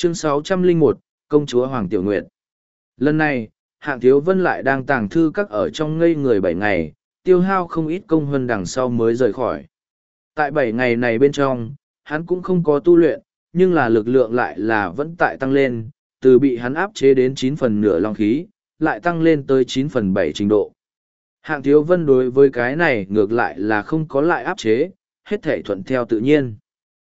Chương 601, Công chúa Hoàng Tiểu Nguyệt. Lần này, Hạng Thiếu Vân lại đang tàng thư các ở trong ngây người 7 ngày, tiêu hao không ít công hơn đằng sau mới rời khỏi. Tại 7 ngày này bên trong, hắn cũng không có tu luyện, nhưng là lực lượng lại là vẫn tại tăng lên, từ bị hắn áp chế đến 9 phần nửa long khí, lại tăng lên tới 9 phần 7 trình độ. Hạng Thiếu Vân đối với cái này ngược lại là không có lại áp chế, hết thể thuận theo tự nhiên.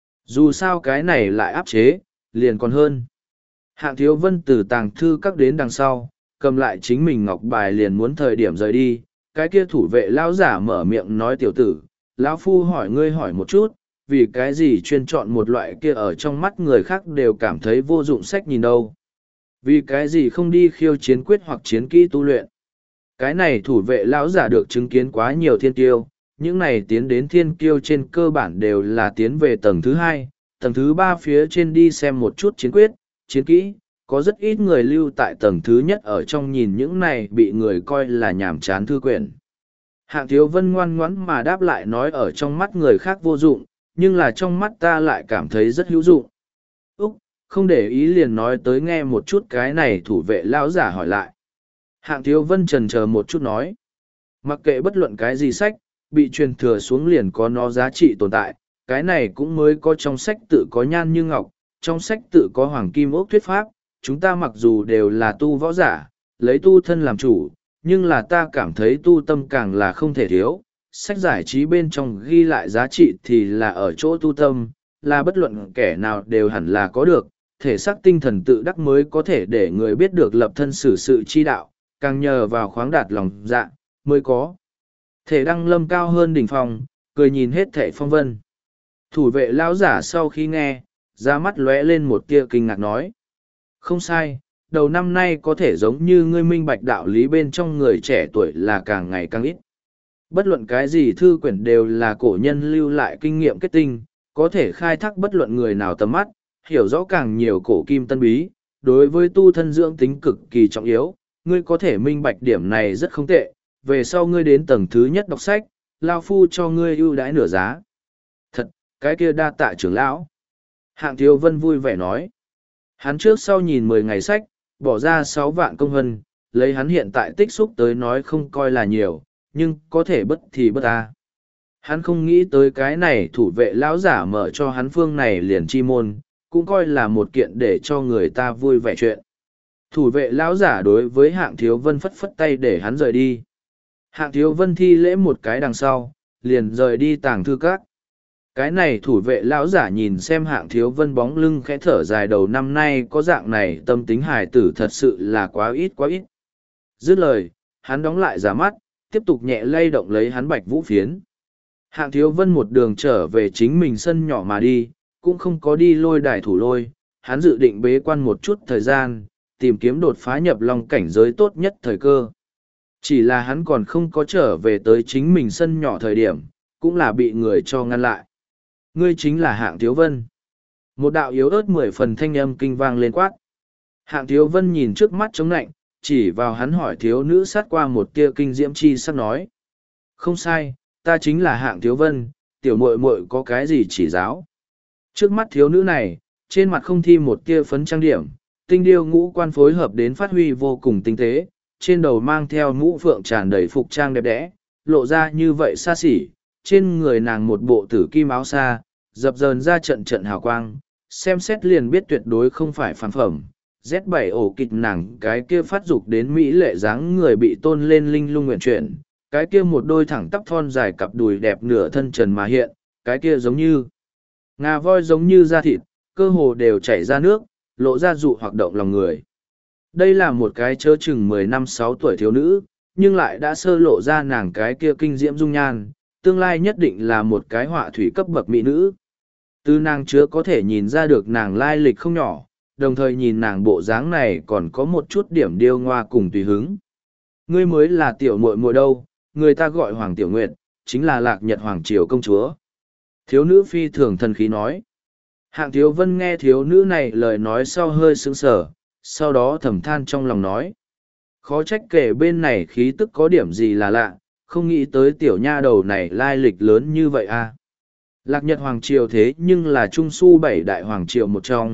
Dù sao cái này lại áp chế, liền còn hơn. Hạng Thiếu Vân từ tàng thư các đến đằng sau, cầm lại chính mình ngọc bài liền muốn thời điểm rời đi, cái kia thủ vệ lão giả mở miệng nói tiểu tử, lão phu hỏi ngươi hỏi một chút, vì cái gì chuyên chọn một loại kia ở trong mắt người khác đều cảm thấy vô dụng sách nhìn đâu. Vì cái gì không đi khiêu chiến quyết hoặc chiến kỹ tu luyện. Cái này thủ vệ lão giả được chứng kiến quá nhiều thiên kiêu, những này tiến đến thiên kiêu trên cơ bản đều là tiến về tầng thứ 2, tầng thứ 3 phía trên đi xem một chút chiến quyết, chiến kỹ, có rất ít người lưu tại tầng thứ nhất ở trong nhìn những này bị người coi là nhàm chán thư quyển. Hạng Thiếu Vân ngoan ngoãn mà đáp lại nói ở trong mắt người khác vô dụng, nhưng là trong mắt ta lại cảm thấy rất hữu dụng. Úc, không để ý liền nói tới nghe một chút cái này thủ vệ lão giả hỏi lại. Hạng Thiếu Vân chần chờ một chút nói. Mặc kệ bất luận cái gì sách, bị truyền thừa xuống liền có nó giá trị tồn tại, cái này cũng mới có trong sách tự có nhan như ngọc, trong sách tự có hoàng kim ốc thuyết pháp, chúng ta mặc dù đều là tu võ giả, lấy tu thân làm chủ, nhưng là ta cảm thấy tu tâm càng là không thể thiếu. Sách giải trí bên trong ghi lại giá trị thì là ở chỗ tu tâm, là bất luận kẻ nào đều hẳn là có được, thể xác tinh thần tự đắc mới có thể để người biết được lập thân xử sự chi đạo, càng nhờ vào khoáng đạt lòng dạ, mới có thể đăng lâm cao hơn đỉnh phong, cười nhìn hết thảy phong vân. Thủ vệ lão giả sau khi nghe, ra mắt lóe lên một tia kinh ngạc nói. Không sai, đầu năm nay có thể giống như ngươi minh bạch đạo lý bên trong người trẻ tuổi là càng ngày càng ít. Bất luận cái gì thư quyển đều là cổ nhân lưu lại kinh nghiệm kết tinh, có thể khai thác bất luận người nào tầm mắt, hiểu rõ càng nhiều cổ kim tân bí, đối với tu thân dưỡng tính cực kỳ trọng yếu, ngươi có thể minh bạch điểm này rất không tệ, về sau ngươi đến tầng thứ nhất đọc sách, lao phu cho ngươi ưu đãi nửa giá. Thật, cái kia đa tạ trưởng lão. Hạng Thiếu Vân vui vẻ nói. Hắn trước sau nhìn 10 ngày sách, bỏ ra 6 vạn công hân, lấy hắn hiện tại tích xúc tới nói không coi là nhiều, nhưng có thể bất thì bất ta. Hắn không nghĩ tới cái này thủ vệ lão giả mở cho hắn phương này liền chi môn, cũng coi là một kiện để cho người ta vui vẻ chuyện. Thủ vệ lão giả đối với Hạng Thiếu Vân phất phất tay để hắn rời đi. Hạng Thiếu Vân thi lễ một cái đằng sau, liền rời đi tàng thư các. Cái này thủ vệ lão giả nhìn xem Hạng Thiếu Vân bóng lưng khẽ thở dài đầu năm nay có dạng này tâm tính hài tử thật sự là quá ít quá ít. Dứt lời, hắn đóng lại giả mắt, tiếp tục nhẹ lay động lấy hắn bạch vũ phiến. Hạng Thiếu Vân một đường trở về chính mình sân nhỏ mà đi, cũng không có đi lôi đài thủ lôi, hắn dự định bế quan một chút thời gian, tìm kiếm đột phá nhập long cảnh giới tốt nhất thời cơ. Chỉ là hắn còn không có trở về tới chính mình sân nhỏ thời điểm, cũng là bị người cho ngăn lại. Ngươi chính là Hạng Thiếu Vân. Một đạo yếu ớt 10 phần thanh âm kinh vang lên quát. Hạng Thiếu Vân nhìn trước mắt trống lạnh, chỉ vào hắn hỏi thiếu nữ sát qua một tia kinh diễm chi sắc nói. Không sai, ta chính là Hạng Thiếu Vân, tiểu muội muội có cái gì chỉ giáo. Trước mắt thiếu nữ này, trên mặt không thi một tia phấn trang điểm, tinh điêu ngũ quan phối hợp đến phát huy vô cùng tinh tế, trên đầu mang theo mũ phượng tràn đầy phục trang đẹp đẽ, lộ ra như vậy xa xỉ, trên người nàng một bộ tử kim áo sa, dập dờn ra trận trận hào quang, xem xét liền biết tuyệt đối không phải phản phẩm. Z7 ổ kịch nàng cái kia phát dục đến mỹ lệ dáng người bị tôn lên linh lung nguyện chuyển, cái kia một đôi thẳng tắp thon dài cặp đùi đẹp nửa thân trần mà hiện, cái kia giống như ngà voi giống như da thịt, cơ hồ đều chảy ra nước, lộ ra dụ hoặc động lòng người. Đây là một cái chớ chừng 10 năm 6 tuổi thiếu nữ, nhưng lại đã sơ lộ ra nàng cái kia kinh diễm dung nhan, tương lai nhất định là một cái họa thủy cấp bậc mỹ nữ. Từ nàng chứa có thể nhìn ra được nàng lai lịch không nhỏ, đồng thời nhìn nàng bộ dáng này còn có một chút điểm điêu ngoa cùng tùy hứng. Ngươi mới là tiểu muội muội đâu, người ta gọi Hoàng Tiểu Nguyệt, chính là Lạc Nhật Hoàng Triều công chúa. Thiếu nữ phi thường thần khí nói. Hạng Thiếu Vân nghe thiếu nữ này lời nói sau hơi sững sờ, sau đó thầm than trong lòng nói. Khó trách kể bên này khí tức có điểm gì là lạ, không nghĩ tới tiểu nha đầu này lai lịch lớn như vậy à. Lạc Nhật Hoàng Triều thế nhưng là Trung Su 7 đại Hoàng Triều một trong,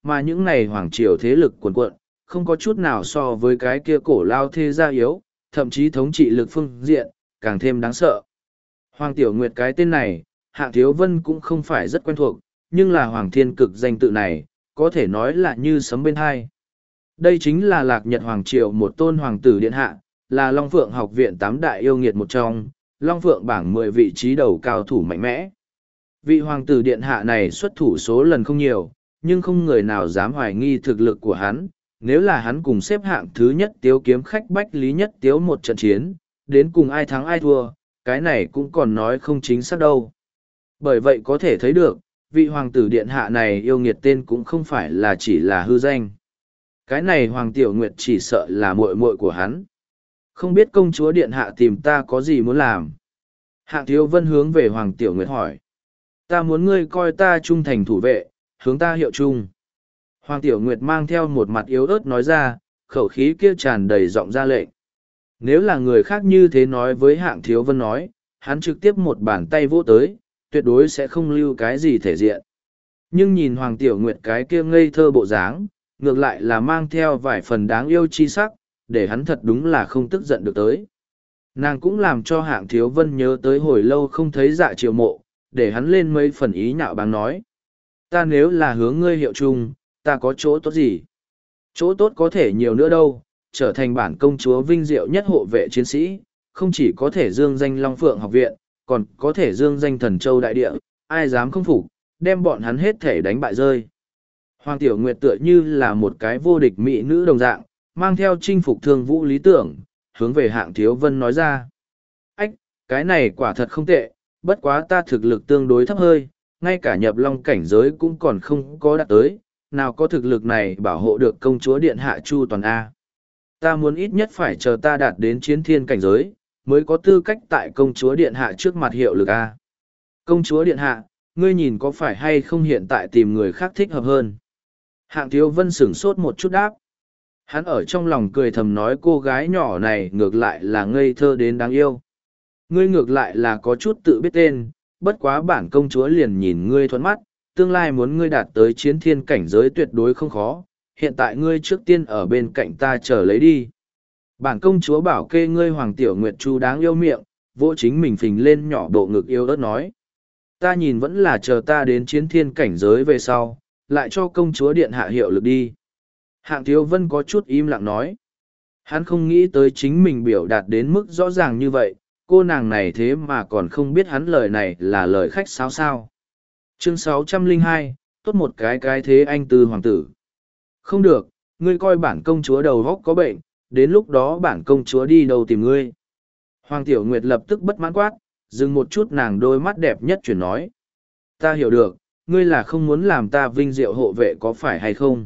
mà những này hoàng triều thế lực cuồn cuộn, không có chút nào so với cái kia cổ lao thế gia yếu, thậm chí thống trị lực phương diện, càng thêm đáng sợ. Hoàng Tiểu Nguyệt cái tên này, Hạng Thiếu Vân cũng không phải rất quen thuộc, nhưng là Hoàng Thiên Cực danh tự này, có thể nói là như sấm bên hai. Đây chính là Lạc Nhật Hoàng Triều một tôn hoàng tử điện hạ, là Long Phượng học viện 8 đại yêu nghiệt một trong, Long Phượng bảng 10 vị trí đầu cao thủ mạnh mẽ. Vị hoàng tử điện hạ này xuất thủ số lần không nhiều, nhưng không người nào dám hoài nghi thực lực của hắn. Nếu là hắn cùng xếp hạng thứ nhất tiếu kiếm khách Bách Lý Nhất Tiếu một trận chiến, đến cùng ai thắng ai thua, cái này cũng còn nói không chính xác đâu. Bởi vậy có thể thấy được, vị hoàng tử điện hạ này yêu nghiệt tên cũng không phải là chỉ là hư danh. Cái này Hoàng Tiểu Nguyệt chỉ sợ là muội muội của hắn. Không biết công chúa điện hạ tìm ta có gì muốn làm. Hạng Thiếu Vân hướng về Hoàng Tiểu Nguyệt hỏi. Ta muốn ngươi coi ta trung thành thủ vệ, hướng ta hiệu chung. Hoàng Tiểu Nguyệt mang theo một mặt yếu ớt nói ra, khẩu khí kia tràn đầy giọng ra lệnh. Nếu là người khác như thế nói với Hạng Thiếu Vân nói, hắn trực tiếp một bàn tay vỗ tới, tuyệt đối sẽ không lưu cái gì thể diện. Nhưng nhìn Hoàng Tiểu Nguyệt cái kia ngây thơ bộ dáng, ngược lại là mang theo vài phần đáng yêu chi sắc, để hắn thật đúng là không tức giận được tới. Nàng cũng làm cho Hạng Thiếu Vân nhớ tới hồi lâu không thấy Dạ Triều Mộ, để hắn lên mấy phần ý nhạo báng nói. Ta nếu là hướng ngươi hiệu chung, ta có chỗ tốt gì? Chỗ tốt có thể nhiều nữa đâu, trở thành bản công chúa vinh diệu nhất hộ vệ chiến sĩ, không chỉ có thể dương danh Long Phượng học viện, còn có thể dương danh Thần Châu đại địa, ai dám không phục, đem bọn hắn hết thể đánh bại rơi. Hoàng Tiểu Nguyệt tựa như là một cái vô địch mỹ nữ đồng dạng, mang theo chinh phục thương vũ lý tưởng, hướng về Hạng Thiếu Vân nói ra. Ách, cái này quả thật không tệ, bất quá ta thực lực tương đối thấp hơi, ngay cả nhập long cảnh giới cũng còn không có đạt tới, nào có thực lực này bảo hộ được công chúa điện hạ Chu Toàn A. Ta muốn ít nhất phải chờ ta đạt đến chiến thiên cảnh giới, mới có tư cách tại công chúa điện hạ trước mặt hiệu lực A. Công chúa điện hạ, ngươi nhìn có phải hay không hiện tại tìm người khác thích hợp hơn? Hạng Thiếu Vân sửng sốt một chút đáp. Hắn ở trong lòng cười thầm nói cô gái nhỏ này ngược lại là ngây thơ đến đáng yêu. Ngươi ngược lại là có chút tự biết tên, bất quá bản công chúa liền nhìn ngươi thuận mắt, tương lai muốn ngươi đạt tới chiến thiên cảnh giới tuyệt đối không khó, hiện tại ngươi trước tiên ở bên cạnh ta chờ lấy đi. Bản công chúa bảo kê ngươi Hoàng Tiểu Nguyệt Chu đáng yêu miệng, vỗ chính mình phình lên nhỏ bộ ngực yêu ớt nói. Ta nhìn vẫn là chờ ta đến chiến thiên cảnh giới về sau, lại cho công chúa điện hạ hiệu lực đi. Hạng Thiếu Vân có chút im lặng nói. Hắn không nghĩ tới chính mình biểu đạt đến mức rõ ràng như vậy, cô nàng này thế mà còn không biết hắn lời này là lời khách sáo sao. Chương 602, tốt một cái thế anh tư hoàng tử. Không được, ngươi coi bản công chúa đầu góc có bệnh, đến lúc đó bản công chúa đi đâu tìm ngươi. Hoàng Tiểu Nguyệt lập tức bất mãn quát, dừng một chút nàng đôi mắt đẹp nhất chuyển nói. Ta hiểu được, ngươi là không muốn làm ta vinh diệu hộ vệ có phải hay không?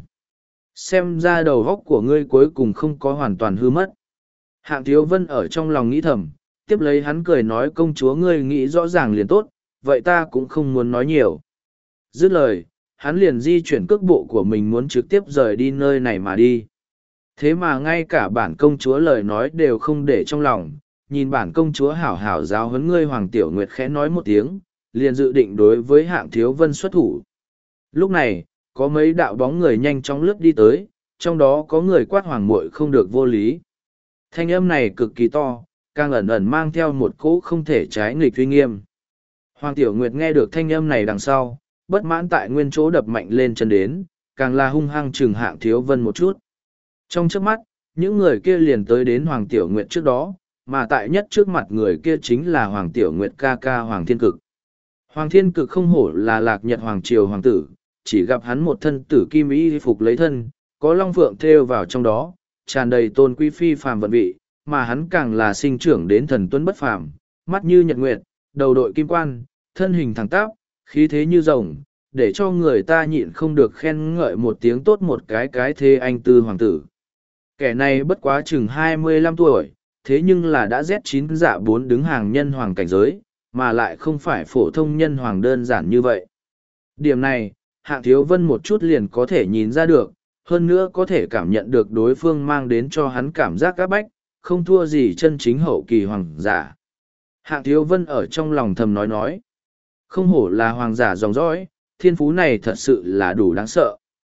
Xem ra đầu góc của ngươi cuối cùng không có hoàn toàn hư mất. Hạng Thiếu Vân ở trong lòng nghĩ thầm, tiếp lấy hắn cười nói công chúa ngươi nghĩ rõ ràng liền tốt, vậy ta cũng không muốn nói nhiều. Dứt lời, hắn liền di chuyển cước bộ của mình muốn trực tiếp rời đi nơi này mà đi. Thế mà ngay cả bản công chúa lời nói đều không để trong lòng, nhìn bản công chúa hảo hảo giáo huấn ngươi Hoàng Tiểu Nguyệt khẽ nói một tiếng, liền dự định đối với Hạng Thiếu Vân xuất thủ. Lúc này, có mấy đạo bóng người nhanh chóng lướt đi tới, trong đó có người quát hoàng muội không được vô lý. Thanh âm này cực kỳ to, càng ẩn ẩn mang theo một cỗ không thể trái nghịch uy nghiêm. Hoàng Tiểu Nguyệt nghe được thanh âm này đằng sau, bất mãn tại nguyên chỗ đập mạnh lên chân đến, càng là hung hăng trừng Hạng Thiếu Vân một chút. Trong chớp mắt, những người kia liền tới đến Hoàng Tiểu Nguyệt trước đó, mà tại nhất trước mặt người kia chính là Hoàng Tiểu Nguyệt ca ca Hoàng Thiên Cực. Hoàng Thiên Cực không hổ là Lạc Nhật Hoàng Triều Hoàng tử, chỉ gặp hắn một thân tử kim y phục lấy thân, có long phượng thêu vào trong đó, tràn đầy tôn quý phi phàm vận vị, mà hắn càng là sinh trưởng đến thần tuấn bất phàm, mắt như nhật nguyệt, đầu đội kim quan, thân hình thẳng tắp, khí thế như rồng, để cho người ta nhịn không được khen ngợi một tiếng tốt một cái thế anh tư hoàng tử. Kẻ này bất quá chừng 25 tuổi, thế nhưng là đã Z9 dạ 4 đứng hàng nhân hoàng cảnh giới, mà lại không phải phổ thông nhân hoàng đơn giản như vậy. Điểm này, Hạng Thiếu Vân một chút liền có thể nhìn ra được, hơn nữa có thể cảm nhận được đối phương mang đến cho hắn cảm giác áp bách, không thua gì chân chính hậu kỳ hoàng giả. Hạng Thiếu Vân ở trong lòng thầm nói, không hổ là hoàng giả dòng dõi, thiên phú này thật sự là đủ đáng sợ.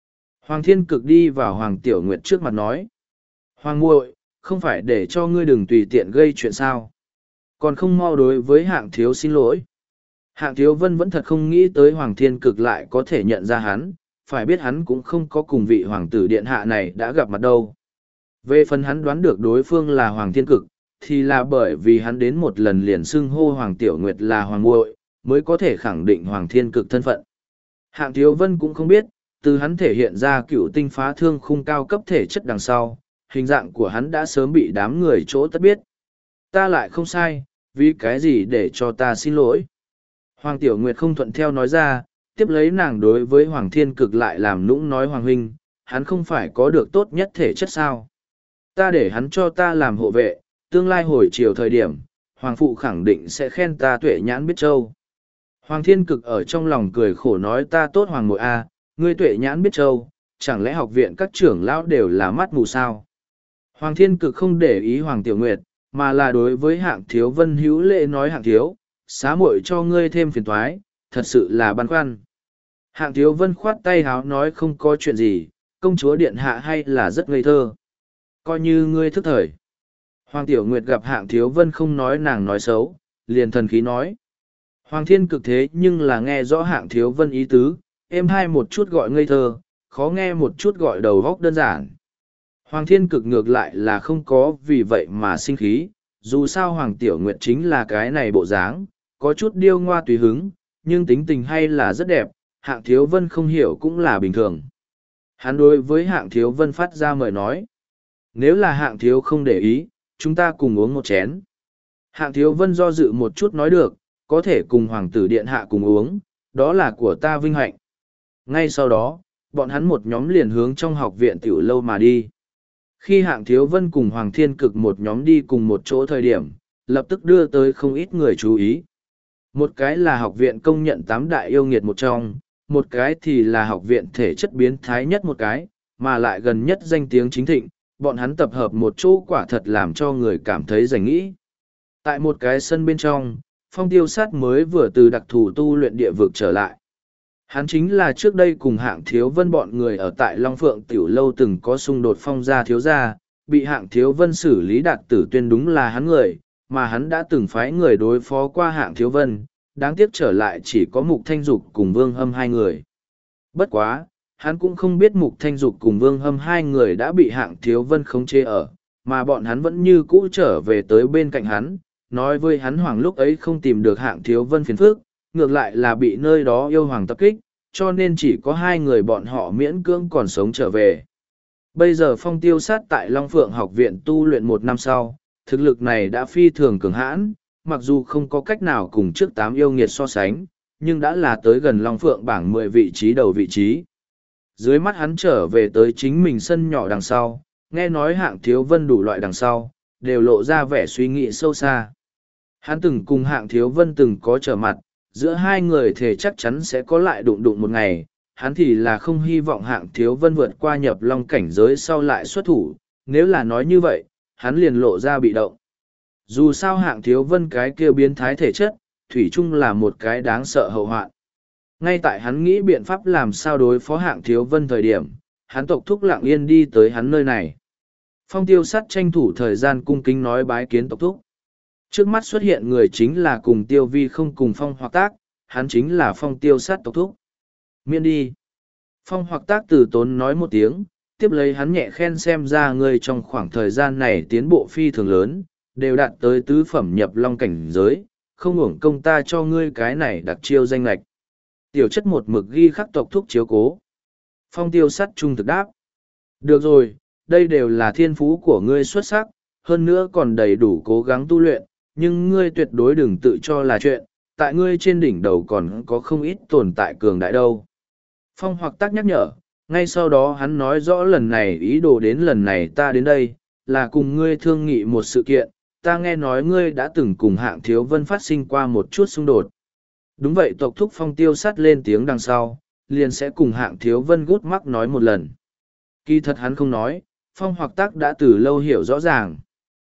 Hoàng Thiên Cực đi vào Hoàng Tiểu Nguyệt trước mặt nói. Hoàng muội, không phải để cho ngươi đừng tùy tiện gây chuyện sao. Còn không mau đối với Hạng Thiếu xin lỗi. Hạng Thiếu Vân vẫn thật không nghĩ tới Hoàng Thiên Cực lại có thể nhận ra hắn, phải biết hắn cũng không có cùng vị Hoàng tử Điện Hạ này đã gặp mặt đâu. Về phần hắn đoán được đối phương là Hoàng Thiên Cực, thì là bởi vì hắn đến một lần liền xưng hô Hoàng Tiểu Nguyệt là Hoàng muội, mới có thể khẳng định Hoàng Thiên Cực thân phận. Hạng Thiếu Vân cũng không biết, từ hắn thể hiện ra cựu tinh phá thương khung cao cấp thể chất đằng sau, hình dạng của hắn đã sớm bị đám người chỗ tất biết. Ta lại không sai, vì cái gì để cho ta xin lỗi. Hoàng Tiểu Nguyệt không thuận theo nói ra, tiếp lấy nàng đối với Hoàng Thiên Cực lại làm nũng nói Hoàng huynh, hắn không phải có được tốt nhất thể chất sao. Ta để hắn cho ta làm hộ vệ, tương lai hồi chiều thời điểm, Hoàng Phụ khẳng định sẽ khen ta tuệ nhãn biết châu. Hoàng Thiên Cực ở trong lòng cười khổ nói ta tốt Hoàng muội a, ngươi tuệ nhãn biết châu, chẳng lẽ học viện các trưởng lão đều là mắt mù sao? Hoàng Thiên Cực không để ý Hoàng Tiểu Nguyệt, mà là đối với Hạng Thiếu Vân hữu lễ nói Hạng Thiếu, xá muội cho ngươi thêm phiền toái, thật sự là băn khoăn. Hạng Thiếu Vân khoát tay háo nói không có chuyện gì, công chúa điện hạ hay là rất ngây thơ. Coi như ngươi thức thời. Hoàng Tiểu Nguyệt gặp Hạng Thiếu Vân không nói nàng nói xấu, liền thần khí nói. Hoàng Thiên Cực thế nhưng là nghe rõ Hạng Thiếu Vân ý tứ, êm hai một chút gọi ngây thơ, khó nghe một chút gọi đầu góc đơn giản. Hoàng Thiên Cực ngược lại là không có vì vậy mà sinh khí, dù sao Hoàng Tiểu Nguyệt chính là cái này bộ dáng, có chút điêu ngoa tùy hứng, nhưng tính tình hay là rất đẹp, Hạng Thiếu Vân không hiểu cũng là bình thường. Hắn đối với Hạng Thiếu Vân phát ra mời nói, nếu là Hạng Thiếu không để ý, chúng ta cùng uống một chén. Hạng Thiếu Vân do dự một chút nói được, có thể cùng Hoàng tử Điện Hạ cùng uống, đó là của ta vinh hạnh. Ngay sau đó, bọn hắn một nhóm liền hướng trong học viện tiểu lâu mà đi. Khi Hạng Thiếu Vân cùng Hoàng Thiên Cực một nhóm đi cùng một chỗ thời điểm, lập tức đưa tới không ít người chú ý. Một cái là học viện công nhận tám đại yêu nghiệt một trong, một cái thì là học viện thể chất biến thái nhất một cái, mà lại gần nhất danh tiếng chính thịnh, bọn hắn tập hợp một chỗ quả thật làm cho người cảm thấy rành nghĩ. Tại một cái sân bên trong, Phong Tiêu Sát mới vừa từ đặc thù tu luyện địa vực trở lại. Hắn chính là trước đây cùng Hạng Thiếu Vân bọn người ở tại Long Phượng Tiểu Lâu từng có xung đột phong gia thiếu gia, bị Hạng Thiếu Vân xử lý đạt tử tuyên đúng là hắn người, mà hắn đã từng phái người đối phó qua Hạng Thiếu Vân, đáng tiếc trở lại chỉ có Mục Thanh Dục cùng Vương Hâm hai người. Bất quá, hắn cũng không biết Mục Thanh Dục cùng Vương Hâm hai người đã bị Hạng Thiếu Vân khống chế ở, mà bọn hắn vẫn như cũ trở về tới bên cạnh hắn, nói với hắn Hoàng lúc ấy không tìm được Hạng Thiếu Vân phiền phức, ngược lại là bị nơi đó yêu Hoàng tập kích, cho nên chỉ có hai người bọn họ miễn cưỡng còn sống trở về. Bây giờ Phong Tiêu Sát tại Long Phượng học viện tu luyện một năm sau, thực lực này đã phi thường cường hãn, mặc dù không có cách nào cùng trước 8 yêu nghiệt so sánh, nhưng đã là tới gần Long Phượng bảng 10 vị trí đầu vị trí. Dưới mắt hắn trở về tới chính mình sân nhỏ đằng sau, nghe nói Hạng Thiếu Vân đủ loại đằng sau, đều lộ ra vẻ suy nghĩ sâu xa. Hắn từng cùng Hạng Thiếu Vân từng có trở mặt, giữa hai người thể chắc chắn sẽ có lại đụng đụng một ngày, hắn thì là không hy vọng Hạng Thiếu Vân vượt qua nhập long cảnh giới sau lại xuất thủ, nếu là nói như vậy, hắn liền lộ ra bị động. Dù sao Hạng Thiếu Vân cái kia biến thái thể chất, thủy chung là một cái đáng sợ hậu hoạn. Ngay tại hắn nghĩ biện pháp làm sao đối phó Hạng Thiếu Vân thời điểm, hắn tộc thúc lặng yên đi tới hắn nơi này. Phong Tiêu Sát tranh thủ thời gian cung kính nói bái kiến tộc thúc. Trước mắt xuất hiện người chính là cùng Tiêu Vi không cùng Phong Hoặc Tác, hắn chính là Phong Tiêu Sát tộc thúc. Miễn đi. Phong Hoặc Tác từ tốn nói một tiếng, tiếp lấy hắn nhẹ khen xem ra người trong khoảng thời gian này tiến bộ phi thường lớn, đều đạt tới tứ phẩm nhập long cảnh giới, không uổng công ta cho ngươi cái này đặc chiêu danh lệch. Tiểu chất một mực ghi khắc tộc thúc chiếu cố. Phong Tiêu Sát trung thực đáp. Được rồi, đây đều là thiên phú của ngươi xuất sắc, hơn nữa còn đầy đủ cố gắng tu luyện, nhưng ngươi tuyệt đối đừng tự cho là chuyện, tại ngươi trên đỉnh đầu còn có không ít tồn tại cường đại đâu. Phong Hoặc Tác nhắc nhở, ngay sau đó hắn nói rõ lần này ý đồ đến lần này ta đến đây, là cùng ngươi thương nghị một sự kiện, ta nghe nói ngươi đã từng cùng Hạng Thiếu Vân phát sinh qua một chút xung đột. Đúng vậy, tộc thúc Phong Tiêu Sát lên tiếng đằng sau, liền sẽ cùng Hạng Thiếu Vân gút mắc nói một lần. Kỳ thật hắn không nói, Phong Hoặc Tác đã từ lâu hiểu rõ ràng.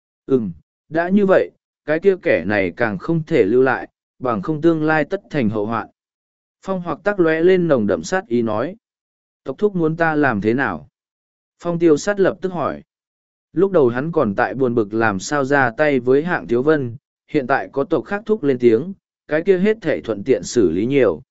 Đã như vậy, cái kia kẻ này càng không thể lưu lại, bằng không tương lai tất thành hậu hoạn. Phong Hoặc Tác lóe lên nồng đậm sát ý nói. Tộc thúc muốn ta làm thế nào? Phong Tiêu Sát lập tức hỏi. Lúc đầu hắn còn tại buồn bực làm sao ra tay với Hạng Thiếu Vân, hiện tại có tộc khác thúc lên tiếng, cái kia hết thể thuận tiện xử lý nhiều.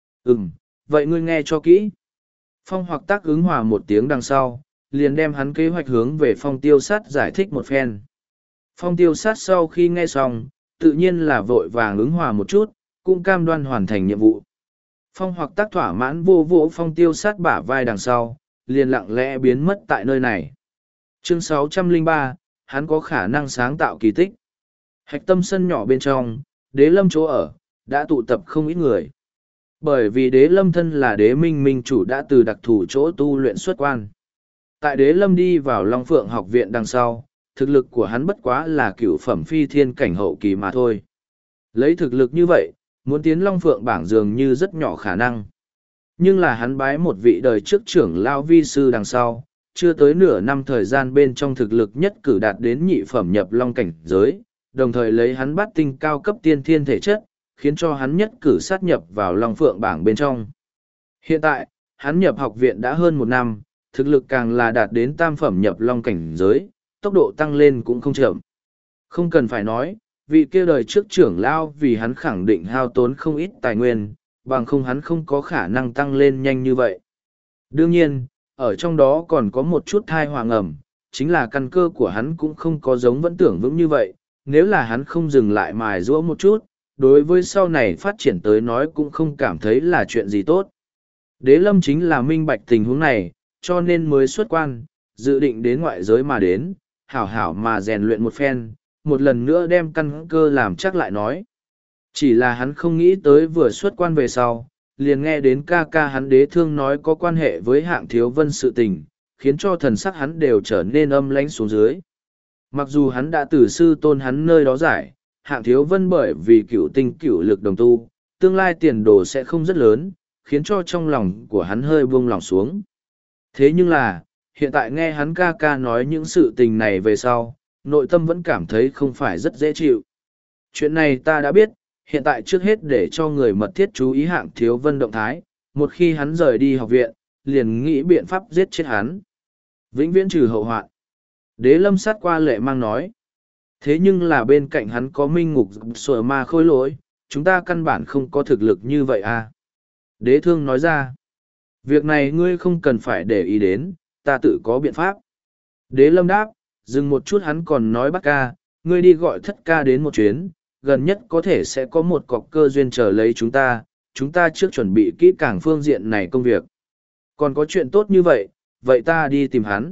Vậy ngươi nghe cho kỹ. Phong Hoặc tác ứng hòa một tiếng đằng sau, liền đem hắn kế hoạch hướng về Phong Tiêu Sát giải thích một phen. Phong Tiêu Sát sau khi nghe xong, tự nhiên là vội vàng ứng hòa một chút, cũng cam đoan hoàn thành nhiệm vụ. Phong Hoặc tác thỏa mãn vô vỗ Phong Tiêu Sát bả vai đằng sau, liền lặng lẽ biến mất tại nơi này. Chương 603, hắn có khả năng sáng tạo kỳ tích. Hạch tâm sân nhỏ bên trong, Đế Lâm chỗ ở, đã tụ tập không ít người. Bởi vì Đế Lâm thân là Đế Minh Minh chủ đã từ đặc thù chỗ tu luyện xuất quan. Tại Đế Lâm đi vào Long Phượng học viện đằng sau, thực lực của hắn bất quá là cửu phẩm phi thiên cảnh hậu kỳ mà thôi. Lấy thực lực như vậy, muốn tiến Long Phượng bảng dường như rất nhỏ khả năng. Nhưng là hắn bái một vị đời trước trưởng lao vi sư đằng sau, chưa tới nửa năm thời gian bên trong thực lực nhất cử đạt đến nhị phẩm nhập long cảnh giới, đồng thời lấy hắn bát tinh cao cấp tiên thiên thể chất, khiến cho hắn nhất cử sát nhập vào Long Phượng bảng bên trong. Hiện tại, hắn nhập học viện đã hơn một năm, thực lực càng là đạt đến tam phẩm nhập long cảnh giới, tốc độ tăng lên cũng không chậm. Không cần phải nói, vị kia đời trước trưởng lao vì hắn khẳng định hao tốn không ít tài nguyên, bằng không hắn không có khả năng tăng lên nhanh như vậy. Đương nhiên, ở trong đó còn có một chút thai hoàng ẩm, chính là căn cơ của hắn cũng không có giống vẫn tưởng vững như vậy, nếu là hắn không dừng lại mài giũa một chút, đối với sau này phát triển tới nói cũng không cảm thấy là chuyện gì tốt. Đế Lâm chính là minh bạch tình huống này, cho nên mới xuất quan, dự định đến ngoại giới mà đến, hảo hảo mà rèn luyện một phen, một lần nữa đem căn cơ làm chắc lại nói. Chỉ là hắn không nghĩ tới vừa xuất quan về sau, liền nghe đến ca ca hắn Đế Thương nói có quan hệ với Hạng Thiếu Vân sự tình, khiến cho thần sắc hắn đều trở nên âm lãnh xuống dưới. Mặc dù hắn đã từ sư tôn hắn nơi đó giải, Hạng Thiếu Vân bởi vì cửu tinh cửu lực đồng tu, tương lai tiền đồ sẽ không rất lớn, khiến cho trong lòng của hắn hơi buông lòng xuống. Thế nhưng là, hiện tại nghe hắn ca ca nói những sự tình này về sau, nội tâm vẫn cảm thấy không phải rất dễ chịu. Chuyện này ta đã biết, hiện tại trước hết để cho người mật thiết chú ý Hạng Thiếu Vân động thái, một khi hắn rời đi học viện, liền nghĩ biện pháp giết chết hắn. Vĩnh viễn trừ hậu hoạn. Đế Lâm sát qua lệ mang nói. Thế nhưng là bên cạnh hắn có minh ngục sủa ma khôi lỗi, chúng ta căn bản không có thực lực như vậy à. Đế Thương nói ra. Việc này ngươi không cần phải để ý đến, ta tự có biện pháp. Đế Lâm đáp, dừng một chút hắn còn nói bác ca, ngươi đi gọi thất ca đến một chuyến, gần nhất có thể sẽ có một cọc cơ duyên chờ lấy chúng ta trước chuẩn bị kỹ càng phương diện này công việc. Còn có chuyện tốt như vậy, vậy ta đi tìm hắn.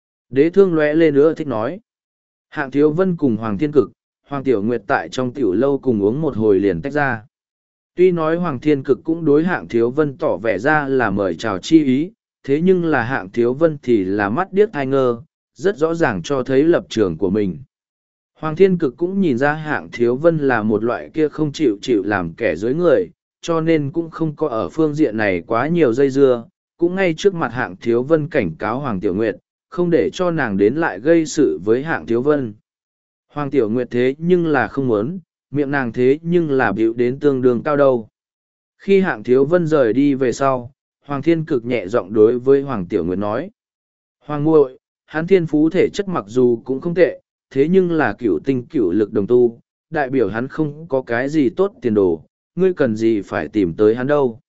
Đế Thương lóe lên nữa thích nói. Hạng Thiếu Vân cùng Hoàng Thiên Cực, Hoàng Tiểu Nguyệt tại trong tiểu lâu cùng uống một hồi liền tách ra. Tuy nói Hoàng Thiên Cực cũng đối Hạng Thiếu Vân tỏ vẻ ra là mời chào chi ý, thế nhưng là Hạng Thiếu Vân thì là mắt điếc thai ngơ, rất rõ ràng cho thấy lập trường của mình. Hoàng Thiên Cực cũng nhìn ra Hạng Thiếu Vân là một loại kia không chịu làm kẻ dưới người, cho nên cũng không có ở phương diện này quá nhiều dây dưa, cũng ngay trước mặt Hạng Thiếu Vân cảnh cáo Hoàng Tiểu Nguyệt, không để cho nàng đến lại gây sự với Hạng Thiếu Vân. Hoàng Tiểu Nguyệt thế nhưng là không muốn, miệng nàng thế nhưng là bịu đến tương đương cao đâu. Khi Hạng Thiếu Vân rời đi về sau, Hoàng Thiên Cực nhẹ giọng đối với Hoàng Tiểu Nguyệt nói. Hoàng muội, hắn thiên phú thể chất mặc dù cũng không tệ, thế nhưng là cửu tinh cửu lực đồng tu, đại biểu hắn không có cái gì tốt tiền đồ, ngươi cần gì phải tìm tới hắn đâu.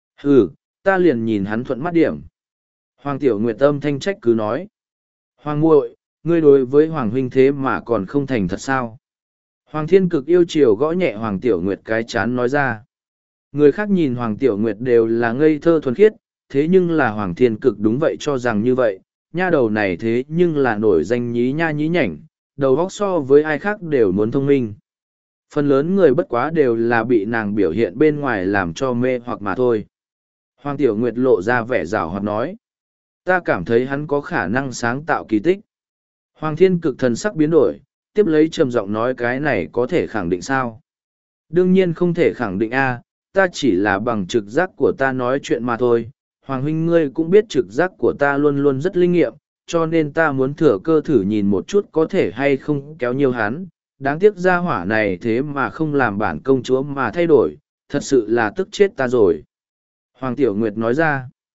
Ừ, ta liền nhìn hắn thuận mắt điểm. Hoàng Tiểu Nguyệt âm thanh trách cứ nói. Hoàng muội, ngươi đối với Hoàng huynh thế mà còn không thành thật sao? Hoàng Thiên Cực yêu chiều gõ nhẹ Hoàng Tiểu Nguyệt cái chán nói ra. Người khác nhìn Hoàng Tiểu Nguyệt đều là ngây thơ thuần khiết, thế nhưng là Hoàng Thiên Cực đúng vậy cho rằng như vậy, nha đầu này thế nhưng là nổi danh nhí nha nhí nhảnh, đầu óc so với ai khác đều muốn thông minh. Phần lớn người bất quá đều là bị nàng biểu hiện bên ngoài làm cho mê hoặc mà thôi. Hoàng Tiểu Nguyệt lộ ra vẻ rào hoạt nói. Ta cảm thấy hắn có khả năng sáng tạo kỳ tích. Hoàng Thiên Cực thần sắc biến đổi, tiếp lấy trầm giọng nói cái này có thể khẳng định sao? Đương nhiên không thể khẳng định a, ta chỉ là bằng trực giác của ta nói chuyện mà thôi. Hoàng huynh ngươi cũng biết trực giác của ta luôn luôn rất linh nghiệm, cho nên ta muốn thừa cơ thử nhìn một chút có thể hay không kéo nhiều hắn. Đáng tiếc gia hỏa này thế mà không làm bản công chúa mà thay đổi, thật sự là tức chết ta rồi. Hoàng Tiểu Nguyệt nói ra.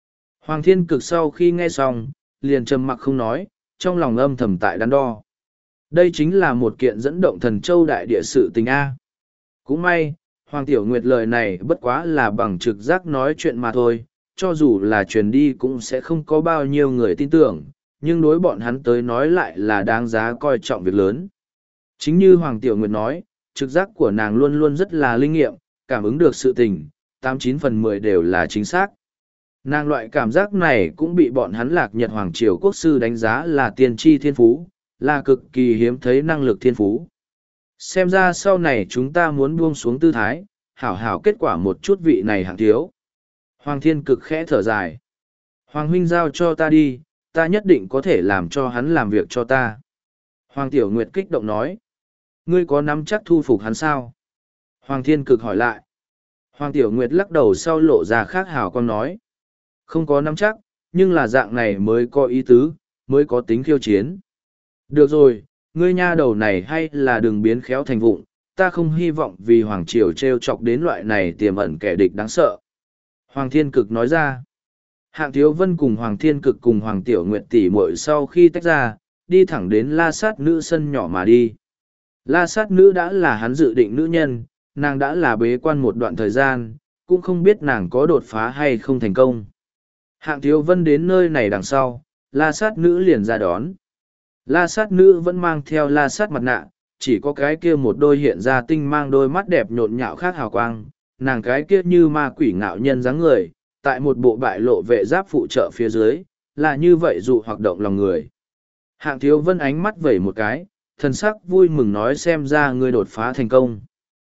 Hoàng Thiên Cực sau khi nghe xong, liền trầm mặc không nói, trong lòng âm thầm tại đắn đo. Đây chính là một kiện dẫn động thần châu đại địa sự tình A. Cũng may, Hoàng Tiểu Nguyệt lời này bất quá là bằng trực giác nói chuyện mà thôi, cho dù là truyền đi cũng sẽ không có bao nhiêu người tin tưởng, nhưng đối bọn hắn tới nói lại là đáng giá coi trọng việc lớn. Chính như Hoàng Tiểu Nguyệt nói, trực giác của nàng luôn luôn rất là linh nghiệm, cảm ứng được sự tình, 89/10 đều là chính xác. Nàng loại cảm giác này cũng bị bọn hắn Lạc Nhật Hoàng Triều Quốc sư đánh giá là tiên tri thiên phú, là cực kỳ hiếm thấy năng lực thiên phú. Xem ra sau này chúng ta muốn buông xuống tư thái, hảo hảo kết quả một chút vị này hạng thiếu. Hoàng Thiên Cực khẽ thở dài. Hoàng huynh giao cho ta đi, ta nhất định có thể làm cho hắn làm việc cho ta. Hoàng Tiểu Nguyệt kích động nói. Ngươi có nắm chắc thu phục hắn sao? Hoàng Thiên Cực hỏi lại. Hoàng Tiểu Nguyệt lắc đầu sau lộ ra khác hào con nói. Không có nắm chắc, nhưng là dạng này mới có ý tứ, mới có tính khiêu chiến. Được rồi, ngươi nha đầu này hay là đừng biến khéo thành vụng, ta không hy vọng vì Hoàng Triều trêu chọc đến loại này tiềm ẩn kẻ địch đáng sợ. Hoàng Thiên Cực nói ra. Hạng Thiếu Vân cùng Hoàng Thiên Cực cùng Hoàng Tiểu Nguyệt tỉ muội sau khi tách ra, đi thẳng đến La Sát Nữ sân nhỏ mà đi. La Sát Nữ đã là hắn dự định nữ nhân, nàng đã là bế quan một đoạn thời gian, cũng không biết nàng có đột phá hay không thành công. Hạng Thiếu Vân đến nơi này đằng sau, La Sát Nữ liền ra đón. La Sát Nữ vẫn mang theo La Sát mặt nạ, chỉ có cái kia một đôi hiện ra tinh mang đôi mắt đẹp nhộn nhạo khác hào quang, nàng cái kia như ma quỷ ngạo nhân dáng người, tại một bộ bại lộ vệ giáp phụ trợ phía dưới, là như vậy dụ hoặc động lòng người. Hạng Thiếu Vân ánh mắt vẩy một cái, thần sắc vui mừng nói xem ra ngươi đột phá thành công.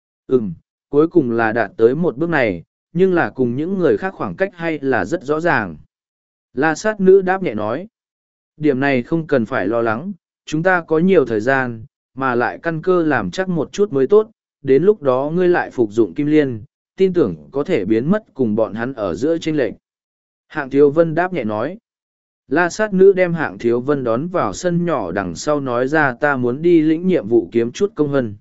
Cuối cùng là đạt tới một bước này, nhưng là cùng những người khác khoảng cách hay là rất rõ ràng. La Sát Nữ đáp nhẹ nói. Điểm này không cần phải lo lắng, chúng ta có nhiều thời gian, mà lại căn cơ làm chắc một chút mới tốt, đến lúc đó ngươi lại phục dụng Kim Liên, tin tưởng có thể biến mất cùng bọn hắn ở giữa chênh lệch. Hạng Thiếu Vân đáp nhẹ nói. La Sát Nữ đem Hạng Thiếu Vân đón vào sân nhỏ đằng sau nói ra ta muốn đi lĩnh nhiệm vụ kiếm chút công hân.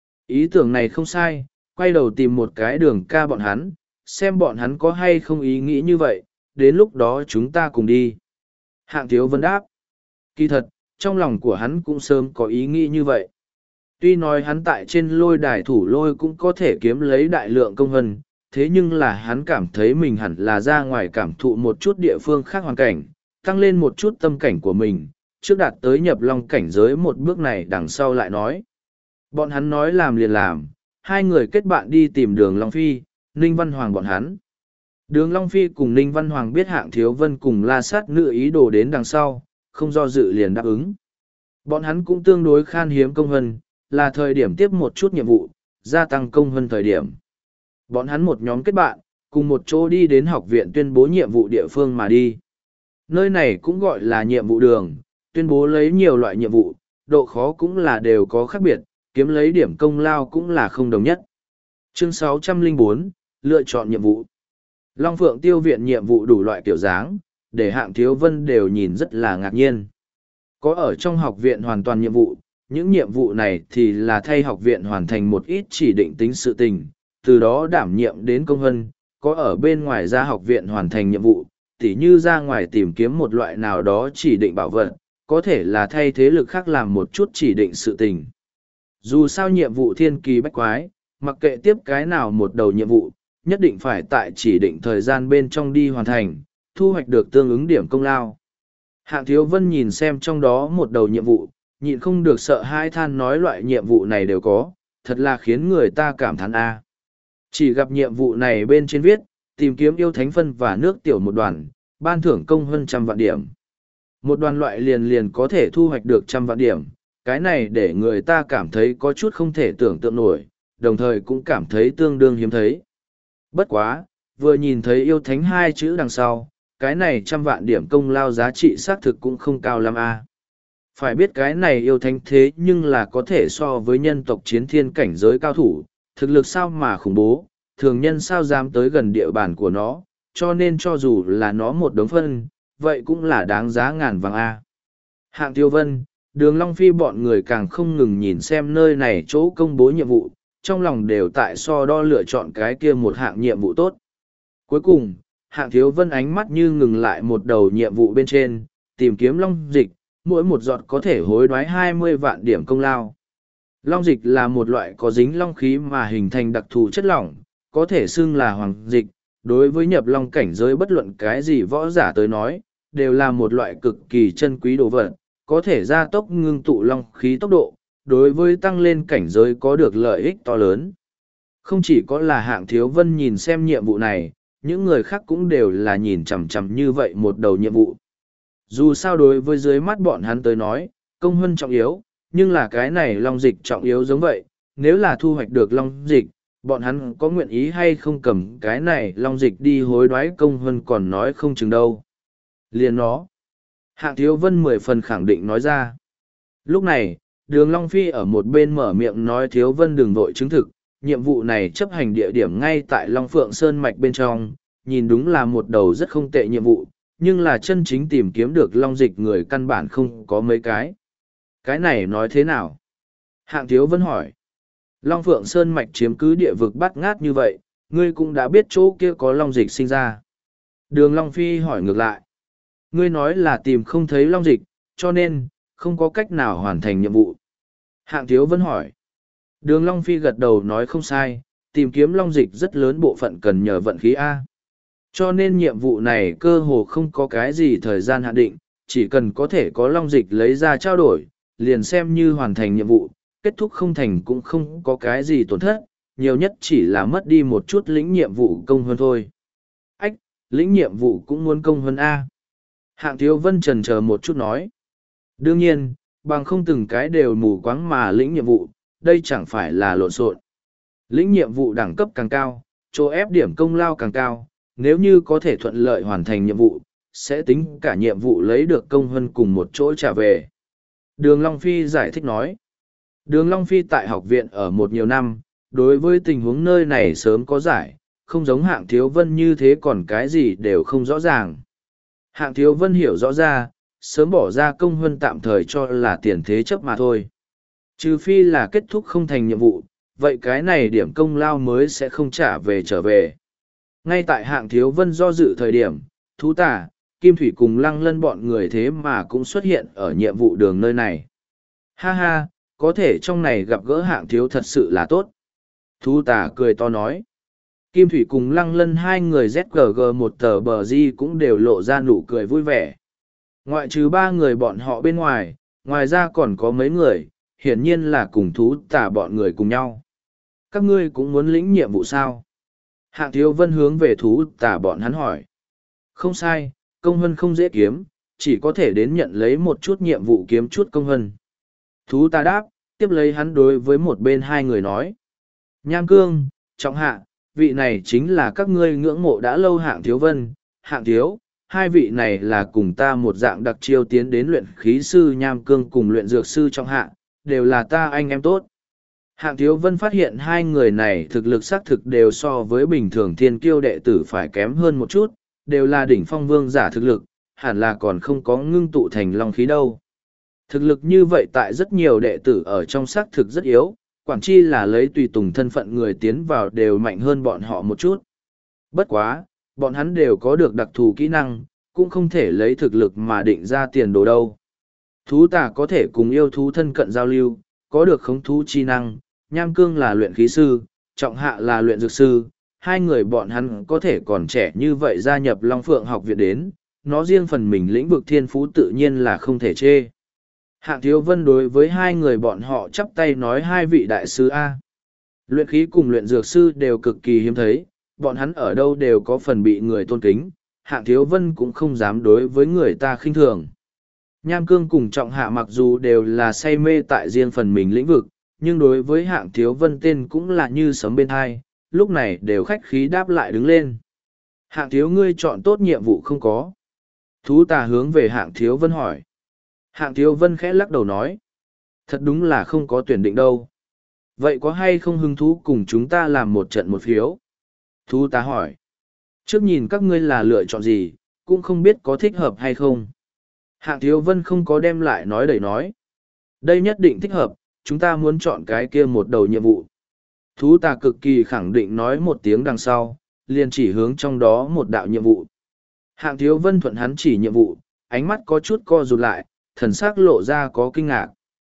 Ý tưởng này không sai, quay đầu tìm một cái đường ca bọn hắn, xem bọn hắn có hay không ý nghĩ như vậy, đến lúc đó chúng ta cùng đi. Hạng Thiếu Vân đáp. Kỳ thật, trong lòng của hắn cũng sớm có ý nghĩ như vậy. Tuy nói hắn tại trên lôi đài thủ lôi cũng có thể kiếm lấy đại lượng công hân, thế nhưng là hắn cảm thấy mình hẳn là ra ngoài cảm thụ một chút địa phương khác hoàn cảnh, tăng lên một chút tâm cảnh của mình, trước đạt tới nhập long cảnh giới một bước này đằng sau lại nói. Bọn hắn nói làm liền làm, hai người kết bạn đi tìm Đường Long Phi, Ninh Văn Hoàng bọn hắn. Đường Long Phi cùng Ninh Văn Hoàng biết Hạng Thiếu Vân cùng La Sát Nữ ý đồ đến đằng sau, không do dự liền đáp ứng. Bọn hắn cũng tương đối khan hiếm công hân, là thời điểm tiếp một chút nhiệm vụ, gia tăng công hân thời điểm. Bọn hắn một nhóm kết bạn, cùng một chỗ đi đến học viện tuyên bố nhiệm vụ địa phương mà đi. Nơi này cũng gọi là nhiệm vụ đường, tuyên bố lấy nhiều loại nhiệm vụ, độ khó cũng là đều có khác biệt, kiếm lấy điểm công lao cũng là không đồng nhất. Chương 604, lựa chọn nhiệm vụ. Long Phượng Tiêu viện nhiệm vụ đủ loại kiểu dáng, để Hạng Thiếu Vân đều nhìn rất là ngạc nhiên. Có ở trong học viện hoàn toàn nhiệm vụ, những nhiệm vụ này thì là thay học viện hoàn thành một ít chỉ định tính sự tình, từ đó đảm nhiệm đến công hân, có ở bên ngoài ra học viện hoàn thành nhiệm vụ, tỉ như ra ngoài tìm kiếm một loại nào đó chỉ định bảo vật, có thể là thay thế lực khác làm một chút chỉ định sự tình. Dù sao nhiệm vụ thiên kỳ bách quái, mặc kệ tiếp cái nào một đầu nhiệm vụ, nhất định phải tại chỉ định thời gian bên trong đi hoàn thành, thu hoạch được tương ứng điểm công lao. Hạng Thiếu Vân nhìn xem trong đó một đầu nhiệm vụ, nhịn không được sợ hai than nói loại nhiệm vụ này đều có, thật là khiến người ta cảm thán a. Chỉ gặp nhiệm vụ này bên trên viết, tìm kiếm yêu thánh phân và nước tiểu một đoàn, ban thưởng công hơn 100 vạn điểm. Một đoàn loại liền liền có thể thu hoạch được 100 vạn điểm, cái này để người ta cảm thấy có chút không thể tưởng tượng nổi, đồng thời cũng cảm thấy tương đương hiếm thấy. Bất quá, vừa nhìn thấy yêu thánh hai chữ đằng sau, cái này 100 vạn điểm công lao giá trị xác thực cũng không cao lắm a. Phải biết cái này yêu thánh thế nhưng là có thể so với nhân tộc chiến thiên cảnh giới cao thủ, thực lực sao mà khủng bố, thường nhân sao dám tới gần địa bàn của nó, cho nên cho dù là nó một đống phân, vậy cũng là đáng giá ngàn vàng a. Hạng Tiêu Vân, Đường Long Phi bọn người càng không ngừng nhìn xem nơi này chỗ công bố nhiệm vụ, trong lòng đều tại so đo lựa chọn cái kia một hạng nhiệm vụ tốt. Cuối cùng, Hạng Thiếu Vân ánh mắt như ngừng lại một đầu nhiệm vụ bên trên, tìm kiếm long dịch, mỗi một giọt có thể hối đoái 20 vạn điểm công lao. Long dịch là một loại có dính long khí mà hình thành đặc thù chất lỏng, có thể xưng là hoàng dịch. Đối với nhập long cảnh giới bất luận cái gì võ giả tới nói, đều là một loại cực kỳ chân quý đồ vật, có thể gia tốc ngưng tụ long khí tốc độ, đối với tăng lên cảnh giới có được lợi ích to lớn. Không chỉ có là Hạng Thiếu Vân nhìn xem nhiệm vụ này, những người khác cũng đều là nhìn chằm chằm như vậy một đầu nhiệm vụ. Dù sao đối với dưới mắt bọn hắn tới nói, công hơn trọng yếu, nhưng là cái này long dịch trọng yếu giống vậy, nếu là thu hoạch được long dịch, bọn hắn có nguyện ý hay không cầm cái này long dịch đi hối đoái công hơn còn nói không chừng đâu. Liền nó. Hạng Thiếu Vân 10 phần khẳng định nói ra. Lúc này, Đường Long Phi ở một bên mở miệng nói Thiếu Vân đừng vội chứng thực, nhiệm vụ này chấp hành địa điểm ngay tại Long Phượng Sơn Mạch bên trong, nhìn đúng là một đầu rất không tệ nhiệm vụ, nhưng là chân chính tìm kiếm được long dịch người căn bản không có mấy cái. Cái này nói thế nào? Hạng Thiếu Vân hỏi. Long Phượng Sơn Mạch chiếm cứ địa vực bát ngát như vậy, ngươi cũng đã biết chỗ kia có long dịch sinh ra. Đường Long Phi hỏi ngược lại. Ngươi nói là tìm không thấy long dịch, cho nên, không có cách nào hoàn thành nhiệm vụ. Hạng Thiếu Vân hỏi. Đường Long Phi gật đầu nói không sai, tìm kiếm long dịch rất lớn bộ phận cần nhờ vận khí A. Cho nên nhiệm vụ này cơ hồ không có cái gì thời gian hạn định, chỉ cần có thể có long dịch lấy ra trao đổi, liền xem như hoàn thành nhiệm vụ, kết thúc không thành cũng không có cái gì tổn thất, nhiều nhất chỉ là mất đi một chút lĩnh nhiệm vụ công hơn thôi. Ách, lĩnh nhiệm vụ cũng muốn công hơn A. Hạng Thiếu Vân chần chờ một chút nói. Đương nhiên, bằng không từng cái đều mù quáng mà lĩnh nhiệm vụ, đây chẳng phải là lộn xộn. Lĩnh nhiệm vụ đẳng cấp càng cao, chỗ ép điểm công lao càng cao, nếu như có thể thuận lợi hoàn thành nhiệm vụ, sẽ tính cả nhiệm vụ lấy được công hơn cùng một chỗ trả về. Đường Long Phi giải thích nói. Đường Long Phi tại học viện ở một nhiều năm, đối với tình huống nơi này sớm có giải, không giống Hạng Thiếu Vân như thế còn cái gì đều không rõ ràng. Hạng Thiếu Vân hiểu rõ ra, sớm bỏ ra công hơn tạm thời cho là tiền thế chấp mà thôi. Trừ phi là kết thúc không thành nhiệm vụ, vậy cái này điểm công lao mới sẽ không trả về trở về. Ngay tại Hạng Thiếu Vân do dự thời điểm, Thú Tả, Kim Thủy cùng Lăng Lân bọn người thế mà cũng xuất hiện ở nhiệm vụ đường nơi này. Ha ha, có thể trong này gặp gỡ Hạng Thiếu thật sự là tốt. Thú Tả cười to nói. Kim Thủy cùng Lăng Lân hai người ZGG một tờ bờ di cũng đều lộ ra nụ cười vui vẻ. Ngoại trừ ba người bọn họ bên ngoài, ngoài ra còn có mấy người, hiển nhiên là cùng Thú Tả bọn người cùng nhau. Các ngươi cũng muốn lĩnh nhiệm vụ sao? Hạng Thiếu Vân hướng về Thú Tả bọn hắn hỏi. Không sai, công hân không dễ kiếm, chỉ có thể đến nhận lấy một chút nhiệm vụ kiếm chút công hân. Thú Tả đáp, tiếp lấy hắn đối với một bên hai người nói. Nham Cương, Trọng Hạ, vị này chính là các ngươi ngưỡng mộ đã lâu Hạng Thiếu Vân, Hạng Thiếu, hai vị này là cùng ta một dạng đặc chiêu tiến đến luyện khí sư Nham Cương cùng luyện dược sư Trọng Hạ, đều là ta anh em tốt. Hạng Thiếu Vân phát hiện hai người này thực lực xác thực đều so với bình thường thiên kiêu đệ tử phải kém hơn một chút, đều là đỉnh phong vương giả thực lực, hẳn là còn không có ngưng tụ thành long khí đâu. Thực lực như vậy tại rất nhiều đệ tử ở trong xác thực rất yếu, quản chi là lấy tùy tùng thân phận người tiến vào đều mạnh hơn bọn họ một chút. Bất quá, bọn hắn đều có được đặc thù kỹ năng, cũng không thể lấy thực lực mà định ra tiền đồ đâu. Thú Tả có thể cùng yêu thú thân cận giao lưu, có được khống thú chi năng, Nham Cương là luyện khí sư, Trọng Hạ là luyện dược sư, hai người bọn hắn có thể còn trẻ như vậy gia nhập Long Phượng học viện đến, nó riêng phần mình lĩnh vực thiên phú tự nhiên là không thể chê. Hạng Thiếu Vân đối với hai người bọn họ chắp tay nói hai vị đại sư A. Luyện khí cùng luyện dược sư đều cực kỳ hiếm thấy, bọn hắn ở đâu đều có phần bị người tôn kính, Hạng Thiếu Vân cũng không dám đối với người ta khinh thường. Nham Cương cùng Trọng Hạ mặc dù đều là say mê tại riêng phần mình lĩnh vực, nhưng đối với Hạng Thiếu Vân tên cũng là như sấm bên hai, lúc này đều khách khí đáp lại đứng lên. Hạng Thiếu ngươi chọn tốt nhiệm vụ không có. Thú Tả hướng về Hạng Thiếu Vân hỏi. Hạng Thiếu Vân khẽ lắc đầu nói. Thật đúng là không có tuyển định đâu. Vậy có hay không hứng thú cùng chúng ta làm một trận một phiếu? Thú Tả hỏi. Trước nhìn các ngươi là lựa chọn gì, cũng không biết có thích hợp hay không. Hạng Thiếu Vân không có đem lại nói đầy nói. Đây nhất định thích hợp, chúng ta muốn chọn cái kia một đầu nhiệm vụ. Thú Tả cực kỳ khẳng định nói một tiếng đằng sau, liền chỉ hướng trong đó một đạo nhiệm vụ. Hạng Thiếu Vân thuận hắn chỉ nhiệm vụ, ánh mắt có chút co rụt lại, thần sắc lộ ra có kinh ngạc.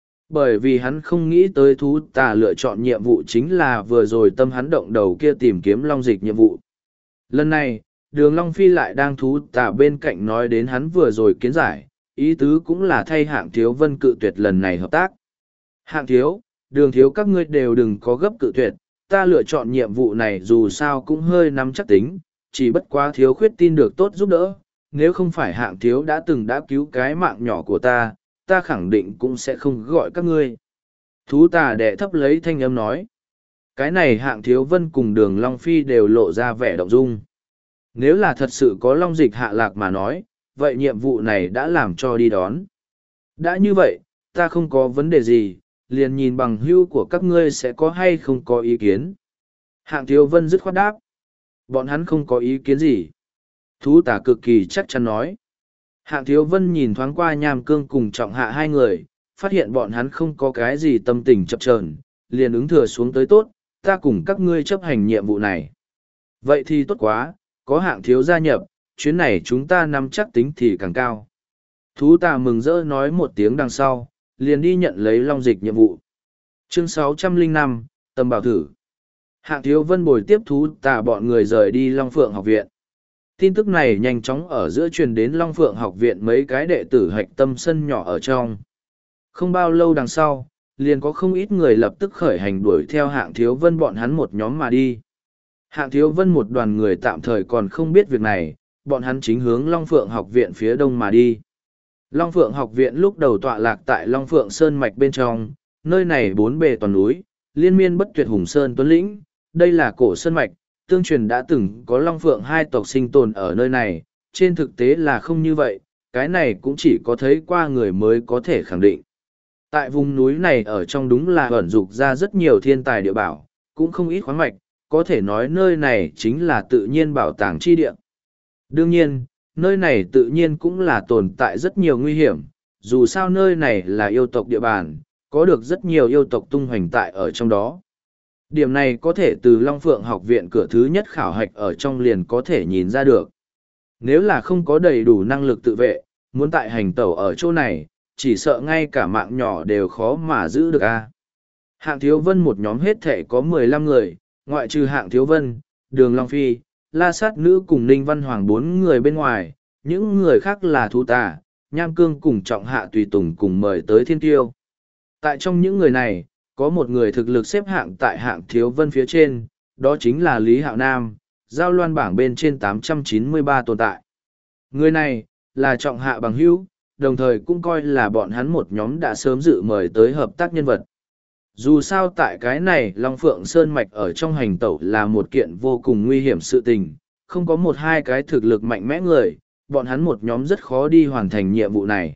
Bởi vì hắn không nghĩ tới thú tà lựa chọn nhiệm vụ chính là vừa rồi tâm hắn động đầu kia tìm kiếm long dịch nhiệm vụ. Lần này, Đường Long Phi lại đang thú tà bên cạnh nói đến hắn vừa rồi kiến giải, ý tứ cũng là thay Hạng Thiếu Vân cự tuyệt lần này hợp tác. Hạng Thiếu, Đường Thiếu các ngươi đều đừng có gấp cự tuyệt, ta lựa chọn nhiệm vụ này dù sao cũng hơi nắm chắc tính, chỉ bất quá Thiếu khuyết tin được tốt giúp đỡ, nếu không phải Hạng Thiếu đã từng đã cứu cái mạng nhỏ của ta khẳng định cũng sẽ không gọi các ngươi. Thú tà đệ thấp lấy thanh âm nói. Cái này Hạng Thiếu Vân cùng Đường Long Phi đều lộ ra vẻ động dung. Nếu là thật sự có long dịch hạ lạc mà nói, vậy nhiệm vụ này đã làm cho đi đón. Đã như vậy, ta không có vấn đề gì, liền nhìn bằng hữu của các ngươi sẽ có hay không có ý kiến. Hạng Thiếu Vân dứt khoát đáp. Bọn hắn không có ý kiến gì. Thú tà cực kỳ chắc chắn nói. Hạng Thiếu Vân nhìn thoáng qua Nham Cương cùng Trọng Hạ hai người, phát hiện bọn hắn không có cái gì tâm tình chập chờn, liền ứng thừa xuống tới tốt, ta cùng các ngươi chấp hành nhiệm vụ này. Vậy thì tốt quá, có Hạng Thiếu gia nhập, chuyến này chúng ta nắm chắc tính thì càng cao. Thú tà mừng rỡ nói một tiếng đằng sau, liền đi nhận lấy long dịch nhiệm vụ. Chương 605, Tâm Bảo Thử. Hạng Thiếu Vân bồi tiếp thú tà bọn người rời đi Long Phượng học viện. Tin tức này nhanh chóng ở giữa truyền đến Long Phượng học viện mấy cái đệ tử hạch tâm sân nhỏ ở trong. Không bao lâu đằng sau, liền có không ít người lập tức khởi hành đuổi theo Hạng Thiếu Vân bọn hắn một nhóm mà đi. Hạng Thiếu Vân một đoàn người tạm thời còn không biết việc này, bọn hắn chính hướng Long Phượng học viện phía đông mà đi. Long Phượng học viện lúc đầu tọa lạc tại Long Phượng Sơn Mạch bên trong, nơi này bốn bề toàn núi, liên miên bất tuyệt hùng sơn tuấn lĩnh, đây là cổ sơn mạch, tương truyền đã từng có Long Phượng hai tộc sinh tồn ở nơi này, trên thực tế là không như vậy, cái này cũng chỉ có thấy qua người mới có thể khẳng định. Tại vùng núi này ở trong đúng là ẩn dục ra rất nhiều thiên tài địa bảo, cũng không ít khoáng mạch, có thể nói nơi này chính là tự nhiên bảo tàng chi địa. Đương nhiên, nơi này tự nhiên cũng là tồn tại rất nhiều nguy hiểm, dù sao nơi này là yêu tộc địa bàn, có được rất nhiều yêu tộc tung hoành tại ở trong đó. Điểm này có thể từ Long Phượng học viện cửa thứ nhất khảo hạch ở trong liền có thể nhìn ra được. Nếu là không có đầy đủ năng lực tự vệ, muốn tại hành tẩu ở chỗ này, chỉ sợ ngay cả mạng nhỏ đều khó mà giữ được a. Hạng Thiếu Vân một nhóm hết thể có 15 người, ngoại trừ Hạng Thiếu Vân, Đường Long Phi, La Sát Nữ cùng Ninh Văn Hoàng 4 người bên ngoài, những người khác là Thú Tà, Nham Cương cùng Trọng Hạ tùy tùng cùng mời tới Thiên Tiêu. Tại trong những người này, có một người thực lực xếp hạng tại Hạng Thiếu Vân phía trên, đó chính là Lý Hạo Nam, giao loan bảng bên trên 893 tồn tại. Người này, là Trọng Hạ bằng hữu, đồng thời cũng coi là bọn hắn một nhóm đã sớm dự mời tới hợp tác nhân vật. Dù sao tại cái này Long Phượng Sơn Mạch ở trong hành tẩu là một kiện vô cùng nguy hiểm sự tình, không có một hai cái thực lực mạnh mẽ người, bọn hắn một nhóm rất khó đi hoàn thành nhiệm vụ này.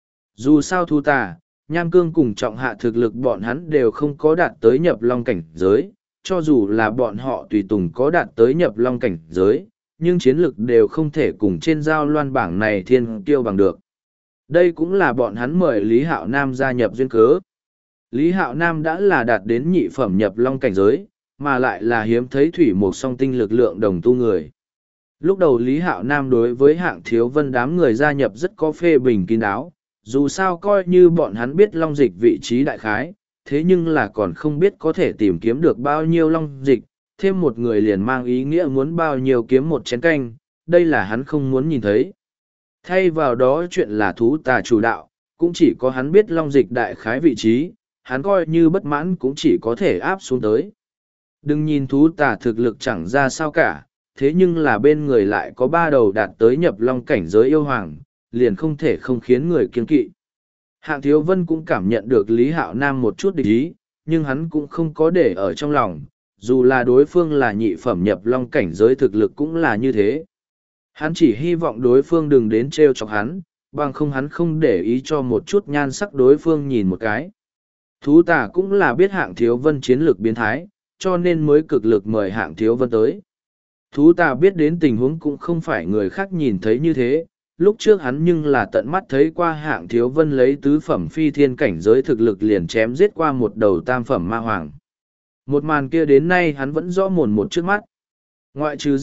Dù sao Thú Tà, Nham Cương cùng Trọng Hạ thực lực bọn hắn đều không có đạt tới nhập long cảnh giới, cho dù là bọn họ tùy tùng có đạt tới nhập long cảnh giới, nhưng chiến lực đều không thể cùng trên giao loan bảng này thiên kiêu bằng được. Đây cũng là bọn hắn mời Lý Hạo Nam gia nhập duyên cớ. Lý Hạo Nam đã là đạt đến nhị phẩm nhập long cảnh giới, mà lại là hiếm thấy thủy một song tinh lực lượng đồng tu người. Lúc đầu Lý Hạo Nam đối với Hạng Thiếu Vân đám người gia nhập rất có phê bình kín đáo, dù sao coi như bọn hắn biết long dịch vị trí đại khái, thế nhưng là còn không biết có thể tìm kiếm được bao nhiêu long dịch, thêm một người liền mang ý nghĩa muốn bao nhiêu kiếm một chén canh, đây là hắn không muốn nhìn thấy. Thay vào đó chuyện là Thú Tà chủ đạo, cũng chỉ có hắn biết long dịch đại khái vị trí, hắn coi như bất mãn cũng chỉ có thể áp xuống tới. Đừng nhìn Thú Tà thực lực chẳng ra sao cả, thế nhưng là bên người lại có 3 đầu đạt tới nhập long cảnh giới yêu hoàng, liền không thể không khiến người kiêng kỵ. Hạng Thiếu Vân cũng cảm nhận được Lý Hạo Nam một chút địch ý, nhưng hắn cũng không có để ở trong lòng, dù là đối phương là nhị phẩm nhập long cảnh giới thực lực cũng là như thế. Hắn chỉ hy vọng đối phương đừng đến trêu chọc hắn, bằng không hắn không để ý cho một chút nhan sắc đối phương nhìn một cái. Thú Tà cũng là biết Hạng Thiếu Vân chiến lược biến thái, cho nên mới cực lực mời Hạng Thiếu Vân tới. Thú Tà biết đến tình huống cũng không phải người khác nhìn thấy như thế, lúc trước hắn nhưng là tận mắt thấy qua Hạng Thiếu Vân lấy tứ phẩm phi thiên cảnh giới thực lực liền chém giết qua một đầu tam phẩm ma hoàng. Một màn kia đến nay hắn vẫn rõ mồn một trước mắt. Ngoại trừ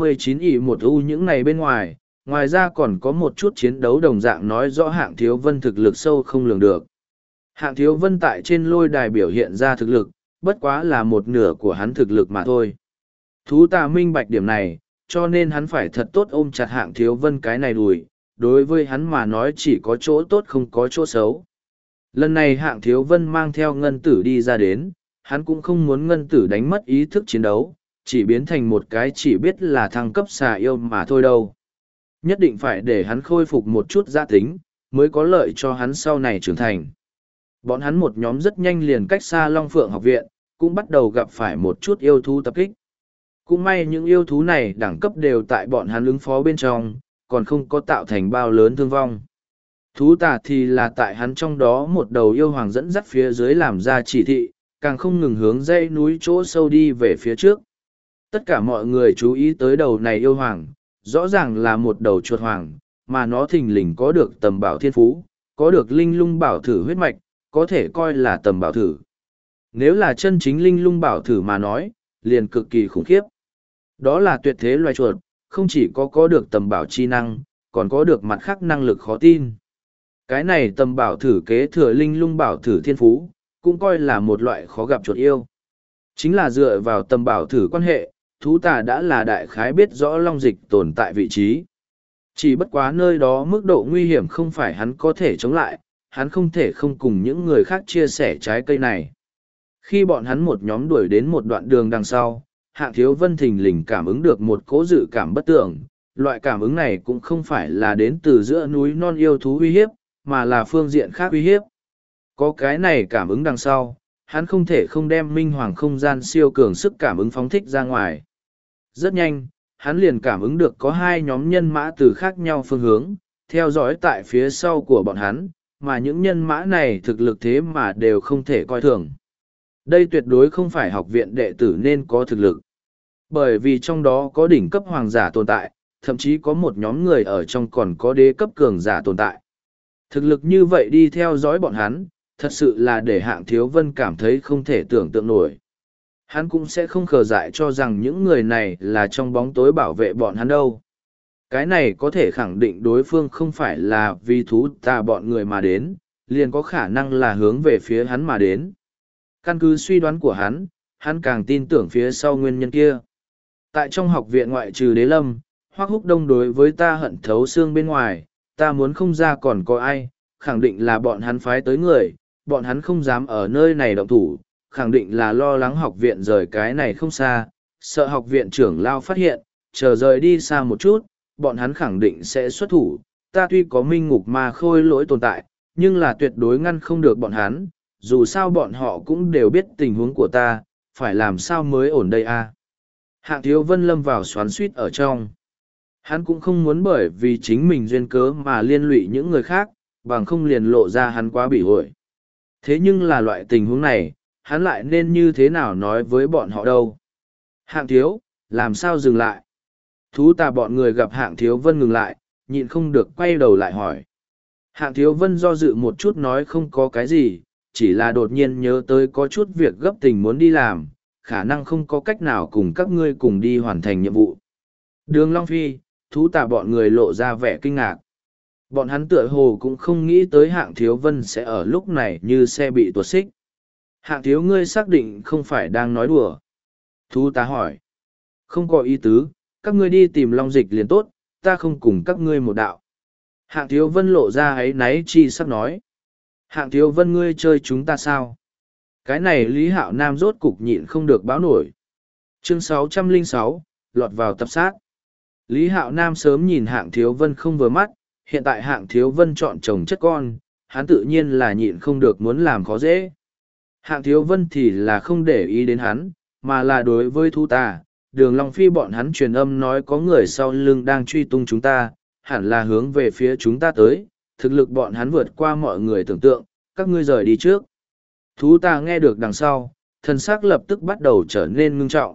Z59Y1U những này bên ngoài, ngoài ra còn có một chút chiến đấu đồng dạng nói rõ Hạng Thiếu Vân thực lực sâu không lường được. Hạng Thiếu Vân tại trên lôi đài biểu hiện ra thực lực, bất quá là một nửa của hắn thực lực mà thôi. Thú tà minh bạch điểm này, cho nên hắn phải thật tốt ôm chặt Hạng Thiếu Vân cái này đùi, đối với hắn mà nói chỉ có chỗ tốt không có chỗ xấu. Lần này Hạng Thiếu Vân mang theo ngân tử đi ra đến, hắn cũng không muốn ngân tử đánh mất ý thức chiến đấu, chỉ biến thành một cái chỉ biết là thăng cấp xà yêu mà thôi đâu. Nhất định phải để hắn khôi phục một chút gia tính, mới có lợi cho hắn sau này trưởng thành. Bọn hắn một nhóm rất nhanh liền cách xa Long Phượng học viện, cũng bắt đầu gặp phải một chút yêu thú tập kích. Cũng may những yêu thú này đẳng cấp đều tại bọn hắn ứng phó bên trong, còn không có tạo thành bao lớn thương vong. Thú tà thì là tại hắn trong đó một đầu yêu hoàng dẫn dắt phía dưới làm ra chỉ thị, càng không ngừng hướng dãy núi chỗ sâu đi về phía trước. Tất cả mọi người chú ý tới đầu này yêu hoàng, rõ ràng là một đầu chuột hoàng, mà nó thình lình có được tầm bảo thiên phú, có được linh lung bảo thử huyết mạch, có thể coi là tầm bảo thử. Nếu là chân chính linh lung bảo thử mà nói, liền cực kỳ khủng khiếp. Đó là tuyệt thế loài chuột, không chỉ có được tầm bảo chi năng, còn có được mặt khác năng lực khó tin. Cái này tầm bảo thử kế thừa linh lung bảo thử thiên phú, cũng coi là một loại khó gặp chuột yêu. Chính là dựa vào tầm bảo thử quan hệ, thú tà đã là đại khái biết rõ long dịch tồn tại vị trí. Chỉ bất quá nơi đó mức độ nguy hiểm không phải hắn có thể chống lại, hắn không thể không cùng những người khác chia sẻ trái cây này. Khi bọn hắn một nhóm đuổi đến một đoạn đường đằng sau, Hạng Thiếu Vân thình lình cảm ứng được một cỗ dự cảm bất tưởng. Loại cảm ứng này cũng không phải là đến từ giữa núi non yêu thú uy hiếp, mà là phương diện khác uy hiếp. Có cái này cảm ứng đằng sau, hắn không thể không đem minh hoàng không gian siêu cường sức cảm ứng phóng thích ra ngoài. Rất nhanh, hắn liền cảm ứng được có hai nhóm nhân mã từ khác nhau phương hướng, theo dõi tại phía sau của bọn hắn, mà những nhân mã này thực lực thế mà đều không thể coi thường. Đây tuyệt đối không phải học viện đệ tử nên có thực lực. Bởi vì trong đó có đỉnh cấp hoàng giả tồn tại, thậm chí có một nhóm người ở trong còn có đế cấp cường giả tồn tại. Thực lực như vậy đi theo dõi bọn hắn, thật sự là để Hạng Thiếu Vân cảm thấy không thể tưởng tượng nổi. Hắn cũng sẽ không khờ dại cho rằng những người này là trong bóng tối bảo vệ bọn hắn đâu. Cái này có thể khẳng định đối phương không phải là vì thú tà bọn người mà đến, liền có khả năng là hướng về phía hắn mà đến. Căn cứ suy đoán của hắn càng tin tưởng phía sau nguyên nhân kia. Tại trong học viện ngoại trừ Đế Lâm, Hoắc Húc Đông đối với ta hận thấu xương bên ngoài, ta muốn không ra còn có ai, khẳng định là bọn hắn phái tới người, bọn hắn không dám ở nơi này động thủ, khẳng định là lo lắng học viện rời cái này không xa, sợ học viện trưởng lao phát hiện, chờ rời đi xa một chút, bọn hắn khẳng định sẽ xuất thủ. Ta tuy có minh ngục ma khôi lỗi tồn tại, nhưng là tuyệt đối ngăn không được bọn hắn, dù sao bọn họ cũng đều biết tình huống của ta, phải làm sao mới ổn đây a? Hạng Thiếu Vân lâm vào xoắn suýt ở trong. Hắn cũng không muốn bởi vì chính mình duyên cớ mà liên lụy những người khác, bằng không liền lộ ra hắn quá bỉ ổi. Thế nhưng là loại tình huống này, hắn lại nên như thế nào nói với bọn họ đâu? Hạng Thiếu, làm sao dừng lại? Thú tà bọn người gặp Hạng Thiếu Vân ngừng lại, nhịn không được quay đầu lại hỏi. Hạng Thiếu Vân do dự một chút nói không có cái gì, chỉ là đột nhiên nhớ tới có chút việc gấp tình muốn đi làm, khả năng không có cách nào cùng các ngươi cùng đi hoàn thành nhiệm vụ. Đường Long Phi, thú tà bọn người lộ ra vẻ kinh ngạc. Bọn hắn tựa hồ cũng không nghĩ tới Hạng Thiếu Vân sẽ ở lúc này như xe bị tuột xích. Hạng Thiếu ngươi xác định không phải đang nói đùa. Thú tà hỏi. Không có ý tứ, các ngươi đi tìm Long Dịch liền tốt, ta không cùng các ngươi một đạo. Hạng Thiếu Vân lộ ra áy náy chi sắc nói. Hạng Thiếu Vân ngươi chơi chúng ta sao? Cái này Lý Hạo Nam rốt cục nhịn không được báo nổi. Chương 606, lọt vào tập sát. Lý Hạo Nam sớm nhìn Hạng Thiếu Vân không vừa mắt, hiện tại Hạng Thiếu Vân chọn chồng chất con, hắn tự nhiên là nhịn không được muốn làm khó dễ. Hạng Thiếu Vân thì là không để ý đến hắn, mà là đối với thú tà, Đường Long Phi bọn hắn truyền âm nói có người sau lưng đang truy tung chúng ta, hẳn là hướng về phía chúng ta tới, thực lực bọn hắn vượt qua mọi người tưởng tượng, các ngươi rời đi trước. Thú tà nghe được đằng sau, thân xác lập tức bắt đầu trở nên ngưng trọng.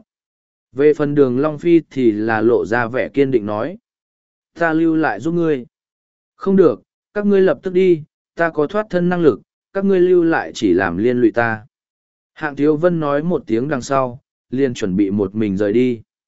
Về phần Đường Long Phi thì là lộ ra vẻ kiên định nói. Ta lưu lại giúp ngươi. Không được, các ngươi lập tức đi, ta có thoát thân năng lực, các ngươi lưu lại chỉ làm liên lụy ta. Hạng Thiếu Vân nói một tiếng đằng sau, liền chuẩn bị một mình rời đi.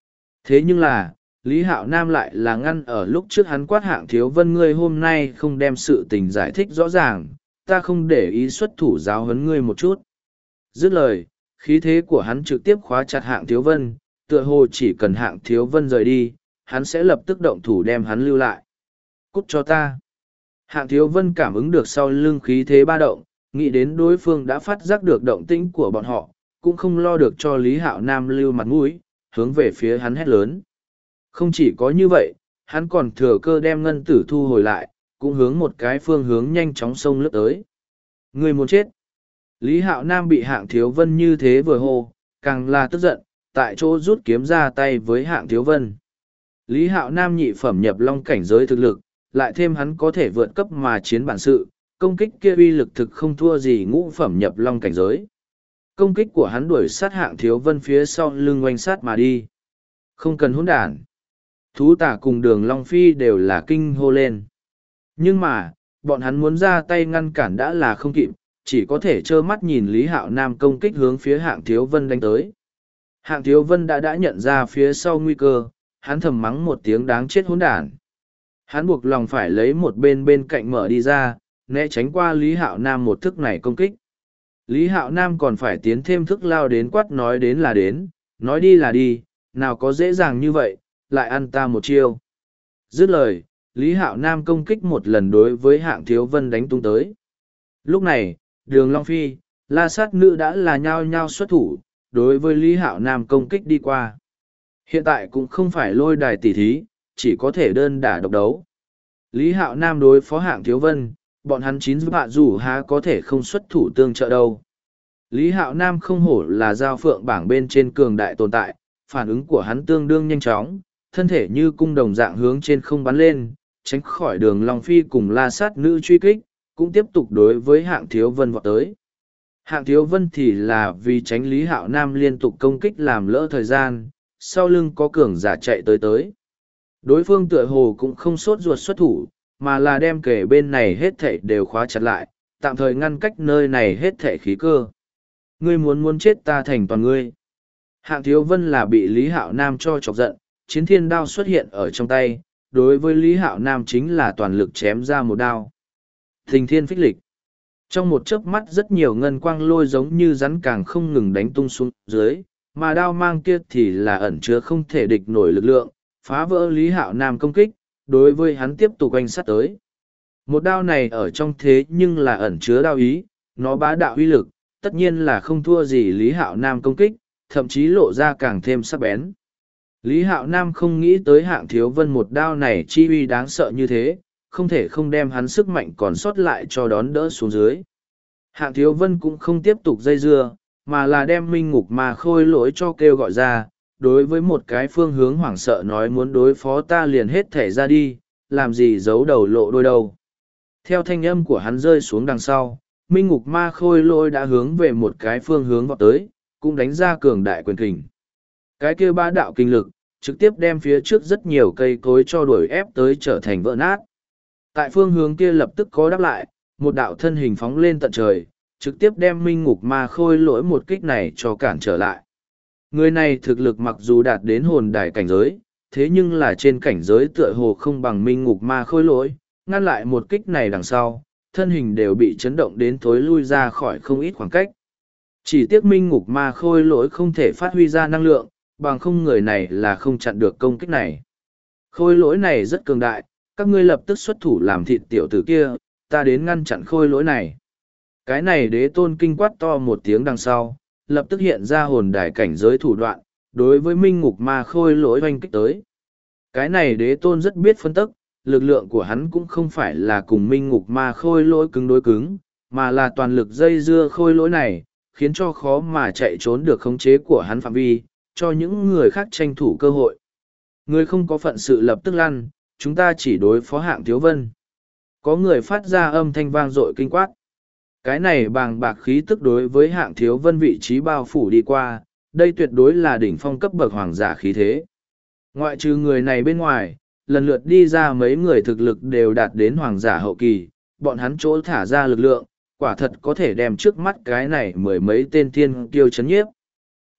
Thế nhưng là, Lý Hạo Nam lại là ngăn ở lúc trước hắn quát Hạng Thiếu Vân, ngươi hôm nay không đem sự tình giải thích rõ ràng, ta không để ý xuất thủ giáo huấn ngươi một chút. Dứt lời, khí thế của hắn trực tiếp khóa chặt Hạng Thiếu Vân, tựa hồ chỉ cần Hạng Thiếu Vân rời đi, hắn sẽ lập tức động thủ đem hắn lưu lại. Cút cho ta. Hạng Thiếu Vân cảm ứng được sau lưng khí thế ba động, nghĩ đến đối phương đã phát giác được động tĩnh của bọn họ, cũng không lo được cho Lý Hạo Nam lưu mặt mũi, hướng về phía hắn hét lớn. Không chỉ có như vậy, hắn còn thừa cơ đem ngân tử thu hồi lại, cũng hướng một cái phương hướng nhanh chóng xông lướt tới. Người muốn chết. Lý Hạo Nam bị Hạng Thiếu Vân như thế vừa hô, càng là tức giận, tại chỗ rút kiếm ra tay với Hạng Thiếu Vân. Lý Hạo Nam nhị phẩm nhập long cảnh giới thực lực, lại thêm hắn có thể vượt cấp mà chiến bản sự, công kích kia uy lực thực không thua gì ngũ phẩm nhập long cảnh giới. Công kích của hắn đuổi sát Hạng Thiếu Vân phía sau lưng oanh sát mà đi. Không cần hỗn đản. Thú tả cùng Đường Long Phi đều là kinh hô lên. Nhưng mà, bọn hắn muốn ra tay ngăn cản đã là không kịp, chỉ có thể trơ mắt nhìn Lý Hạo Nam công kích hướng phía Hạng Thiếu Vân đánh tới. Hạng Thiếu Vân đã nhận ra phía sau nguy cơ, hắn thầm mắng một tiếng đáng chết hỗn đản. Hắn buộc lòng phải lấy một bên cạnh mở đi ra, né tránh qua Lý Hạo Nam một thức này công kích. Lý Hạo Nam còn phải tiến thêm thức lao đến quát nói đến là đến, nói đi là đi, nào có dễ dàng như vậy, lại ăn ta một chiêu. Dứt lời, Lý Hạo Nam công kích một lần đối với Hạng Thiếu Vân đánh tung tới. Lúc này, Đường Long Phi, La Sát Nữ đã là nhao nhao xuất thủ, đối với Lý Hạo Nam công kích đi qua. Hiện tại cũng không phải lôi đài tỉ thí, chỉ có thể đơn đả độc đấu. Lý Hạo Nam đối phó Hạng Thiếu Vân, bọn hắn chín vạ rủ há có thể không xuất thủ tương trợ đâu. Lý Hạo Nam không hổ là giao phượng bảng bên trên cường đại tồn tại, phản ứng của hắn tương đương nhanh chóng, thân thể như cung đồng dạng hướng trên không bắn lên, tránh khỏi Đường Long Phi cùng La Sát Nữ truy kích, cũng tiếp tục đối với Hạng Thiếu Vân vọt tới. Hạng Thiếu Vân thì là vì tránh Lý Hạo Nam liên tục công kích làm lỡ thời gian, sau lưng có cường giả chạy tới. Đối phương tựa hồ cũng không sốt ruột xuất thủ, mà là đem kể bên này hết thảy đều khóa chặt lại, tạm thời ngăn cách nơi này hết thảy khí cơ. Ngươi muốn chết ta thành toàn ngươi. Hạng Thiếu Vân là bị Lý Hạo Nam cho chọc giận, chiến thiên đao xuất hiện ở trong tay, đối với Lý Hạo Nam chính là toàn lực chém ra một đao. Thình thiên phích lịch. Trong một chớp mắt rất nhiều ngân quang lôi giống như rắn càng không ngừng đánh tung xuống dưới, mà đao mang kia thì là ẩn chứa không thể địch nổi lực lượng, phá vỡ Lý Hạo Nam công kích, đối với hắn tiếp tục oanh sát tới. Một đao này ở trong thế nhưng là ẩn chứa đao ý, nó bá đạo uy lực, tất nhiên là không thua gì Lý Hạo Nam công kích, thậm chí lộ ra càng thêm sắc bén. Lý Hạo Nam không nghĩ tới Hạng Thiếu Vân một đao này chi uy đáng sợ như thế, không thể không đem hắn sức mạnh còn sót lại cho đón đỡ xuống dưới. Hạng Thiếu Vân cũng không tiếp tục dây dưa, mà là đem Minh Ngục Ma Khôi Lỗi cho kêu gọi ra, đối với một cái phương hướng hoảng sợ nói muốn đối phó ta liền hết thể ra đi, làm gì giấu đầu lộ đôi đầu. Theo thanh âm của hắn rơi xuống đằng sau, Minh Ngục Ma Khôi Lỗi đã hướng về một cái phương hướng vọt tới, cũng đánh ra cường đại quyền kình. Cái kia bá đạo kinh lực, trực tiếp đem phía trước rất nhiều cây cối cho đuổi ép tới trở thành vỡ nát. Tại phương hướng kia lập tức có đáp lại, một đạo thân hình phóng lên tận trời, trực tiếp đem Minh Ngục Ma Khôi Lỗi một kích này cho cản trở lại. Người này thực lực mặc dù đạt đến hồn đài cảnh giới, thế nhưng là trên cảnh giới tựa hồ không bằng Minh Ngục Ma Khôi Lỗi, ngăn lại một kích này đằng sau, thân hình đều bị chấn động đến thối lui ra khỏi không ít khoảng cách. Chỉ tiếc Minh Ngục Ma Khôi Lỗi không thể phát huy ra năng lượng, bằng không người này là không chặn được công kích này. Khôi Lỗi này rất cường đại, các ngươi lập tức xuất thủ làm thịt tiểu tử kia, ta đến ngăn chặn Khôi Lỗi này. Cái này Đế Tôn kinh quát to một tiếng đằng sau, lập tức hiện ra hồn đài cảnh giới thủ đoạn, đối với Minh Ngục Ma Khôi Lỗi oanh kích tới. Cái này Đế Tôn rất biết phân tích, lực lượng của hắn cũng không phải là cùng Minh Ngục Ma Khôi Lỗi cứng đối cứng, mà là toàn lực dây dưa Khôi Lỗi này, khiến cho khó mà chạy trốn được khống chế của hắn phạm vi, cho những người khác tranh thủ cơ hội. Người không có phận sự lập tức lăn, chúng ta chỉ đối phó Hạng Thiếu Vân. Có người phát ra âm thanh vang dội kinh quát. Cái này bàng bạc khí tức đối với Hạng Thiếu Vân vị trí bao phủ đi qua, đây tuyệt đối là đỉnh phong cấp bậc hoàng giả khí thế. Ngoại trừ người này bên ngoài, lần lượt đi ra mấy người thực lực đều đạt đến hoàng giả hậu kỳ, bọn hắn chỗ thả ra lực lượng, quả thật có thể đem trước mắt cái này mười mấy tên thiên kiêu chấn nhiếp.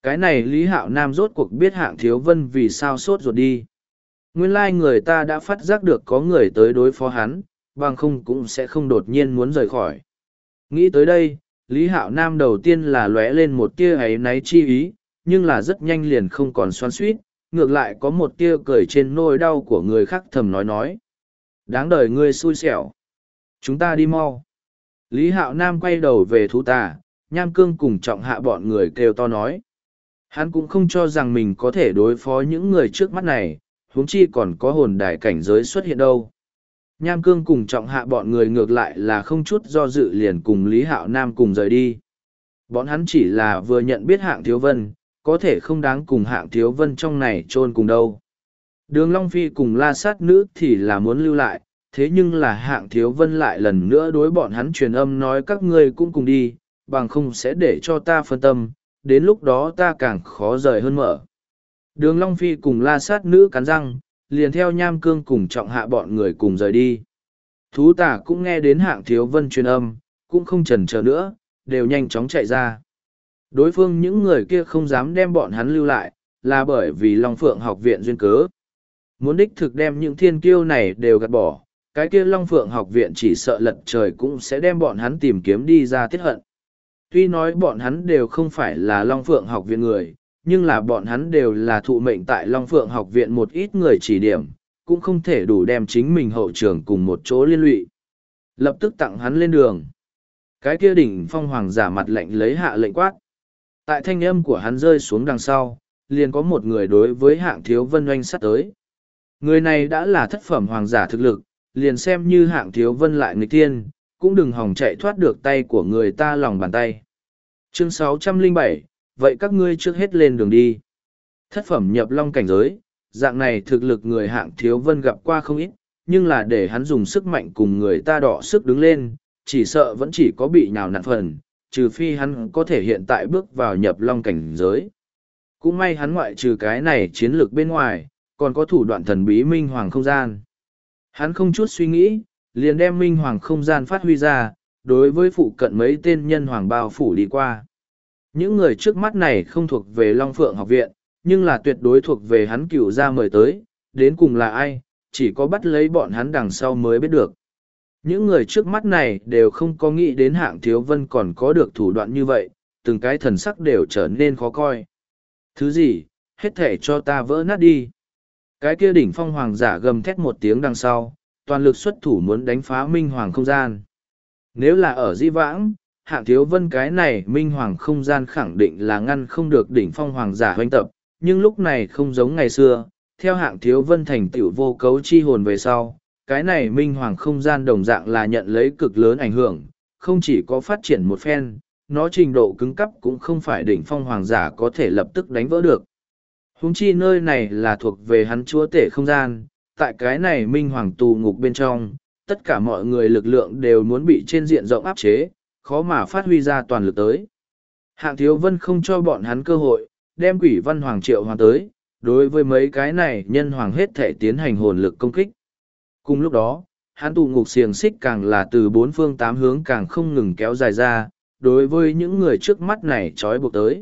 Cái này Lý Hạo Nam rốt cuộc biết Hạng Thiếu Vân vì sao sốt ruột đi. Nguyên lai người ta đã phát giác được có người tới đối phó hắn, bằng không cũng sẽ không đột nhiên muốn rời khỏi. Nghĩ tới đây, Lý Hạo Nam đầu tiên là lóe lên một tia áy náy chi ý, nhưng là rất nhanh liền không còn xoắn xuýt, ngược lại có một tia cười trên nỗi đau của người khác thầm nói. Đáng đời ngươi xui xẻo. Chúng ta đi mau. Lý Hạo Nam quay đầu về thú tà, Nham Cương cùng Trọng Hạ bọn người kêu to nói. Hắn cũng không cho rằng mình có thể đối phó những người trước mắt này, huống chi còn có hồn đài cảnh giới xuất hiện đâu. Nham Cương cùng Trọng Hạ bọn người ngược lại là không chút do dự liền cùng Lý Hạo Nam cùng rời đi. Bọn hắn chỉ là vừa nhận biết Hạng Thiếu Vân, có thể không đáng cùng Hạng Thiếu Vân trong này chôn cùng đâu. Đường Long Phi cùng La Sát Nữ thì là muốn lưu lại, thế nhưng là Hạng Thiếu Vân lại lần nữa đối bọn hắn truyền âm nói các ngươi cũng cùng đi, bằng không sẽ để cho ta phân tâm, đến lúc đó ta càng khó rời hơn mở. Đường Long Phi cùng La Sát Nữ cắn răng, liền theo Nham Cương cùng Trọng Hạ bọn người cùng rời đi. Thú tả cũng nghe đến Hạng Thiếu Vân truyền âm, cũng không chần chờ nữa, đều nhanh chóng chạy ra. Đối phương những người kia không dám đem bọn hắn lưu lại, là bởi vì Long Phượng học viện duyên cớ. Muốn đích thực đem những thiên kiêu này đều gạt bỏ, cái kia Long Phượng học viện chỉ sợ lật trời cũng sẽ đem bọn hắn tìm kiếm đi ra tiết hận. Tuy nói bọn hắn đều không phải là Long Phượng học viện người, nhưng là bọn hắn đều là thụ mệnh tại Long Phượng học viện một ít người chỉ điểm, cũng không thể đủ đem chính mình hậu trường cùng một chỗ liên lụy. Lập tức tặng hắn lên đường. Cái kia đỉnh phong hoàng giả mặt lệnh lấy hạ lệnh quát. Tại thanh âm của hắn rơi xuống đằng sau, liền có một người đối với Hạng Thiếu Vân oanh sắt tới. Người này đã là thất phẩm hoàng giả thực lực, liền xem như Hạng Thiếu Vân lại nghịch tiên, cũng đừng hòng chạy thoát được tay của người ta lòng bàn tay. Chương 607, vậy các ngươi trước hết lên đường đi. Thất phẩm nhập long cảnh giới, dạng này thực lực người Hạng Thiếu Vân gặp qua không ít, nhưng là để hắn dùng sức mạnh cùng người ta đọ sức đứng lên, chỉ sợ vẫn chỉ có bị nhào nặn phần, trừ phi hắn có thể hiện tại bước vào nhập long cảnh giới. Cũng may hắn ngoại trừ cái này chiến lược bên ngoài, còn có thủ đoạn thần bí minh hoàng không gian. Hắn không chút suy nghĩ, liền đem minh hoàng không gian phát huy ra, đối với phụ cận mấy tên nhân hoàng bao phủ đi qua. Những người trước mắt này không thuộc về Long Phượng học viện, nhưng là tuyệt đối thuộc về hắn cựu gia mời tới, đến cùng là ai, chỉ có bắt lấy bọn hắn đằng sau mới biết được. Những người trước mắt này đều không có nghĩ đến Hạng Thiếu Vân còn có được thủ đoạn như vậy, từng cái thần sắc đều trở nên khó coi. Thứ gì, hết thể cho ta vỡ nát đi. Cái kia đỉnh phong hoàng giả gầm thét một tiếng đằng sau, toàn lực xuất thủ muốn đánh phá minh hoàng không gian. Nếu là ở di vãng, Hạng Thiếu Vân cái này minh hoàng không gian khẳng định là ngăn không được đỉnh phong hoàng giả hoành tập, nhưng lúc này không giống ngày xưa, theo Hạng Thiếu Vân thành tựu vô cấu chi hồn về sau, cái này minh hoàng không gian đồng dạng là nhận lấy cực lớn ảnh hưởng, không chỉ có phát triển một phen, nó trình độ cứng cắp cũng không phải đỉnh phong hoàng giả có thể lập tức đánh vỡ được. Huống chi nơi này là thuộc về hắn chúa tể không gian, tại cái này minh hoàng tù ngục bên trong, tất cả mọi người lực lượng đều muốn bị trên diện rộng áp chế, khó mà phát huy ra toàn lực tới. Hạng Thiếu Vân không cho bọn hắn cơ hội, đem quỷ văn hoàng triệu hoàng tới, đối với mấy cái này nhân hoàng hết thể tiến hành hồn lực công kích. Cùng lúc đó, hắn tù ngục xiềng xích càng là từ bốn phương tám hướng càng không ngừng kéo dài ra, đối với những người trước mắt này trói buộc tới.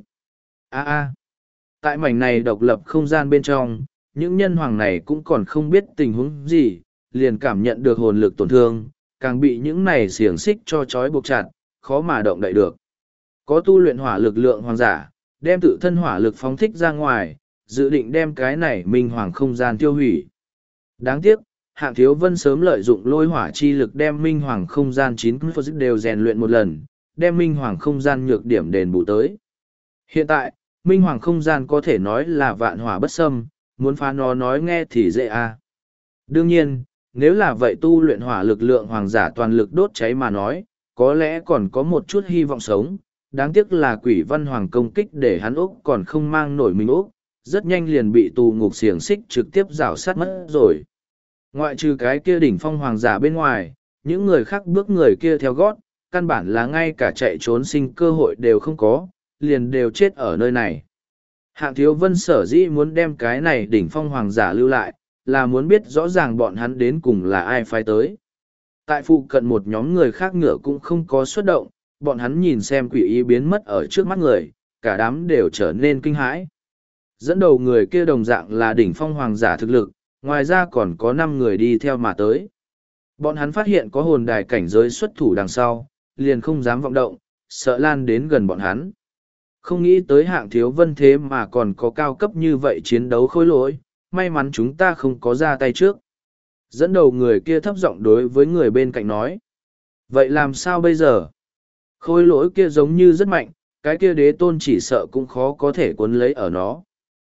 Tại mảnh này độc lập không gian bên trong, những nhân hoàng này cũng còn không biết tình huống gì, liền cảm nhận được hồn lực tổn thương, càng bị những này xiềng xích cho trói buộc chặt, khó mà động đậy được. Có tu luyện hỏa lực lượng hoàng giả, đem tự thân hỏa lực phóng thích ra ngoài, dự định đem cái này minh hoàng không gian tiêu hủy. Đáng tiếc, Hạng Thiếu Vân sớm lợi dụng lôi hỏa chi lực đem minh hoàng không gian 9 đều rèn luyện một lần, đem minh hoàng không gian nhược điểm đền bù tới. Hiện tại, minh hoàng không gian có thể nói là vạn hỏa bất xâm, muốn phá nó nói nghe thì dễ à. Đương nhiên, nếu là vậy tu luyện hỏa lực lượng hoàng giả toàn lực đốt cháy mà nói, có lẽ còn có một chút hy vọng sống. Đáng tiếc là quỷ văn hoàng công kích để hắn Úc còn không mang nổi mình Úc, rất nhanh liền bị tù ngục xiềng xích trực tiếp rào sát mất rồi. Ngoại trừ cái kia đỉnh phong hoàng giả bên ngoài, những người khác bước người kia theo gót, căn bản là ngay cả chạy trốn sinh cơ hội đều không có, liền đều chết ở nơi này. Hạng Thiếu Vân sở dĩ muốn đem cái này đỉnh phong hoàng giả lưu lại, là muốn biết rõ ràng bọn hắn đến cùng là ai phái tới. Tại phụ cận một nhóm người khác ngựa cũng không có xuất động, bọn hắn nhìn xem quỷ ý biến mất ở trước mắt người, cả đám đều trở nên kinh hãi. Dẫn đầu người kia đồng dạng là đỉnh phong hoàng giả thực lực, ngoài ra còn có 5 người đi theo mà tới. Bọn hắn phát hiện có hồn đài cảnh giới xuất thủ đằng sau, liền không dám vọng động, sợ lan đến gần bọn hắn. Không nghĩ tới Hạng Thiếu Vân thế mà còn có cao cấp như vậy chiến đấu khôi lỗi, may mắn chúng ta không có ra tay trước. Dẫn đầu người kia thấp giọng đối với người bên cạnh nói. Vậy làm sao bây giờ? Khôi lỗi kia giống như rất mạnh, cái kia đế tôn chỉ sợ cũng khó có thể cuốn lấy ở nó.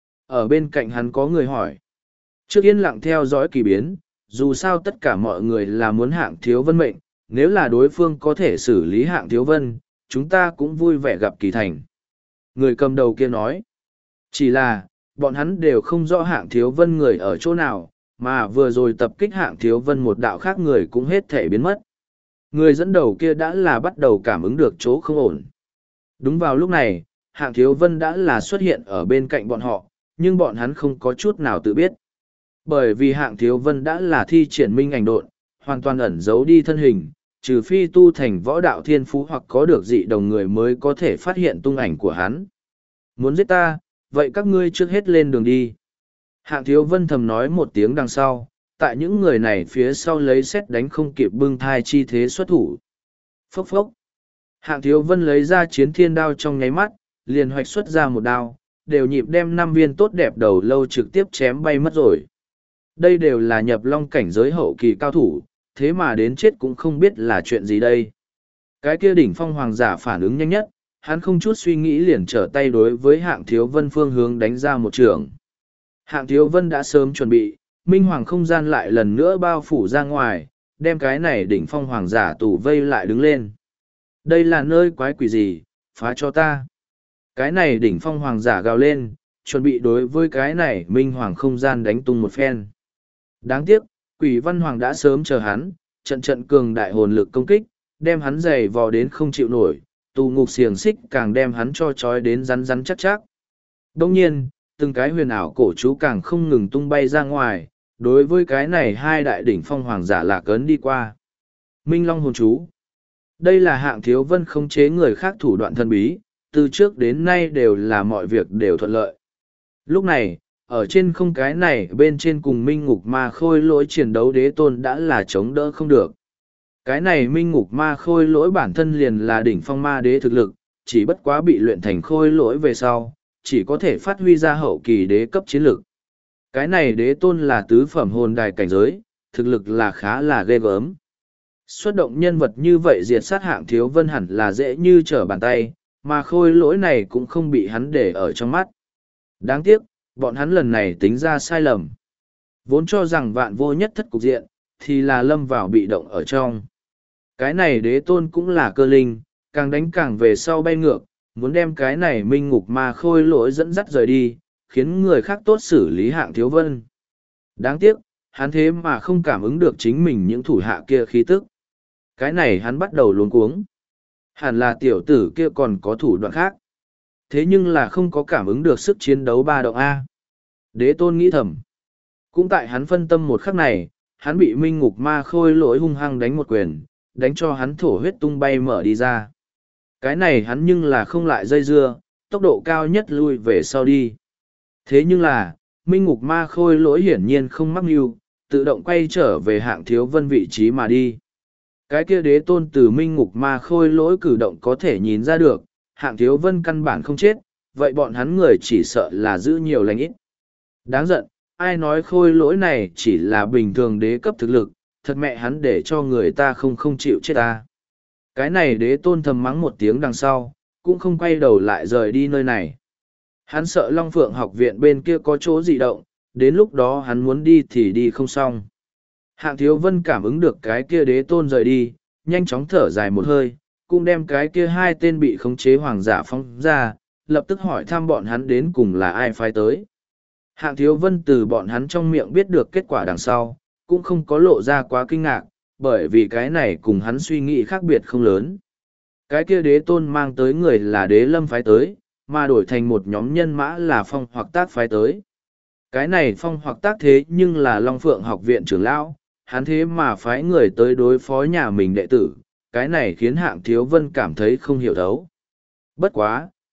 Ở bên cạnh hắn có người hỏi. Trước yên lặng theo dõi kỳ biến, dù sao tất cả mọi người là muốn Hạng Thiếu Vân mệnh, nếu là đối phương có thể xử lý Hạng Thiếu Vân, chúng ta cũng vui vẻ gặp kỳ thành. Người cầm đầu kia nói. Chỉ là, bọn hắn đều không rõ Hạng Thiếu Vân người ở chỗ nào, mà vừa rồi tập kích Hạng Thiếu Vân một đạo khác người cũng hết thể biến mất. Người dẫn đầu kia đã là bắt đầu cảm ứng được chỗ không ổn. Đúng vào lúc này, Hạng Thiếu Vân đã là xuất hiện ở bên cạnh bọn họ, nhưng bọn hắn không có chút nào tự biết. Bởi vì Hạng Thiếu Vân đã là thi triển minh ảnh độn, hoàn toàn ẩn giấu đi thân hình, trừ phi tu thành võ đạo thiên phú hoặc có được dị đồng người mới có thể phát hiện tung ảnh của hắn. Muốn giết ta, vậy các ngươi trước hết lên đường đi. Hạng Thiếu Vân thầm nói một tiếng đằng sau, tại những người này phía sau lấy xét đánh không kịp bưng thai chi thế xuất thủ. Phốc phốc. Hạng Thiếu Vân lấy ra chiến thiên đao trong nháy mắt, liền hoạch xuất ra một đao, đều nhịp đem 5 viên tốt đẹp đầu lâu trực tiếp chém bay mất rồi. Đây đều là nhập long cảnh giới hậu kỳ cao thủ, thế mà đến chết cũng không biết là chuyện gì đây. Cái kia đỉnh phong hoàng giả phản ứng nhanh nhất, hắn không chút suy nghĩ liền trở tay đối với Hạng Thiếu Vân phương hướng đánh ra một trường. Hạng Thiếu Vân đã sớm chuẩn bị, minh hoàng không gian lại lần nữa bao phủ ra ngoài, đem cái này đỉnh phong hoàng giả tù vây lại đứng lên. Đây là nơi quái quỷ gì, phá cho ta. Cái này đỉnh phong hoàng giả gào lên, chuẩn bị đối với cái này minh hoàng không gian đánh tung một phen. Đáng tiếc, quỷ văn hoàng đã sớm chờ hắn, trận trận cường đại hồn lực công kích, đem hắn giày vò đến không chịu nổi, tù ngục xiềng xích càng đem hắn cho trói đến rắn rắn chắc chắc. Đông nhiên, từng cái huyền ảo cổ chú càng không ngừng tung bay ra ngoài, đối với cái này hai đại đỉnh phong hoàng giả lạc ấn đi qua. Minh Long hồn chú. Đây là Hạng Thiếu Vân khống chế người khác thủ đoạn thần bí, từ trước đến nay đều là mọi việc đều thuận lợi. Lúc này, ở trên không cái này bên trên cùng Minh Ngục Ma Khôi Lỗi chiến đấu đế tôn đã là chống đỡ không được. Cái này Minh Ngục Ma Khôi Lỗi bản thân liền là đỉnh phong ma đế thực lực, chỉ bất quá bị luyện thành khôi lỗi về sau, chỉ có thể phát huy ra hậu kỳ đế cấp chiến lực. Cái này đế tôn là tứ phẩm hồn đài cảnh giới, thực lực là khá là ghê gớm. Xuất động nhân vật như vậy diệt sát Hạng Thiếu Vân hẳn là dễ như trở bàn tay, mà khôi lỗi này cũng không bị hắn để ở trong mắt. Đáng tiếc, bọn hắn lần này tính ra sai lầm. Vốn cho rằng vạn vô nhất thất cục diện, thì là lâm vào bị động ở trong. Cái này đế tôn cũng là cơ linh, càng đánh càng về sau bay ngược, muốn đem cái này Minh Ngục Ma Khôi Lỗi dẫn dắt rời đi, khiến người khác tốt xử lý Hạng Thiếu Vân. Đáng tiếc, hắn thế mà không cảm ứng được chính mình những thủ hạ kia khí tức. Cái này hắn bắt đầu luống cuống. Hẳn là tiểu tử kia còn có thủ đoạn khác. Thế nhưng là không có cảm ứng được sức chiến đấu ba động A. Đế tôn nghĩ thầm. Cũng tại hắn phân tâm một khắc này, hắn bị Minh Ngục Ma Khôi Lỗi hung hăng đánh một quyền, đánh cho hắn thổ huyết tung bay mở đi ra. Cái này hắn nhưng là không lại dây dưa, tốc độ cao nhất lui về sau đi. Thế nhưng là, Minh Ngục Ma Khôi Lỗi hiển nhiên không mắc mưu, tự động quay trở về Hạng Thiếu Vân vị trí mà đi. Cái kia đế tôn từ Minh Ngục Ma Khôi Lỗi cử động có thể nhìn ra được, Hạng Thiếu Vân căn bản không chết, vậy bọn hắn người chỉ sợ là giữ nhiều lành ít. Đáng giận, ai nói khôi lỗi này chỉ là bình thường đế cấp thực lực, thật mẹ hắn để cho người ta không chịu chết ta. Cái này đế tôn thầm mắng một tiếng đằng sau, cũng không quay đầu lại rời đi nơi này. Hắn sợ Long Phượng học viện bên kia có chỗ dị động, đến lúc đó hắn muốn đi thì đi không xong. Hạng Thiếu Vân cảm ứng được cái kia đế tôn rời đi, nhanh chóng thở dài một hơi, cũng đem cái kia hai tên bị khống chế hoàng giả phóng ra, lập tức hỏi thăm bọn hắn đến cùng là ai phái tới. Hạng Thiếu Vân từ bọn hắn trong miệng biết được kết quả đằng sau, cũng không có lộ ra quá kinh ngạc, bởi vì cái này cùng hắn suy nghĩ khác biệt không lớn. Cái kia đế tôn mang tới người là đế lâm phái tới, mà đổi thành một nhóm nhân mã là phong hoặc tác phái tới. Cái này phong hoặc tác thế nhưng là Long Phượng học viện trưởng lão, hắn thế mà phái người tới đối phó nhà mình đệ tử, cái này khiến Hạng Thiếu Vân cảm thấy không hiểu thấu. Bất quá,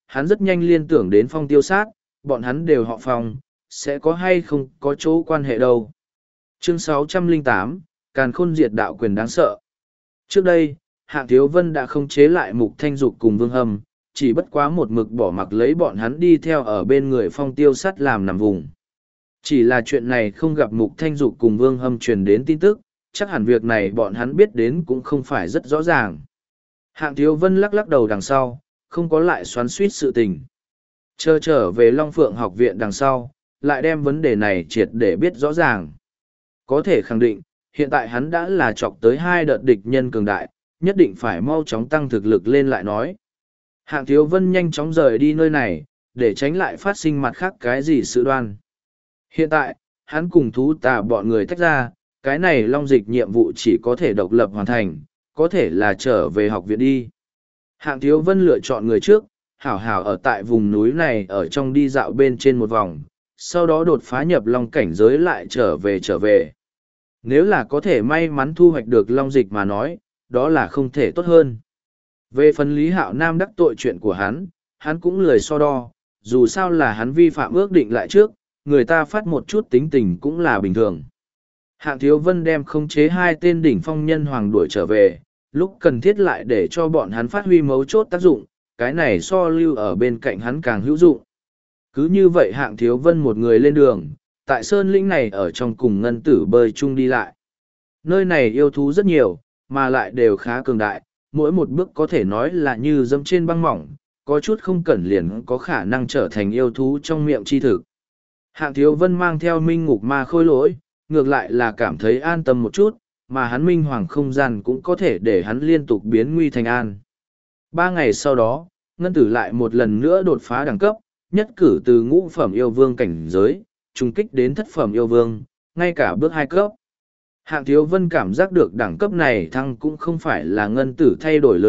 hắn rất nhanh liên tưởng đến Phong Tiêu Sát, bọn hắn đều họ Phong, sẽ có hay không có chỗ quan hệ đâu. Chương 608, Càn Khôn Diệt Đạo Quyền đáng sợ. Trước đây, Hạng Thiếu Vân đã không chế lại Mục Thanh Dục cùng Vương Hâm, chỉ bất quá một mực bỏ mặc lấy bọn hắn đi theo ở bên người Phong Tiêu Sát làm nằm vùng. Chỉ là chuyện này không gặp Mục Thanh Dục cùng Vương Hâm truyền đến tin tức, chắc hẳn việc này bọn hắn biết đến cũng không phải rất rõ ràng. Hạng Thiếu Vân lắc lắc đầu đằng sau, không có lại xoắn suýt sự tình. Chờ trở về Long Phượng học viện đằng sau, lại đem vấn đề này triệt để biết rõ ràng. Có thể khẳng định, hiện tại hắn đã là chọc tới 2 đợt địch nhân cường đại, nhất định phải mau chóng tăng thực lực lên lại nói. Hạng Thiếu Vân nhanh chóng rời đi nơi này, để tránh lại phát sinh mặt khác cái gì sự đoan. Hiện tại, hắn cùng thú tà bọn người tách ra, cái này long dịch nhiệm vụ chỉ có thể độc lập hoàn thành, có thể là trở về học viện đi. Hạng Thiếu Vân lựa chọn người trước, hảo hảo ở tại vùng núi này ở trong đi dạo bên trên một vòng, sau đó đột phá nhập long cảnh giới lại trở về. Nếu là có thể may mắn thu hoạch được long dịch mà nói, đó là không thể tốt hơn. Về phần Lý Hạo Nam đắc tội chuyện của hắn cũng lười so đo, dù sao là hắn vi phạm ước định lại trước, người ta phát một chút tính tình cũng là bình thường. Hạng Thiếu Vân đem khống chế 2 tên đỉnh phong nhân hoàng đuổi trở về, lúc cần thiết lại để cho bọn hắn phát huy mấu chốt tác dụng, cái này so lưu ở bên cạnh hắn càng hữu dụng. Cứ như vậy Hạng Thiếu Vân một người lên đường, tại sơn lĩnh này ở trong cùng ngân tử bơi chung đi lại. Nơi này yêu thú rất nhiều, mà lại đều khá cường đại, mỗi một bước có thể nói là như dẫm trên băng mỏng, có chút không cẩn liền có khả năng trở thành yêu thú trong miệng chi thực. Hạng Thiếu Vân mang theo minh ngục ma khôi lỗi, ngược lại là cảm thấy an tâm một chút, mà hắn minh hoàng không gian cũng có thể để hắn liên tục biến nguy thành an. 3 ngày sau đó, ngân tử lại một lần nữa đột phá đẳng cấp, nhất cử từ ngũ phẩm yêu vương cảnh giới, trùng kích đến thất phẩm yêu vương, ngay cả bước 2 cấp. Hạng Thiếu Vân cảm giác được đẳng cấp này thăng cũng không phải là ngân tử thay đổi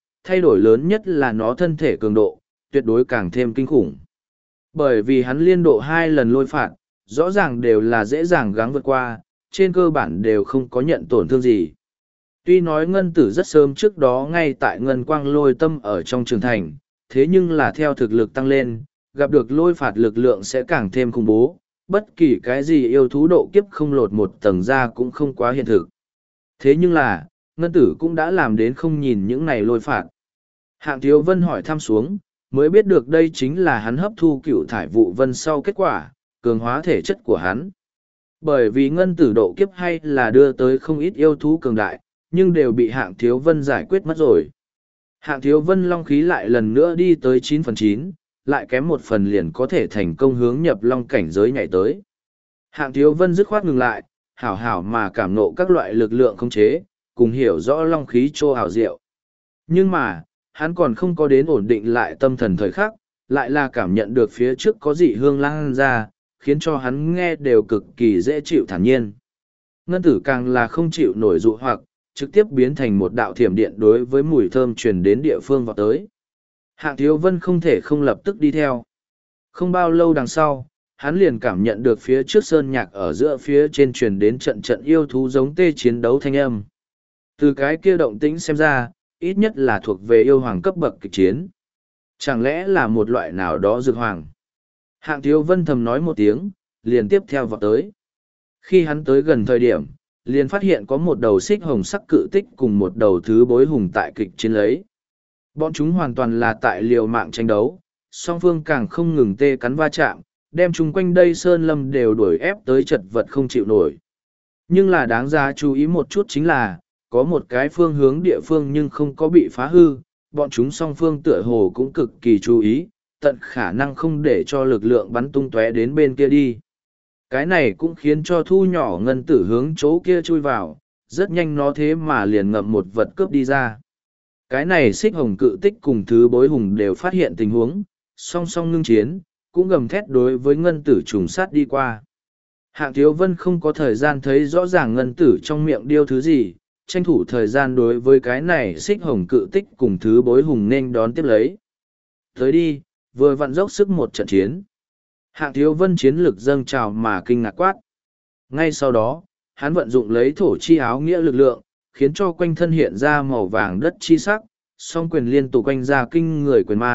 lớn nhất là nó thân thể cường độ, tuyệt đối càng thêm kinh khủng. Bởi vì hắn liên độ 2 lần lôi phạt, rõ ràng đều là dễ dàng gắng vượt qua, trên cơ bản đều không có nhận tổn thương gì. Tuy nói ngân tử rất sớm trước đó ngay tại ngân quang lôi tâm ở trong trường thành, thế nhưng là theo thực lực tăng lên, gặp được lôi phạt lực lượng sẽ càng thêm khủng bố, bất kỳ cái gì yêu thú độ kiếp không lột một tầng ra cũng không quá hiện thực. Thế nhưng là, ngân tử cũng đã làm đến không nhìn những này lôi phạt. Hạng Thiếu Vân hỏi thăm xuống, mới biết được đây chính là hắn hấp thu cựu thải vụ vân sau kết quả, cường hóa thể chất của hắn. Bởi vì ngân tử độ kiếp hay là đưa tới không ít yêu thú cường đại, nhưng đều bị Hạng Thiếu Vân giải quyết mất rồi. Hạng Thiếu Vân long khí lại lần nữa đi tới 9/9, lại kém 1 phần liền có thể thành công hướng nhập long cảnh giới nhảy tới. Hạng Thiếu Vân dứt khoát ngừng lại, hảo hảo mà cảm nộ các loại lực lượng khống chế, cùng hiểu rõ long khí trô hảo diệu. Nhưng mà, hắn còn không có đến ổn định lại tâm thần thời khắc, lại là cảm nhận được phía trước có dị hương lan ra, khiến cho hắn nghe đều cực kỳ dễ chịu thản nhiên. Ngân tử càng là không chịu nổi dụ hoặc, trực tiếp biến thành một đạo thiểm điện đối với mùi thơm truyền đến địa phương vào tới. Hạng Thiếu Vân không thể không lập tức đi theo. Không bao lâu đằng sau, hắn liền cảm nhận được phía trước sơn nhạc ở giữa phía trên truyền đến trận trận yêu thú giống tê chiến đấu thanh âm. Từ cái kia động tĩnh xem ra, ít nhất là thuộc về yêu hoàng cấp bậc kịch chiến. Chẳng lẽ là một loại nào đó dược hoàng? Hạng Thiếu Vân thầm nói một tiếng, liền tiếp theo vào tới. Khi hắn tới gần thời điểm, liền phát hiện có một đầu xích hồng sắc cự tích cùng một đầu thứ bối hùng tại kịch chiến lấy. Bọn chúng hoàn toàn là tại liều mạng tranh đấu, song phương càng không ngừng tê cắn va chạm, đem chung quanh đây sơn lâm đều đuổi ép tới chật vật không chịu nổi. Nhưng là đáng giá chú ý một chút chính là, có một cái phương hướng địa phương nhưng không có bị phá hư, bọn chúng song phương tựa hồ cũng cực kỳ chú ý, tận khả năng không để cho lực lượng bắn tung tóe đến bên kia đi. Cái này cũng khiến cho thu nhỏ ngân tử hướng chỗ kia chui vào, rất nhanh nó thế mà liền ngậm một vật cướp đi ra. Cái này xích hồng cự tích cùng thứ bối hùng đều phát hiện tình huống, song song ngưng chiến, cũng gầm thét đối với ngân tử trùng sát đi qua. Hạng Thiếu Vân không có thời gian thấy rõ ràng ngân tử trong miệng điêu thứ gì, tranh thủ thời gian đối với cái này xích hồng cự tích cùng thứ bối hùng nên đón tiếp lấy. Tới đi, vừa vặn dốc sức một trận chiến. Hạng Thiếu Vân chiến lực dâng trào mà kinh ngạc quát. Ngay sau đó, hắn vận dụng lấy thổ chi áo nghĩa lực lượng, khiến cho quanh thân hiện ra màu vàng đất chi sắc, song quyền liên tục quanh ra kinh người quyền mang,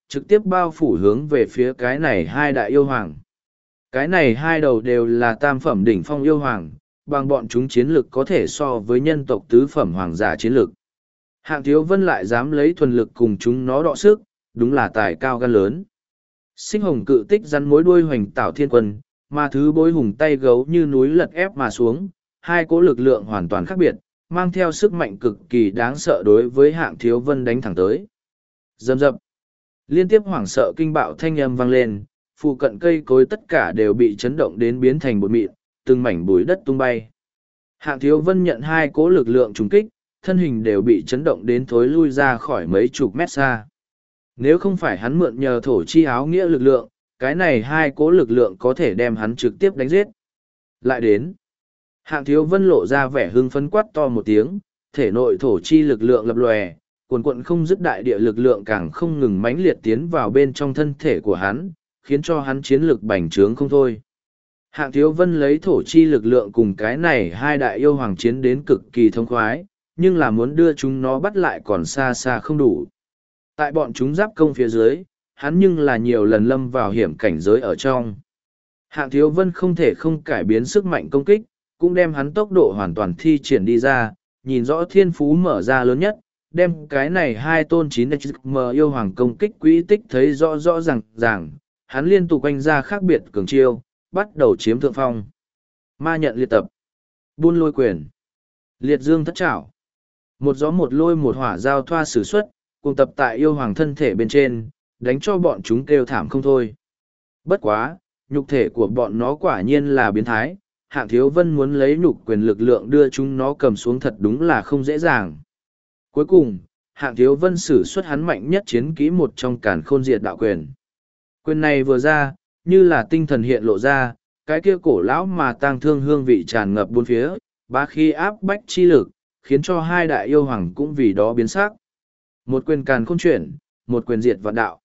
trực tiếp bao phủ hướng về phía cái này hai đại yêu hoàng. Cái này hai đầu đều là tam phẩm đỉnh phong yêu hoàng, bằng bọn chúng chiến lực có thể so với nhân tộc tứ phẩm hoàng giả chiến lực. Hạng Thiếu Vân lại dám lấy thuần lực cùng chúng nó đọ sức, đúng là tài cao gan lớn. Sinh hồng cự tích rắn mối đuôi hoành tảo thiên quân, mà thứ bối hùng tay gấu như núi lật ép mà xuống, hai cỗ lực lượng hoàn toàn khác biệt, mang theo sức mạnh cực kỳ đáng sợ đối với Hạng Thiếu Vân đánh thẳng tới. Rầm rập, liên tiếp hoảng sợ kinh bạo thanh âm vang lên, phụ cận cây cối tất cả đều bị chấn động đến biến thành bột mịn, từng mảnh bụi đất tung bay. Hạng Thiếu Vân nhận hai cỗ lực lượng trùng kích, thân hình đều bị chấn động đến thối lui ra khỏi mấy chục mét xa. Nếu không phải hắn mượn nhờ thổ chi áo nghĩa lực lượng, cái này hai cỗ lực lượng có thể đem hắn trực tiếp đánh giết. Lại đến, Hạng Thiếu Vân lộ ra vẻ hưng phấn quát to một tiếng, thể nội thổ chi lực lượng lập lòe, cuồn cuộn không dứt đại địa lực lượng càng không ngừng mãnh liệt tiến vào bên trong thân thể của hắn, khiến cho hắn chiến lực bành trướng không thôi. Hạng Thiếu Vân lấy thổ chi lực lượng cùng cái này hai đại yêu hoàng chiến đến cực kỳ thông khoái, nhưng là muốn đưa chúng nó bắt lại còn xa xa không đủ. Tại bọn chúng giáp công phía dưới, hắn nhưng là nhiều lần lâm vào hiểm cảnh giới ở trong. Hạng Thiếu Vân không thể không cải biến sức mạnh công kích, cũng đem hắn tốc độ hoàn toàn thi triển đi ra, nhìn rõ thiên phú mở ra lớn nhất, đem cái này hai tôn 9M yêu hoàng công kích quỹ tích thấy rõ rõ ràng, hắn liên tục quanh ra khác biệt cường chiêu, bắt đầu chiếm thượng phong. Ma nhận liệt tập, buôn lôi quyền, liệt dương thất trảo, một gió một lôi một hỏa giao thoa sử xuất, cùng tập tại yêu hoàng thân thể bên trên, đánh cho bọn chúng kêu thảm không thôi. Bất quá, nhục thể của bọn nó quả nhiên là biến thái, Hạng Thiếu Vân muốn lấy nhục quyền lực lượng đưa chúng nó cầm xuống thật đúng là không dễ dàng. Cuối cùng, Hạng Thiếu Vân sử xuất hắn mạnh nhất chiến kỹ một trong Càn Khôn Diệt Đạo Quyền. Quyền này vừa ra, như là tinh thần hiện lộ ra, cái kia cổ lão mà tang thương hương vị tràn ngập bốn phía, bá khí áp bách chi lực, khiến cho hai đại yêu hoàng cũng vì đó biến sắc. Một quyền Càn Khôn chuyển, một quyền diệt vạn đạo.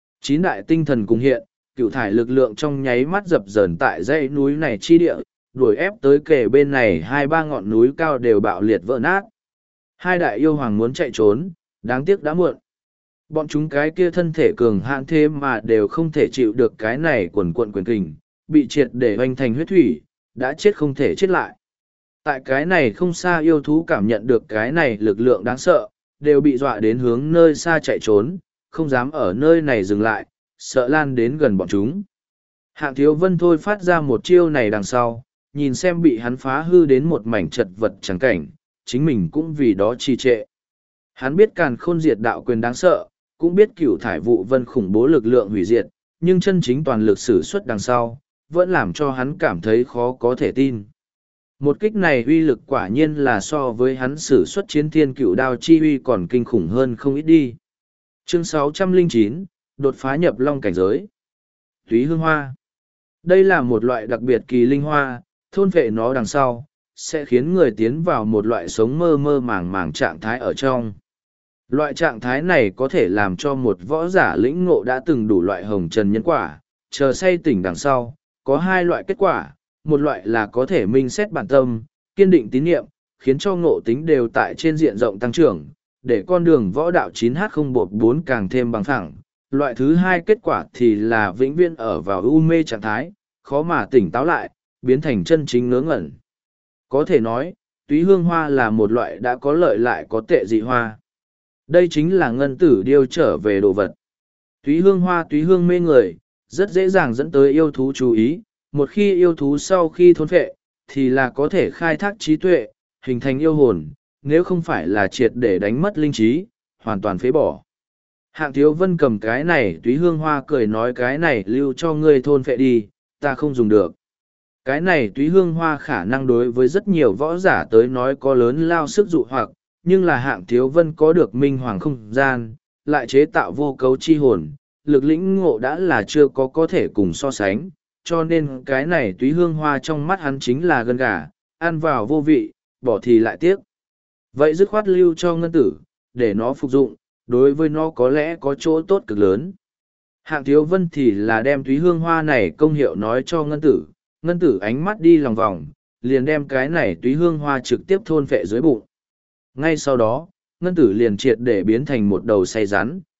9 đại tinh thần cùng hiện, cựu thải lực lượng trong nháy mắt dập dờn tại dãy núi này chi địa, đuổi ép tới kề bên này 2-3 ngọn núi cao đều bạo liệt vỡ nát. Hai đại yêu hoàng muốn chạy trốn, đáng tiếc đã muộn. Bọn chúng cái kia thân thể cường hãn thế mà đều không thể chịu được cái này quần quận quyền kình, bị triệt để hoành thành huyết thủy, đã chết không thể chết lại. Tại cái này không xa yêu thú cảm nhận được cái này lực lượng đáng sợ, đều bị dọa đến hướng nơi xa chạy trốn, không dám ở nơi này dừng lại, sợ lan đến gần bọn chúng. Hạng Thiếu Vân thôi phát ra một chiêu này đằng sau, nhìn xem bị hắn phá hư đến một mảnh chật vật chẳng cảnh, chính mình cũng vì đó trì trệ. Hắn biết Càn Khôn Diệt Đạo Quyền đáng sợ, cũng biết Cửu Thải Vụ Vân khủng bố lực lượng hủy diệt, nhưng chân chính toàn lực sử xuất đằng sau, vẫn làm cho hắn cảm thấy khó có thể tin. Một kích này uy lực quả nhiên là so với hắn sử xuất Chiến Thiên Cửu Đao chi uy còn kinh khủng hơn không ít đi. Chương 609, đột phá nhập long cảnh giới. Túy hương hoa. Đây là một loại đặc biệt kỳ linh hoa, thôn vệ nó đằng sau, sẽ khiến người tiến vào một loại sống mơ mơ màng màng trạng thái ở trong. Loại trạng thái này có thể làm cho một võ giả lĩnh ngộ đã từng đủ loại hồng trần nhân quả, chờ say tỉnh đằng sau, có hai loại kết quả, một loại là có thể minh xét bản tâm, kiên định tín nhiệm, khiến cho ngộ tính đều tại trên diện rộng tăng trưởng, để con đường võ đạo 9H014 càng thêm bằng phẳng. Loại thứ hai kết quả thì là vĩnh viễn ở vào u mê trạng thái, khó mà tỉnh táo lại, biến thành chân chính ngớ ngẩn. Có thể nói, túy hương hoa là một loại đã có lợi lại có tệ dị hoa. Đây chính là ngân tử điêu trở về đồ vật. Túy hương hoa túy hương mê người, rất dễ dàng dẫn tới yêu thú chú ý. Một khi yêu thú sau khi thôn phệ, thì là có thể khai thác trí tuệ, hình thành yêu hồn, nếu không phải là triệt để đánh mất linh trí, hoàn toàn phế bỏ. Hạng Thiếu Vân cầm cái này túy hương hoa cười nói cái này lưu cho ngươi thôn phệ đi, ta không dùng được. Cái này túy hương hoa khả năng đối với rất nhiều võ giả tới nói có lớn lao sức dụ hoặc, nhưng là Hạng Thiếu Vân có được minh hoàng không gian, lại chế tạo vô cấu chi hồn, lực lĩnh ngộ đã là chưa có thể cùng so sánh, cho nên cái này túy hương hoa trong mắt hắn chính là gân gà, ăn vào vô vị, bỏ thì lại tiếc. Vậy dứt khoát lưu cho ngân tử, để nó phục dụng, đối với nó có lẽ có chỗ tốt cực lớn. Hạng Thiếu Vân thì là đem túy hương hoa này công hiệu nói cho ngân tử ánh mắt đi lòng vòng, liền đem cái này túy hương hoa trực tiếp thôn phệ dưới bụng. Ngay sau đó, ngân tử liền triệt để biến thành một đầu say rắn,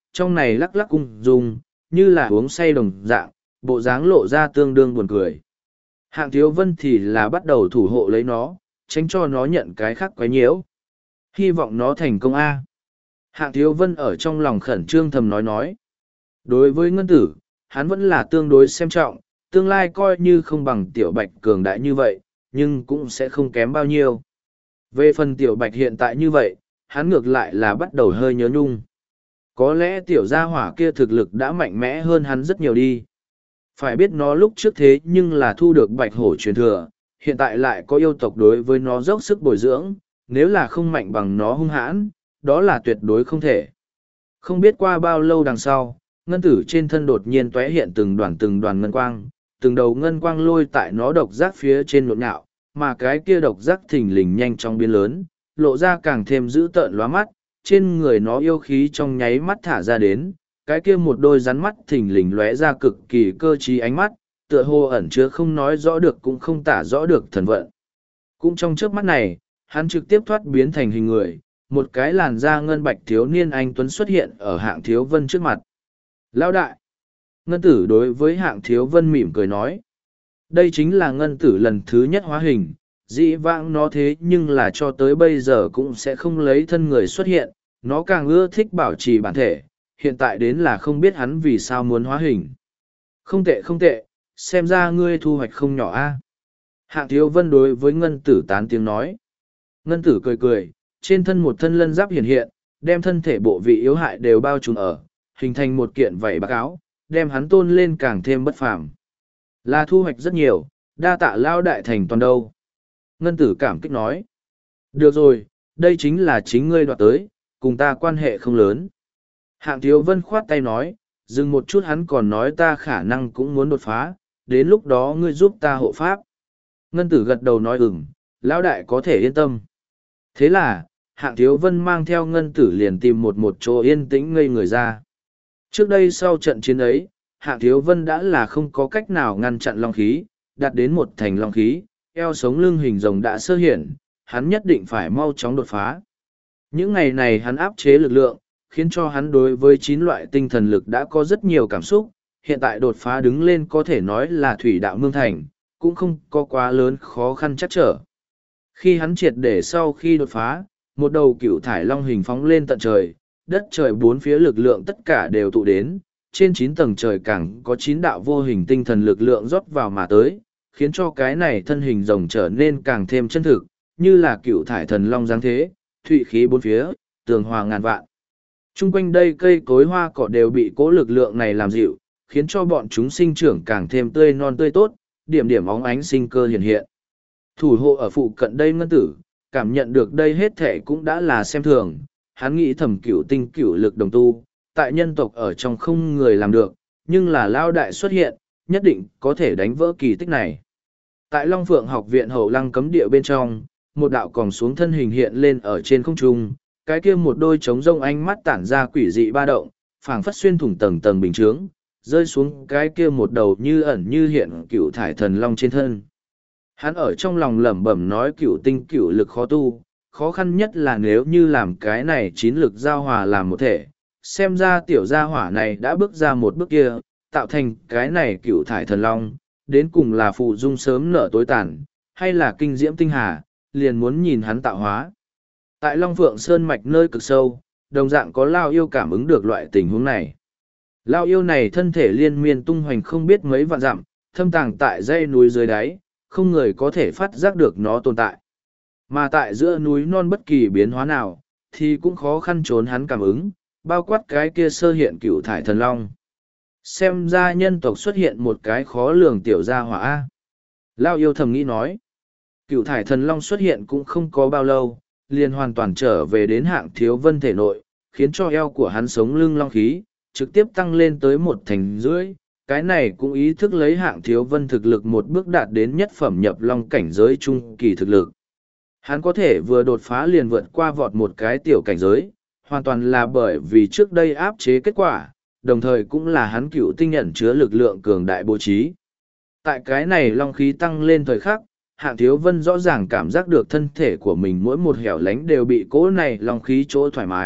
trong này lắc lắc cung dung, như là uống say đồng dạng, bộ dáng lộ ra tương đương buồn cười. Hạng Thiếu Vân thì là bắt đầu thủ hộ lấy nó, tránh cho nó nhận cái khác quấy nhiễu. Hy vọng nó thành công A. Hạng Thiếu Vân ở trong lòng khẩn trương thầm nói. Đối với ngân tử, hắn vẫn là tương đối xem trọng, tương lai coi như không bằng tiểu bạch cường đại như vậy, nhưng cũng sẽ không kém bao nhiêu. Về phần tiểu bạch hiện tại như vậy, hắn ngược lại là bắt đầu hơi nhớ nhung. Có lẽ tiểu gia hỏa kia thực lực đã mạnh mẽ hơn hắn rất nhiều đi. Phải biết nó lúc trước thế nhưng là thu được bạch hổ truyền thừa, hiện tại lại có yêu tộc đối với nó dốc sức bồi dưỡng, nếu là không mạnh bằng nó hung hãn, đó là tuyệt đối không thể. Không biết qua bao lâu đằng sau, ngân tử trên thân đột nhiên tóe hiện từng đoàn ngân quang, từng đầu ngân quang lôi tại nó độc giác phía trên nhộn nhạo, mà cái kia độc giác thình lình nhanh chóng biến lớn, lộ ra càng thêm dữ tợn lóa mắt, trên người nó yêu khí trong nháy mắt thả ra đến, cái kia một đôi rắn mắt thình lình lóe ra cực kỳ cơ trí ánh mắt, tựa hồ ẩn chứa không nói rõ được cũng không tả rõ được thần vận. Cũng trong trước mắt này, hắn trực tiếp thoát biến thành hình người, một cái làn da ngân bạch thiếu niên anh tuấn xuất hiện ở Hạng Thiếu Vân trước mặt. Lão đại! Ngân tử đối với Hạng Thiếu Vân mỉm cười nói. Đây chính là ngân tử lần thứ nhất hóa hình, dĩ vãng nó thế nhưng là cho tới bây giờ cũng sẽ không lấy thân người xuất hiện, nó càng ưa thích bảo trì bản thể, hiện tại đến là không biết hắn vì sao muốn hóa hình. Không tệ không tệ, xem ra ngươi thu hoạch không nhỏ a. Hạng Thiếu Vân đối với ngân tử tán tiếng nói. Ngân tử cười cười, trên thân một thân lân giáp hiện hiện, đem thân thể bộ vị yếu hại đều bao trùm ở, hình thành một kiện vảy bạc áo, đem hắn tôn lên càng thêm bất phàm. Là thu hoạch rất nhiều, đa tạ lao đại thành toàn đâu. Ngân tử cảm kích nói. Được rồi, đây chính là chính ngươi đoạt tới, cùng ta quan hệ không lớn. Hạng Thiếu Vân khoát tay nói, dừng một chút hắn còn nói ta khả năng cũng muốn đột phá, đến lúc đó ngươi giúp ta hộ pháp. Ngân tử gật đầu nói lão đại có thể yên tâm. Thế là, Hạng Thiếu Vân mang theo ngân tử liền tìm một chỗ yên tĩnh ngây người ra. Trước đây sau trận chiến ấy, Hạng Thiếu Vân đã là không có cách nào ngăn chặn long khí, đạt đến một thành long khí, eo sống lưng hình rồng đã sơ hiển, hắn nhất định phải mau chóng đột phá. Những ngày này hắn áp chế lực lượng, khiến cho hắn đối với 9 loại tinh thần lực đã có rất nhiều cảm xúc, hiện tại đột phá đứng lên có thể nói là thủy đạo mương thành, cũng không có quá lớn khó khăn chắc trở. Khi hắn triệt để sau khi đột phá, một đầu cựu thải long hình phóng lên tận trời, đất trời bốn phía lực lượng tất cả đều tụ đến, trên 9 tầng trời càng có 9 đạo vô hình tinh thần lực lượng rót vào mà tới, khiến cho cái này thân hình rồng trở nên càng thêm chân thực, như là cựu thải thần long dáng thế, thụy khí bốn phía, tường hòa ngàn vạn. Trung quanh đây cây cối hoa cỏ đều bị cố lực lượng này làm dịu, khiến cho bọn chúng sinh trưởng càng thêm tươi non tươi tốt, điểm điểm óng ánh sinh cơ hiện hiện. Thủ hộ ở phụ cận đây ngân tử, cảm nhận được đây hết thể cũng đã là xem thường, hắn nghĩ thầm cửu tinh cửu lực đồng tu, tại nhân tộc ở trong không người làm được, nhưng là lao đại xuất hiện, nhất định có thể đánh vỡ kỳ tích này. Tại Long Phượng học viện hậu lăng cấm địa bên trong, một đạo còng xuống thân hình hiện lên ở trên không trung, cái kia một đôi trống rông ánh mắt tản ra quỷ dị ba động, phảng phất xuyên thủng tầng tầng bình chướng, rơi xuống cái kia một đầu như ẩn như hiện cựu thải thần long trên thân. Hắn ở trong lòng lẩm bẩm nói cựu tinh cựu lực khó tu, khó khăn nhất là nếu như làm cái này 9 lực giao hòa làm một thể, xem ra tiểu gia hỏa này đã bước ra một bước kia, tạo thành cái này cựu thải thần long, đến cùng là phụ dung sớm nở tối tàn, hay là kinh diễm tinh hà, liền muốn nhìn hắn tạo hóa. Tại Long Phượng Sơn mạch nơi cực sâu, đồng dạng có Lao Yêu cảm ứng được loại tình huống này. Lao Yêu này thân thể liên miên tung hoành không biết mấy vạn dặm, thâm tàng tại dãy núi dưới đáy, không người có thể phát giác được nó tồn tại. Mà tại giữa núi non bất kỳ biến hóa nào, thì cũng khó khăn trốn hắn cảm ứng, bao quát cái kia sơ hiện cựu thải thần long. Xem ra nhân tộc xuất hiện một cái khó lường tiểu gia hỏa. Lao Yêu thầm nghĩ nói, cựu thải thần long xuất hiện cũng không có bao lâu, liền hoàn toàn trở về đến Hạng Thiếu Vân thể nội, khiến cho eo của hắn sống lưng long khí, trực tiếp tăng lên tới 1,5 thành. Cái này cũng ý thức lấy Hạng Thiếu Vân thực lực một bước đạt đến nhất phẩm nhập long cảnh giới trung kỳ thực lực. Hắn có thể vừa đột phá liền vượt qua vọt một cái tiểu cảnh giới, hoàn toàn là bởi vì trước đây áp chế kết quả, đồng thời cũng là hắn cựu tinh nhận chứa lực lượng cường đại bố trí. Tại cái này long khí tăng lên thời khắc, Hạng Thiếu Vân rõ ràng cảm giác được thân thể của mình mỗi một hẻo lánh đều bị cỗ này long khí chỗ thoải mái,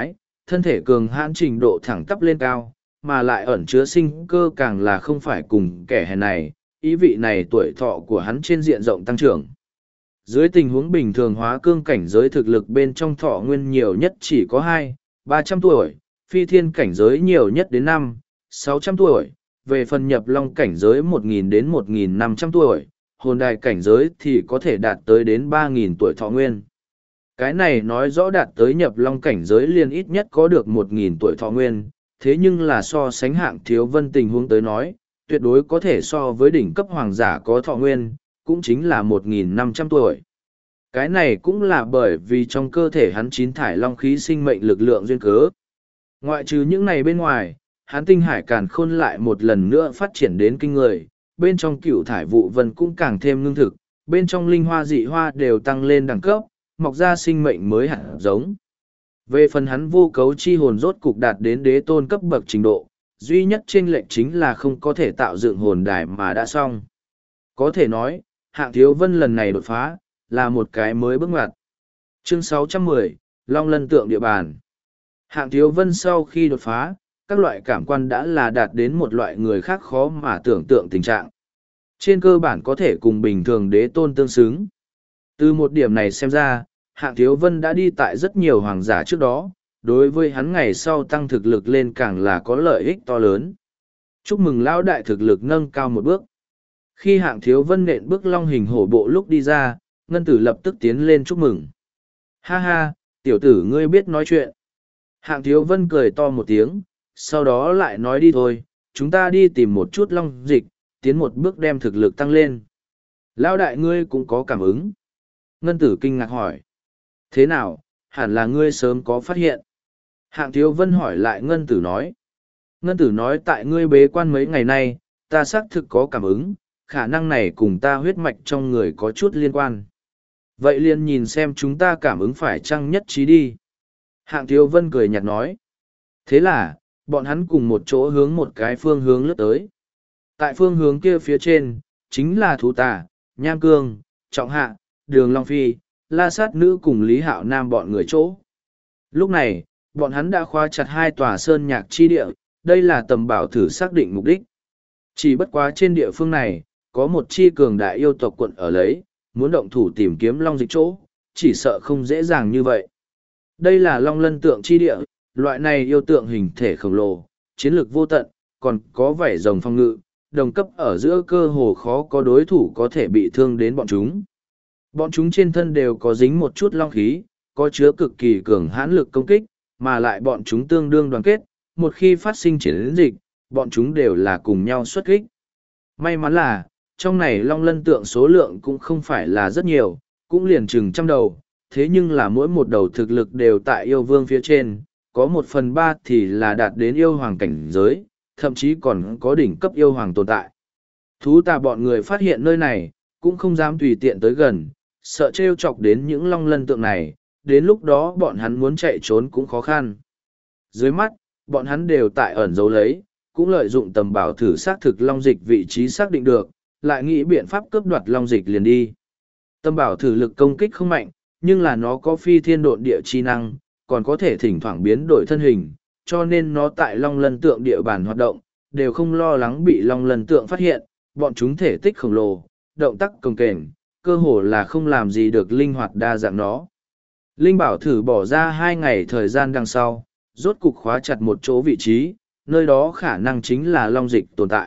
thân thể cường hãn trình độ thẳng tắp lên cao, mà lại ẩn chứa sinh cơ càng là không phải cùng kẻ hèn này, ý vị này tuổi thọ của hắn trên diện rộng tăng trưởng. Dưới tình huống bình thường hóa cương cảnh giới thực lực bên trong thọ nguyên nhiều nhất chỉ có 200-300 tuổi, phi thiên cảnh giới nhiều nhất đến 500-600 tuổi, về phần nhập long cảnh giới 1.000 đến 1.500 tuổi, hồn đài cảnh giới thì có thể đạt tới đến 3.000 tuổi thọ nguyên. Cái này nói rõ đạt tới nhập long cảnh giới liền ít nhất có được 1.000 tuổi thọ nguyên, thế nhưng là so sánh hạng thiếu vân tình huống tới nói, tuyệt đối có thể so với đỉnh cấp hoàng giả có thọ nguyên, cũng chính là 1.500 tuổi. Cái này cũng là bởi vì trong cơ thể hắn chín thải long khí sinh mệnh lực lượng duyên cớ. Ngoại trừ những này bên ngoài, hắn tinh hải càn khôn lại một lần nữa phát triển đến kinh người, bên trong cựu thải vụ vân cũng càng thêm ngưng thực, bên trong linh hoa dị hoa đều tăng lên đẳng cấp, mọc ra sinh mệnh mới hạt giống. Về phần hắn vô cấu chi hồn rốt cục đạt đến đế tôn cấp bậc trình độ, duy nhất chênh lệch chính là không có thể tạo dựng hồn đài mà đã xong. Có thể nói, hạng thiếu vân lần này đột phá, là một cái mới bước ngoặt. Chương 610, Long Lân tượng địa bàn. Hạng thiếu vân sau khi đột phá, các loại cảm quan đã là đạt đến một loại người khác khó mà tưởng tượng tình trạng. Trên cơ bản có thể cùng bình thường đế tôn tương xứng. Từ một điểm này xem ra, hạng thiếu vân đã đi tại rất nhiều hoàng giả trước đó, đối với hắn ngày sau tăng thực lực lên càng là có lợi ích to lớn. Chúc mừng lão đại thực lực nâng cao một bước. Khi hạng thiếu vân nện bước long hình hổ bộ lúc đi ra, ngân tử lập tức tiến lên chúc mừng. Ha ha, tiểu tử ngươi biết nói chuyện. Hạng thiếu vân cười to một tiếng, sau đó lại nói đi thôi, chúng ta đi tìm một chút long dịch, tiến một bước đem thực lực tăng lên. Lão đại ngươi cũng có cảm ứng. Ngân tử kinh ngạc hỏi. Thế nào, hẳn là ngươi sớm có phát hiện. Hạng thiếu vân hỏi lại ngân tử nói. Ngân tử nói tại ngươi bế quan mấy ngày nay, ta xác thực có cảm ứng, khả năng này cùng ta huyết mạch trong người có chút liên quan. Vậy liền nhìn xem chúng ta cảm ứng phải chăng nhất trí đi. Hạng thiếu vân cười nhạt nói. Thế là, bọn hắn cùng một chỗ hướng một cái phương hướng lướt tới. Tại phương hướng kia phía trên, chính là Thú Tà, Nham Cương, Trọng Hạ, Đường Long Phi, La Sát Nữ cùng Lý Hạo Nam bọn người chỗ. Lúc này, bọn hắn đã khóa chặt hai tòa sơn nhạc chi địa, đây là tầm bảo thử xác định mục đích. Chỉ bất quá trên địa phương này, có một chi cường đại yêu tộc quận ở lấy, muốn động thủ tìm kiếm long dịch chỗ, chỉ sợ không dễ dàng như vậy. Đây là long lân tượng chi địa, loại này yêu tượng hình thể khổng lồ, chiến lược vô tận, còn có vẻ rồng phong ngự, đồng cấp ở giữa cơ hồ khó có đối thủ có thể bị thương đến bọn chúng. Bọn chúng trên thân đều có dính một chút long khí, có chứa cực kỳ cường hãn lực công kích, mà lại bọn chúng tương đương đoàn kết, một khi phát sinh chiến dịch, bọn chúng đều là cùng nhau xuất kích. May mắn là, trong này long lân tượng số lượng cũng không phải là rất nhiều, cũng liền chừng trăm đầu, thế nhưng là mỗi một đầu thực lực đều tại yêu vương phía trên, có 1/3 thì là đạt đến yêu hoàng cảnh giới, thậm chí còn có đỉnh cấp yêu hoàng tồn tại. Thú Tà bọn người phát hiện nơi này, cũng không dám tùy tiện tới gần, sợ trêu chọc đến những long lân tượng này, đến lúc đó bọn hắn muốn chạy trốn cũng khó khăn. Dưới mắt, bọn hắn đều tại ẩn giấu lấy, cũng lợi dụng tầm bảo thử xác thực long dịch vị trí xác định được, lại nghĩ biện pháp cướp đoạt long dịch liền đi. Tầm bảo thử lực công kích không mạnh, nhưng là nó có phi thiên độn địa chi năng, còn có thể thỉnh thoảng biến đổi thân hình, cho nên nó tại long lân tượng địa bàn hoạt động, đều không lo lắng bị long lân tượng phát hiện, bọn chúng thể tích khổng lồ, động tác cồng kềnh, cơ hồ là không làm gì được linh hoạt đa dạng nó. Linh bảo thử bỏ ra 2 ngày thời gian đằng sau, rốt cục khóa chặt một chỗ vị trí, nơi đó khả năng chính là long dịch tồn tại.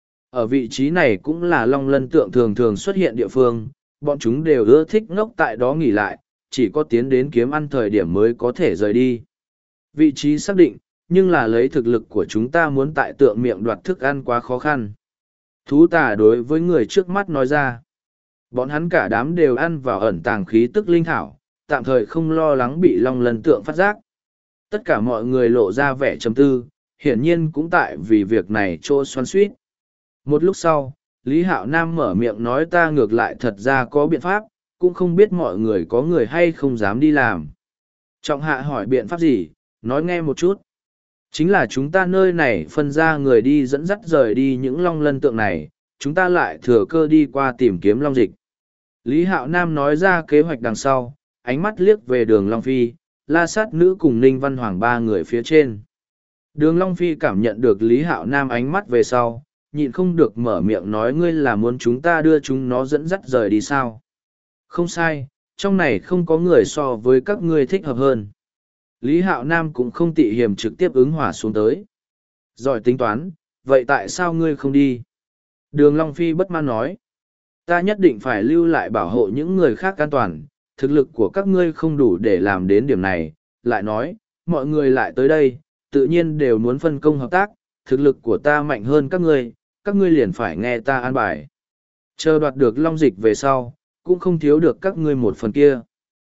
Ở vị trí này cũng là long lân tượng thường thường xuất hiện địa phương, bọn chúng đều ưa thích ngốc tại đó nghỉ lại, chỉ có tiến đến kiếm ăn thời điểm mới có thể rời đi. Vị trí xác định, nhưng là lấy thực lực của chúng ta muốn tại tượng miệng đoạt thức ăn quá khó khăn. Thú Tà đối với người trước mắt nói ra. Bọn hắn cả đám đều ăn vào ẩn tàng khí tức linh thảo, tạm thời không lo lắng bị long lân tượng phát giác. Tất cả mọi người lộ ra vẻ trầm tư, hiển nhiên cũng tại vì việc này trô xoắn suýt. Một lúc sau, Lý Hạo Nam mở miệng nói ta ngược lại thật ra có biện pháp, cũng không biết mọi người có người hay không dám đi làm. Trọng Hạ hỏi biện pháp gì, nói nghe một chút. Chính là chúng ta nơi này phân ra người đi dẫn dắt rời đi những long lân tượng này, chúng ta lại thừa cơ đi qua tìm kiếm long dịch. Lý Hạo Nam nói ra kế hoạch đằng sau, ánh mắt liếc về đường Long Phi, La Sát Nữ cùng Ninh Văn Hoàng ba người phía trên. Đường Long Phi cảm nhận được Lý Hạo Nam ánh mắt về sau, nhịn không được mở miệng nói ngươi là muốn chúng ta đưa chúng nó dẫn dắt rời đi sao. Không sai, trong này không có người so với các ngươi thích hợp hơn. Lý Hạo Nam cũng không tị hiềm trực tiếp ứng hỏa xuống tới. Giỏi tính toán, vậy tại sao ngươi không đi? Đường Long Phi bất mãn nói. Ta nhất định phải lưu lại bảo hộ những người khác an toàn, thực lực của các ngươi không đủ để làm đến điểm này. Lại nói, mọi người lại tới đây, tự nhiên đều muốn phân công hợp tác, thực lực của ta mạnh hơn các ngươi liền phải nghe ta an bài. Chờ đoạt được long dịch về sau, cũng không thiếu được các ngươi một phần kia.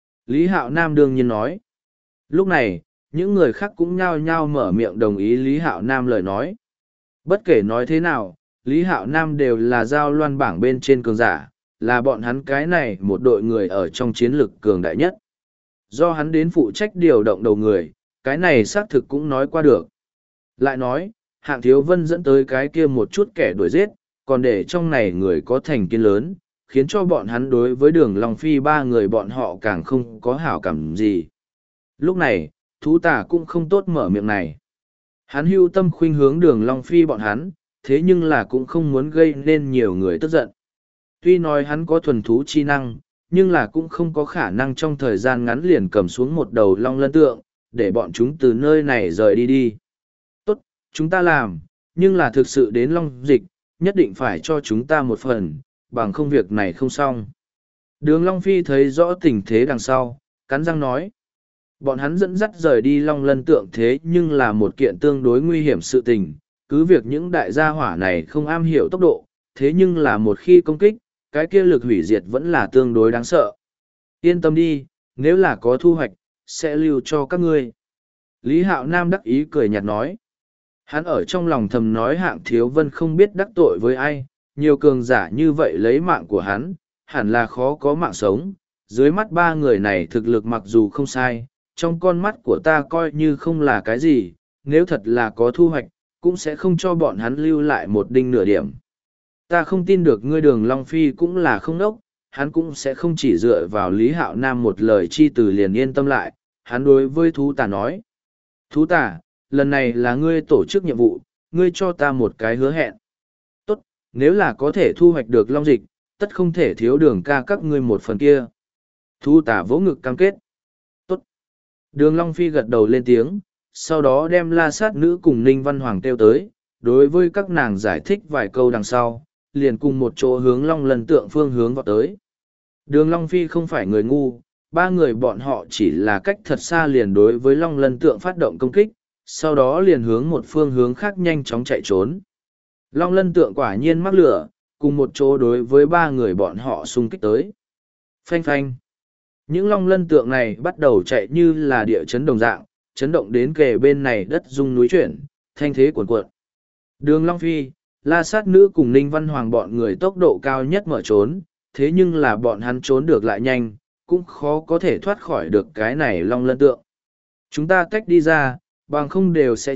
Lý Hạo Nam đương nhiên nói. Lúc này, những người khác cũng nhao nhao mở miệng đồng ý Lý Hạo Nam lời nói. Bất kể nói thế nào, Lý Hạo Nam đều là giao loan bảng bên trên cường giả, là bọn hắn cái này một đội người ở trong chiến lực cường đại nhất. Do hắn đến phụ trách điều động đầu người, cái này xác thực cũng nói qua được. Lại nói, Hạng Thiếu Vân dẫn tới cái kia một chút kẻ đuổi giết, còn để trong này người có thành kiến lớn, khiến cho bọn hắn đối với Đường Long Phi ba người bọn họ càng không có hảo cảm gì. Lúc này, thú tả cũng không tốt mở miệng này. Hắn hưu tâm khuynh hướng Đường Long Phi bọn hắn, thế nhưng là cũng không muốn gây nên nhiều người tức giận. Tuy nói hắn có thuần thú chi năng, nhưng là cũng không có khả năng trong thời gian ngắn liền cầm xuống một đầu long lân tượng, để bọn chúng từ nơi này rời đi đi. Tốt, chúng ta làm, nhưng là thực sự đến long dịch, nhất định phải cho chúng ta một phần, bằng không việc này không xong. Đường Long Phi thấy rõ tình thế đằng sau, cắn răng nói. Bọn hắn dẫn dắt rời đi long lân tượng thế nhưng là một kiện tương đối nguy hiểm sự tình, cứ việc những đại gia hỏa này không am hiểu tốc độ, thế nhưng là một khi công kích, cái kia lực hủy diệt vẫn là tương đối đáng sợ. Yên tâm đi, nếu là có thu hoạch, sẽ lưu cho các ngươi. Lý Hạo Nam đắc ý cười nhạt nói. Hắn ở trong lòng thầm nói Hạng Thiếu Vân không biết đắc tội với ai, nhiều cường giả như vậy lấy mạng của hắn, hẳn là khó có mạng sống. Dưới mắt ba người này thực lực mặc dù không sai, trong con mắt của ta coi như không là cái gì, nếu thật là có thu hoạch, cũng sẽ không cho bọn hắn lưu lại một đinh nửa điểm. Ta không tin được ngươi Đường Long Phi cũng là không đốc, hắn cũng sẽ không chỉ dựa vào Lý Hạo Nam một lời chi từ liền yên tâm lại, hắn đối với thú tà nói. Thú tà, lần này là ngươi tổ chức nhiệm vụ, ngươi cho ta một cái hứa hẹn. Tốt, nếu là có thể thu hoạch được long dịch, tất không thể thiếu Đường ca các ngươi một phần kia. Thú tà vỗ ngực cam kết. Tốt. Đường Long Phi gật đầu lên tiếng, sau đó đem La Sát Nữ cùng Ninh Văn Hoàng kêu tới, đối với các nàng giải thích vài câu đằng sau, liền cùng một chỗ hướng Long Lân Tượng phương hướng vào tới. Đường Long Phi không phải người ngu, ba người bọn họ chỉ là cách thật xa liền đối với Long Lân Tượng phát động công kích, sau đó liền hướng một phương hướng khác nhanh chóng chạy trốn. Long Lân Tượng quả nhiên mắc lửa, cùng một chỗ đối với ba người bọn họ xung kích tới. Phanh phanh. Những Long Lân Tượng này bắt đầu chạy như là địa chấn đồng dạng, chấn động đến kề bên này đất rung núi chuyển, thanh thế cuồn cuộn. Đường Long Phi, La Sát Nữ cùng Ninh Văn Hoàng bọn người tốc độ cao nhất mở trốn, thế nhưng là bọn hắn trốn được lại nhanh, cũng khó có thể thoát khỏi được cái này Long Lân Tượng. Chúng ta tách đi ra, bằng không đều sẽ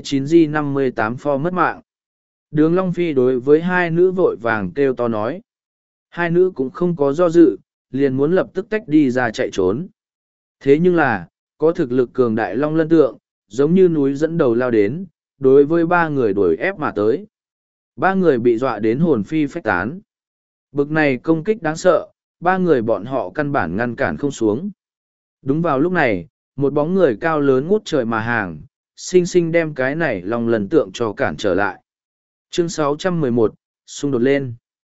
9G58 pho mất mạng. Đường Long Phi đối với hai nữ vội vàng kêu to nói. Hai nữ cũng không có do dự, liền muốn lập tức tách đi ra chạy trốn. Thế nhưng là, có thực lực cường đại Long Lân Tượng, giống như núi dẫn đầu lao đến, đối với ba người đuổi ép mà tới. Ba người bị dọa đến hồn phi phách tán. Bực này công kích đáng sợ, ba người bọn họ căn bản ngăn cản không xuống. Đúng vào lúc này, một bóng người cao lớn ngút trời mà hàng, xinh xinh đem cái này Long Lân Tượng cho cản trở lại. Chương 611, xung đột lên.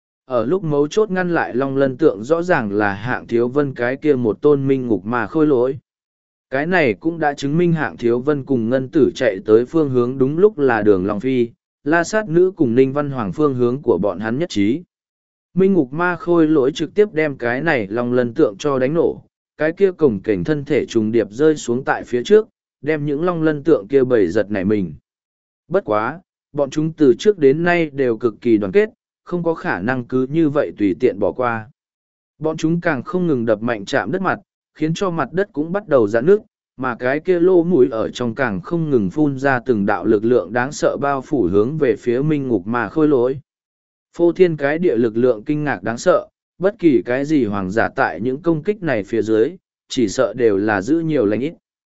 Ở lúc mấu chốt ngăn lại Long Lân Tượng rõ ràng là Hạng Thiếu Vân cái kia một tôn minh ngục mà khôi lỗi. Cái này cũng đã chứng minh Hạng Thiếu Vân cùng Ngân Tử chạy tới phương hướng đúng lúc là Đường Long Phi, La Sát Nữ cùng Ninh Văn Hoàng phương hướng của bọn hắn nhất trí. Minh ngục ma khôi lỗi trực tiếp đem cái này Long Lân Tượng cho đánh nổ, cái kia cổng cảnh thân thể trùng điệp rơi xuống tại phía trước, đem những Long Lân Tượng kia bầy giật nảy mình. Bất quá, bọn chúng từ trước đến nay đều cực kỳ đoàn kết, không có khả năng cứ như vậy tùy tiện bỏ qua. Bọn chúng càng không ngừng đập mạnh chạm đất mặt, khiến cho mặt đất cũng bắt đầu rạn nước, mà cái kia lô mũi ở trong càng không ngừng phun ra từng đạo lực lượng đáng sợ bao phủ hướng về phía minh ngục mà khôi lỗi. Phô thiên cái địa lực lượng kinh ngạc đáng sợ, bất kỳ cái gì hoàng giả tại những công kích này phía dưới, chỉ sợ đều là giữ nhiều lành ít.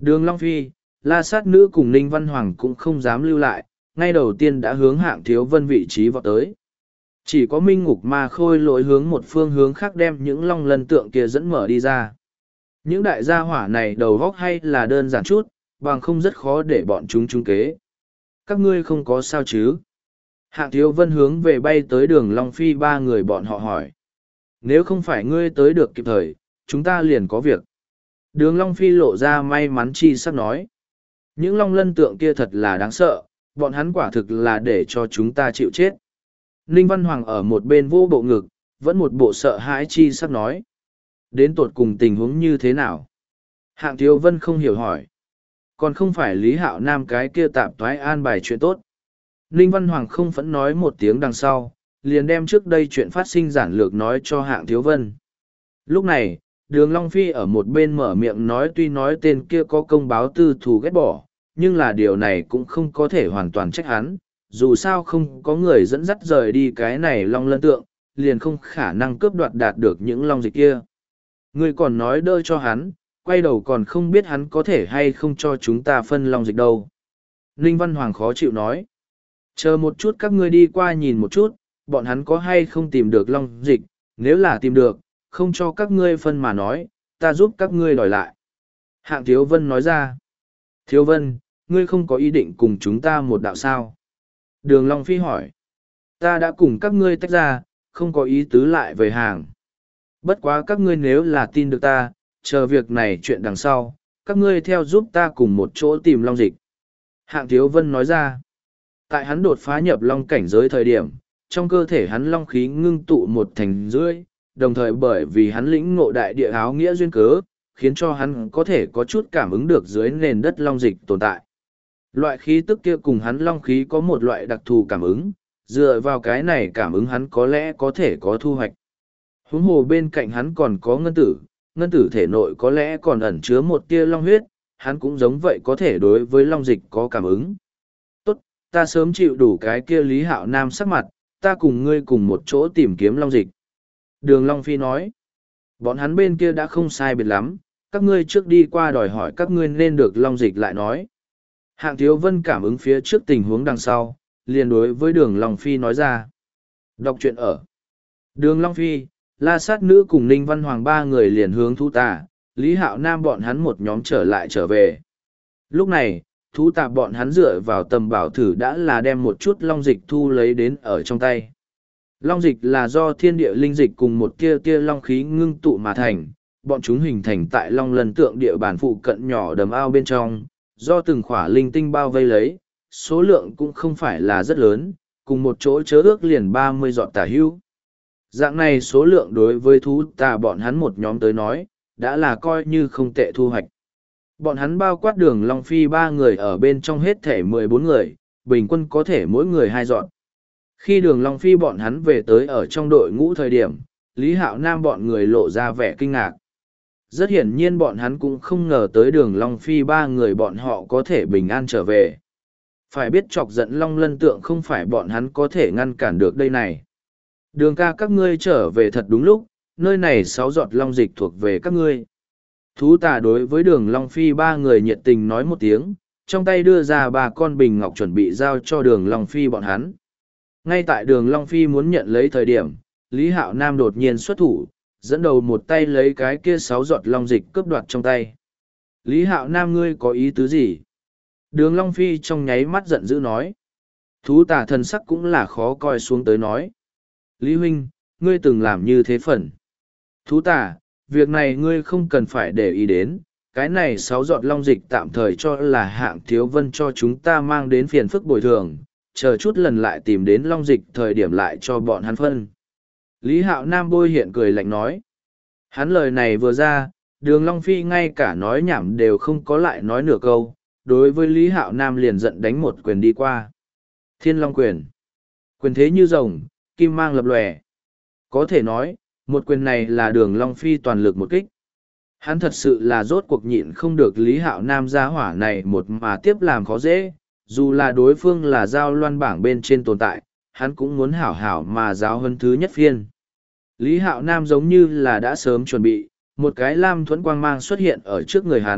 Đường Long Phi, La Sát Nữ cùng Ninh Văn Hoàng cũng không dám lưu lại, ngay đầu tiên đã hướng Hạng Thiếu Vân vị trí vọt tới. Chỉ có Minh Ngục Ma Khôi lội hướng một phương hướng khác đem những long lân tượng kia dẫn mở đi ra. Những đại gia hỏa này đầu góc hay là đơn giản chút, bằng không rất khó để bọn chúng trúng kế. Các ngươi không có sao chứ? Hạng Thiếu Vân hướng về bay tới Đường Long Phi ba người bọn họ hỏi. Nếu không phải ngươi tới được kịp thời, chúng ta liền có việc. Đường Long Phi lộ ra may mắn chi sắp nói. Những long lân tượng kia thật là đáng sợ, bọn hắn quả thực là để cho chúng ta chịu chết. Ninh Văn Hoàng ở một bên vô bộ ngực, vẫn một bộ sợ hãi chi sắp nói. Đến tột cùng tình huống như thế nào? Hạng Thiếu Vân không hiểu hỏi. Còn không phải Lý Hạo Nam cái kia tạp thoái an bài chuyện tốt. Ninh Văn Hoàng không phẫn nói một tiếng đằng sau, liền đem trước đây chuyện phát sinh giản lược nói cho Hạng Thiếu Vân. Lúc này, Đường Long Phi ở một bên mở miệng nói tuy nói tên kia có công báo tư thù ghét bỏ, nhưng là điều này cũng không có thể hoàn toàn trách hắn, dù sao không có người dẫn dắt rời đi cái này long lân tượng, liền không khả năng cướp đoạt đạt được những long dịch kia. Người còn nói đỡ cho hắn, quay đầu còn không biết hắn có thể hay không cho chúng ta phân long dịch đâu. Ninh Văn Hoàng khó chịu nói. Chờ một chút các ngươi đi qua nhìn một chút, bọn hắn có hay không tìm được long dịch, nếu là tìm được, không cho các ngươi phân mà nói, ta giúp các ngươi đòi lại. Hạng Thiếu Vân nói ra. Thiếu Vân, ngươi không có ý định cùng chúng ta một đạo sao? Đường Long Phi hỏi. Ta đã cùng các ngươi tách ra, không có ý tứ lại về hàng. Bất quá các ngươi nếu là tin được ta, chờ việc này chuyện đằng sau, các ngươi theo giúp ta cùng một chỗ tìm long dịch. Hạng Thiếu Vân nói ra. Tại hắn đột phá nhập long cảnh giới thời điểm, trong cơ thể hắn long khí ngưng tụ một thành rưỡi, đồng thời bởi vì hắn lĩnh ngộ đại địa áo nghĩa duyên cớ, khiến cho hắn có thể có chút cảm ứng được dưới nền đất long dịch tồn tại. Loại khí tức kia cùng hắn long khí có một loại đặc thù cảm ứng, dựa vào cái này cảm ứng hắn có lẽ có thể có thu hoạch. Huống hồ bên cạnh hắn còn có ngân tử thể nội có lẽ còn ẩn chứa một tia long huyết, hắn cũng giống vậy có thể đối với long dịch có cảm ứng. Tốt, ta sớm chịu đủ cái kia Lý Hạo Nam sắc mặt, ta cùng ngươi cùng một chỗ tìm kiếm long dịch. Đường Long Phi nói, bọn hắn bên kia đã không sai biệt lắm, các ngươi trước đi qua đòi hỏi các ngươi nên được long dịch lại nói. Hạng Thiếu Vân cảm ứng phía trước tình huống đằng sau, liền đối với Đường Long Phi nói ra. Đọc truyện ở Đường Long Phi, La Sát Nữ cùng Ninh Văn Hoàng ba người liền hướng Thú Tà, Lý Hạo Nam bọn hắn một nhóm trở về. Lúc này, Thú Tà bọn hắn dựa vào tầm bảo thử đã là đem một chút long dịch thu lấy đến ở trong tay. Long dịch là do thiên địa linh dịch cùng một tia long khí ngưng tụ mà thành, bọn chúng hình thành tại long lân tượng địa bàn phụ cận nhỏ đầm ao bên trong, do từng khỏa linh tinh bao vây lấy, số lượng cũng không phải là rất lớn, cùng một chỗ chớ ước liền 30 giọt tả hữu. Dạng này số lượng đối với Thú Tà bọn hắn một nhóm tới nói, đã là coi như không tệ thu hoạch. Bọn hắn bao quát Đường Long Phi ba người ở bên trong hết thể 14 người, bình quân có thể mỗi người 2 giọt. Khi Đường Long Phi bọn hắn về tới ở trong đội ngũ thời điểm, Lý Hạo Nam bọn người lộ ra vẻ kinh ngạc. Rất hiển nhiên bọn hắn cũng không ngờ tới Đường Long Phi ba người bọn họ có thể bình an trở về. Phải biết chọc giận Long Lân Tượng không phải bọn hắn có thể ngăn cản được đây này. Đường ca các ngươi trở về thật đúng lúc, nơi này 6 giọt long dịch thuộc về các ngươi. Thú Tà đối với Đường Long Phi ba người nhiệt tình nói một tiếng, trong tay đưa ra 3 con bình ngọc chuẩn bị giao cho Đường Long Phi bọn hắn. Ngay tại Đường Long Phi muốn nhận lấy thời điểm, Lý Hạo Nam đột nhiên xuất thủ, dẫn đầu một tay lấy cái kia 6 giọt long dịch cướp đoạt trong tay. Lý Hạo Nam ngươi có ý tứ gì? Đường Long Phi trong nháy mắt giận dữ nói. Thú Tà thần sắc cũng là khó coi xuống tới nói. Lý huynh, ngươi từng làm như thế phần. Thú Tà, việc này ngươi không cần phải để ý đến, cái này 6 giọt long dịch tạm thời cho là Hạng Thiếu Vân cho chúng ta mang đến phiền phức bồi thường, chờ chút lần lại tìm đến long dịch thời điểm lại cho bọn hắn phân. Lý Hạo Nam bôi hiện cười lạnh nói. Hắn lời này vừa ra, Đường Long Phi ngay cả nói nhảm đều không có lại nói nửa câu, đối với Lý Hạo Nam liền giận đánh một quyền đi qua. Thiên Long quyền. Quyền thế như rồng, kim mang lập lòe. Có thể nói, một quyền này là Đường Long Phi toàn lực một kích. Hắn thật sự là rốt cuộc nhịn không được Lý Hạo Nam gia hỏa này một mà tiếp làm khó dễ, dù là đối phương là giao loan bảng bên trên tồn tại, hắn cũng muốn hảo hảo mà giáo hơn thứ nhất phiên. Lý Hạo Nam giống như là đã sớm chuẩn bị, một cái lam thuẫn quang mang xuất hiện ở trước người hắn,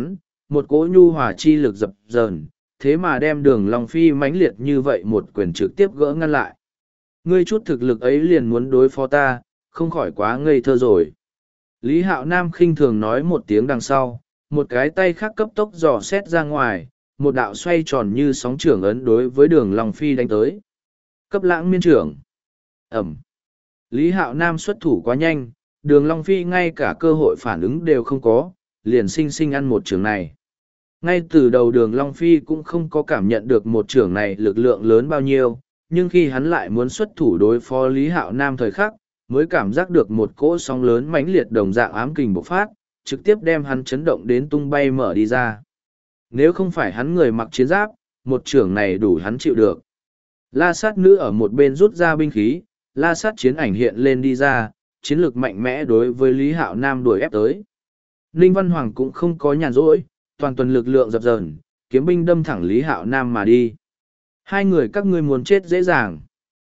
một cỗ nhu hòa chi lực dập dờn, thế mà đem Đường Long Phi mãnh liệt như vậy một quyền trực tiếp gỡ ngăn lại. Ngươi chút thực lực ấy liền muốn đối phó ta, không khỏi quá ngây thơ rồi. Lý Hạo Nam khinh thường nói một tiếng đằng sau, một cái tay khác cấp tốc dò xét ra ngoài, một đạo xoay tròn như sóng trưởng ấn đối với Đường Long Phi đánh tới. Cấp lãng miên trưởng. Ẩm. Lý Hạo Nam xuất thủ quá nhanh, Đường Long Phi ngay cả cơ hội phản ứng đều không có, liền sinh sinh ăn một trường này. Ngay từ đầu Đường Long Phi cũng không có cảm nhận được một trường này lực lượng lớn bao nhiêu, nhưng khi hắn lại muốn xuất thủ đối phó Lý Hạo Nam thời khắc, mới cảm giác được một cỗ sóng lớn mãnh liệt đồng dạng ám kình bộc phát, trực tiếp đem hắn chấn động đến tung bay mở đi ra. Nếu không phải hắn người mặc chiến giáp, một trường này đủ hắn chịu được. La sát nữ ở một bên rút ra binh khí, la sát chiến ảnh hiện lên đi ra, chiến lược mạnh mẽ đối với Lý Hạo Nam đuổi ép tới. Ninh Văn Hoàng cũng không có nhàn rỗi, toàn tuần lực lượng dập dờn, kiếm binh đâm thẳng Lý Hạo Nam mà đi. Hai người các ngươi muốn chết dễ dàng.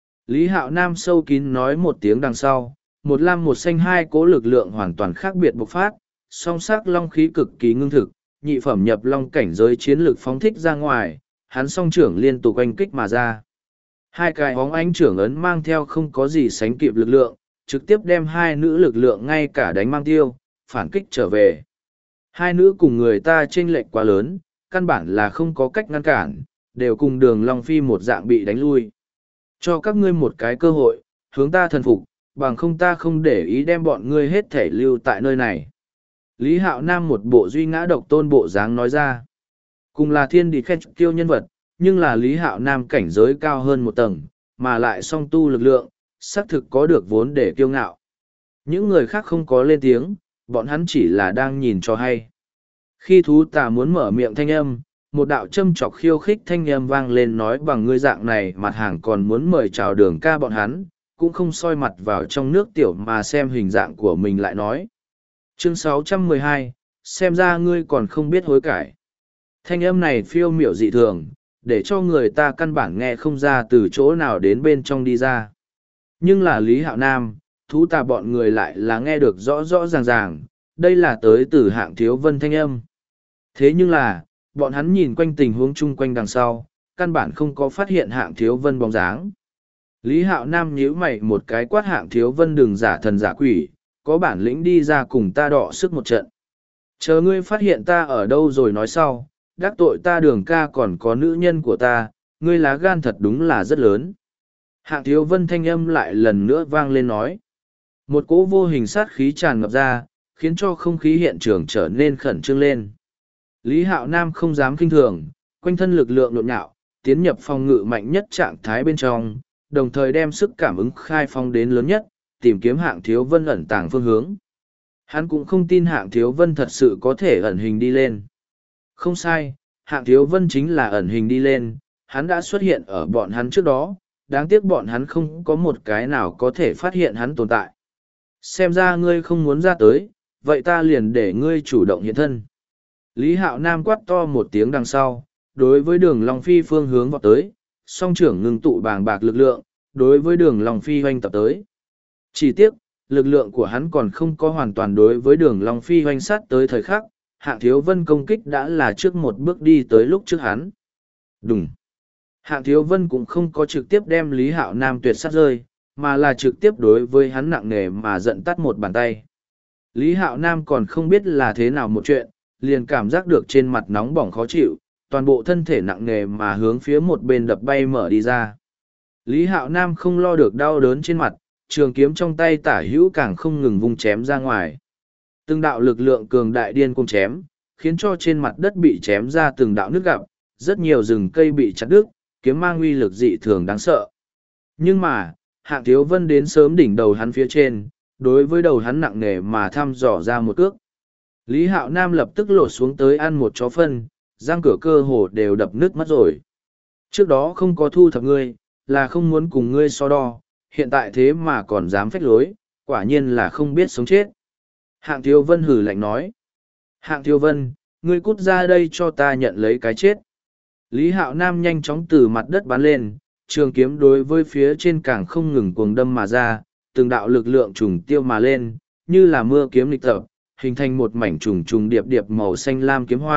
Lý Hạo Nam sâu kín nói một tiếng đằng sau, một lam một xanh hai cố lực lượng hoàn toàn khác biệt bộc phát, song sắc long khí cực kỳ ngưng thực, nhị phẩm nhập long cảnh giới chiến lược phóng thích ra ngoài, hắn song trưởng liên tục oanh kích mà ra. Hai cái bóng ánh trưởng ấn mang theo không có gì sánh kịp lực lượng, trực tiếp đem hai nữ lực lượng ngay cả đánh mang tiêu, phản kích trở về. Hai nữ cùng người ta chênh lệch quá lớn, căn bản là không có cách ngăn cản, đều cùng Đường Long Phi một dạng bị đánh lui. Cho các ngươi một cái cơ hội, hướng ta thần phục, bằng không ta không để ý đem bọn ngươi hết thể lưu tại nơi này. Lý Hạo Nam một bộ duy ngã độc tôn bộ dáng nói ra. Cùng là thiên địch khen kiêu nhân vật, nhưng là Lý Hạo Nam cảnh giới cao hơn một tầng, mà lại song tu lực lượng, xác thực có được vốn để kiêu ngạo. Những người khác không có lên tiếng, bọn hắn chỉ là đang nhìn cho hay. Khi thú tà muốn mở miệng thanh âm, một đạo châm chọc khiêu khích thanh âm vang lên nói bằng ngươi dạng này mặt hàng còn muốn mời chào Đường ca bọn hắn, cũng không soi mặt vào trong nước tiểu mà xem hình dạng của mình lại nói. Chương 612, xem ra ngươi còn không biết hối cải. Thanh âm này phiêu miểu dị thường, để cho người ta căn bản nghe không ra từ chỗ nào đến bên trong đi ra. Nhưng là Lý Hạo Nam, thú tà bọn người lại là nghe được rõ rõ ràng ràng, đây là tới từ Hạng Thiếu Vân thanh âm. Thế nhưng là, bọn hắn nhìn quanh tình huống chung quanh đằng sau, căn bản không có phát hiện Hạng Thiếu Vân bóng dáng. Lý Hạo Nam nhíu mày một cái quát Hạng Thiếu Vân đừng giả thần giả quỷ, có bản lĩnh đi ra cùng ta đọ sức một trận. Chờ ngươi phát hiện ta ở đâu rồi nói sau, đắc tội ta Đường ca còn có nữ nhân của ta, ngươi lá gan thật đúng là rất lớn. Hạng Thiếu Vân thanh âm lại lần nữa vang lên nói. Một cỗ vô hình sát khí tràn ngập ra, khiến cho không khí hiện trường trở nên khẩn trương lên. Lý Hạo Nam không dám kinh thường, quanh thân lực lượng nhộn nhạo, tiến nhập phòng ngự mạnh nhất trạng thái bên trong, đồng thời đem sức cảm ứng khai phong đến lớn nhất, tìm kiếm Hạng Thiếu Vân ẩn tàng phương hướng. Hắn cũng không tin Hạng Thiếu Vân thật sự có thể ẩn hình đi lên. Không sai, Hạng Thiếu Vân chính là ẩn hình đi lên, hắn đã xuất hiện ở bọn hắn trước đó, đáng tiếc bọn hắn không có một cái nào có thể phát hiện hắn tồn tại. Xem ra ngươi không muốn ra tới, vậy ta liền để ngươi chủ động hiện thân. Lý Hạo Nam quát to một tiếng đằng sau, đối với Đường Long Phi phương hướng vọt tới, song trưởng ngừng tụ bàng bạc lực lượng, đối với Đường Long Phi hoành tập tới. Chỉ tiếc, lực lượng của hắn còn không có hoàn toàn đối với Đường Long Phi hoành sát tới thời khắc, Hạng Thiếu Vân công kích đã là trước một bước đi tới lúc trước hắn. Đùng. Hạng Thiếu Vân cũng không có trực tiếp đem Lý Hạo Nam tuyệt sát rơi, mà là trực tiếp đối với hắn nặng nề mà giận tắt một bàn tay. Lý Hạo Nam còn không biết là thế nào một chuyện, liền cảm giác được trên mặt nóng bỏng khó chịu, toàn bộ thân thể nặng nề mà hướng phía một bên đập bay mở đi ra. Lý Hạo Nam không lo được đau đớn trên mặt, trường kiếm trong tay tả hữu càng không ngừng vung chém ra ngoài. Từng đạo lực lượng cường đại điên cuồng chém, khiến cho trên mặt đất bị chém ra từng đạo nước gặm, rất nhiều rừng cây bị chặt đứt, kiếm mang uy lực dị thường đáng sợ. Nhưng mà, Hạng Thiếu Vân đến sớm đỉnh đầu hắn phía trên, đối với đầu hắn nặng nề mà thăm dò ra một cước. Lý Hạo Nam lập tức lột xuống tới ăn một chó phân, răng cửa cơ hồ đều đập nứt mất rồi. Trước đó không có thu thập ngươi, là không muốn cùng ngươi so đo, hiện tại thế mà còn dám phách lối, quả nhiên là không biết sống chết. Hạng Thiếu Vân hử lạnh nói. Hạng Thiếu Vân, ngươi cút ra đây cho ta nhận lấy cái chết. Lý Hạo Nam nhanh chóng từ mặt đất bắn lên, trường kiếm đối với phía trên càng không ngừng cuồng đâm mà ra, từng đạo lực lượng trùng tiêu mà lên, như là mưa kiếm lịch tập, hình thành một mảnh trùng trùng điệp điệp màu xanh lam kiếm hoa,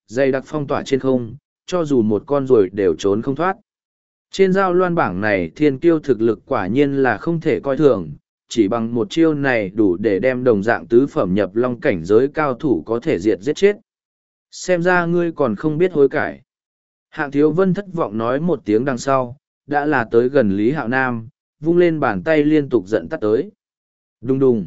dày đặc phong tỏa trên không, cho dù một con ruồi đều trốn không thoát. Trên giao loan bảng này thiên kiêu thực lực quả nhiên là không thể coi thường, chỉ bằng một chiêu này đủ để đem đồng dạng tứ phẩm nhập long cảnh giới cao thủ có thể diệt giết chết. Xem ra ngươi còn không biết hối cải. Hạng Thiếu Vân thất vọng nói một tiếng đằng sau, đã là tới gần Lý Hạo Nam, vung lên bàn tay liên tục giận tắt tới. Đùng đùng.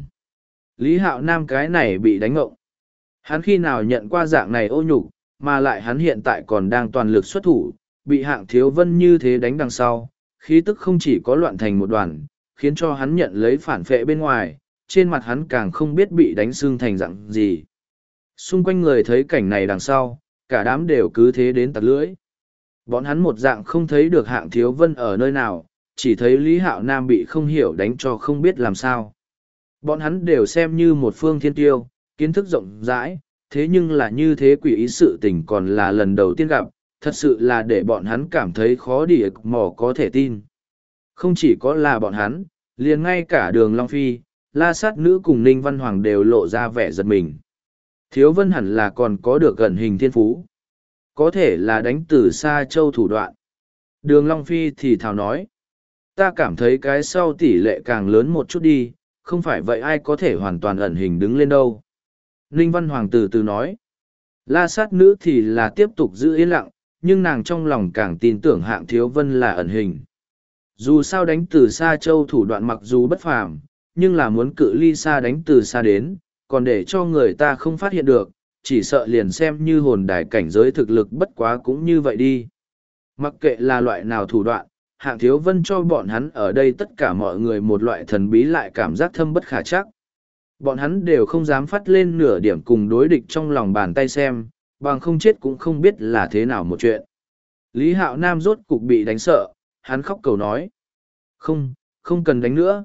Lý Hạo Nam cái này bị đánh ngộng. Hắn khi nào nhận qua dạng này ô nhục, mà lại hắn hiện tại còn đang toàn lực xuất thủ, bị Hạng Thiếu Vân như thế đánh đằng sau, khí tức không chỉ có loạn thành một đoàn, khiến cho hắn nhận lấy phản phệ bên ngoài, trên mặt hắn càng không biết bị đánh sưng thành dạng gì. Xung quanh người thấy cảnh này đằng sau, cả đám đều cứ thế đến tặc lưỡi. Bọn hắn một dạng không thấy được Hạng Thiếu Vân ở nơi nào, chỉ thấy Lý Hạo Nam bị không hiểu đánh cho không biết làm sao. Bọn hắn đều xem như một phương thiên tiêu, kiến thức rộng rãi, thế nhưng là như thế quỷ ý sự tình còn là lần đầu tiên gặp, thật sự là để bọn hắn cảm thấy khó đỉa mò có thể tin. Không chỉ có là bọn hắn, liền ngay cả Đường Long Phi, La Sát Nữ cùng Ninh Văn Hoàng đều lộ ra vẻ giật mình. Thiếu Vân hẳn là còn có được gần hình thiên phú. Có thể là đánh từ xa châu thủ đoạn. Đường Long Phi thì thào nói. Ta cảm thấy cái sau tỷ lệ càng lớn một chút đi, không phải vậy ai có thể hoàn toàn ẩn hình đứng lên đâu. Ninh Văn Hoàng từ từ nói. La Sát Nữ thì là tiếp tục giữ yên lặng, nhưng nàng trong lòng càng tin tưởng Hạng Thiếu Vân là ẩn hình. Dù sao đánh từ xa châu thủ đoạn mặc dù bất phàm, nhưng là muốn cự ly xa đánh từ xa đến, còn để cho người ta không phát hiện được, chỉ sợ liền xem như hồn đài cảnh giới thực lực bất quá cũng như vậy đi. Mặc kệ là loại nào thủ đoạn, Hạng Thiếu Vân cho bọn hắn ở đây tất cả mọi người một loại thần bí lại cảm giác thâm bất khả chắc. Bọn hắn đều không dám phát lên nửa điểm cùng đối địch trong lòng bàn tay xem, bằng không chết cũng không biết là thế nào một chuyện. Lý Hạo Nam rốt cục bị đánh sợ, hắn khóc cầu nói. Không cần đánh nữa,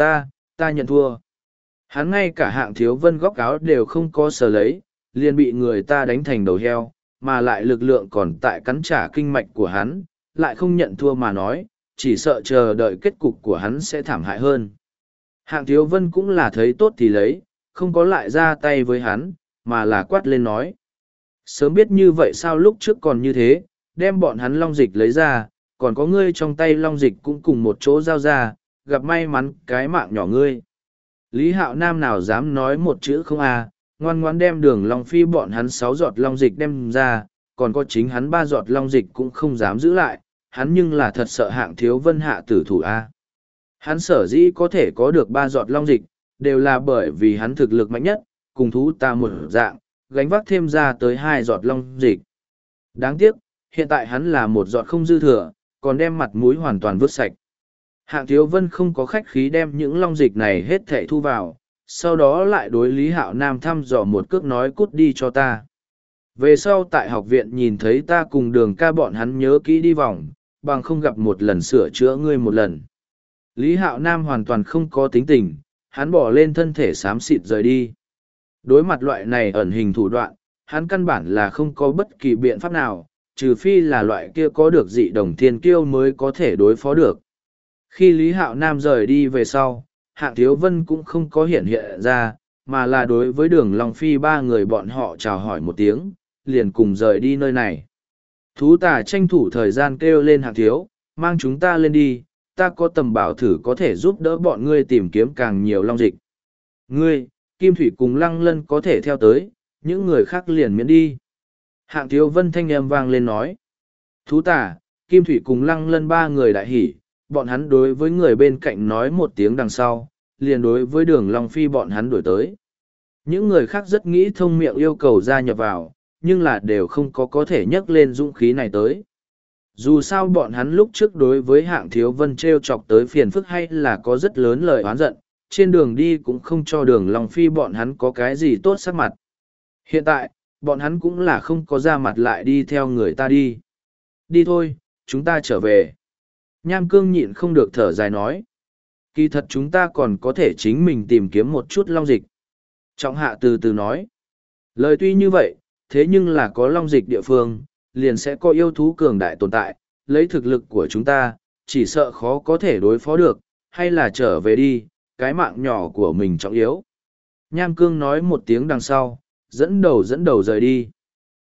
ta nhận thua. Hắn ngay cả Hạng Thiếu Vân góc áo đều không có sờ lấy, liền bị người ta đánh thành đầu heo, mà lại lực lượng còn tại cắn trả kinh mạch của hắn, lại không nhận thua mà nói, chỉ sợ chờ đợi kết cục của hắn sẽ thảm hại hơn. Hạng Thiếu Vân cũng là thấy tốt thì lấy, không có lại ra tay với hắn, mà là quát lên nói. Sớm biết như vậy sao lúc trước còn như thế, đem bọn hắn long dịch lấy ra, còn có ngươi trong tay long dịch cũng cùng một chỗ giao ra, gặp may mắn cái mạng nhỏ ngươi. Lý Hạo Nam nào dám nói một chữ không à, ngoan ngoãn đem Đường Long Phi bọn hắn 6 giọt long dịch đem ra, còn có chính hắn 3 giọt long dịch cũng không dám giữ lại, hắn nhưng là thật sợ Hạng Thiếu Vân hạ tử thủ a. Hắn sở dĩ có thể có được 3 giọt long dịch, đều là bởi vì hắn thực lực mạnh nhất, cùng thú ta một dạng, gánh vác thêm ra tới 2 giọt long dịch. Đáng tiếc, hiện tại hắn là 1 giọt không dư thừa, còn đem mặt mũi hoàn toàn vứt sạch. Hạng Thiếu Vân không có khách khí đem những long dịch này hết thảy thu vào, sau đó lại đối Lý Hạo Nam thăm dò một cước nói cút đi cho ta. Về sau tại học viện nhìn thấy ta cùng Đường ca bọn hắn nhớ kỹ đi vòng, bằng không gặp một lần sửa chữa ngươi một lần. Lý Hạo Nam hoàn toàn không có tính tình, hắn bỏ lên thân thể xám xịt rời đi. Đối mặt loại này ẩn hình thủ đoạn, hắn căn bản là không có bất kỳ biện pháp nào, trừ phi là loại kia có được dị đồng thiên kiêu mới có thể đối phó được. Khi Lý Hạo Nam rời đi về sau, Hạng Thiếu Vân cũng không có hiện ra, mà là đối với Đường Long Phi 3 người bọn họ chào hỏi một tiếng, liền cùng rời đi nơi này. Thú tà tranh thủ thời gian kêu lên Hạng Thiếu, mang chúng ta lên đi, ta có tầm bảo thử có thể giúp đỡ bọn ngươi tìm kiếm càng nhiều long dịch. Ngươi, Kim Thủy cùng Lăng Lân có thể theo tới, những người khác liền miễn đi. Hạng Thiếu Vân thanh âm vang lên nói. Thú tà, Kim Thủy cùng Lăng Lân 3 người đại hỉ, bọn hắn đối với người bên cạnh nói một tiếng đằng sau, liền đối với Đường Long Phi bọn hắn đuổi tới. Những người khác rất nghĩ thông miệng yêu cầu gia nhập vào, nhưng là đều không có thể nhấc lên dũng khí này tới. Dù sao bọn hắn lúc trước đối với Hạng Thiếu Vân treo chọc tới phiền phức hay là có rất lớn lời oán giận, trên đường đi cũng không cho Đường Long Phi bọn hắn có cái gì tốt sắc mặt. Hiện tại, bọn hắn cũng là không có ra mặt lại đi theo người ta đi. Đi thôi, chúng ta trở về. Nham Cương nhịn không được thở dài nói. Kỳ thật chúng ta còn có thể chính mình tìm kiếm một chút long dịch. Trọng Hạ từ từ nói. Lời tuy như vậy, thế nhưng là có long dịch địa phương, liền sẽ có yêu thú cường đại tồn tại, lấy thực lực của chúng ta, chỉ sợ khó có thể đối phó được, hay là trở về đi, cái mạng nhỏ của mình trọng yếu. Nham Cương nói một tiếng đằng sau, dẫn đầu rời đi.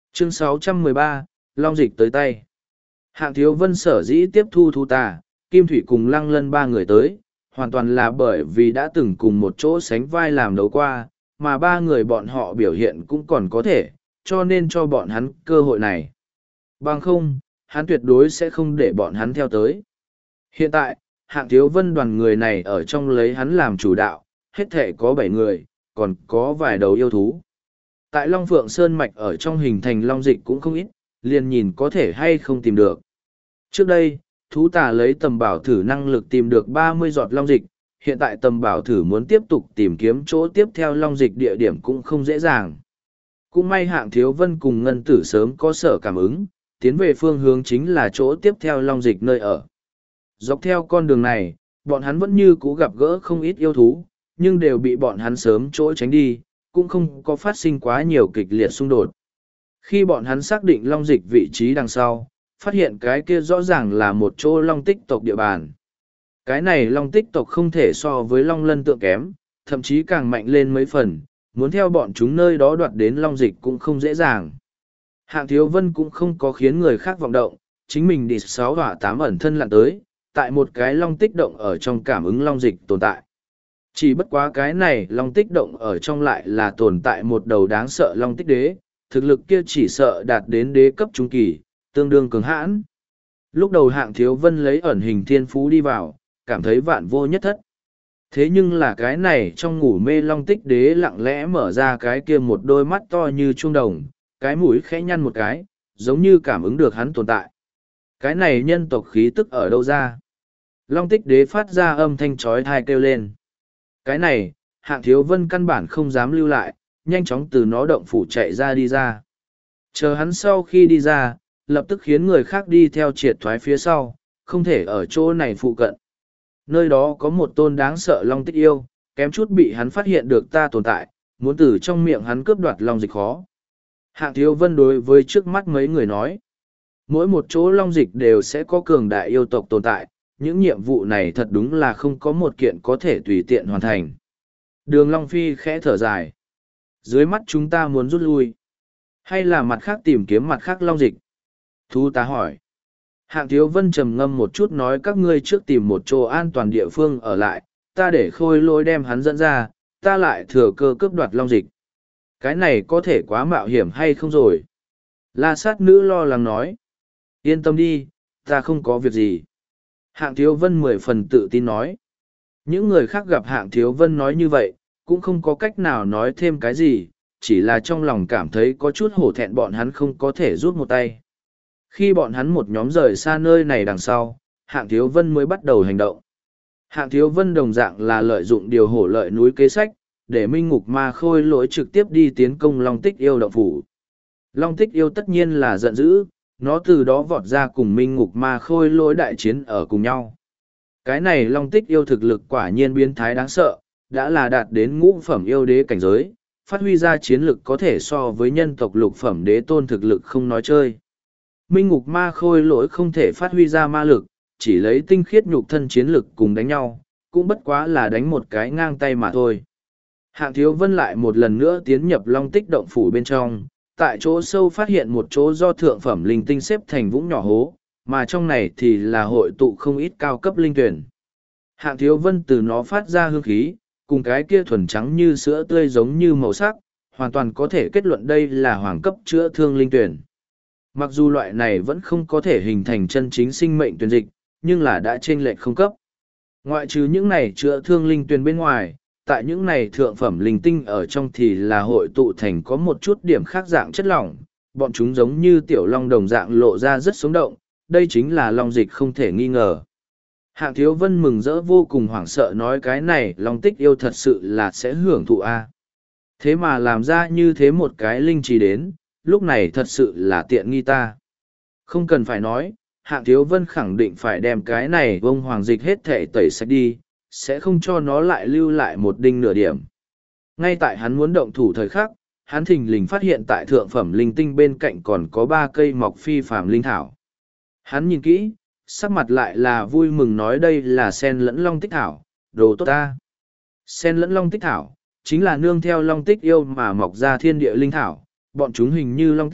Chương 613, Long dịch tới tay. Hạng Thiếu Vân sở dĩ tiếp thu Thú Tà, Kim Thủy cùng Lăng Lân ba người tới, hoàn toàn là bởi vì đã từng cùng một chỗ sánh vai làm đấu qua, mà ba người bọn họ biểu hiện cũng còn có thể, cho nên cho bọn hắn cơ hội này. Bằng không, hắn tuyệt đối sẽ không để bọn hắn theo tới. Hiện tại, Hạng Thiếu Vân đoàn người này ở trong lấy hắn làm chủ đạo, hết thể có 7 người, còn có vài đầu yêu thú. Tại Long Phượng Sơn Mạch ở trong hình thành long dịch cũng không ít, liền nhìn có thể hay không tìm được. Trước đây, Thú Tà lấy tầm bảo thử năng lực tìm được 30 giọt long dịch, hiện tại tầm bảo thử muốn tiếp tục tìm kiếm chỗ tiếp theo long dịch địa điểm cũng không dễ dàng. Cũng may Hạng Thiếu Vân cùng Ngân Tử sớm có sở cảm ứng, tiến về phương hướng chính là chỗ tiếp theo long dịch nơi ở. Dọc theo con đường này, bọn hắn vẫn như cũ gặp gỡ không ít yêu thú, nhưng đều bị bọn hắn sớm chỗ tránh đi, cũng không có phát sinh quá nhiều kịch liệt xung đột. Khi bọn hắn xác định long dịch vị trí đằng sau, phát hiện cái kia rõ ràng là một chỗ long tích tộc địa bàn. Cái này long tích tộc không thể so với long lân tượng kém, thậm chí càng mạnh lên mấy phần, muốn theo bọn chúng nơi đó đoạt đến long dịch cũng không dễ dàng. Hạng Thiếu Vân cũng không có khiến người khác vọng động, chính mình đi 6 hỏa 8 ẩn thân lặn tới, tại một cái long tích động ở trong cảm ứng long dịch tồn tại. Chỉ bất quá cái này long tích động ở trong lại là tồn tại một đầu đáng sợ long tích đế, thực lực kia chỉ sợ đạt đến đế cấp trung kỳ, tương đương cường hãn. Lúc đầu Hạng Thiếu Vân lấy ẩn hình thiên phú đi vào, cảm thấy vạn vô nhất thất. Thế nhưng là cái này trong ngủ mê long tích đế lặng lẽ mở ra cái kia một đôi mắt to như chuông đồng, cái mũi khẽ nhăn một cái, giống như cảm ứng được hắn tồn tại. Cái này nhân tộc khí tức ở đâu ra? Long tích đế phát ra âm thanh chói tai kêu lên. Cái này, Hạng Thiếu Vân căn bản không dám lưu lại, nhanh chóng từ nó động phủ chạy ra đi ra. Chờ hắn sau khi đi ra, lập tức khiến người khác đi theo triệt thoái phía sau, không thể ở chỗ này phụ cận. Nơi đó có một tôn đáng sợ long tích yêu, kém chút bị hắn phát hiện được ta tồn tại, muốn từ trong miệng hắn cướp đoạt long dịch khó. Hạng Thiếu Vân đối với trước mắt mấy người nói, mỗi một chỗ long dịch đều sẽ có cường đại yêu tộc tồn tại, những nhiệm vụ này thật đúng là không có một kiện có thể tùy tiện hoàn thành. Đường Long Phi khẽ thở dài. Dưới mắt chúng ta muốn rút lui. Hay là mặt khác tìm kiếm mặt khác long dịch? Thú Tá hỏi. Hạng Thiếu Vân trầm ngâm một chút nói các ngươi trước tìm một chỗ an toàn địa phương ở lại, ta để Khôi Lỗi đem hắn dẫn ra, ta lại thừa cơ cướp đoạt long dịch. Cái này có thể quá mạo hiểm hay không rồi? La Sát Nữ lo lắng nói. Yên tâm đi, ta không có việc gì. Hạng Thiếu Vân 10 phần tự tin nói. Những người khác gặp Hạng Thiếu Vân nói như vậy, cũng không có cách nào nói thêm cái gì, chỉ là trong lòng cảm thấy có chút hổ thẹn bọn hắn không có thể rút một tay. Khi bọn hắn một nhóm rời xa nơi này đằng sau, Hạng Thiếu Vân mới bắt đầu hành động. Hạng Thiếu Vân đồng dạng là lợi dụng điều hổ lợi núi kế sách, để Minh Ngục Ma Khôi Lỗi trực tiếp đi tiến công Long Tích Yêu động phủ. Long Tích Yêu tất nhiên là giận dữ, nó từ đó vọt ra cùng Minh Ngục Ma Khôi Lỗi đại chiến ở cùng nhau. Cái này Long Tích Yêu thực lực quả nhiên biến thái đáng sợ, đã là đạt đến ngũ phẩm yêu đế cảnh giới, phát huy ra chiến lực có thể so với nhân tộc lục phẩm đế tôn thực lực không nói chơi. Minh Ngục Ma Khôi Lỗi không thể phát huy ra ma lực, chỉ lấy tinh khiết nhục thân chiến lực cùng đánh nhau, cũng bất quá là đánh một cái ngang tay mà thôi. Hạng Thiếu Vân lại một lần nữa tiến nhập Long Tích động phủ bên trong, tại chỗ sâu phát hiện một chỗ do thượng phẩm linh tinh xếp thành vũng nhỏ hố, mà trong này thì là hội tụ không ít cao cấp linh tuyển. Hạng Thiếu Vân từ nó phát ra hương khí, cùng cái kia thuần trắng như sữa tươi giống như màu sắc, hoàn toàn có thể kết luận đây là hoàng cấp chữa thương linh tuyển. Mặc dù loại này vẫn không có thể hình thành chân chính sinh mệnh tuyển dịch, nhưng là đã chênh lệch không cấp. Ngoại trừ những này chữa thương linh tuyển bên ngoài, tại những này thượng phẩm linh tinh ở trong thì là hội tụ thành có một chút điểm khác dạng chất lỏng, bọn chúng giống như tiểu long đồng dạng lộ ra rất sống động, đây chính là long dịch không thể nghi ngờ. Hạng Thiếu Vân mừng rỡ vô cùng hoảng sợ nói cái này long tích yêu thật sự là sẽ hưởng thụ a. Thế mà làm ra như thế một cái linh trì đến, lúc này thật sự là tiện nghi ta. Không cần phải nói, Hạng Thiếu Vân khẳng định phải đem cái này vông hoàng dịch hết thể tẩy sạch đi, sẽ không cho nó lại lưu lại một đinh nửa điểm. Ngay tại hắn muốn động thủ thời khắc, hắn thình lình phát hiện tại thượng phẩm linh tinh bên cạnh còn có 3 cây mọc phi phàm linh thảo. Hắn nhìn kỹ, sắc mặt lại là vui mừng nói đây là sen lẫn long tích thảo, đồ tốt ta. Sen lẫn long tích thảo, chính là nương theo long tích yêu mà mọc ra thiên địa linh thảo, bọn chúng hình như long tích,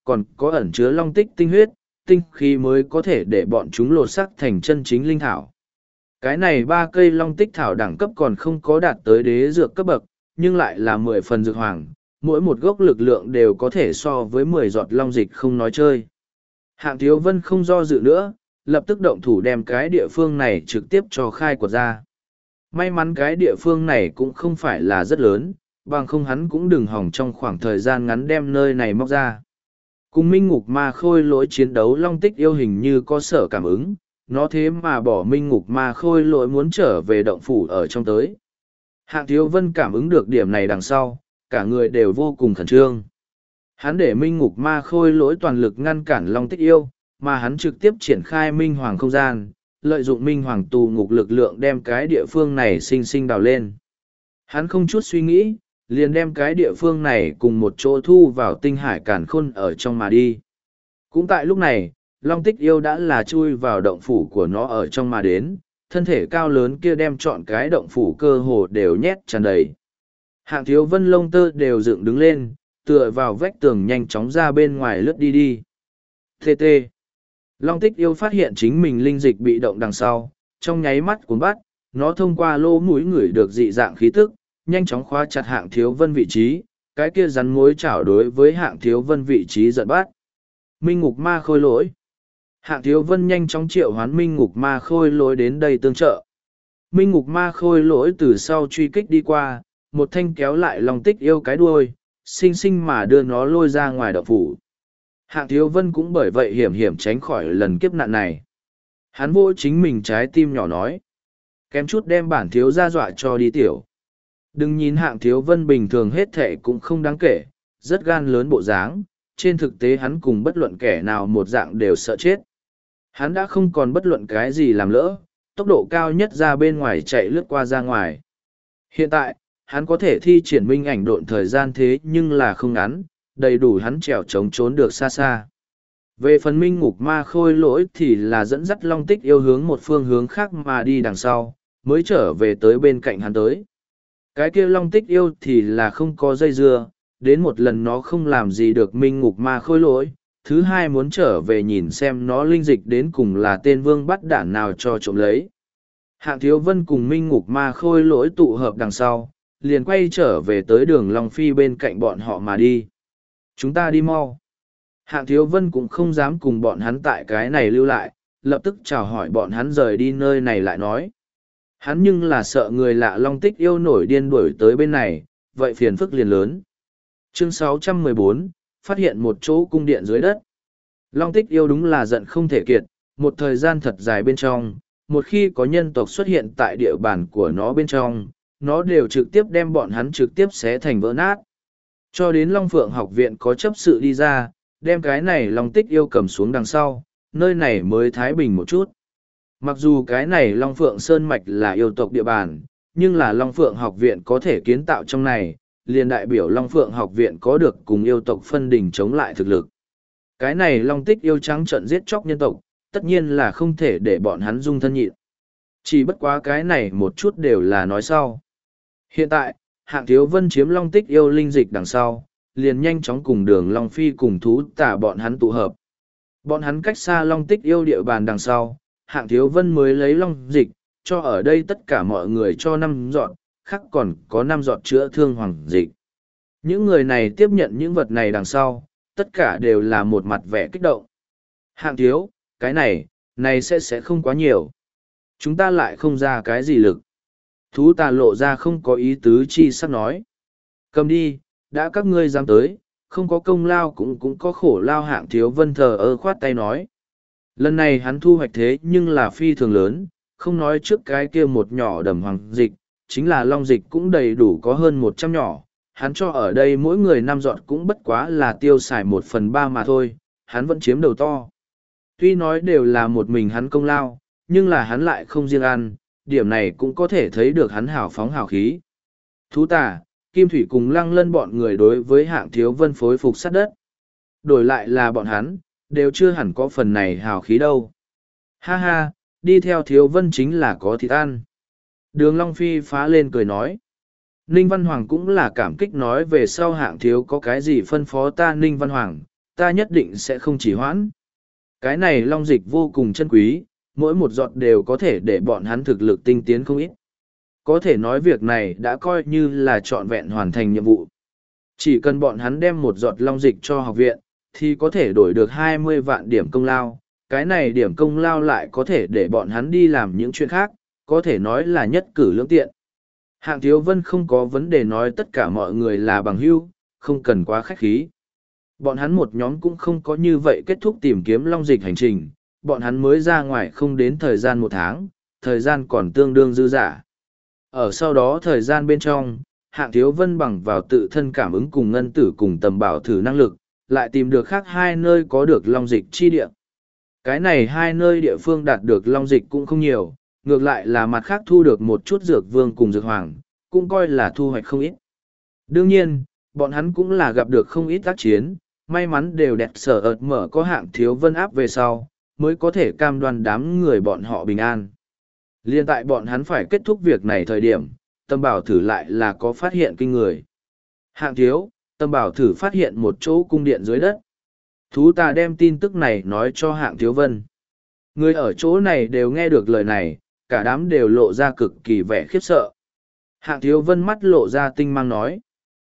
còn có ẩn chứa long tích tinh huyết, tinh khí mới có thể để bọn chúng lột sắc thành chân chính linh thảo. Cái này 3 cây long tích thảo đẳng cấp còn không có đạt tới đế dược cấp bậc, nhưng lại là 10 phần dược hoàng, mỗi một gốc lực lượng đều có thể so với 10 giọt long dịch không nói chơi. Hạng Thiếu Vân không do dự nữa, lập tức động thủ đem cái địa phương này trực tiếp cho khai quật ra. May mắn cái địa phương này cũng không phải là rất lớn, bằng không hắn cũng đừng hỏng trong khoảng thời gian ngắn đem nơi này móc ra. Cùng Minh Ngục Ma Khôi Lỗi chiến đấu long tích yêu hình như có sở cảm ứng, nó thế mà bỏ Minh Ngục Ma Khôi Lỗi muốn trở về động phủ ở trong tới. Hạng Thiếu Vân cảm ứng được điểm này đằng sau, cả người đều vô cùng khẩn trương. Hắn để Minh Ngục Ma Khôi Lỗi toàn lực ngăn cản long tích yêu, mà hắn trực tiếp triển khai Minh Hoàng không gian, lợi dụng Minh Hoàng tù ngục lực lượng đem cái địa phương này sinh sinh đào lên. Hắn không chút suy nghĩ, liền đem cái địa phương này cùng một chỗ thu vào tinh hải càn khôn ở trong mà đi. Cũng tại lúc này, long tích yêu đã là chui vào động phủ của nó ở trong mà đến, thân thể cao lớn kia đem trọn cái động phủ cơ hồ đều nhét tràn đầy. Hạng Thiếu Vân lông tơ đều dựng đứng lên, tựa vào vách tường nhanh chóng ra bên ngoài lướt đi đi. TT. Long tích yêu phát hiện chính mình linh dịch bị động đằng sau, trong nháy mắt cuốn bắt, nó thông qua lỗ mũi ngửi được dị dạng khí tức, nhanh chóng khóa chặt Hạng Thiếu Vân vị trí, cái kia rắn mối chảo đối với Hạng Thiếu Vân vị trí giận bắt. Minh Ngục Ma Khôi Lỗi. Hạng Thiếu Vân nhanh chóng triệu hoán Minh Ngục Ma Khôi Lỗi đến đây tương trợ. Minh Ngục Ma Khôi Lỗi từ sau truy kích đi qua, một thanh kéo lại Long tích yêu cái đuôi, xinh xinh mà đưa nó lôi ra ngoài động phủ. Hạng Thiếu Vân cũng bởi vậy hiểm hiểm tránh khỏi lần kiếp nạn này. Hắn vỗ chính mình trái tim nhỏ nói. Kém chút đem bản thiếu ra dọa cho đi tiểu. Đừng nhìn Hạng Thiếu Vân bình thường hết thệ cũng không đáng kể, rất gan lớn bộ dáng, trên thực tế hắn cùng bất luận kẻ nào một dạng đều sợ chết. Hắn đã không còn bất luận cái gì làm lỡ, tốc độ cao nhất ra bên ngoài chạy lướt qua ra ngoài. Hiện tại, hắn có thể thi triển minh ảnh độn thời gian thế nhưng là không ngắn, đầy đủ hắn trèo trống trốn được xa xa. Về phần Minh Ngục Ma Khôi Lỗi thì là dẫn dắt long tích yêu hướng một phương hướng khác mà đi đằng sau, mới trở về tới bên cạnh hắn tới. Cái kia long tích yêu thì là không có dây dưa, đến một lần nó không làm gì được Minh Ngục Ma Khôi Lỗi, thứ hai muốn trở về nhìn xem nó linh dịch đến cùng là tên vương bắt đản nào cho trộm lấy. Hạng Thiếu Vân cùng Minh Ngục Ma Khôi Lỗi tụ hợp đằng sau, liền quay trở về tới đường Long Phi bên cạnh bọn họ mà đi. Chúng ta đi mau. Hạng Thiếu Vân cũng không dám cùng bọn hắn tại cái này lưu lại, lập tức chào hỏi bọn hắn rời đi nơi này lại nói. Hắn nhưng là sợ người lạ long tích yêu nổi điên đuổi tới bên này, vậy phiền phức liền lớn. Chương 614, phát hiện một chỗ cung điện dưới đất. Long tích yêu đúng là giận không thể kiệt, một thời gian thật dài bên trong, một khi có nhân tộc xuất hiện tại địa bàn của nó bên trong, nó đều trực tiếp đem bọn hắn trực tiếp xé thành vỡ nát. Cho đến Long Phượng học viện có chấp sự đi ra, đem cái này Long tích yêu cầm xuống đằng sau, nơi này mới thái bình một chút. Mặc dù cái này Long Phượng Sơn Mạch là yêu tộc địa bàn, nhưng là Long Phượng học viện có thể kiến tạo trong này, liền đại biểu Long Phượng học viện có được cùng yêu tộc phân đỉnh chống lại thực lực. Cái này Long tích yêu trắng trận giết chóc nhân tộc, tất nhiên là không thể để bọn hắn dung thân nhịn. Chỉ bất quá cái này một chút đều là nói sau. Hiện tại, Hạng Thiếu Vân chiếm Long tích yêu linh dịch đằng sau, liền nhanh chóng cùng đường Long Phi cùng thú tả bọn hắn tụ hợp. Bọn hắn cách xa Long tích yêu địa bàn đằng sau, Hạng Thiếu Vân mới lấy long dịch, cho ở đây tất cả mọi người cho 5 giọt, khác còn có 5 giọt chữa thương hoàng dịch. Những người này tiếp nhận những vật này đằng sau, tất cả đều là một mặt vẻ kích động. Hạng Thiếu, cái này sẽ không quá nhiều. Chúng ta lại không ra cái gì lực. Thú tà lộ ra không có ý tứ chi sắc nói. Cầm đi, đã các ngươi dám tới, không có công lao cũng có khổ lao. Hạng Thiếu Vân thờ ơ khoát tay nói. Lần này hắn thu hoạch thế nhưng là phi thường lớn, không nói trước cái kia một nhỏ đầm hoàng dịch, chính là long dịch cũng đầy đủ có hơn 100 nhỏ. Hắn cho ở đây mỗi người 5 giọt cũng bất quá là tiêu xài 1/3 mà thôi, hắn vẫn chiếm đầu to. Tuy nói đều là một mình hắn công lao, nhưng là hắn lại không riêng ăn, điểm này cũng có thể thấy được hắn hào phóng hào khí. Thú tả, Kim Thủy cùng Lăng Lân bọn người đối với Hạng Thiếu Vân phối phục sát đất. Đổi lại là bọn hắn, đều chưa hẳn có phần này hào khí đâu. Ha ha, đi theo Thiếu Vân chính là có thịt ăn. Đường Long Phi phá lên cười nói. Ninh Văn Hoàng cũng là cảm kích nói về sau Hạng Thiếu có cái gì phân phó ta. Ninh Văn Hoàng, ta nhất định sẽ không chỉ hoãn. Cái này long dịch vô cùng chân quý, mỗi một giọt đều có thể để bọn hắn thực lực tinh tiến không ít. Có thể nói việc này đã coi như là trọn vẹn hoàn thành nhiệm vụ. Chỉ cần bọn hắn đem một giọt long dịch cho học viện, thì có thể đổi được 20 vạn điểm công lao. Cái này điểm công lao lại có thể để bọn hắn đi làm những chuyện khác, có thể nói là nhất cử lưỡng tiện. Hạng Thiếu Vân không có vấn đề nói tất cả mọi người là bằng hữu, không cần quá khách khí. Bọn hắn một nhóm cũng không có như vậy kết thúc tìm kiếm long dịch hành trình, bọn hắn mới ra ngoài không đến thời gian 1 tháng, thời gian còn tương đương dư dả. Ở sau đó thời gian bên trong, Hạng Thiếu Vân bằng vào tự thân cảm ứng cùng ngân tử cùng tầm bảo thử năng lực, lại tìm được khác 2 nơi có được long dịch chi địa. Cái này 2 nơi địa phương đạt được long dịch cũng không nhiều, ngược lại là mặt khác thu được một chút dược vương cùng dược hoàng, cũng coi là thu hoạch không ít. Đương nhiên, bọn hắn cũng là gặp được không ít tác chiến, may mắn đều đẹp sở ợt mở có Hạng Thiếu Vân áp về sau, mới có thể cam đoan đám người bọn họ bình an. Liên tại bọn hắn phải kết thúc việc này thời điểm, Tâm Bảo thử lại là có phát hiện kinh người. Hạng thiếu, Tâm Bảo thử phát hiện một chỗ cung điện dưới đất. Thú ta đem tin tức này nói cho Hạng Thiếu Vân. Người ở chỗ này đều nghe được lời này, cả đám đều lộ ra cực kỳ vẻ khiếp sợ. Hạng Thiếu Vân mắt lộ ra tinh mang nói.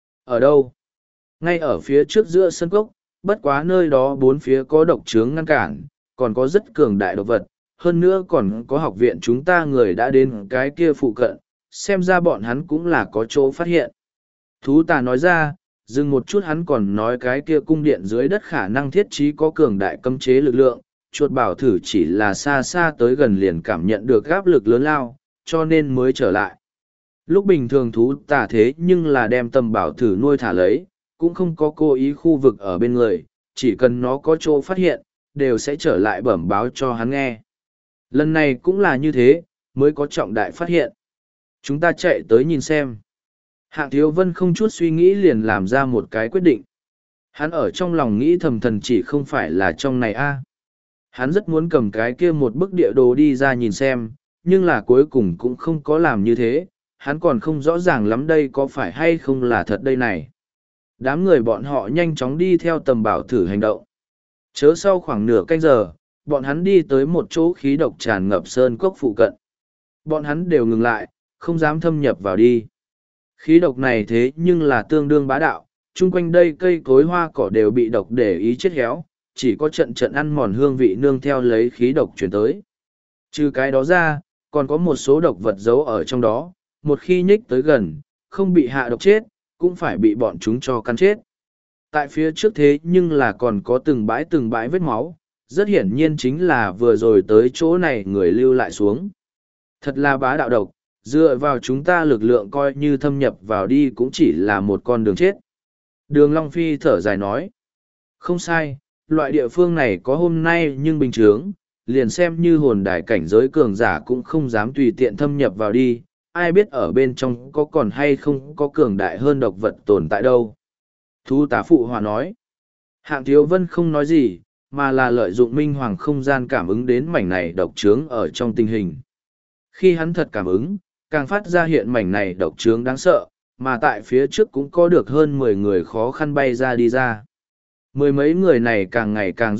Ở đâu? Ngay ở phía trước giữa sân cốc, bất quá nơi đó 4 phía có độc trướng ngăn cản, còn có rất cường đại độc vật, hơn nữa còn có học viện chúng ta người đã đến cái kia phụ cận, xem ra bọn hắn cũng là có chỗ phát hiện. Thú tà nói ra, dừng một chút hắn còn nói cái kia cung điện dưới đất khả năng thiết trí có cường đại cấm chế lực lượng, chuột bảo thử chỉ là xa xa tới gần liền cảm nhận được áp lực lớn lao, cho nên mới trở lại. Lúc bình thường thú tà thế nhưng là đem Tâm Bảo thử nuôi thả lấy, cũng không có cố ý khu vực ở bên người, chỉ cần nó có chỗ phát hiện, đều sẽ trở lại bẩm báo cho hắn nghe. Lần này cũng là như thế, mới có trọng đại phát hiện. Chúng ta chạy tới nhìn xem. Hạng Thiếu Vân không chút suy nghĩ liền làm ra một cái quyết định. Hắn ở trong lòng nghĩ thầm thần chỉ không phải là trong này a. Hắn rất muốn cầm cái kia một bức địa đồ đi ra nhìn xem, nhưng là cuối cùng cũng không có làm như thế. Hắn còn không rõ ràng lắm đây có phải hay không là thật đây này. Đám người bọn họ nhanh chóng đi theo Tầm Bảo thử hành động. Chớ sau khoảng nửa canh giờ, bọn hắn đi tới một chỗ khí độc tràn ngập sơn cốc phụ cận. Bọn hắn đều ngừng lại, không dám thâm nhập vào đi. Khí độc này thế nhưng là tương đương bá đạo, chung quanh đây cây cối hoa cỏ đều bị độc để ý chết héo, chỉ có trận trận ăn mòn hương vị nương theo lấy khí độc chuyển tới. Trừ cái đó ra, còn có một số độc vật giấu ở trong đó, một khi nhích tới gần, không bị hạ độc chết, cũng phải bị bọn chúng cho cắn chết. Tại phía trước thế nhưng là còn có từng bãi vết máu, rất hiển nhiên chính là vừa rồi tới chỗ này người lưu lại xuống. Thật là bá đạo độc, dựa vào chúng ta lực lượng coi như thâm nhập vào đi cũng chỉ là một con đường chết. Đường Long Phi thở dài nói. Không sai, loại địa phương này có hôm nay nhưng bình thường, liền xem như hồn đài cảnh giới cường giả cũng không dám tùy tiện thâm nhập vào đi, ai biết ở bên trong có còn hay không có cường đại hơn độc vật tồn tại đâu. Thú tá phụ hòa nói. Hạng Thiếu Vân không nói gì, mà là lợi dụng minh hoàng không gian cảm ứng đến mảnh này độc trướng ở trong tình hình. Khi hắn thật cảm ứng, càng phát ra hiện mảnh này độc trướng đáng sợ, mà tại phía trước cũng có được hơn 10 người khó khăn bay ra đi ra. 10 mấy người này càng ngày càng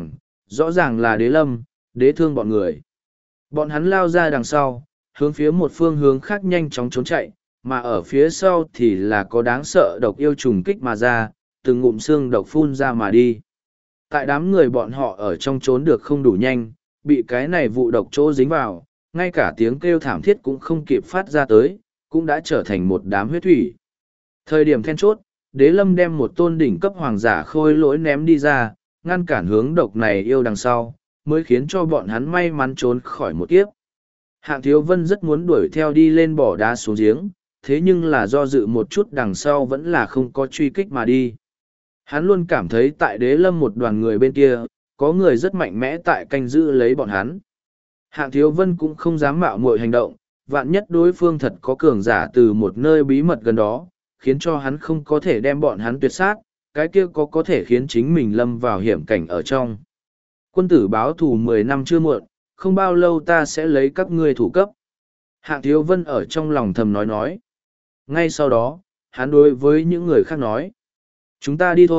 rõ ràng là Đế Lâm, Đế Thương bọn người. Bọn hắn lao ra đằng sau, hướng phía một phương hướng khác nhanh chóng trốn chạy, mà ở phía sau thì là có đáng sợ độc yêu trùng kích mà ra, từng ngụm xương độc phun ra mà đi. Tại đám người bọn họ ở trong trốn được không đủ nhanh, bị cái này vụ độc chỗ dính vào, ngay cả tiếng kêu thảm thiết cũng không kịp phát ra tới, cũng đã trở thành một đám huyết thủy. Thời điểm then chốt, Đế Lâm đem một tôn đỉnh cấp hoàng giả khôi lỗi ném đi ra, ngăn cản hướng độc này yêu đằng sau, mới khiến cho bọn hắn may mắn trốn khỏi một kiếp. Hạng Thiếu Vân rất muốn đuổi theo đi lên bỏ đá xuống giếng, thế nhưng là do dự một chút đằng sau vẫn là không có truy kích mà đi. Hắn luôn cảm thấy tại Đế Lâm một đoàn người bên kia, có người rất mạnh mẽ tại canh giữ lấy bọn hắn. Hạng Thiếu Vân cũng không dám mạo muội hành động, vạn nhất đối phương thật có cường giả từ một nơi bí mật gần đó, khiến cho hắn không có thể đem bọn hắn tuyệt sát, cái kia có thể khiến chính mình lâm vào hiểm cảnh ở trong. Quân tử báo thù 10 năm chưa muộn, không bao lâu ta sẽ lấy các ngươi thủ cấp. Hạng Thiếu Vân ở trong lòng thầm nói. Ngay sau đó, hắn đối với những người khác nói. Chúng ta đi thôi,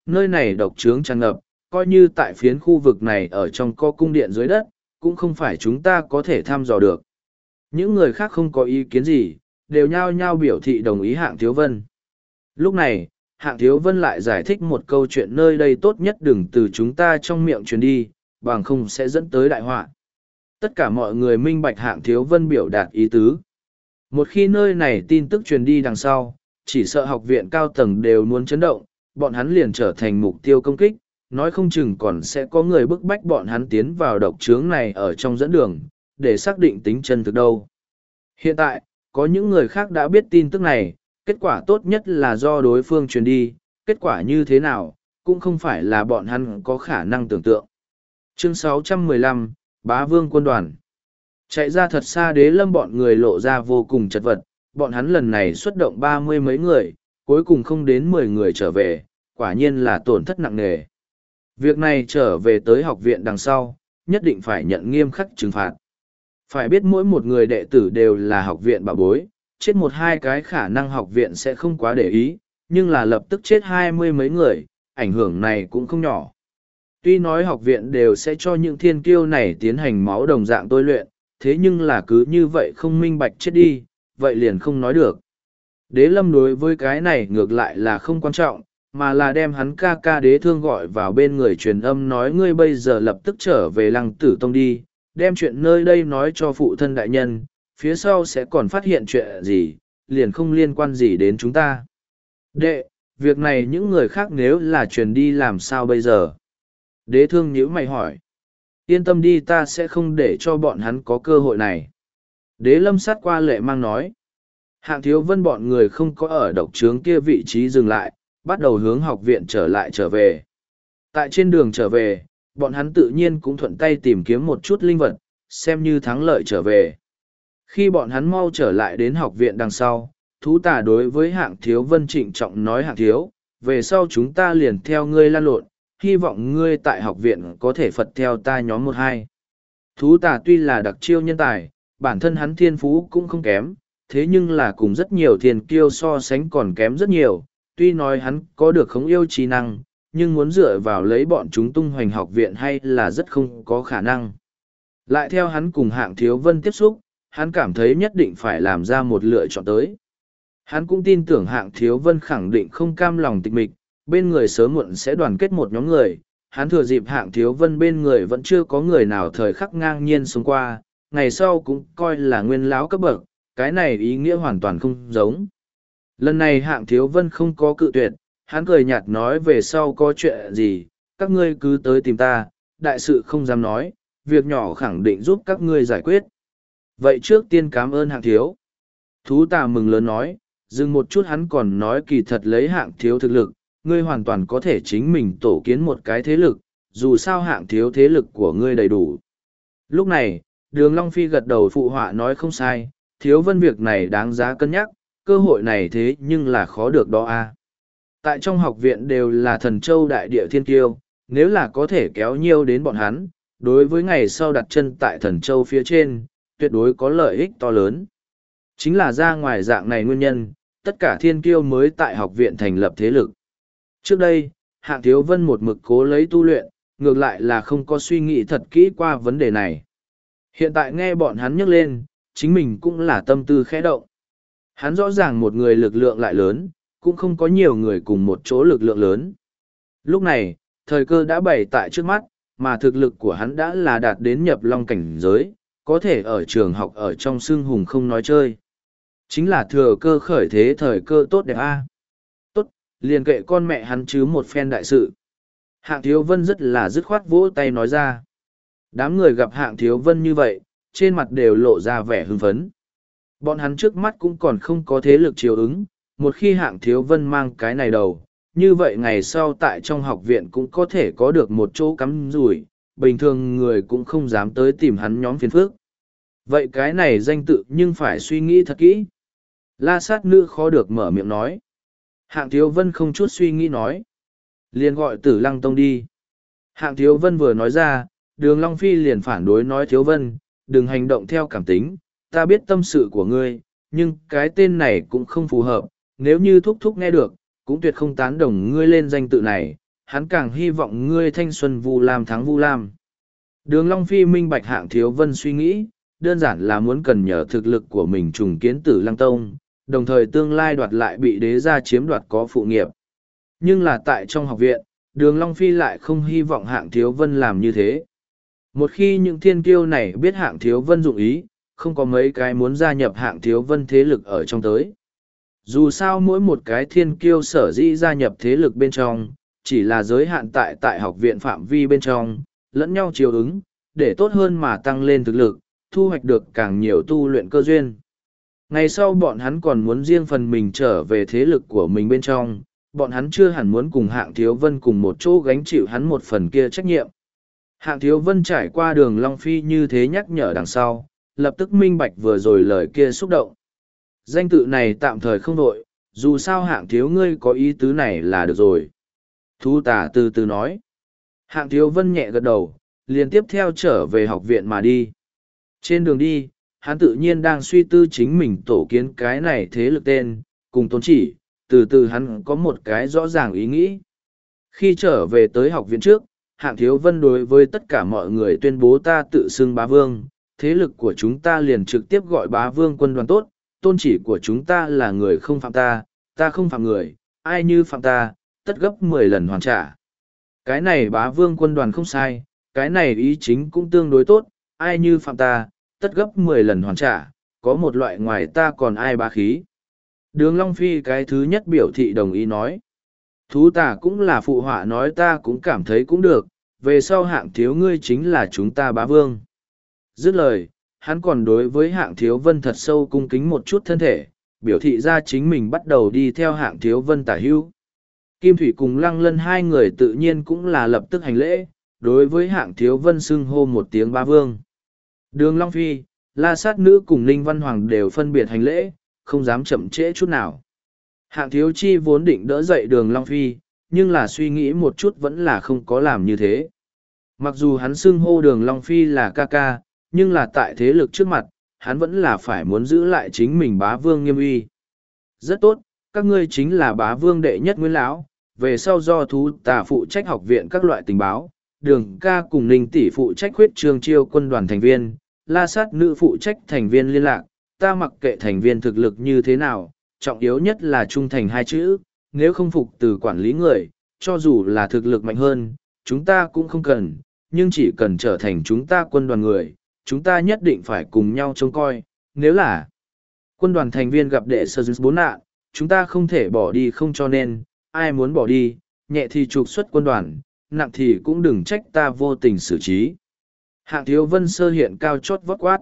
nơi này độc trướng tràn ngập, coi như tại phiến khu vực này ở trong co cung điện dưới đất, cũng không phải chúng ta có thể thăm dò được. Những người khác không có ý kiến gì, đều nhao nhao biểu thị đồng ý Hạng Thiếu Vân. Lúc này, Hạng Thiếu Vân lại giải thích một câu chuyện nơi đây tốt nhất đừng từ chúng ta trong miệng truyền đi, bằng không sẽ dẫn tới đại họa. Tất cả mọi người minh bạch Hạng Thiếu Vân biểu đạt ý tứ. Một khi nơi này tin tức truyền đi đằng sau, chỉ sợ học viện cao tầng đều muốn chấn động, bọn hắn liền trở thành mục tiêu công kích, nói không chừng còn sẽ có người bức bách bọn hắn tiến vào độc trướng này ở trong dẫn đường, để xác định tính chân thực đâu. Hiện tại, có những người khác đã biết tin tức này, kết quả tốt nhất là do đối phương truyền đi, kết quả như thế nào, cũng không phải là bọn hắn có khả năng tưởng tượng. Chương 615, Bá Vương quân đoàn. Chạy ra thật xa Đế Lâm bọn người lộ ra vô cùng chật vật, bọn hắn lần này xuất động 30 mấy người, cuối cùng không đến 10 người trở về, quả nhiên là tổn thất nặng nề. Việc này trở về tới học viện đằng sau, nhất định phải nhận nghiêm khắc trừng phạt. Phải biết mỗi một người đệ tử đều là học viện bảo bối, chết một hai cái khả năng học viện sẽ không quá để ý, nhưng là lập tức chết 20 mấy người, ảnh hưởng này cũng không nhỏ. Tuy nói học viện đều sẽ cho những thiên kiêu này tiến hành máu đồng dạng tôi luyện, thế nhưng là cứ như vậy không minh bạch chết đi, vậy liền không nói được. Đế Lâm đối với cái này ngược lại là không quan trọng, mà là đem hắn ca ca Đế Thương gọi vào bên người truyền âm nói ngươi bây giờ lập tức trở về Lăng Tử Tông đi, đem chuyện nơi đây nói cho phụ thân đại nhân, phía sau sẽ còn phát hiện chuyện gì, liền không liên quan gì đến chúng ta. Đệ, việc này những người khác nếu là truyền đi làm sao bây giờ? Đế Thương nhíu mày hỏi. Yên tâm đi, ta sẽ không để cho bọn hắn có cơ hội này. Đế Lâm sát qua lệ mang nói. Hạng Thiếu Vân bọn người không có ở độc trướng kia vị trí dừng lại, bắt đầu hướng học viện trở về. Tại trên đường trở về, bọn hắn tự nhiên cũng thuận tay tìm kiếm một chút linh vật, xem như thắng lợi trở về. Khi bọn hắn mau trở lại đến học viện đằng sau, thú tả đối với Hạng Thiếu Vân trịnh trọng nói Hạng Thiếu, về sau chúng ta liền theo ngươi lan lộn, hy vọng ngươi tại học viện có thể phật theo ta nhóm 1-2. Thú tả tuy là đặc chiêu nhân tài, bản thân hắn thiên phú cũng không kém, thế nhưng là cùng rất nhiều thiên kiêu so sánh còn kém rất nhiều, tuy nói hắn có được khống yêu trí năng, nhưng muốn dựa vào lấy bọn chúng tung hoành học viện hay là rất không có khả năng. Lại theo hắn cùng Hạng Thiếu Vân tiếp xúc, hắn cảm thấy nhất định phải làm ra một lựa chọn tới. Hắn cũng tin tưởng Hạng Thiếu Vân khẳng định không cam lòng tịch mịch, bên người sớm muộn sẽ đoàn kết một nhóm người. Hắn thừa dịp Hạng Thiếu Vân bên người vẫn chưa có người nào thời khắc ngang nhiên sống qua, ngày sau cũng coi là nguyên lão cấp bậc, cái này ý nghĩa hoàn toàn không giống. Lần này Hạng Thiếu Vân không có cự tuyệt, hắn cười nhạt nói về sau có chuyện gì, các ngươi cứ tới tìm ta, đại sự không dám nói, việc nhỏ khẳng định giúp các ngươi giải quyết. Vậy trước tiên cảm ơn Hạng Thiếu. Thú tà mừng lớn nói, dừng một chút hắn còn nói kỳ thật lấy Hạng Thiếu thực lực, ngươi hoàn toàn có thể chính mình tổ kiến một cái thế lực, dù sao Hạng Thiếu thế lực của ngươi đầy đủ. Lúc này, Đường Long Phi gật đầu phụ họa nói không sai, Thiếu Vân việc này đáng giá cân nhắc, cơ hội này thế nhưng là khó được đó a. Tại trong học viện đều là thần châu đại địa thiên kiêu, nếu là có thể kéo nhiều đến bọn hắn, đối với ngày sau đặt chân tại thần châu phía trên, tuyệt đối có lợi ích to lớn. Chính là ra ngoài dạng này nguyên nhân, tất cả thiên kiêu mới tại học viện thành lập thế lực. Trước đây, Hạng Thiếu Vân một mực cố lấy tu luyện, ngược lại là không có suy nghĩ thật kỹ qua vấn đề này. Hiện tại nghe bọn hắn nhắc lên, chính mình cũng là tâm tư khẽ động. Hắn rõ ràng một người lực lượng lại lớn, cũng không có nhiều người cùng một chỗ lực lượng lớn. Lúc này, thời cơ đã bày tại trước mắt, mà thực lực của hắn đã là đạt đến nhập long cảnh giới, có thể ở trường học ở trong xương hùng không nói chơi. Chính là thừa cơ khởi thế thời cơ tốt đẹp a. Tốt, liền kệ con mẹ hắn chứ một phen đại sự. Hạng Thiếu Vân rất là dứt khoát vỗ tay nói ra. Đám người gặp Hạng Thiếu Vân như vậy, trên mặt đều lộ ra vẻ hưng phấn. Bọn hắn trước mắt cũng còn không có thế lực chiều ứng, một khi Hạng Thiếu Vân mang cái này đầu, như vậy ngày sau tại trong học viện cũng có thể có được một chỗ cắm rủi, bình thường người cũng không dám tới tìm hắn nhóm phiền phức. Vậy cái này danh tự nhưng phải suy nghĩ thật kỹ. La sát nữ khó được mở miệng nói. Hạng Thiếu Vân không chút suy nghĩ nói. Liền gọi Tử Lăng Tông đi. Hạng Thiếu Vân vừa nói ra, Đường Long Phi liền phản đối nói Thiếu Vân, đừng hành động theo cảm tính, ta biết tâm sự của ngươi, nhưng cái tên này cũng không phù hợp, nếu như thúc thúc nghe được, cũng tuyệt không tán đồng ngươi lên danh tự này, hắn càng hy vọng ngươi thanh xuân Vu Lam thắng Vu Lam. Đường Long Phi minh bạch Hạng Thiếu Vân suy nghĩ, đơn giản là muốn cần nhờ thực lực của mình trùng kiến Tử Lăng Tông, đồng thời tương lai đoạt lại bị đế gia chiếm đoạt có phụ nghiệp. Nhưng là tại trong học viện, Đường Long Phi lại không hy vọng Hạng Thiếu Vân làm như thế. Một khi những thiên kiêu này biết Hạng Thiếu Vân dụng ý, không có mấy cái muốn gia nhập Hạng Thiếu Vân thế lực ở trong tới. Dù sao mỗi một cái thiên kiêu sở dĩ gia nhập thế lực bên trong, chỉ là giới hạn tại học viện phạm vi bên trong, lẫn nhau chiều ứng, để tốt hơn mà tăng lên thực lực, thu hoạch được càng nhiều tu luyện cơ duyên. Ngày sau bọn hắn còn muốn riêng phần mình trở về thế lực của mình bên trong, bọn hắn chưa hẳn muốn cùng Hạng Thiếu Vân cùng một chỗ gánh chịu hắn một phần kia trách nhiệm. Hạng Thiếu Vân trải qua Đường Long Phi như thế nhắc nhở đằng sau, lập tức minh bạch vừa rồi lời kia xúc động. Danh tự này tạm thời không đội, dù sao Hạng Thiếu ngươi có ý tứ này là được rồi. Thú Tả từ từ nói. Hạng Thiếu Vân nhẹ gật đầu, liền tiếp theo trở về học viện mà đi. Trên đường đi, hắn tự nhiên đang suy tư chính mình tổ kiến cái này thế lực tên, cùng tôn chỉ, từ từ hắn có một cái rõ ràng ý nghĩ. Khi trở về tới học viện trước, Hạng Thiếu Vân đối với tất cả mọi người tuyên bố ta tự xưng bá vương, thế lực của chúng ta liền trực tiếp gọi bá vương quân đoàn tốt, tôn chỉ của chúng ta là người không phạm ta, ta không phạm người, ai như phạm ta, tất gấp 10 lần hoàn trả. Cái này bá vương quân đoàn không sai, cái này ý chính cũng tương đối tốt, ai như phạm ta, tất gấp 10 lần hoàn trả, có một loại ngoài ta còn ai bá khí. Đường Long Phi cái thứ nhất biểu thị đồng ý nói. Thú Tả cũng là phụ họa nói ta cũng cảm thấy cũng được, về sau Hạng Thiếu ngươi chính là chúng ta bá vương. Dứt lời, hắn còn đối với Hạng Thiếu Vân thật sâu cung kính một chút thân thể, biểu thị ra chính mình bắt đầu đi theo Hạng Thiếu Vân tả hữu. Kim Thủy cùng Lăng Lân hai người tự nhiên cũng là lập tức hành lễ, đối với Hạng Thiếu Vân xưng hô một tiếng bá vương. Đường Long Phi, La Sát Nữ cùng Ninh Văn Hoàng đều phân biệt hành lễ, không dám chậm trễ chút nào. Hạng Thiếu Chi vốn định đỡ dậy Đường Long Phi, nhưng là suy nghĩ một chút vẫn là không có làm như thế. Mặc dù hắn xưng hô Đường Long Phi là ca ca, nhưng là tại thế lực trước mặt, hắn vẫn là phải muốn giữ lại chính mình bá vương nghiêm uy. Rất tốt, các ngươi chính là bá vương đệ nhất Nguyên lão, về sau do Thú Tả phụ trách học viện các loại tình báo, Đường ca cùng Ninh tỷ phụ trách khuyết trương chiêu quân đoàn thành viên, La Sát Nữ phụ trách thành viên liên lạc, ta mặc kệ thành viên thực lực như thế nào, trọng yếu nhất là trung thành hai chữ, nếu không phục từ quản lý người, cho dù là thực lực mạnh hơn, chúng ta cũng không cần, nhưng chỉ cần trở thành chúng ta quân đoàn người, chúng ta nhất định phải cùng nhau trông coi, nếu là quân đoàn thành viên gặp đệ sơ dứt bốn nạn, chúng ta không thể bỏ đi không cho nên, ai muốn bỏ đi, nhẹ thì trục xuất quân đoàn, nặng thì cũng đừng trách ta vô tình xử trí. Hạng Thiếu Vân sơ hiện cao chót vót quát,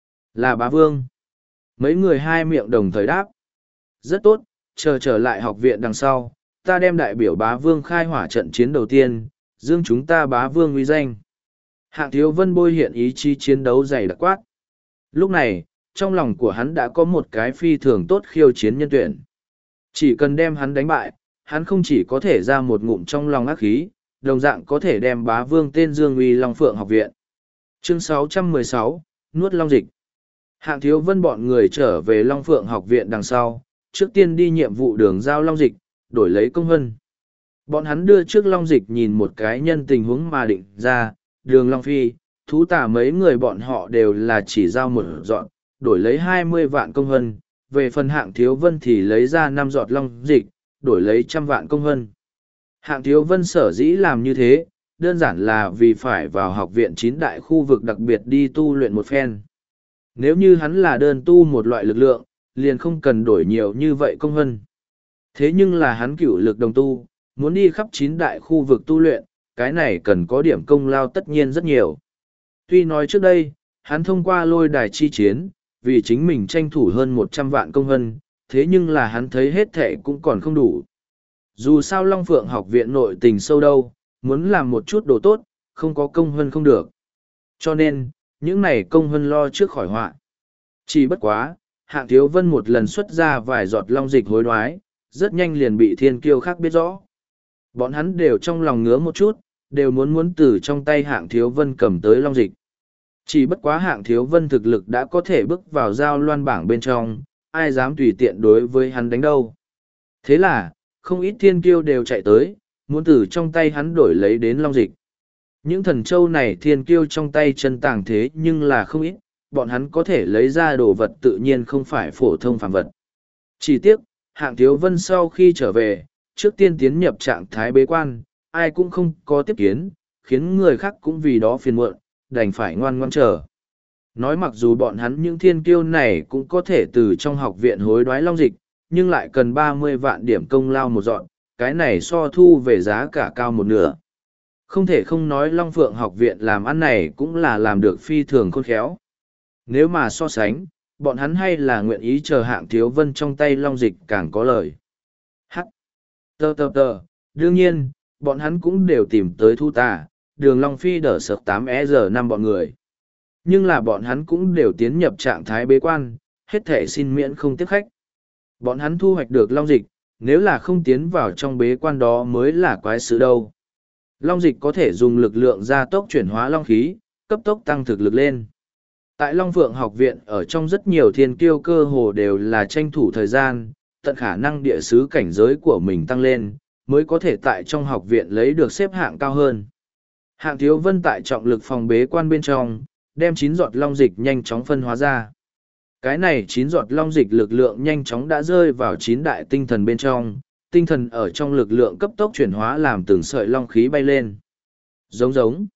là bá vương. Mấy người hai miệng đồng thời đáp. Rất tốt, chờ trở lại học viện đằng sau, ta đem đại biểu bá vương khai hỏa trận chiến đầu tiên, dương chúng ta bá vương uy danh. Hạng Thiếu Vân bôi hiện ý chí chiến đấu dày đặc quát. Lúc này, trong lòng của hắn đã có một cái phi thường tốt khiêu chiến nhân tuyển. Chỉ cần đem hắn đánh bại, hắn không chỉ có thể ra một ngụm trong lòng ác khí, đồng dạng có thể đem bá vương tên Dương Uy Long Phượng học viện. Chương 616, Nuốt Long Dịch. Hạng Thiếu Vân bọn người trở về Long Phượng học viện đằng sau, trước tiên đi nhiệm vụ đường giao Long Dịch, đổi lấy công hân. Bọn hắn đưa trước Long Dịch nhìn một cái nhân tình huống mà định ra, đường Long Phi, Thú Tả mấy người bọn họ đều là chỉ giao một dọn, đổi lấy 20 vạn công hân, về phần Hạng Thiếu Vân thì lấy ra 5 giọt Long Dịch, đổi lấy 100 vạn công hân. Hạng Thiếu Vân sở dĩ làm như thế, đơn giản là vì phải vào học viện 9 đại khu vực đặc biệt đi tu luyện một phen. Nếu như hắn là đơn tu một loại lực lượng, liền không cần đổi nhiều như vậy công hân. Thế nhưng là hắn cửu lực đồng tu, muốn đi khắp 9 đại khu vực tu luyện, cái này cần có điểm công lao tất nhiên rất nhiều. Tuy nói trước đây, hắn thông qua lôi đài chi chiến, vì chính mình tranh thủ hơn 100 vạn công hân, thế nhưng là hắn thấy hết thệ cũng còn không đủ. Dù sao Long Phượng học viện nội tình sâu đâu, muốn làm một chút đồ tốt, không có công hân không được. Cho nên, những này công hân lo trước khỏi họa. Chỉ bất quá, Hạng Thiếu Vân một lần xuất ra vài giọt long dịch hối đoái, rất nhanh liền bị thiên kiêu khác biết rõ. Bọn hắn đều trong lòng ngứa một chút, đều muốn từ trong tay Hạng Thiếu Vân cầm tới long dịch. Chỉ bất quá Hạng Thiếu Vân thực lực đã có thể bước vào giao loan bảng bên trong, ai dám tùy tiện đối với hắn đánh đâu. Thế là, không ít thiên kiêu đều chạy tới, muốn từ trong tay hắn đổi lấy đến long dịch. Những thần châu này thiên kiêu trong tay chân tàng thế nhưng là không ít, bọn hắn có thể lấy ra đồ vật tự nhiên không phải phổ thông phàm vật. Chỉ tiếc, Hạng Thiếu Vân sau khi trở về, trước tiên tiến nhập trạng thái bế quan, ai cũng không có tiếp kiến, khiến người khác cũng vì đó phiền muộn, đành phải ngoan ngoãn chờ. Nói mặc dù bọn hắn những thiên kiêu này cũng có thể từ trong học viện hối đoái long dịch, nhưng lại cần 30 vạn điểm công lao một dọn, cái này so thu về giá cả cao một nửa. Không thể không nói Long Phượng học viện làm ăn này cũng là làm được phi thường khôn khéo. Nếu mà so sánh, bọn hắn hay là nguyện ý chờ Hạng Thiếu Vân trong tay long dịch càng có lời. Hắc. Đương nhiên, bọn hắn cũng đều tìm tới Thu Tà, Đường Long Phi đỡ sợt 8E5 bọn người. Nhưng là bọn hắn cũng đều tiến nhập trạng thái bế quan, hết thể xin miễn không tiếp khách. Bọn hắn thu hoạch được long dịch, nếu là không tiến vào trong bế quan đó mới là quái sự đâu. Long dịch có thể dùng lực lượng gia tốc chuyển hóa long khí, cấp tốc tăng thực lực lên. Tại Long Phượng học viện ở trong rất nhiều thiên kiêu cơ hồ đều là tranh thủ thời gian, tận khả năng địa sứ cảnh giới của mình tăng lên, mới có thể tại trong học viện lấy được xếp hạng cao hơn. Hạng Thiếu Vân tại trọng lực phòng bế quan bên trong, đem 9 giọt long dịch nhanh chóng phân hóa ra. Cái này 9 giọt long dịch lực lượng nhanh chóng đã rơi vào 9 đại tinh thần bên trong, tinh thần ở trong lực lượng cấp tốc chuyển hóa làm từng sợi long khí bay lên. Giống giống.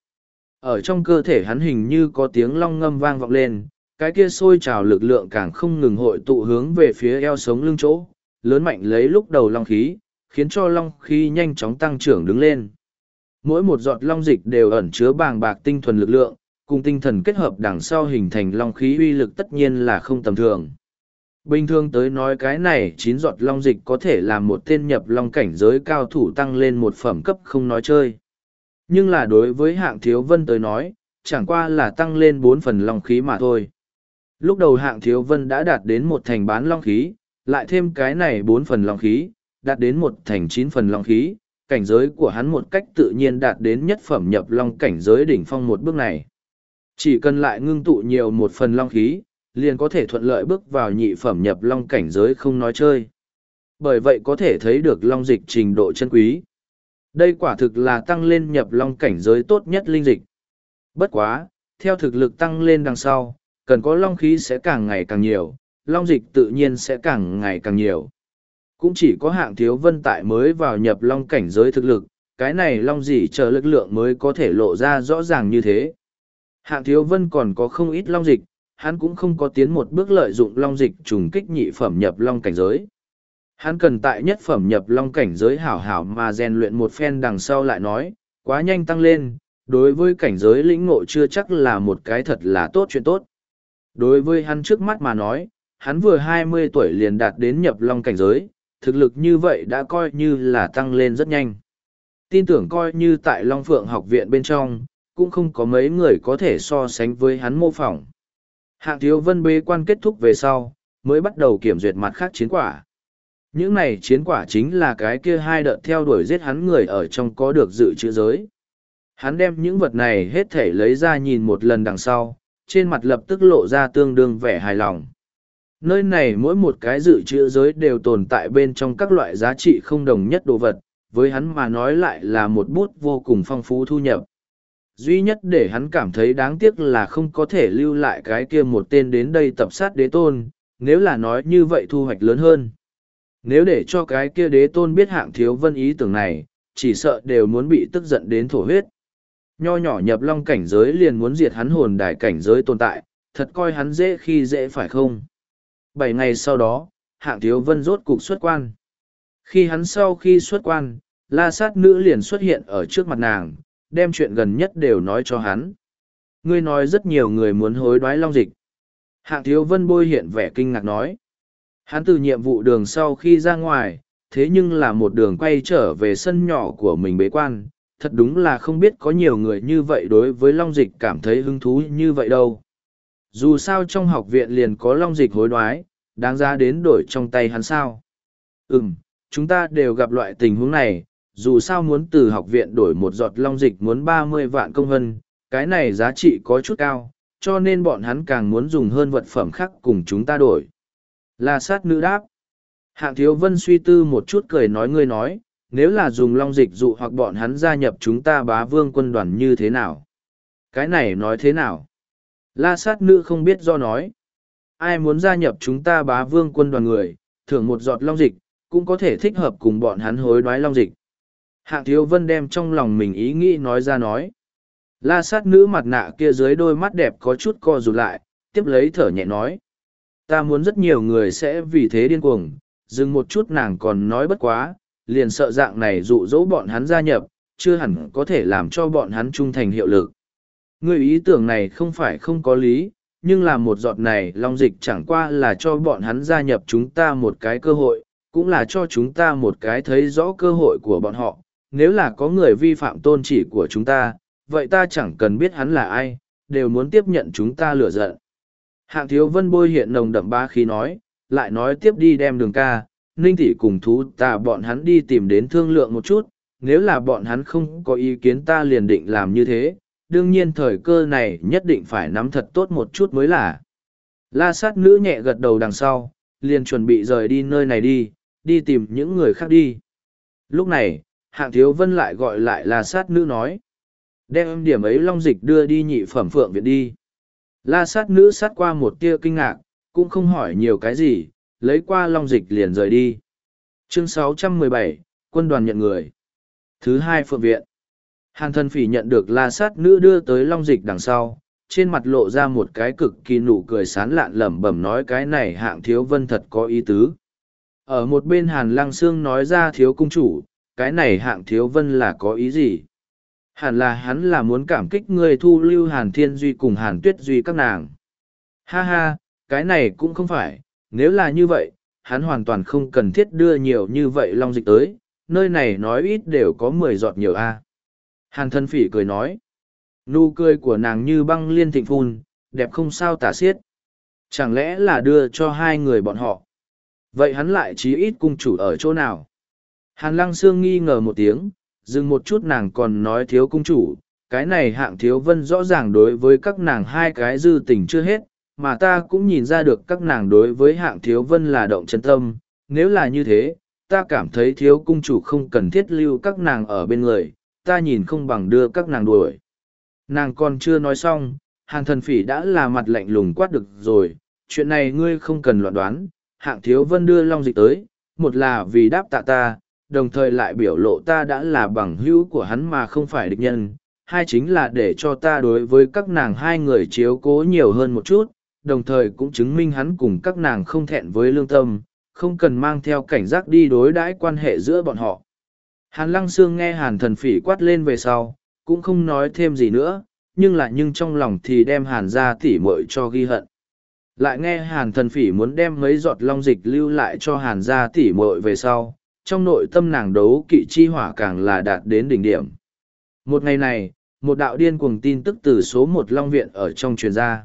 Ở trong cơ thể hắn hình như có tiếng long ngâm vang vọng lên, cái kia sôi trào lực lượng càng không ngừng hội tụ hướng về phía eo sống lưng chỗ, lớn mạnh lấy lúc đầu long khí, khiến cho long khí nhanh chóng tăng trưởng đứng lên. Mỗi một giọt long dịch đều ẩn chứa bàng bạc tinh thuần lực lượng, cùng tinh thần kết hợp đằng sau hình thành long khí uy lực tất nhiên là không tầm thường. Bình thường tới nói cái này 9 giọt long dịch có thể làm một tên nhập long cảnh giới cao thủ tăng lên một phẩm cấp không nói chơi. Nhưng là đối với Hạng Thiếu Vân tới nói, chẳng qua là tăng lên 4 phần long khí mà thôi. Lúc đầu Hạng Thiếu Vân đã đạt đến một thành bán long khí, lại thêm cái này 4 phần long khí, đạt đến một thành 9 phần long khí, cảnh giới của hắn một cách tự nhiên đạt đến nhất phẩm nhập long cảnh giới đỉnh phong một bước này. Chỉ cần lại ngưng tụ nhiều một phần long khí, liền có thể thuận lợi bước vào nhị phẩm nhập long cảnh giới không nói chơi. Bởi vậy có thể thấy được long dịch trình độ chân quý. Đây quả thực là tăng lên nhập long cảnh giới tốt nhất linh dịch. Bất quá, theo thực lực tăng lên đằng sau, cần có long khí sẽ càng ngày càng nhiều, long dịch tự nhiên sẽ càng ngày càng nhiều. Cũng chỉ có Hạng Thiếu Vân tại mới vào nhập long cảnh giới thực lực, cái này long gì chờ lực lượng mới có thể lộ ra rõ ràng như thế. Hạng Thiếu Vân còn có không ít long dịch, hắn cũng không có tiến một bước lợi dụng long dịch trùng kích nhị phẩm nhập long cảnh giới. Hắn cần tại nhất phẩm nhập long cảnh giới hảo hảo mà rèn luyện một phen đằng sau lại nói, quá nhanh tăng lên, đối với cảnh giới lĩnh ngộ chưa chắc là một cái thật là tốt chuyện tốt. Đối với hắn trước mắt mà nói, hắn vừa 20 tuổi liền đạt đến nhập long cảnh giới, thực lực như vậy đã coi như là tăng lên rất nhanh. Tin tưởng coi như tại Long Phượng học viện bên trong, cũng không có mấy người có thể so sánh với hắn mô phỏng. Hạng Thiếu Vân bế quan kết thúc về sau, mới bắt đầu kiểm duyệt mặt khác chiến quả. Những này chiến quả chính là cái kia 2 đợt theo đuổi giết hắn người ở trong có được dự trữ giới. Hắn đem những vật này hết thể lấy ra nhìn một lần đằng sau, trên mặt lập tức lộ ra tương đương vẻ hài lòng. Nơi này mỗi một cái dự trữ giới đều tồn tại bên trong các loại giá trị không đồng nhất đồ vật, với hắn mà nói lại là một bút vô cùng phong phú thu nhập. Duy nhất để hắn cảm thấy đáng tiếc là không có thể lưu lại cái kia một tên đến đây tập sát đế tôn, nếu là nói như vậy thu hoạch lớn hơn. Nếu để cho cái kia đế tôn biết Hạng Thiếu Vân ý tưởng này, chỉ sợ đều muốn bị tức giận đến thổ huyết. Nho nhỏ nhập long cảnh giới liền muốn diệt hắn hồn đài cảnh giới tồn tại, thật coi hắn dễ khi dễ phải không? 7 ngày sau đó, Hạng Thiếu Vân rốt cục xuất quan. Khi hắn sau khi xuất quan, La Sát Nữ liền xuất hiện ở trước mặt nàng, đem chuyện gần nhất đều nói cho hắn. Ngươi nói rất nhiều người muốn hối đoái long dịch. Hạng Thiếu Vân bôi hiện vẻ kinh ngạc nói. Hắn từ nhiệm vụ đường sau khi ra ngoài, thế nhưng là một đường quay trở về sân nhỏ của mình bế quan, thật đúng là không biết có nhiều người như vậy đối với long dịch cảm thấy hứng thú như vậy đâu. Dù sao trong học viện liền có long dịch hối đoái, đáng giá đến đổi trong tay hắn sao. Chúng ta đều gặp loại tình huống này, dù sao muốn từ học viện đổi một giọt long dịch muốn 30 vạn công hân, cái này giá trị có chút cao, cho nên bọn hắn càng muốn dùng hơn vật phẩm khác cùng chúng ta đổi. La Sát Nữ đáp. Hạng Thiếu Vân suy tư một chút cười nói ngươi nói, nếu là dùng long dịch dụ hoặc bọn hắn gia nhập chúng ta Bá Vương quân đoàn như thế nào? Cái này nói thế nào? La sát nữ không biết do nói. Ai muốn gia nhập chúng ta Bá Vương quân đoàn người, thưởng một giọt long dịch, cũng có thể thích hợp cùng bọn hắn hối đoái long dịch. Hạng Thiếu Vân đem trong lòng mình ý nghĩ nói ra nói. La sát nữ mặt nạ kia dưới đôi mắt đẹp có chút co rụt lại, tiếp lấy thở nhẹ nói. Ta muốn rất nhiều người sẽ vì thế điên cuồng, dừng một chút nàng còn nói bất quá, liền sợ dạng này dụ dỗ bọn hắn gia nhập, chưa hẳn có thể làm cho bọn hắn trung thành hiệu lực. Người ý tưởng này không phải không có lý, nhưng là một giọt này long dịch chẳng qua là cho bọn hắn gia nhập chúng ta một cái cơ hội, cũng là cho chúng ta một cái thấy rõ cơ hội của bọn họ. Nếu là có người vi phạm tôn chỉ của chúng ta, vậy ta chẳng cần biết hắn là ai, đều muốn tiếp nhận chúng ta lửa giận. Hạng Thiếu Vân bôi hiện nồng đậm bá khí nói, lại nói tiếp đi đem Đường ca, Ninh tỷ cùng thú ta bọn hắn đi tìm đến thương lượng một chút, nếu là bọn hắn không có ý kiến ta liền định làm như thế, đương nhiên thời cơ này nhất định phải nắm thật tốt một chút mới là. La sát nữ nhẹ gật đầu đằng sau, liền chuẩn bị rời đi nơi này đi tìm những người khác đi. Lúc này, Hạng Thiếu Vân lại gọi lại La sát nữ nói, đem điểm ấy long dịch đưa đi nhị phẩm phượng viện đi. La sát nữ sát qua một tia kinh ngạc, cũng không hỏi nhiều cái gì, lấy qua long dịch liền rời đi. Chương 617, quân đoàn nhận người. Thứ hai phượng viện. Hàn Thần Phỉ nhận được La sát nữ đưa tới long dịch đằng sau, trên mặt lộ ra một cái cực kỳ nụ cười sán lạn lẩm bẩm nói cái này Hạng Thiếu Vân thật có ý tứ. Ở một bên Hàn Lăng Sương nói ra thiếu cung chủ, cái này Hạng Thiếu Vân là có ý gì? Hẳn là hắn là muốn cảm kích người thu lưu Hàn Thiên Duy cùng Hàn Tuyết Duy các nàng. Ha ha, cái này cũng không phải, nếu là như vậy, hắn hoàn toàn không cần thiết đưa nhiều như vậy long dịch tới, nơi này nói ít đều có 10 giọt nhiều a. Hàn Thần Phỉ cười nói, nụ cười của nàng như băng liên thịnh phun, đẹp không sao tả xiết. Chẳng lẽ là đưa cho hai người bọn họ? Vậy hắn lại chí ít cung chủ ở chỗ nào? Hàn Lăng Sương nghi ngờ một tiếng, dừng một chút nàng còn nói thiếu cung chủ, cái này Hạng Thiếu Vân rõ ràng đối với các nàng hai cái dư tình chưa hết, mà ta cũng nhìn ra được các nàng đối với Hạng Thiếu Vân là động chân tâm, nếu là như thế, ta cảm thấy thiếu cung chủ không cần thiết lưu các nàng ở bên người, ta nhìn không bằng đưa các nàng đuổi. Nàng còn chưa nói xong, Hàn Thần Phỉ đã là mặt lạnh lùng quát được rồi, chuyện này ngươi không cần loạn đoán, Hạng Thiếu Vân đưa long dịch tới, một là vì đáp tạ ta, đồng thời lại biểu lộ ta đã là bằng hữu của hắn mà không phải địch nhân, hai chính là để cho ta đối với các nàng hai người chiếu cố nhiều hơn một chút, đồng thời cũng chứng minh hắn cùng các nàng không thẹn với lương tâm, không cần mang theo cảnh giác đi đối đãi quan hệ giữa bọn họ. Hàn Lăng Sương nghe Hàn Thần Phỉ quát lên về sau, cũng không nói thêm gì nữa, nhưng trong lòng thì đem Hàn ra tỉ muội cho ghi hận. Lại nghe Hàn Thần Phỉ muốn đem mấy giọt long dịch lưu lại cho Hàn ra tỉ muội về sau, trong nội tâm nàng đấu kỵ chi hỏa càng là đạt đến đỉnh điểm. Một ngày này, một đạo điên cuồng tin tức từ số 1 Long Viện ở trong truyền ra.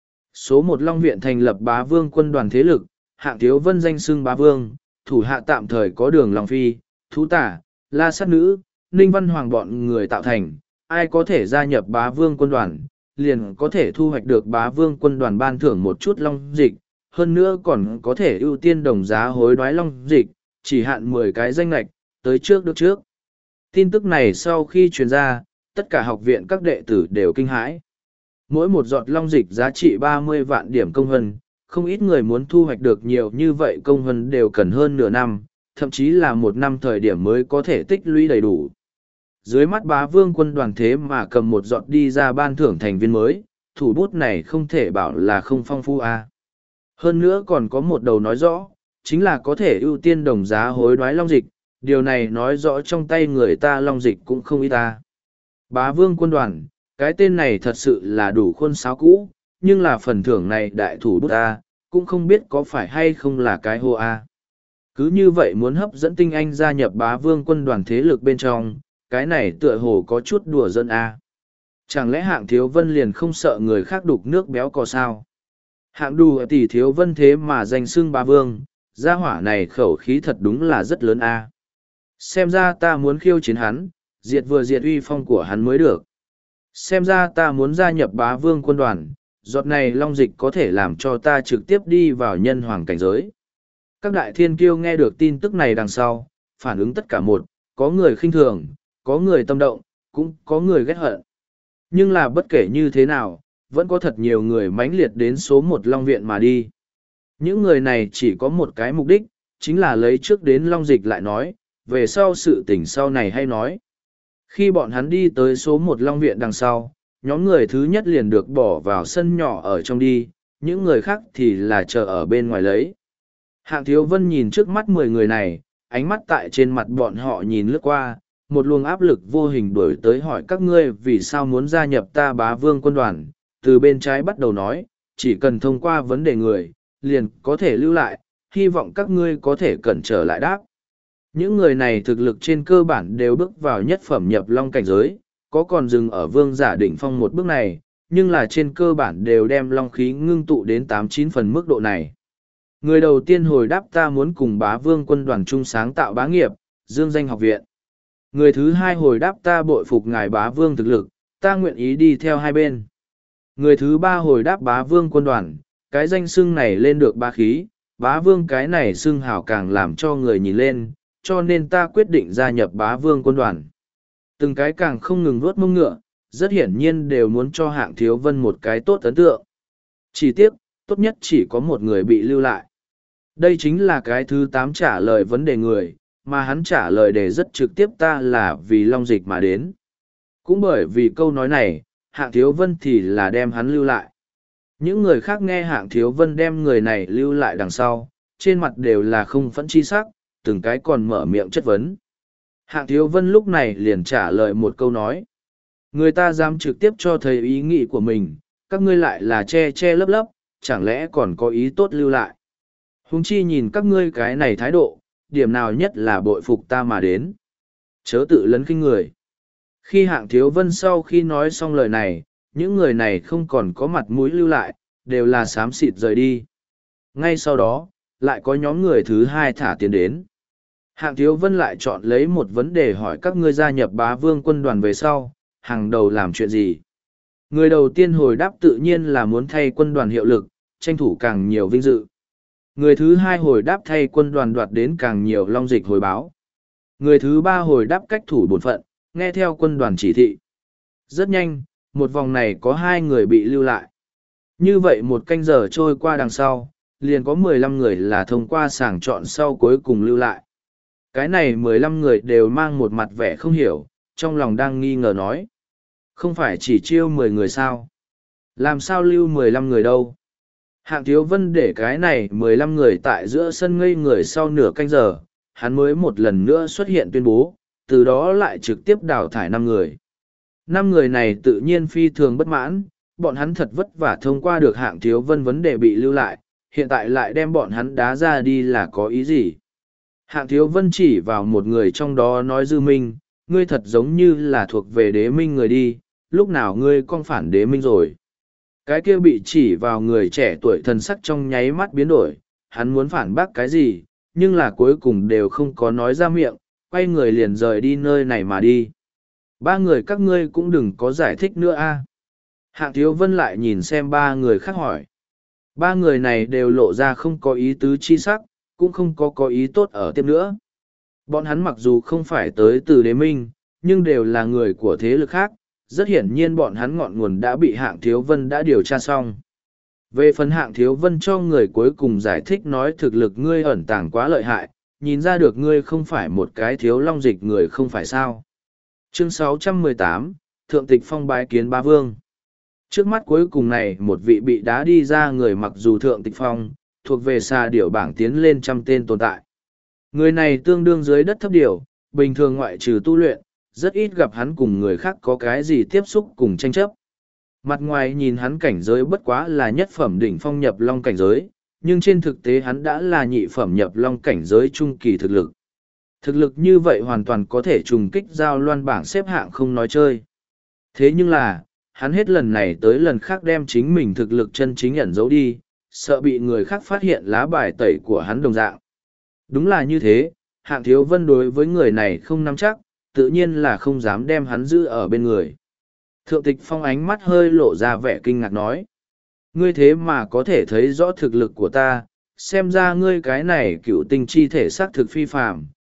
Số 1 Long Viện thành lập Bá Vương quân đoàn thế lực, Hạng Thiếu Vân danh xưng Bá Vương, thủ hạ tạm thời có Đường Long Phi, Thú Tả, La Sát Nữ, Ninh Văn Hoàng bọn người tạo thành, ai có thể gia nhập Bá Vương quân đoàn, liền có thể thu hoạch được Bá Vương quân đoàn ban thưởng một chút long dịch, hơn nữa còn có thể ưu tiên đồng giá hối đoái long dịch, chỉ hạn 10 cái danh lệch, tới trước được trước. Tin tức này sau khi truyền ra, tất cả học viện các đệ tử đều kinh hãi. Mỗi một giọt long dịch giá trị 30 vạn điểm công hân, không ít người muốn thu hoạch được nhiều như vậy công hân đều cần hơn nửa năm, thậm chí là 1 năm thời điểm mới có thể tích lũy đầy đủ. Dưới mắt Bá Vương quân đoàn thế mà cầm một giọt đi ra ban thưởng thành viên mới, thủ bút này không thể bảo là không phong phú a. Hơn nữa còn có một đầu nói rõ, chính là có thể ưu tiên đồng giá hối đoái long dịch, điều này nói rõ trong tay người ta long dịch cũng không ít ta. Bá Vương quân đoàn, cái tên này thật sự là đủ khuôn sáo cũ, nhưng là phần thưởng này đại thủ bút ta, cũng không biết có phải hay không là cái hô a. Cứ như vậy muốn hấp dẫn tinh anh gia nhập Bá Vương quân đoàn thế lực bên trong, cái này tựa hồ có chút đùa dân a. Chẳng lẽ Hạng Thiếu Vân liền không sợ người khác đục nước béo cò sao? Hạng đù tỷ Thiếu Vân thế mà danh xưng Bá Vương, gia hỏa này khẩu khí thật đúng là rất lớn a. Xem ra ta muốn khiêu chiến hắn, diệt vừa diệt uy phong của hắn mới được. Xem ra ta muốn gia nhập Bá Vương quân đoàn, giọt này long dịch có thể làm cho ta trực tiếp đi vào nhân hoàng cảnh giới. Các đại thiên kiêu nghe được tin tức này đằng sau, phản ứng tất cả một, có người khinh thường, có người tâm động, cũng có người ghét hận. Nhưng là bất kể như thế nào, vẫn có thật nhiều người mãnh liệt đến số một Long Viện mà đi. Những người này chỉ có một cái mục đích, chính là lấy trước đến Long Dịch lại nói, về sau sự tình sau này hay nói. Khi bọn hắn đi tới số một Long Viện đằng sau, nhóm người thứ nhất liền được bỏ vào sân nhỏ ở trong đi, những người khác thì là chờ ở bên ngoài lấy. Hạng Thiếu Vân nhìn trước mắt 10 người này, ánh mắt tại trên mặt bọn họ nhìn lướt qua, một luồng áp lực vô hình đuổi tới hỏi các ngươi vì sao muốn gia nhập ta Bá Vương quân đoàn. Từ bên trái bắt đầu nói, chỉ cần thông qua vấn đề người, liền có thể lưu lại, hy vọng các ngươi có thể cẩn trở lại đáp. Những người này thực lực trên cơ bản đều bước vào nhất phẩm nhập long cảnh giới, có còn dừng ở vương giả đỉnh phong một bước này, nhưng là trên cơ bản đều đem long khí ngưng tụ đến 8-9 phần mức độ này. Người đầu tiên hồi đáp ta muốn cùng Bá Vương quân đoàn chung sáng tạo bá nghiệp, dương danh học viện. Người thứ hai hồi đáp ta bội phục ngài Bá Vương thực lực, ta nguyện ý đi theo hai bên. Người thứ ba hồi đáp Bá Vương quân đoàn, cái danh xưng này lên được bá khí, Bá Vương cái này xưng hào càng làm cho người nhìn lên, cho nên ta quyết định gia nhập Bá Vương quân đoàn. Từng cái càng không ngừng vuốt mông ngựa, rất hiển nhiên đều muốn cho Hạng Thiếu Vân một cái tốt ấn tượng. Chỉ tiếc, tốt nhất chỉ có một người bị lưu lại. Đây chính là cái thứ 8 trả lời vấn đề người, mà hắn trả lời đề rất trực tiếp ta là vì Long Dịch mà đến. Cũng bởi vì câu nói này, Hạng Thiếu Vân thì là đem hắn lưu lại. Những người khác nghe Hạng Thiếu Vân đem người này lưu lại đằng sau, trên mặt đều là không phẫn chi sắc, từng cái còn mở miệng chất vấn. Hạng Thiếu Vân lúc này liền trả lời một câu nói. Người ta dám trực tiếp cho thấy ý nghĩ của mình, các ngươi lại là che che lấp lấp, chẳng lẽ còn có ý tốt lưu lại. Huống chi nhìn các ngươi cái này thái độ, điểm nào nhất là bội phục ta mà đến. Chớ tự lấn khinh người. Khi Hạng Thiếu Vân sau khi nói xong lời này, những người này không còn có mặt mũi lưu lại, đều là xám xịt rời đi. Ngay sau đó, lại có nhóm người thứ hai thả tiền đến. Hạng Thiếu Vân lại chọn lấy một vấn đề hỏi các ngươi gia nhập Bá Vương quân đoàn về sau, hàng đầu làm chuyện gì. Người đầu tiên hồi đáp tự nhiên là muốn thay quân đoàn hiệu lực, tranh thủ càng nhiều vinh dự. Người thứ hai hồi đáp thay quân đoàn đoạt đến càng nhiều long dịch hồi báo. Người thứ ba hồi đáp cách thủ bổn phận, nghe theo quân đoàn chỉ thị. Rất nhanh, một vòng này có 2 người bị lưu lại. Như vậy một canh giờ trôi qua đằng sau, liền có 15 người là thông qua sàng chọn sau cuối cùng lưu lại. Cái này 15 người đều mang một mặt vẻ không hiểu, trong lòng đang nghi ngờ nói. Không phải chỉ chiêu 10 người sao? Làm sao lưu 15 người đâu? Hạng Thiếu Vân để cái này 15 người tại giữa sân ngây người sau nửa canh giờ, hắn mới một lần nữa xuất hiện tuyên bố, từ đó lại trực tiếp đào thải 5 người. 5 người này tự nhiên phi thường bất mãn, bọn hắn thật vất vả thông qua được Hạng Thiếu Vân vấn đề bị lưu lại, hiện tại lại đem bọn hắn đá ra đi là có ý gì? Hạng Thiếu Vân chỉ vào một người trong đó nói Dư Minh, ngươi thật giống như là thuộc về Đế Minh người đi, lúc nào ngươi con phản Đế Minh rồi. Cái kia bị chỉ vào người trẻ tuổi thần sắc trong nháy mắt biến đổi, hắn muốn phản bác cái gì, nhưng là cuối cùng đều không có nói ra miệng, quay người liền rời đi nơi này mà đi. 3 người các ngươi cũng đừng có giải thích nữa a. Hạng Thiếu Vân lại nhìn xem 3 người khác hỏi. 3 người này đều lộ ra không có ý tứ chi sắc, cũng không có ý tốt ở tiếp nữa. Bọn hắn mặc dù không phải tới từ Đế Minh, nhưng đều là người của thế lực khác, rất hiển nhiên bọn hắn ngọn nguồn đã bị Hạng Thiếu Vân đã điều tra xong. Về phần Hạng Thiếu Vân cho người cuối cùng giải thích nói thực lực ngươi ẩn tàng quá lợi hại, nhìn ra được ngươi không phải một cái thiếu long dịch người không phải sao. Chương 618, Thượng Tịch Phong bái kiến Bá Vương. Trước mắt cuối cùng này một vị bị đá đi ra người mặc dù Thượng Tịch Phong, thuộc về xà điểu bảng tiến lên 100 tên tồn tại. Người này tương đương dưới đất thấp điểu, bình thường ngoại trừ tu luyện, rất ít gặp hắn cùng người khác có cái gì tiếp xúc cùng tranh chấp. Mặt ngoài nhìn hắn cảnh giới bất quá là nhất phẩm đỉnh phong nhập long cảnh giới, nhưng trên thực tế hắn đã là nhị phẩm nhập long cảnh giới trung kỳ thực lực. Thực lực như vậy hoàn toàn có thể trùng kích giao loan bảng xếp hạng không nói chơi. Thế nhưng là, hắn hết lần này tới lần khác đem chính mình thực lực chân chính ẩn giấu đi, sợ bị người khác phát hiện lá bài tẩy của hắn đồng dạng. Đúng là như thế, Hạng Thiếu Vân đối với người này không nắm chắc, tự nhiên là không dám đem hắn giữ ở bên người. Thượng Tịch Phong ánh mắt hơi lộ ra vẻ kinh ngạc nói. Ngươi thế mà có thể thấy rõ thực lực của ta, xem ra ngươi cái này cựu tinh chi thể xác thực phi phàm,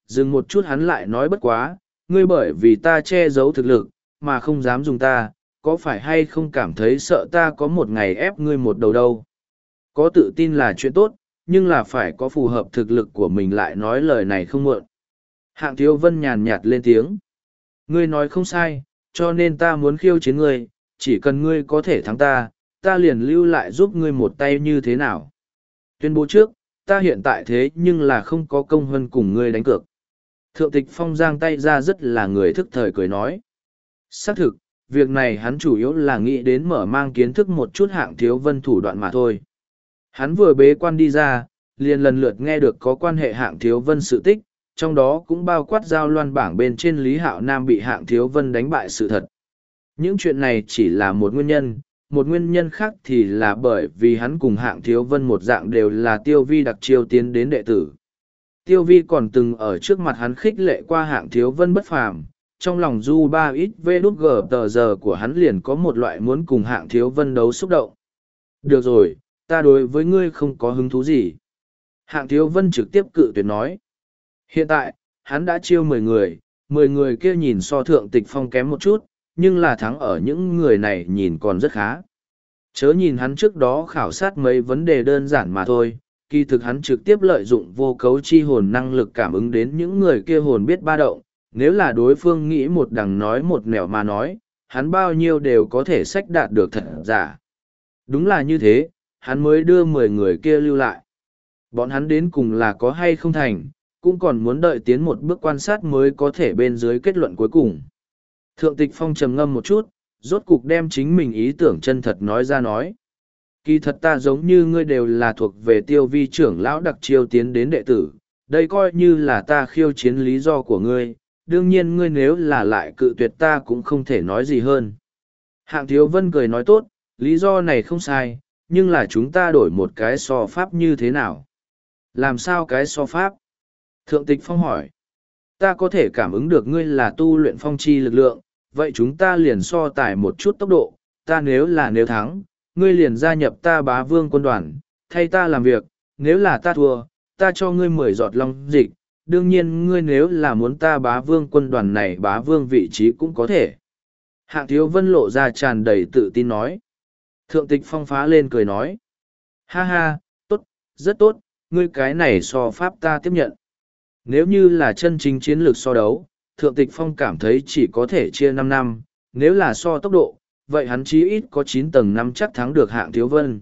dừng một chút hắn lại nói bất quá, ngươi bởi vì ta che giấu thực lực, mà không dám dùng ta, có phải hay không cảm thấy sợ ta có một ngày ép ngươi một đầu đâu. Có tự tin là chuyện tốt, nhưng là phải có phù hợp thực lực của mình lại nói lời này không muộn. Hạng Thiếu Vân nhàn nhạt lên tiếng. Ngươi nói không sai, cho nên ta muốn khiêu chiến ngươi, chỉ cần ngươi có thể thắng ta, ta liền lưu lại giúp ngươi một tay như thế nào. Tuyên bố trước, ta hiện tại thế nhưng là không có công hơn cùng ngươi đánh cược. Thượng Tịch Phong giang tay ra rất là người thức thời cười nói. Xác thực, việc này hắn chủ yếu là nghĩ đến mở mang kiến thức một chút Hạng Thiếu Vân thủ đoạn mà thôi. Hắn vừa bế quan đi ra, liền lần lượt nghe được có quan hệ Hạng Thiếu Vân sự tích, trong đó cũng bao quát giao loan bảng bên trên Lý Hạo Nam bị Hạng Thiếu Vân đánh bại sự thật. Những chuyện này chỉ là một nguyên nhân khác thì là bởi vì hắn cùng Hạng Thiếu Vân một dạng đều là Tiêu Vi đặc chiêu tiến đến đệ tử. Tiêu Vi còn từng ở trước mặt hắn khích lệ qua Hạng Thiếu Vân bất phàm, trong lòng du ba ít vê đút gờ tờ giờ của hắn liền có một loại muốn cùng Hạng Thiếu Vân đấu xúc động. Được rồi, ta đối với ngươi không có hứng thú gì. Hạng Thiếu Vân trực tiếp cự tuyệt nói. Hiện tại, hắn đã chiêu 10 người, 10 người kia nhìn so Thượng Tịch Phong kém một chút, nhưng là thắng ở những người này nhìn còn rất khá. Chớ nhìn hắn trước đó khảo sát mấy vấn đề đơn giản mà thôi, kỳ thực hắn trực tiếp lợi dụng vô cấu chi hồn năng lực cảm ứng đến những người kia hồn biết ba động, nếu là đối phương nghĩ một đằng nói một nẻo mà nói, hắn bao nhiêu đều có thể sách đạt được thật giả. Đúng là như thế, hắn mới đưa 10 người kia lưu lại. Bọn hắn đến cùng là có hay không thành, cũng còn muốn đợi tiến một bước quan sát mới có thể bên dưới kết luận cuối cùng. Thượng Tịch Phong trầm ngâm một chút, rốt cục đem chính mình ý tưởng chân thật nói ra nói. Kỳ thật ta giống như ngươi đều là thuộc về Tiêu Vi trưởng lão đặc chiêu tiến đến đệ tử, đây coi như là ta khiêu chiến lý do của ngươi, đương nhiên ngươi nếu là lại cự tuyệt ta cũng không thể nói gì hơn. Hạng Thiếu Vân cười nói tốt, lý do này không sai, nhưng là chúng ta đổi một cái so pháp như thế nào? Làm sao cái so pháp? Thượng Tịch Phong hỏi. Ta có thể cảm ứng được ngươi là tu luyện phong chi lực lượng, vậy chúng ta liền so tài một chút tốc độ, ta nếu thắng, ngươi liền gia nhập ta Bá Vương quân đoàn, thay ta làm việc, nếu là ta thua, ta cho ngươi 10 giọt long dịch, đương nhiên ngươi nếu là muốn ta Bá Vương quân đoàn này Bá Vương vị trí cũng có thể. Hạng Thiếu Vân lộ ra tràn đầy tự tin nói. Thượng Tịch Phong phá lên cười nói. Ha ha, tốt, rất tốt, ngươi cái này so pháp ta tiếp nhận. Nếu như là chân chính chiến lược so đấu, Thượng Tịch Phong cảm thấy chỉ có thể chia 5 năm, nếu là so tốc độ, vậy hắn chí ít có 9 tầng năm chắc thắng được Hạng Thiếu Vân.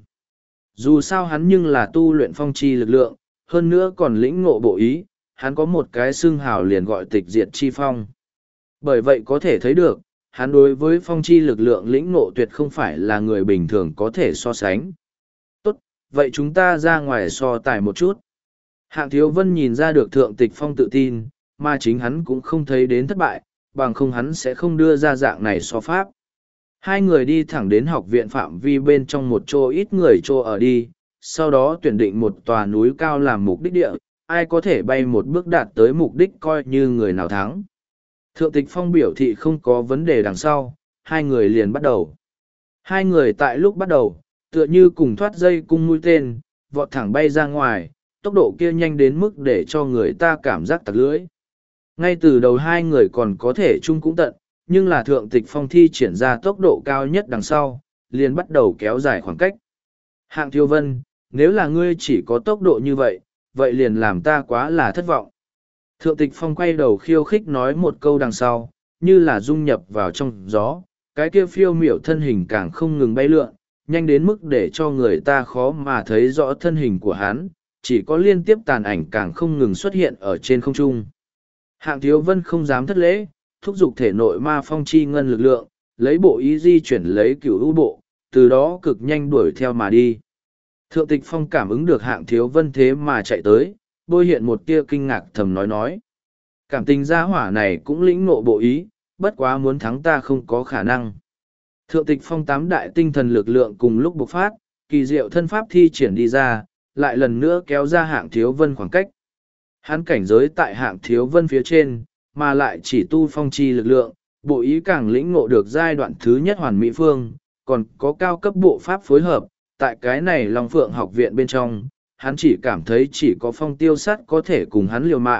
Dù sao hắn nhưng là tu luyện phong chi lực lượng, hơn nữa còn lĩnh ngộ bộ ý, hắn có một cái xưng hào liền gọi tịch diệt chi phong. Bởi vậy có thể thấy được, hắn đối với phong chi lực lượng lĩnh ngộ tuyệt không phải là người bình thường có thể so sánh. Tốt, vậy chúng ta ra ngoài so tài một chút. Hạng Thiếu Vân nhìn ra được Thượng Tịch Phong tự tin, mà chính hắn cũng không thấy đến thất bại, bằng không hắn sẽ không đưa ra dạng này so pháp. Hai người đi thẳng đến học viện phạm vi bên trong một chỗ ít người chỗ ở đi, sau đó tuyển định một tòa núi cao làm mục đích địa, ai có thể bay một bước đạt tới mục đích coi như người nào thắng. Thượng Tịch Phong biểu thị không có vấn đề đằng sau, hai người liền bắt đầu. Hai người tại lúc bắt đầu, tựa như cùng thoát dây cung mũi tên, vọt thẳng bay ra ngoài, tốc độ kia nhanh đến mức để cho người ta cảm giác tặc lưỡi. Ngay từ đầu hai người còn có thể chung cũng tận, nhưng là Thượng Tịch Phong thi triển ra tốc độ cao nhất đằng sau, liền bắt đầu kéo dài khoảng cách. Hạng Thiếu Vân, nếu là ngươi chỉ có tốc độ như vậy, vậy liền làm ta quá là thất vọng. Thượng Tịch Phong quay đầu khiêu khích nói một câu đằng sau, như là dung nhập vào trong gió, cái kia phiêu miểu thân hình càng không ngừng bay lượn, nhanh đến mức để cho người ta khó mà thấy rõ thân hình của hắn, chỉ có liên tiếp tàn ảnh càng không ngừng xuất hiện ở trên không trung. Hạng Thiếu Vân không dám thất lễ, thúc giục thể nội ma phong chi ngân lực lượng, lấy bộ ý di chuyển lấy cửu u bộ, từ đó cực nhanh đuổi theo mà đi. Thượng Tịch Phong cảm ứng được Hạng Thiếu Vân thế mà chạy tới, bôi hiện một tia kinh ngạc thầm nói. Cảm tình gia hỏa này cũng lĩnh ngộ bộ ý, bất quá muốn thắng ta không có khả năng. Thượng Tịch Phong tám đại tinh thần lực lượng cùng lúc bộc phát, kỳ diệu thân pháp thi triển đi ra, lại lần nữa kéo ra Hạng Thiếu Vân khoảng cách. Hắn cảnh giới tại Hạng Thiếu Vân phía trên, mà lại chỉ tu phong chi lực lượng, bộ ý càng lĩnh ngộ được giai đoạn thứ nhất hoàn mỹ phương, còn có cao cấp bộ pháp phối hợp, tại cái này Long Phượng học viện bên trong, hắn chỉ cảm thấy chỉ có phong tiêu sát có thể cùng hắn liều mạng,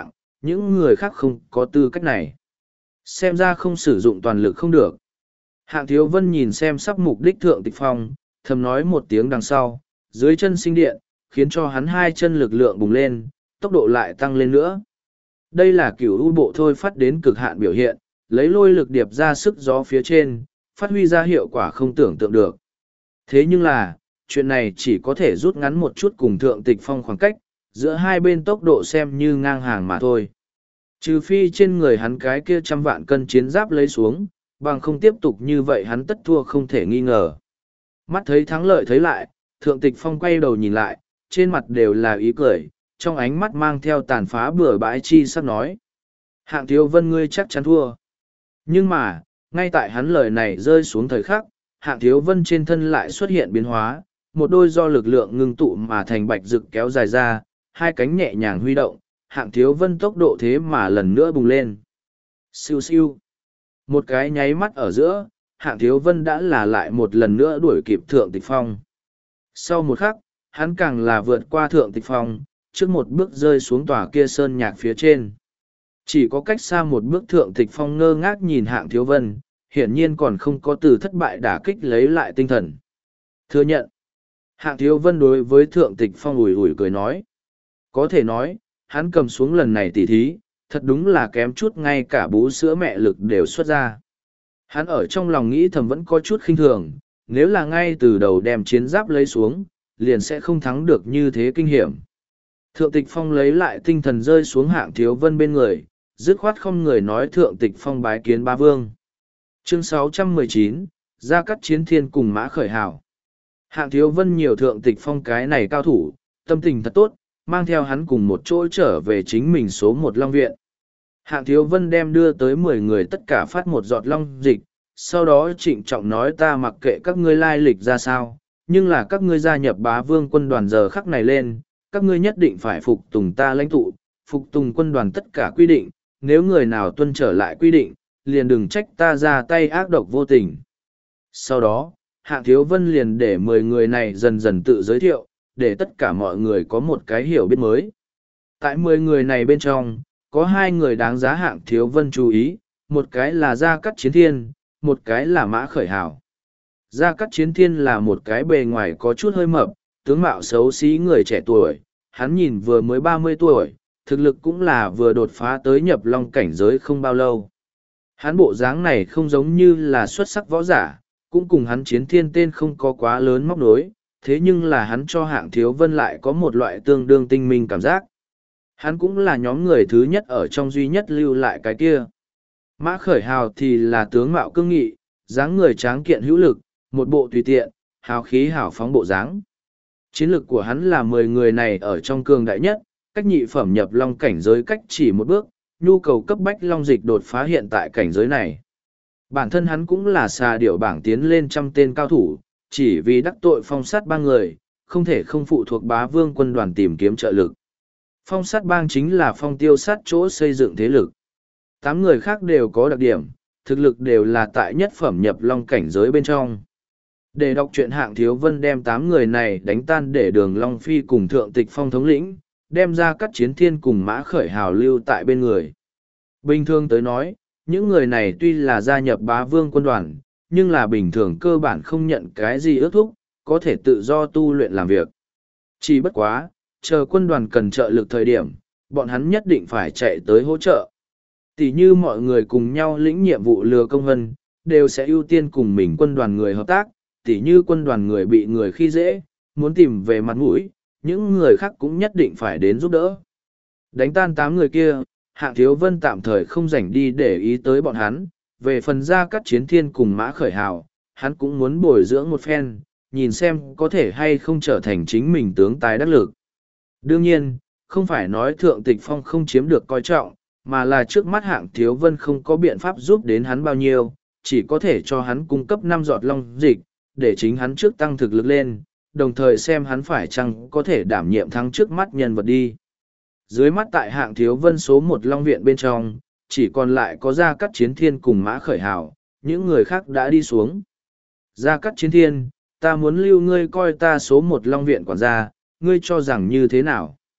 những người khác không có tư cách này. Xem ra không sử dụng toàn lực không được. Hạng Thiếu Vân nhìn xem sắp mục đích Thượng Tịch Phong, thầm nói một tiếng đằng sau, dưới chân sinh điện, khiến cho hắn hai chân lực lượng bùng lên, tốc độ lại tăng lên nữa. Đây là cửu u bộ thôi phát đến cực hạn biểu hiện, lấy lôi lực điệp ra sức gió phía trên, phát huy ra hiệu quả không tưởng tượng được. Thế nhưng là, chuyện này chỉ có thể rút ngắn một chút cùng Thượng Tịch Phong khoảng cách, giữa hai bên tốc độ xem như ngang hàng mà thôi. Trừ phi trên người hắn cái kia 100 vạn cân chiến giáp lấy xuống, bằng không tiếp tục như vậy hắn tất thua không thể nghi ngờ. Mắt thấy thắng lợi thấy lại, Thượng Tịch Phong quay đầu nhìn lại, trên mặt đều là ý cười, trong ánh mắt mang theo tàn phá bừa bãi chi sắp nói. Hạng Thiếu Vân ngươi chắc chắn thua. Nhưng mà, ngay tại hắn lời này rơi xuống thời khắc, Hạng Thiếu Vân trên thân lại xuất hiện biến hóa, một đôi do lực lượng ngưng tụ mà thành bạch rực kéo dài ra, hai cánh nhẹ nhàng huy động, Hạng Thiếu Vân tốc độ thế mà lần nữa bùng lên. Siêu siêu. Một cái nháy mắt ở giữa, Hạng Thiếu Vân đã là lại một lần nữa đuổi kịp Thượng Tịch Phong. Sau một khắc, hắn càng là vượt qua Thượng Tịch Phong, trước một bước rơi xuống tòa kia sơn nhạc phía trên. Chỉ có cách xa một bước Thượng Tịch Phong ngơ ngác nhìn Hạng Thiếu Vân, hiển nhiên còn không có từ thất bại đả kích lấy lại tinh thần. Thừa nhận. Hạng Thiếu Vân đối với Thượng Tịch Phong ủi ủi cười nói. Có thể nói, hắn cầm xuống lần này tỉ thí, thật đúng là kém chút ngay cả bú sữa mẹ lực đều xuất ra. Hắn ở trong lòng nghĩ thầm vẫn có chút khinh thường, nếu là ngay từ đầu đem chiến giáp lấy xuống, liền sẽ không thắng được như thế kinh hiểm. Thượng Tịch Phong lấy lại tinh thần rơi xuống Hạng Thiếu Vân bên người, dứt khoát không người nói Thượng Tịch Phong bái kiến ba vương. Chương 619, Gia Cát Chiến Thiên cùng Mã Khởi Hào. Hạng Thiếu Vân nhiều Thượng Tịch Phong cái này cao thủ, tâm tình thật tốt, mang theo hắn cùng một chỗ trở về chính mình số 1 Long Viện. Hạng Thiếu Vân đem đưa tới 10 người tất cả phát một giọt long dịch, sau đó trịnh trọng nói ta mặc kệ các ngươi lai lịch ra sao, nhưng là các ngươi gia nhập Bá Vương quân đoàn giờ khắc này lên, các ngươi nhất định phải phục tùng ta lãnh tụ, phục tùng quân đoàn tất cả quy định, nếu người nào tuân trở lại quy định, liền đừng trách ta ra tay ác độc vô tình. Sau đó, Hạng Thiếu Vân liền để 10 người này dần dần tự giới thiệu, để tất cả mọi người có một cái hiểu biết mới. Tại 10 người này bên trong, có 2 người đáng giá Hạng Thiếu Vân chú ý, một cái là Gia Cát Chiến Thiên, một cái là Mã Khởi Hào. Gia Cát Chiến Thiên là một cái bề ngoài có chút hơi mập, tướng mạo xấu xí người trẻ tuổi, hắn nhìn vừa mới 30 tuổi, thực lực cũng là vừa đột phá tới nhập long cảnh giới không bao lâu. Hắn bộ dáng này không giống như là xuất sắc võ giả, cũng cùng hắn Chiến Thiên tên không có quá lớn móc nối, thế nhưng là hắn cho Hạng Thiếu Vân lại có một loại tương đương tinh minh cảm giác. Hắn cũng là nhóm người thứ nhất ở trong duy nhất lưu lại cái kia. Mã Khởi Hào thì là tướng mạo cương nghị, dáng người tráng kiện hữu lực, một bộ tùy tiện, hào khí hào phóng bộ dáng. Chiến lực của hắn là 10 người này ở trong cường đại nhất, cách nhị phẩm nhập long cảnh giới cách chỉ một bước, nhu cầu cấp bách long dịch đột phá hiện tại cảnh giới này. Bản thân hắn cũng là xà điểu bảng tiến lên 100 tên cao thủ, chỉ vì đắc tội phong sát 3 người, không thể không phụ thuộc Bá Vương quân đoàn tìm kiếm trợ lực. Phong sát bang chính là phong tiêu sát chỗ xây dựng thế lực. 8 người khác đều có đặc điểm, thực lực đều là tại nhất phẩm nhập long cảnh giới bên trong. Để đọc truyện Hạng Thiếu Vân đem 8 người này đánh tan để Đường Long Phi cùng Thượng Tịch Phong thống lĩnh, đem ra Cát Chiến Thiên cùng Mã Khởi Hào lưu tại bên người. Bình thường tới nói, những người này tuy là gia nhập Bá Vương quân đoàn, nhưng là bình thường cơ bản không nhận cái gì ước thúc, có thể tự do tu luyện làm việc. Chỉ bất quá, chờ quân đoàn cần trợ lực thời điểm, bọn hắn nhất định phải chạy tới hỗ trợ. Tỷ như mọi người cùng nhau lĩnh nhiệm vụ lừa công vân, đều sẽ ưu tiên cùng mình quân đoàn người hợp tác, tỷ như quân đoàn người bị người khi dễ, muốn tìm về mặt mũi, những người khác cũng nhất định phải đến giúp đỡ. Đánh tan 8 người kia, Hạng Thiếu Vân tạm thời không rảnh đi để ý tới bọn hắn, về phần Gia Cát Chiến Thiên cùng Mã Khởi Hào, hắn cũng muốn bồi dưỡng một phen, nhìn xem có thể hay không trở thành chính mình tướng tài đắc lực. Đương nhiên, không phải nói Thượng Tịch Phong không chiếm được coi trọng, mà là trước mắt Hạng Thiếu Vân không có biện pháp giúp đến hắn bao nhiêu, chỉ có thể cho hắn cung cấp 5 giọt long dịch, để chính hắn trước tăng thực lực lên, đồng thời xem hắn phải chăng có thể đảm nhiệm thắng trước mắt nhân vật đi. Dưới mắt tại Hạng Thiếu Vân số 1 Long Viện bên trong, chỉ còn lại có Gia Cát Chiến Thiên cùng Mã Khởi Hào, những người khác đã đi xuống. Gia Cát Chiến Thiên, ta muốn lưu ngươi coi ta số 1 Long Viện quản gia, ngươi cho rằng như thế nào?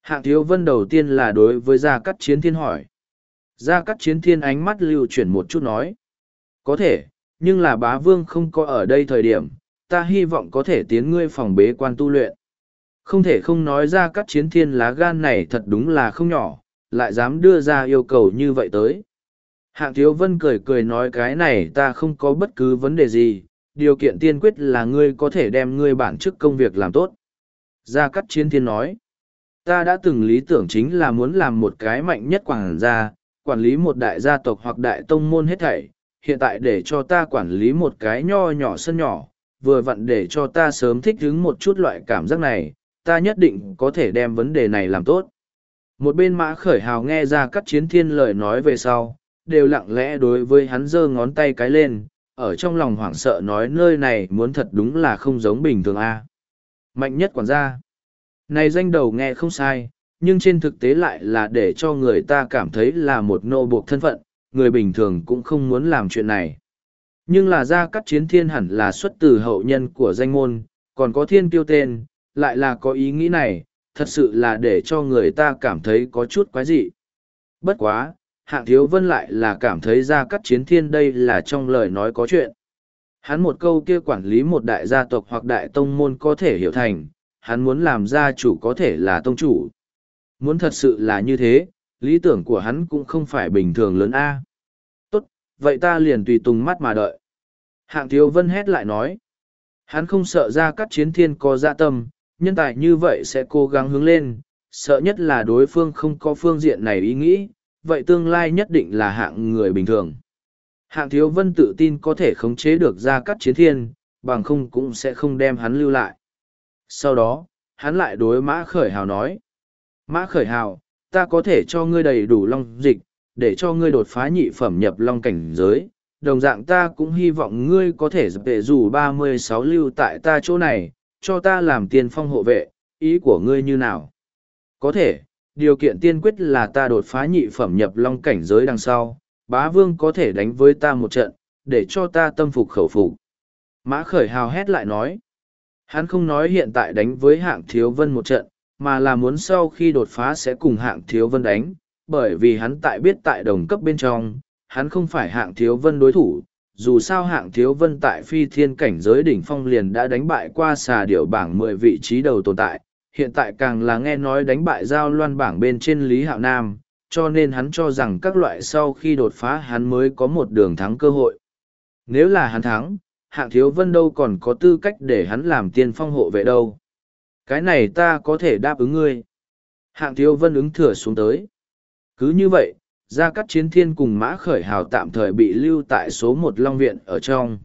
Hạng Thiếu Vân đầu tiên là đối với Gia Cát Chiến Thiên hỏi. Gia Cát Chiến Thiên ánh mắt lưu chuyển một chút nói. Có thể, nhưng là bá vương không có ở đây thời điểm, ta hy vọng có thể tiến ngươi phòng bế quan tu luyện. Không thể không nói Gia Cát Chiến Thiên lá gan này thật đúng là không nhỏ, lại dám đưa ra yêu cầu như vậy tới. Hạng Thiếu Vân cười cười nói cái này ta không có bất cứ vấn đề gì, điều kiện tiên quyết là ngươi có thể đem ngươi bản chức công việc làm tốt. Gia Cát Chiến Thiên nói, ta đã từng lý tưởng chính là muốn làm một cái mạnh nhất quảng gia, quản lý một đại gia tộc hoặc đại tông môn hết thảy, hiện tại để cho ta quản lý một cái nho nhỏ sân nhỏ, vừa vặn để cho ta sớm thích ứng một chút loại cảm giác này, ta nhất định có thể đem vấn đề này làm tốt. Một bên Mã Khởi Hào nghe Gia Cát Chiến Thiên lời nói về sau, đều lặng lẽ đối với hắn giơ ngón tay cái lên, ở trong lòng hoảng sợ nói nơi này muốn thật đúng là không giống bình thường a. Mạnh nhất quản gia. Này danh đầu nghe không sai, nhưng trên thực tế lại là để cho người ta cảm thấy là một nô buộc thân phận, người bình thường cũng không muốn làm chuyện này. Nhưng là Gia Cát Chiến Thiên hẳn là xuất từ hậu nhân của danh môn, còn có thiên kiêu tên, lại là có ý nghĩ này, thật sự là để cho người ta cảm thấy có chút quái dị. Bất quá, Hạng Thiếu Vân lại là cảm thấy Gia Cát Chiến Thiên đây là trong lời nói có chuyện. Hắn một câu kia quản lý một đại gia tộc hoặc đại tông môn có thể hiểu thành, hắn muốn làm gia chủ có thể là tông chủ. Muốn thật sự là như thế, lý tưởng của hắn cũng không phải bình thường lớn a. Tốt, vậy ta liền tùy tùng mắt mà đợi. Hạng Thiếu Vân hét lại nói. Hắn không sợ Gia Cát Chiến Thiên có dạ tâm, nhân tài như vậy sẽ cố gắng hướng lên, sợ nhất là đối phương không có phương diện này ý nghĩ, vậy tương lai nhất định là hạng người bình thường. Hạng Thiếu Vân tự tin có thể khống chế được Gia Cát Chiến Thiên, bằng không cũng sẽ không đem hắn lưu lại. Sau đó, hắn lại đối Mã Khởi Hào nói. Mã Khởi Hào, ta có thể cho ngươi đầy đủ long dịch, để cho ngươi đột phá nhị phẩm nhập long cảnh giới. Đồng dạng ta cũng hy vọng ngươi có thể vệ dù 36 lưu tại ta chỗ này, cho ta làm tiền phong hộ vệ, ý của ngươi như nào? Có thể, điều kiện tiên quyết là ta đột phá nhị phẩm nhập long cảnh giới đằng sau, bá vương có thể đánh với ta một trận, để cho ta tâm phục khẩu phục. Mã Khởi Hào hét lại nói. Hắn không nói hiện tại đánh với Hạng Thiếu Vân một trận, mà là muốn sau khi đột phá sẽ cùng Hạng Thiếu Vân đánh, bởi vì hắn tại biết tại đồng cấp bên trong, hắn không phải Hạng Thiếu Vân đối thủ, dù sao Hạng Thiếu Vân tại phi thiên cảnh giới đỉnh phong liền đã đánh bại qua xà điểu bảng 10 vị trí đầu tồn tại, hiện tại càng là nghe nói đánh bại giao loan bảng bên trên Lý Hạo Nam, cho nên hắn cho rằng các loại sau khi đột phá hắn mới có một đường thắng cơ hội. Nếu là hắn thắng, Hạng Thiếu Vân đâu còn có tư cách để hắn làm tiên phong hộ vệ đâu. Cái này ta có thể đáp ứng ngươi. Hạng Thiếu Vân ứng thừa xuống tới. Cứ như vậy, Gia Cát Chiến Thiên cùng Mã Khởi Hào tạm thời bị lưu tại số 1 Long Viện ở trong.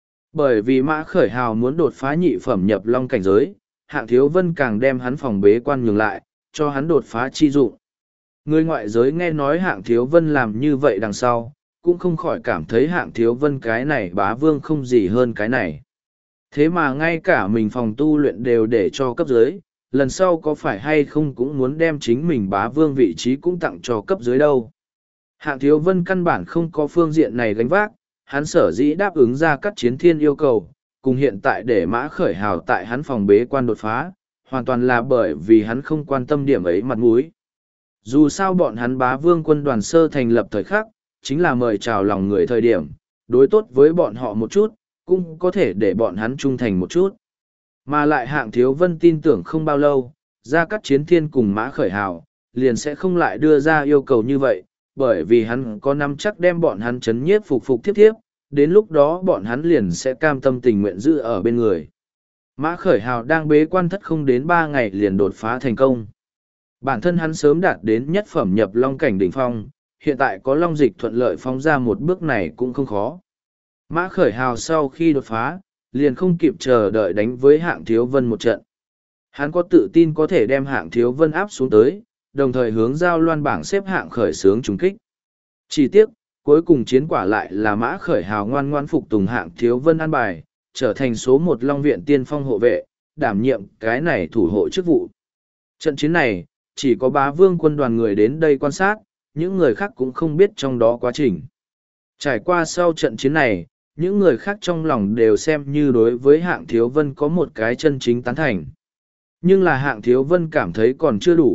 Bởi vì Mã Khởi Hào muốn đột phá nhị phẩm nhập Long cảnh giới, Hạng Thiếu Vân càng đem hắn phòng bế quan nhường lại, cho hắn đột phá chi dụng. Người ngoại giới nghe nói Hạng Thiếu Vân làm như vậy đằng sau, cũng không khỏi cảm thấy Hạng Thiếu Vân cái này bá vương không gì hơn cái này. Thế mà ngay cả mình phòng tu luyện đều để cho cấp dưới, lần sau có phải hay không cũng muốn đem chính mình bá vương vị trí cũng tặng cho cấp dưới đâu. Hạng Thiếu Vân căn bản không có phương diện này gánh vác, hắn sở dĩ đáp ứng Gia Cát Chiến Thiên yêu cầu, cùng hiện tại để Mã Khởi Hào tại hắn phòng bế quan đột phá, hoàn toàn là bởi vì hắn không quan tâm điểm ấy mặt mũi. Dù sao bọn hắn bá vương quân đoàn sơ thành lập thời khắc, chính là mời chào lòng người thời điểm, đối tốt với bọn họ một chút, cũng có thể để bọn hắn trung thành một chút. Mà lại Hạng Thiếu Vân tin tưởng không bao lâu, Gia Cát Chiến Thiên cùng Mã Khởi Hào, liền sẽ không lại đưa ra yêu cầu như vậy, bởi vì hắn có nắm chắc đem bọn hắn chấn nhiếp phục phục thiếp thiếp, đến lúc đó bọn hắn liền sẽ cam tâm tình nguyện giữ ở bên người. Mã Khởi Hào đang bế quan thất không đến 3 ngày liền đột phá thành công. Bản thân hắn sớm đạt đến nhất phẩm nhập long cảnh đỉnh phong, hiện tại có long dịch thuận lợi phóng ra một bước này cũng không khó. Mã Khởi Hào sau khi đột phá, liền không kịp chờ đợi đánh với Hạng Thiếu Vân một trận. Hắn có tự tin có thể đem Hạng Thiếu Vân áp xuống tới, đồng thời hướng giao loan bảng xếp hạng khởi xướng trùng kích. Chỉ tiếc, cuối cùng chiến quả lại là Mã Khởi Hào ngoan ngoan phục tùng Hạng Thiếu Vân an bài, trở thành số 1 Long Viện tiên phong hộ vệ, đảm nhiệm cái này thủ hộ chức vụ. Trận chiến này, chỉ có bá vương quân đoàn người đến đây quan sát, những người khác cũng không biết trong đó quá trình. Trải qua sau trận chiến này, những người khác trong lòng đều xem như đối với Hạng Thiếu Vân có một cái chân chính tán thành. Nhưng là Hạng Thiếu Vân cảm thấy còn chưa đủ,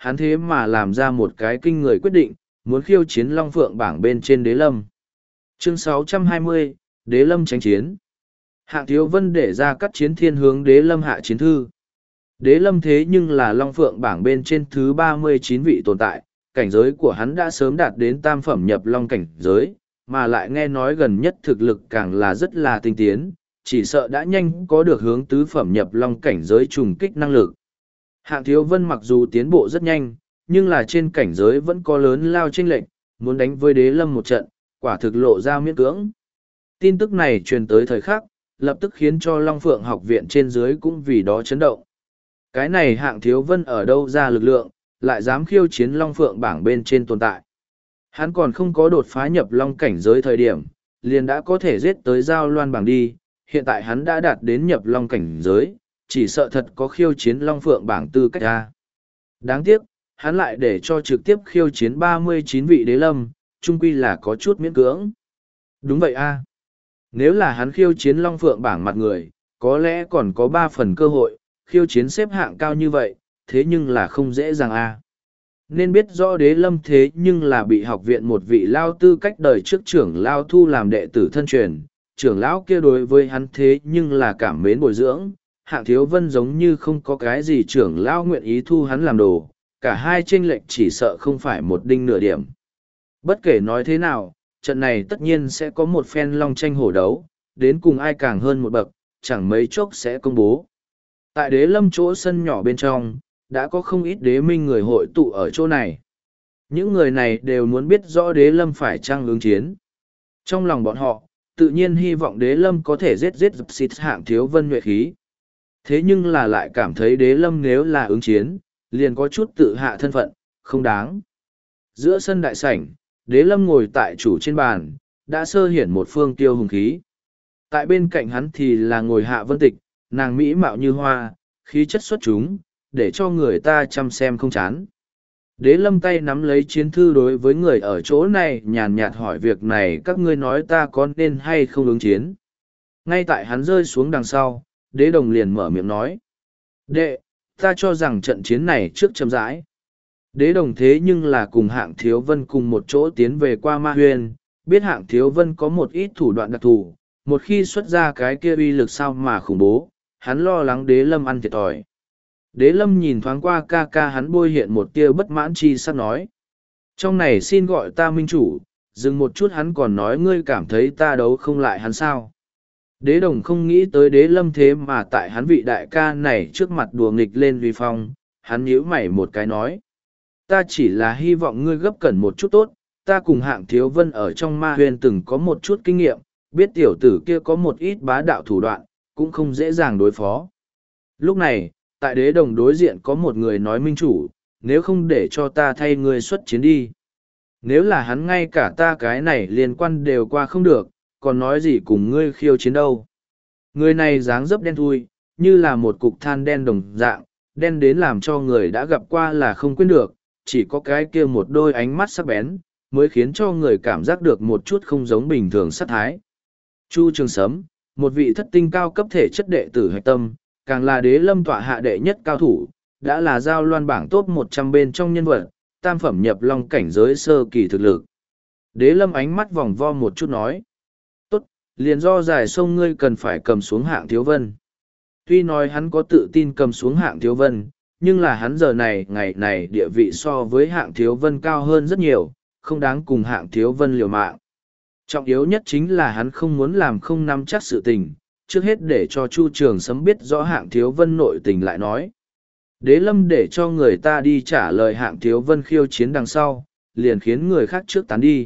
hắn thế mà làm ra một cái kinh người quyết định, muốn khiêu chiến Long Phượng bảng bên trên Đế Lâm. Chương 620, Đế Lâm tránh chiến. Hạng Thiếu Vân để ra cắt chiến thiên hướng Đế Lâm hạ chiến thư. Đế Lâm thế nhưng là Long Phượng bảng bên trên thứ 39 vị tồn tại, cảnh giới của hắn đã sớm đạt đến tam phẩm nhập Long cảnh giới, mà lại nghe nói gần nhất thực lực càng là rất là tinh tiến, chỉ sợ đã nhanh có được hướng tứ phẩm nhập Long cảnh giới trùng kích năng lực. Hạng Thiếu Vân mặc dù tiến bộ rất nhanh, nhưng là trên cảnh giới vẫn có lớn lao chênh lệch, muốn đánh với Đế Lâm một trận, quả thực lộ ra miễn cưỡng. Tin tức này truyền tới thời khắc, lập tức khiến cho Long Phượng học viện trên dưới cũng vì đó chấn động. Cái này Hạng Thiếu Vân ở đâu ra lực lượng, lại dám khiêu chiến Long Phượng bảng bên trên tồn tại. Hắn còn không có đột phá nhập Long cảnh giới thời điểm, liền đã có thể giết tới giao loan bảng đi, hiện tại hắn đã đạt đến nhập Long cảnh giới, chỉ sợ thật có khiêu chiến Long Phượng bảng tư cách ra. Đáng tiếc, hắn lại để cho trực tiếp khiêu chiến 39 vị Đế Lâm, chung quy là có chút miễn cưỡng. Đúng vậy a. Nếu là hắn khiêu chiến Long Phượng bảng mặt người, có lẽ còn có 3 phần cơ hội, khiêu chiến xếp hạng cao như vậy, thế nhưng là không dễ dàng a. Nên biết rõ Đế Lâm thế nhưng là bị học viện một vị lao tư cách đời trước trưởng lao thu làm đệ tử thân truyền, trưởng lão kia đối với hắn thế nhưng là cảm mến bồi dưỡng, Hạng Thiếu Vân giống như không có cái gì trưởng lão nguyện ý thu hắn làm đồ, cả hai chênh lệch chỉ sợ không phải một đinh nửa điểm. Bất kể nói thế nào, trận này tất nhiên sẽ có một phen long tranh hổ đấu, đến cùng ai càng hơn một bậc, chẳng mấy chốc sẽ công bố. Tại Đế Lâm chỗ sân nhỏ bên trong, đã có không ít đế minh người hội tụ ở chỗ này. Những người này đều muốn biết rõ Đế Lâm phải chăng ứng chiến. Trong lòng bọn họ, tự nhiên hy vọng Đế Lâm có thể giết xịt Hạng Thiếu Vân nhuệ khí. Thế nhưng là lại cảm thấy Đế Lâm nếu là ứng chiến, liền có chút tự hạ thân phận, không đáng. Giữa sân đại sảnh, Đế Lâm ngồi tại chủ trên bàn, đã sơ hiển một phương tiêu hùng khí. Tại bên cạnh hắn thì là ngồi Hạ Vân Tịch, nàng mỹ mạo như hoa, khí chất xuất chúng, để cho người ta chăm xem không chán. Đế Lâm tay nắm lấy chiến thư đối với người ở chỗ này nhàn nhạt hỏi việc này các ngươi nói ta có nên hay không ứng chiến. Ngay tại hắn rơi xuống đằng sau, Đế Đồng liền mở miệng nói. Đệ, ta cho rằng trận chiến này trước chậm rãi. Đế Đồng thế nhưng là cùng Hạng Thiếu Vân cùng một chỗ tiến về qua Ma Huyên, biết Hạng Thiếu Vân có một ít thủ đoạn đặc thù, một khi xuất ra cái kia uy lực sao mà khủng bố, hắn lo lắng Đế Lâm ăn thiệt thòi. Đế Lâm nhìn thoáng qua ca ca hắn bôi hiện một tia bất mãn chi sắc nói. Trong này xin gọi ta minh chủ, dừng một chút hắn còn nói ngươi cảm thấy ta đấu không lại hắn sao. Đế Đồng không nghĩ tới Đế Lâm thế mà tại hắn vị đại ca này trước mặt đùa nghịch lên vi phong, hắn nhíu mày một cái nói. Ta chỉ là hy vọng ngươi gấp cẩn một chút tốt, ta cùng Hạng Thiếu Vân ở trong Ma Huyên từng có một chút kinh nghiệm, biết tiểu tử kia có một ít bá đạo thủ đoạn, cũng không dễ dàng đối phó. Lúc này, tại Đế Đồng đối diện có một người nói minh chủ, nếu không để cho ta thay ngươi xuất chiến đi. Nếu là hắn ngay cả ta cái này liên quan đều qua không được, còn nói gì cùng ngươi khiêu chiến đâu. Người này dáng dấp đen thui, như là một cục than đen đồng dạng, đen đến làm cho người đã gặp qua là không quên được, chỉ có cái kia một đôi ánh mắt sắc bén, mới khiến cho người cảm giác được một chút không giống bình thường sát thái. Chu Trường Sấm, một vị thất tinh cao cấp thể chất đệ tử hạch tâm, càng là Đế Lâm tọa hạ đệ nhất cao thủ, đã là giao loan bảng top 100 bên trong nhân vật, tam phẩm nhập long cảnh giới sơ kỳ thực lực. Đế Lâm ánh mắt vòng vo một chút nói. Tốt, liền do giải sông ngươi cần phải cầm xuống Hạng Thiếu Vân. Tuy nói hắn có tự tin cầm xuống Hạng Thiếu Vân, nhưng là hắn giờ này ngày này địa vị so với Hạng Thiếu Vân cao hơn rất nhiều, không đáng cùng Hạng Thiếu Vân liều mạng. Trọng yếu nhất chính là hắn không muốn làm không nắm chắc sự tình, trước hết để cho Chu Trường Sấm biết rõ Hạng Thiếu Vân nội tình lại nói. Đế Lâm để cho người ta đi trả lời Hạng Thiếu Vân khiêu chiến đằng sau, liền khiến người khác trước tán đi.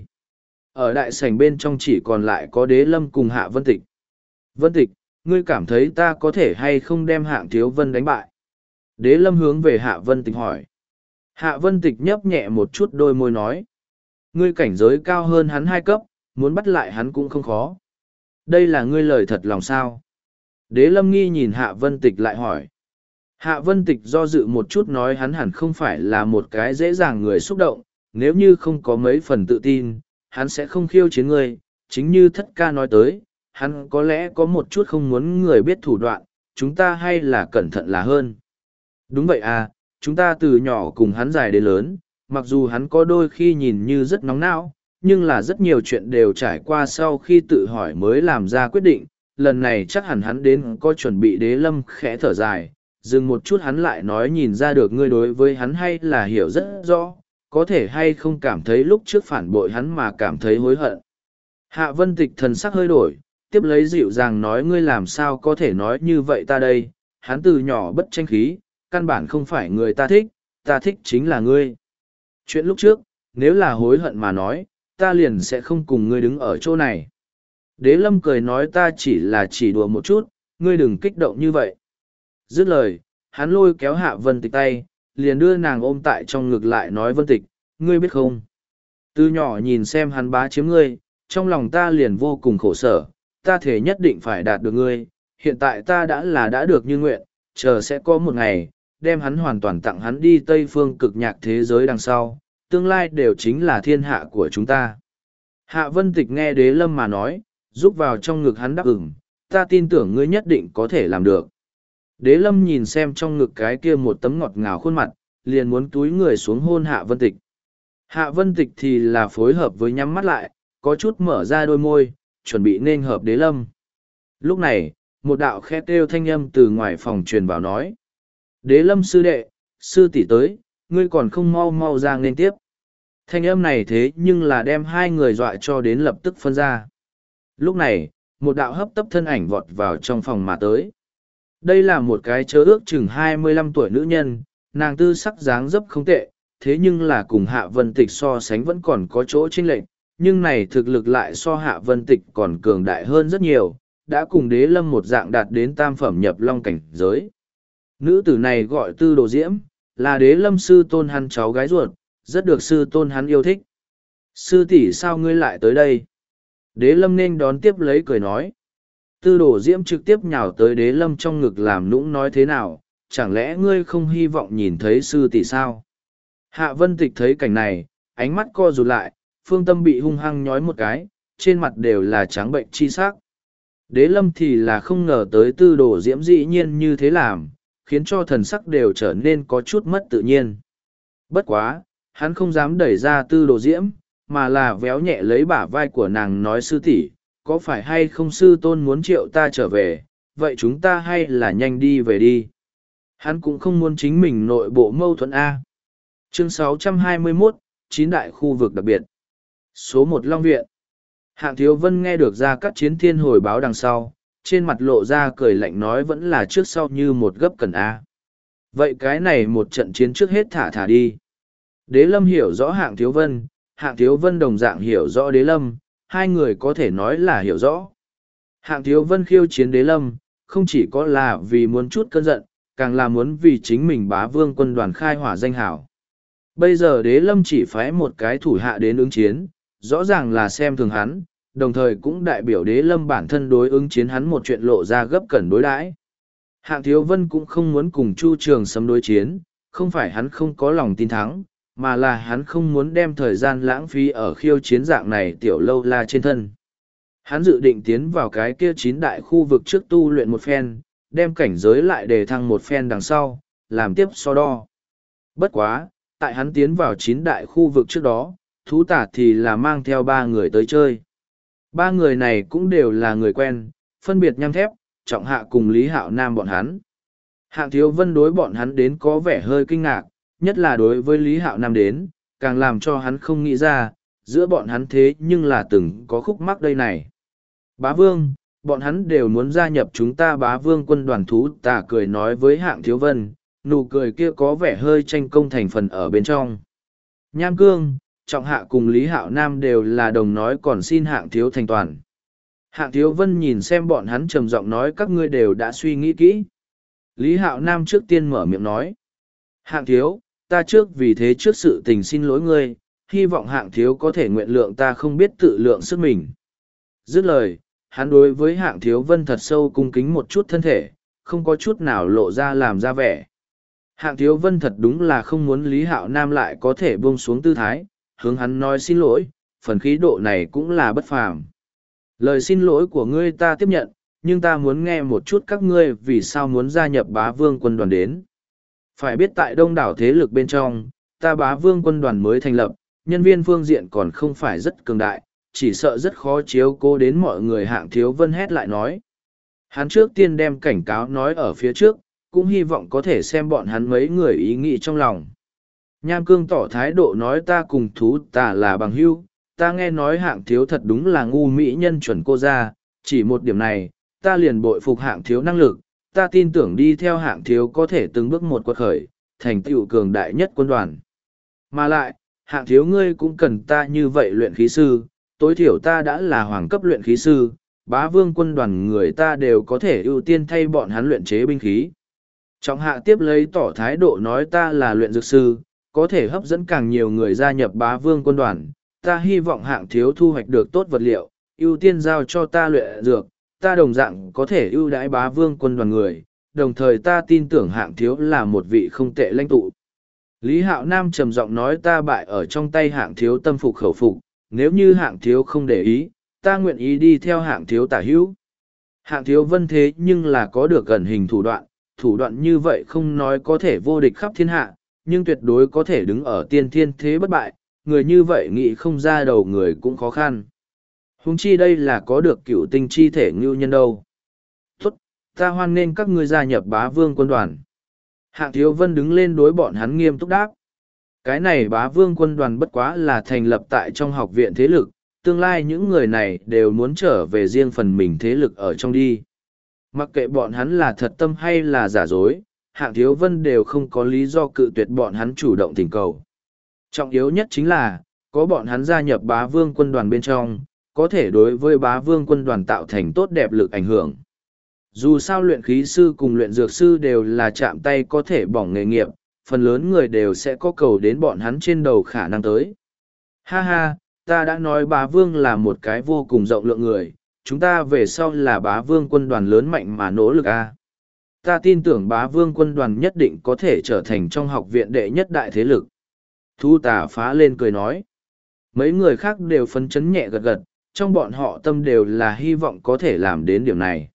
Ở đại sảnh bên trong chỉ còn lại có Đế Lâm cùng Hạ Vân Tịch. Vân Tịch, ngươi cảm thấy ta có thể hay không đem Hạng Thiếu Vân đánh bại? Đế Lâm hướng về Hạ Vân Tịch hỏi. Hạ Vân Tịch nhấp nhẹ một chút đôi môi nói. Ngươi cảnh giới cao hơn hắn 2 cấp, muốn bắt lại hắn cũng không khó. Đây là ngươi lời thật lòng sao? Đế Lâm nghi nhìn Hạ Vân Tịch lại hỏi. Hạ Vân Tịch do dự một chút nói hắn hẳn không phải là một cái dễ dàng người xúc động, nếu như không có mấy phần tự tin, hắn sẽ không khiêu chiến ngươi, chính như Thất Ca nói tới, hắn có lẽ có một chút không muốn người biết thủ đoạn, chúng ta hay là cẩn thận là hơn. Đúng vậy à, chúng ta từ nhỏ cùng hắn dài đến lớn, mặc dù hắn có đôi khi nhìn như rất nóng não, nhưng là rất nhiều chuyện đều trải qua sau khi tự hỏi mới làm ra quyết định. Lần này chắc hẳn hắn đến có chuẩn bị. Đế Lâm khẽ thở dài, dừng một chút hắn lại nói, nhìn ra được ngươi đối với hắn hay là hiểu rất rõ, có thể hay không cảm thấy lúc trước phản bội hắn mà cảm thấy hối hận. Hạ Vân Tịch thần sắc hơi đổi, tiếp lấy dịu dàng nói, ngươi làm sao có thể nói như vậy ta đây, hắn từ nhỏ bất tranh khí, căn bản không phải người ta thích chính là ngươi. Chuyện lúc trước, nếu là hối hận mà nói, ta liền sẽ không cùng ngươi đứng ở chỗ này. Đế Lâm cười nói, ta chỉ đùa một chút, ngươi đừng kích động như vậy. Dứt lời, hắn lôi kéo Hạ Vân Tịch tay, liền đưa nàng ôm tại trong ngực lại nói, Vân Tịch, ngươi biết không? Từ nhỏ nhìn xem hắn bá chiếm ngươi, trong lòng ta liền vô cùng khổ sở, ta thể nhất định phải đạt được ngươi, hiện tại ta đã được như nguyện, chờ sẽ có một ngày, đem hắn hoàn toàn tặng hắn đi Tây Phương cực nhạc thế giới đằng sau, tương lai đều chính là thiên hạ của chúng ta. Hạ Vân Tịch nghe Đế Lâm mà nói, rúc vào trong ngực hắn đáp ửng, ta tin tưởng ngươi nhất định có thể làm được. Đế Lâm nhìn xem trong ngực cái kia một tấm ngọt ngào khuôn mặt, liền muốn túi người xuống hôn Hạ Vân Tịch. Hạ Vân Tịch thì là phối hợp với nhắm mắt lại, có chút mở ra đôi môi, chuẩn bị nên hợp Đế Lâm. Lúc này, một đạo khẽ kêu thanh âm từ ngoài phòng truyền vào nói. Đế Lâm sư đệ, sư tỷ tới, ngươi còn không mau mau ra nên tiếp. Thanh âm này thế nhưng là đem hai người dọa cho đến lập tức phân ra. Lúc này, một đạo hấp tấp thân ảnh vọt vào trong phòng mà tới. Đây là một cái chớ ước chừng 25 tuổi nữ nhân, nàng tư sắc dáng dấp không tệ, thế nhưng là cùng Hạ Vân Tịch so sánh vẫn còn có chỗ chênh lệch, nhưng này thực lực lại so Hạ Vân Tịch còn cường đại hơn rất nhiều, đã cùng Đế Lâm một dạng đạt đến tam phẩm nhập long cảnh giới. Nữ tử này gọi Tư Đồ Diễm, là Đế Lâm sư tôn hắn cháu gái ruột, rất được sư tôn hắn yêu thích. Sư tỷ sao ngươi lại tới đây? Đế Lâm nên đón tiếp lấy cười nói. Tư Đồ Diễm trực tiếp nhào tới Đế Lâm trong ngực làm nũng nói, thế nào, chẳng lẽ ngươi không hy vọng nhìn thấy sư tỷ sao? Hạ Vân Tịch thấy cảnh này, ánh mắt co rụt lại, phương tâm bị hung hăng nhói một cái, trên mặt đều là trắng bệnh chi sắc. Đế Lâm thì là không ngờ tới Tư Đồ Diễm dĩ nhiên như thế làm, khiến cho thần sắc đều trở nên có chút mất tự nhiên. Bất quá, hắn không dám đẩy ra Tư Đồ Diễm, mà là véo nhẹ lấy bả vai của nàng nói, sư tỷ, có phải hay không sư tôn muốn triệu ta trở về, vậy chúng ta hay là nhanh đi về đi. Hắn cũng không muốn chính mình nội bộ mâu thuẫn A. Chương 621, chín đại khu vực đặc biệt. Số 1 Long Viện. Hạng Thiếu Vân nghe được Gia Cát Chiến Thiên hồi báo đằng sau, trên mặt lộ ra cười lạnh nói, vẫn là trước sau như một gấp cần A. Vậy cái này một trận chiến trước hết thả đi. Đế Lâm hiểu rõ Hạng Thiếu Vân đồng dạng hiểu rõ Đế Lâm, hai người có thể nói là hiểu rõ. Hạng Thiếu Vân khiêu chiến Đế Lâm, không chỉ có là vì muốn chút cơn giận, càng là muốn vì chính mình Bá Vương quân đoàn khai hỏa danh hảo. Bây giờ Đế Lâm chỉ phái một cái thủ hạ đến ứng chiến, rõ ràng là xem thường hắn, đồng thời cũng đại biểu Đế Lâm bản thân đối ứng chiến hắn một chuyện lộ ra gấp cẩn đối đãi. Hạng Thiếu Vân cũng không muốn cùng Chu Trường Sấm đối chiến, không phải hắn không có lòng tin thắng, mà là hắn không muốn đem thời gian lãng phí ở khiêu chiến dạng này tiểu lâu la trên thân. Hắn dự định tiến vào cái kia 9 đại khu vực trước tu luyện một phen, đem cảnh giới lại đề thăng một phen đằng sau, làm tiếp so đo. Bất quá, tại hắn tiến vào 9 đại khu vực trước đó, thú tả thì là mang theo 3 người tới chơi. 3 người này cũng đều là người quen, phân biệt Nham Thép, Trọng Hạ cùng Lý Hạo Nam bọn hắn. Hạng Thiếu Vân đối bọn hắn đến có vẻ hơi kinh ngạc, nhất là đối với Lý Hạo Nam đến, càng làm cho hắn không nghĩ ra, giữa bọn hắn thế nhưng là từng có khúc mắc đây này. Bá Vương, bọn hắn đều muốn gia nhập chúng ta Bá Vương quân đoàn thú tả cười nói với Hạng Thiếu Vân, nụ cười kia có vẻ hơi tranh công thành phần ở bên trong. Nham Cương, Trọng Hạ cùng Lý Hạo Nam đều là đồng nói còn xin Hạng Thiếu thành toàn. Hạng Thiếu Vân nhìn xem bọn hắn trầm giọng nói, các ngươi đều đã suy nghĩ kỹ. Lý Hạo Nam trước tiên mở miệng nói. Hạng Thiếu, ta trước vì thế trước sự tình xin lỗi ngươi, hy vọng Hạng Thiếu có thể nguyện lượng ta không biết tự lượng sức mình. Dứt lời, hắn đối với Hạng Thiếu Vân thật sâu cung kính một chút thân thể, không có chút nào lộ ra làm ra vẻ. Hạng Thiếu Vân thật đúng là không muốn Lý Hạo Nam lại có thể buông xuống tư thái, hướng hắn nói xin lỗi, phần khí độ này cũng là bất phàm. Lời xin lỗi của ngươi ta tiếp nhận, nhưng ta muốn nghe một chút các ngươi vì sao muốn gia nhập Bá Vương quân đoàn đến. Phải biết tại đông đảo thế lực bên trong, ta Bá Vương quân đoàn mới thành lập, nhân viên phương diện còn không phải rất cường đại, chỉ sợ rất khó chiếu cố đến mọi người. Hạng Thiếu Vân hét lại nói. Hắn trước tiên đem cảnh cáo nói ở phía trước, cũng hy vọng có thể xem bọn hắn mấy người ý nghĩ trong lòng. Nham Cương tỏ thái độ nói ta cùng thú tà là bằng hữu, ta nghe nói Hạng Thiếu thật đúng là ngu mỹ nhân chuẩn cô ra, chỉ một điểm này, ta liền bội phục Hạng Thiếu năng lực, ta tin tưởng đi theo Hạng Thiếu có thể từng bước một quật khởi, thành tựu cường đại nhất quân đoàn. Mà lại, Hạng Thiếu ngươi cũng cần ta như vậy luyện khí sư, tối thiểu ta đã là hoàng cấp luyện khí sư, Bá Vương quân đoàn người ta đều có thể ưu tiên thay bọn hắn luyện chế binh khí. Trọng Hạ tiếp lấy tỏ thái độ nói ta là luyện dược sư, có thể hấp dẫn càng nhiều người gia nhập Bá Vương quân đoàn, ta hy vọng Hạng Thiếu thu hoạch được tốt vật liệu, ưu tiên giao cho ta luyện dược, ta đồng dạng có thể ưu đãi Bá Vương quân đoàn người, đồng thời ta tin tưởng Hạng Thiếu là một vị không tệ lãnh tụ. Lý Hạo Nam trầm giọng nói ta bại ở trong tay Hạng Thiếu tâm phục khẩu phục, nếu như Hạng Thiếu không để ý, ta nguyện ý đi theo Hạng Thiếu tả hữu. Hạng Thiếu Vân thế nhưng là có được gần hình thủ đoạn như vậy không nói có thể vô địch khắp thiên hạ, nhưng tuyệt đối có thể đứng ở tiên thiên thế bất bại, người như vậy nghĩ không ra đầu người cũng khó khăn. Huống chi đây là có được cựu tinh chi thể ngưu nhân đâu. Tốt, ta hoan nghênh các ngươi gia nhập Bá Vương quân đoàn. Hạng Thiếu Vân đứng lên đối bọn hắn nghiêm túc đáp. Cái này Bá Vương quân đoàn bất quá là thành lập tại trong học viện thế lực, tương lai những người này đều muốn trở về riêng phần mình thế lực ở trong đi. Mặc kệ bọn hắn là thật tâm hay là giả dối, Hạng Thiếu Vân đều không có lý do cự tuyệt bọn hắn chủ động thỉnh cầu. Trọng yếu nhất chính là, có bọn hắn gia nhập Bá Vương quân đoàn bên trong, có thể đối với Bá Vương quân đoàn tạo thành tốt đẹp lực ảnh hưởng. Dù sao luyện khí sư cùng luyện dược sư đều là chạm tay có thể bỏng nghề nghiệp, phần lớn người đều sẽ có cầu đến bọn hắn trên đầu khả năng tới. Ha ha, ta đã nói Bá Vương là một cái vô cùng rộng lượng người, chúng ta về sau là Bá Vương quân đoàn lớn mạnh mà nỗ lực a. Ta tin tưởng Bá Vương quân đoàn nhất định có thể trở thành trong học viện đệ nhất đại thế lực. Thu Tà phá lên cười nói. Mấy người khác đều phấn chấn nhẹ gật gật, trong bọn họ tâm đều là hy vọng có thể làm đến điểm này.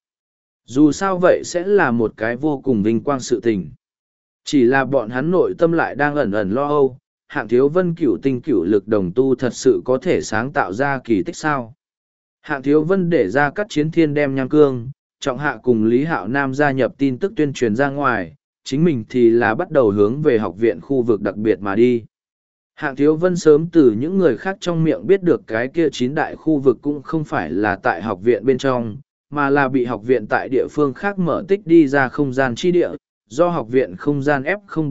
Dù sao vậy sẽ là một cái vô cùng vinh quang sự tình. Chỉ là bọn hắn nội tâm lại đang ẩn ẩn lo âu, Hạng Thiếu Vân cửu tinh cửu lực đồng tu thật sự có thể sáng tạo ra kỳ tích sao. Hạng Thiếu Vân để ra các chiến thiên đem Nham Cương, Trọng Hạ cùng Lý Hạo Nam gia nhập tin tức tuyên truyền ra ngoài, chính mình thì là bắt đầu hướng về học viện khu vực đặc biệt mà đi. Hạng Thiếu Vân sớm từ những người khác trong miệng biết được cái kia 9 đại khu vực cũng không phải là tại học viện bên trong, mà là bị học viện tại địa phương khác mở tích đi ra không gian chi địa, do học viện không gian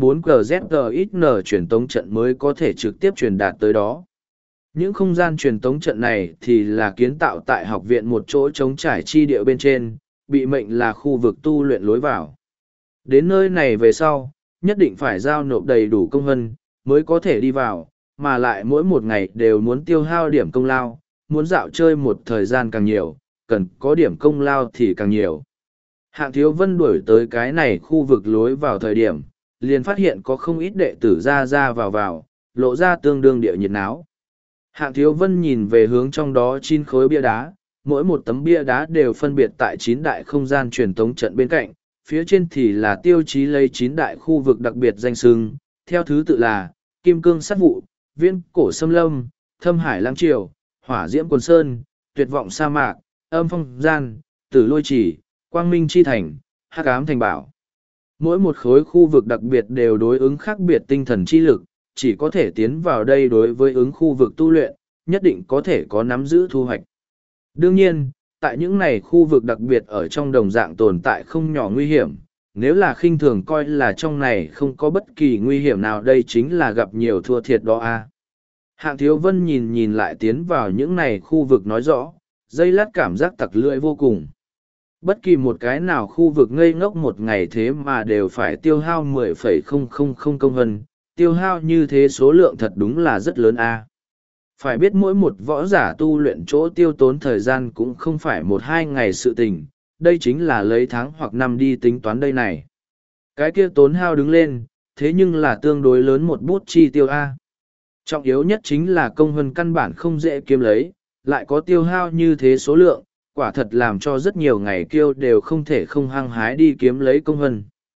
F04GZGXN truyền tống trận mới có thể trực tiếp truyền đạt tới đó. Những không gian truyền tống trận này thì là kiến tạo tại học viện một chỗ trống trải chi địa bên trên, bị mệnh là khu vực tu luyện lối vào. Đến nơi này về sau, nhất định phải giao nộp đầy đủ công vân, mới có thể đi vào, mà lại mỗi một ngày đều muốn tiêu hao điểm công lao, muốn dạo chơi một thời gian càng nhiều, cần có điểm công lao thì càng nhiều. Hạng Thiếu Vân đuổi tới cái này khu vực lối vào thời điểm, liền phát hiện có không ít đệ tử ra vào, lộ ra tương đương địa nhiệt náo. Hạng Thiếu Vân nhìn về hướng trong đó 9 khối bia đá, mỗi một tấm bia đá đều phân biệt tại 9 đại không gian truyền tống trận bên cạnh, phía trên thì là tiêu chí lấy 9 đại khu vực đặc biệt danh xưng, theo thứ tự là Kim Cương Sát Vụ, Viễn Cổ Xâm Lâm, Thâm Hải Lăng Triều, Hỏa Diễm Quần Sơn, Tuyệt Vọng Sa Mạc, Âm Phong Gian, Tử Lôi Chỉ, Quang Minh Chi Thành, Hắc Ám Thành Bảo. Mỗi một khối khu vực đặc biệt đều đối ứng khác biệt tinh thần chi lực, chỉ có thể tiến vào đây đối với ứng khu vực tu luyện, nhất định có thể có nắm giữ thu hoạch. Đương nhiên, tại những này khu vực đặc biệt ở trong đồng dạng tồn tại không nhỏ nguy hiểm, nếu là khinh thường coi là trong này không có bất kỳ nguy hiểm nào đây chính là gặp nhiều thua thiệt đó a. Hạng Thiếu Vân nhìn lại tiến vào những này khu vực nói rõ, dây lát cảm giác tặc lưỡi vô cùng. Bất kỳ một cái nào khu vực ngây ngốc một ngày thế mà đều phải tiêu hao 10,000 công vân, tiêu hao như thế số lượng thật đúng là rất lớn a. Phải biết mỗi một võ giả tu luyện chỗ tiêu tốn thời gian cũng không phải 1-2 ngày sự tình, đây chính là lấy tháng hoặc năm đi tính toán đây này. Cái kia tốn hao đứng lên, thế nhưng là tương đối lớn một bút chi tiêu a. Trọng yếu nhất chính là công vân căn bản không dễ kiếm lấy, lại có tiêu hao như thế số lượng, quả thật làm cho rất nhiều ngày kiêu đều không thể không hăng hái đi kiếm lấy công vân.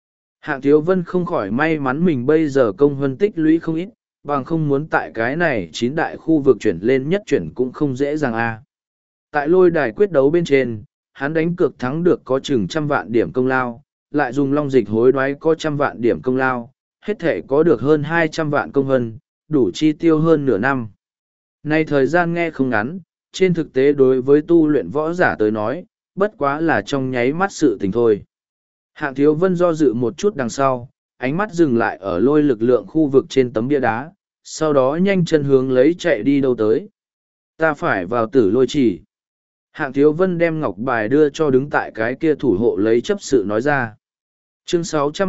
Hạng Thiếu Vân không khỏi may mắn mình bây giờ công hơn tích lũy không ít, bằng không muốn tại cái này 9 đại khu vực chuyển lên nhất chuyển cũng không dễ dàng a. Tại lôi đài quyết đấu bên trên, hắn đánh cược thắng được có chừng 100 vạn điểm công lao, lại dùng long dịch hối đoái có 100 vạn điểm công lao, hết thể có được hơn 200 vạn công hân, đủ chi tiêu hơn nửa năm. Nay thời gian nghe không ngắn, trên thực tế đối với tu luyện võ giả tới nói, bất quá là trong nháy mắt sự tình thôi. Hạng Thiếu Vân do dự một chút đằng sau, ánh mắt dừng lại ở lôi lực lượng khu vực trên tấm bia đá, sau đó nhanh chân hướng lấy chạy đi đâu tới. Ta phải vào Tử Lôi Chỉ. Hạng Thiếu Vân đem ngọc bài đưa cho đứng tại cái kia thủ hộ lấy chấp sự nói ra. Chương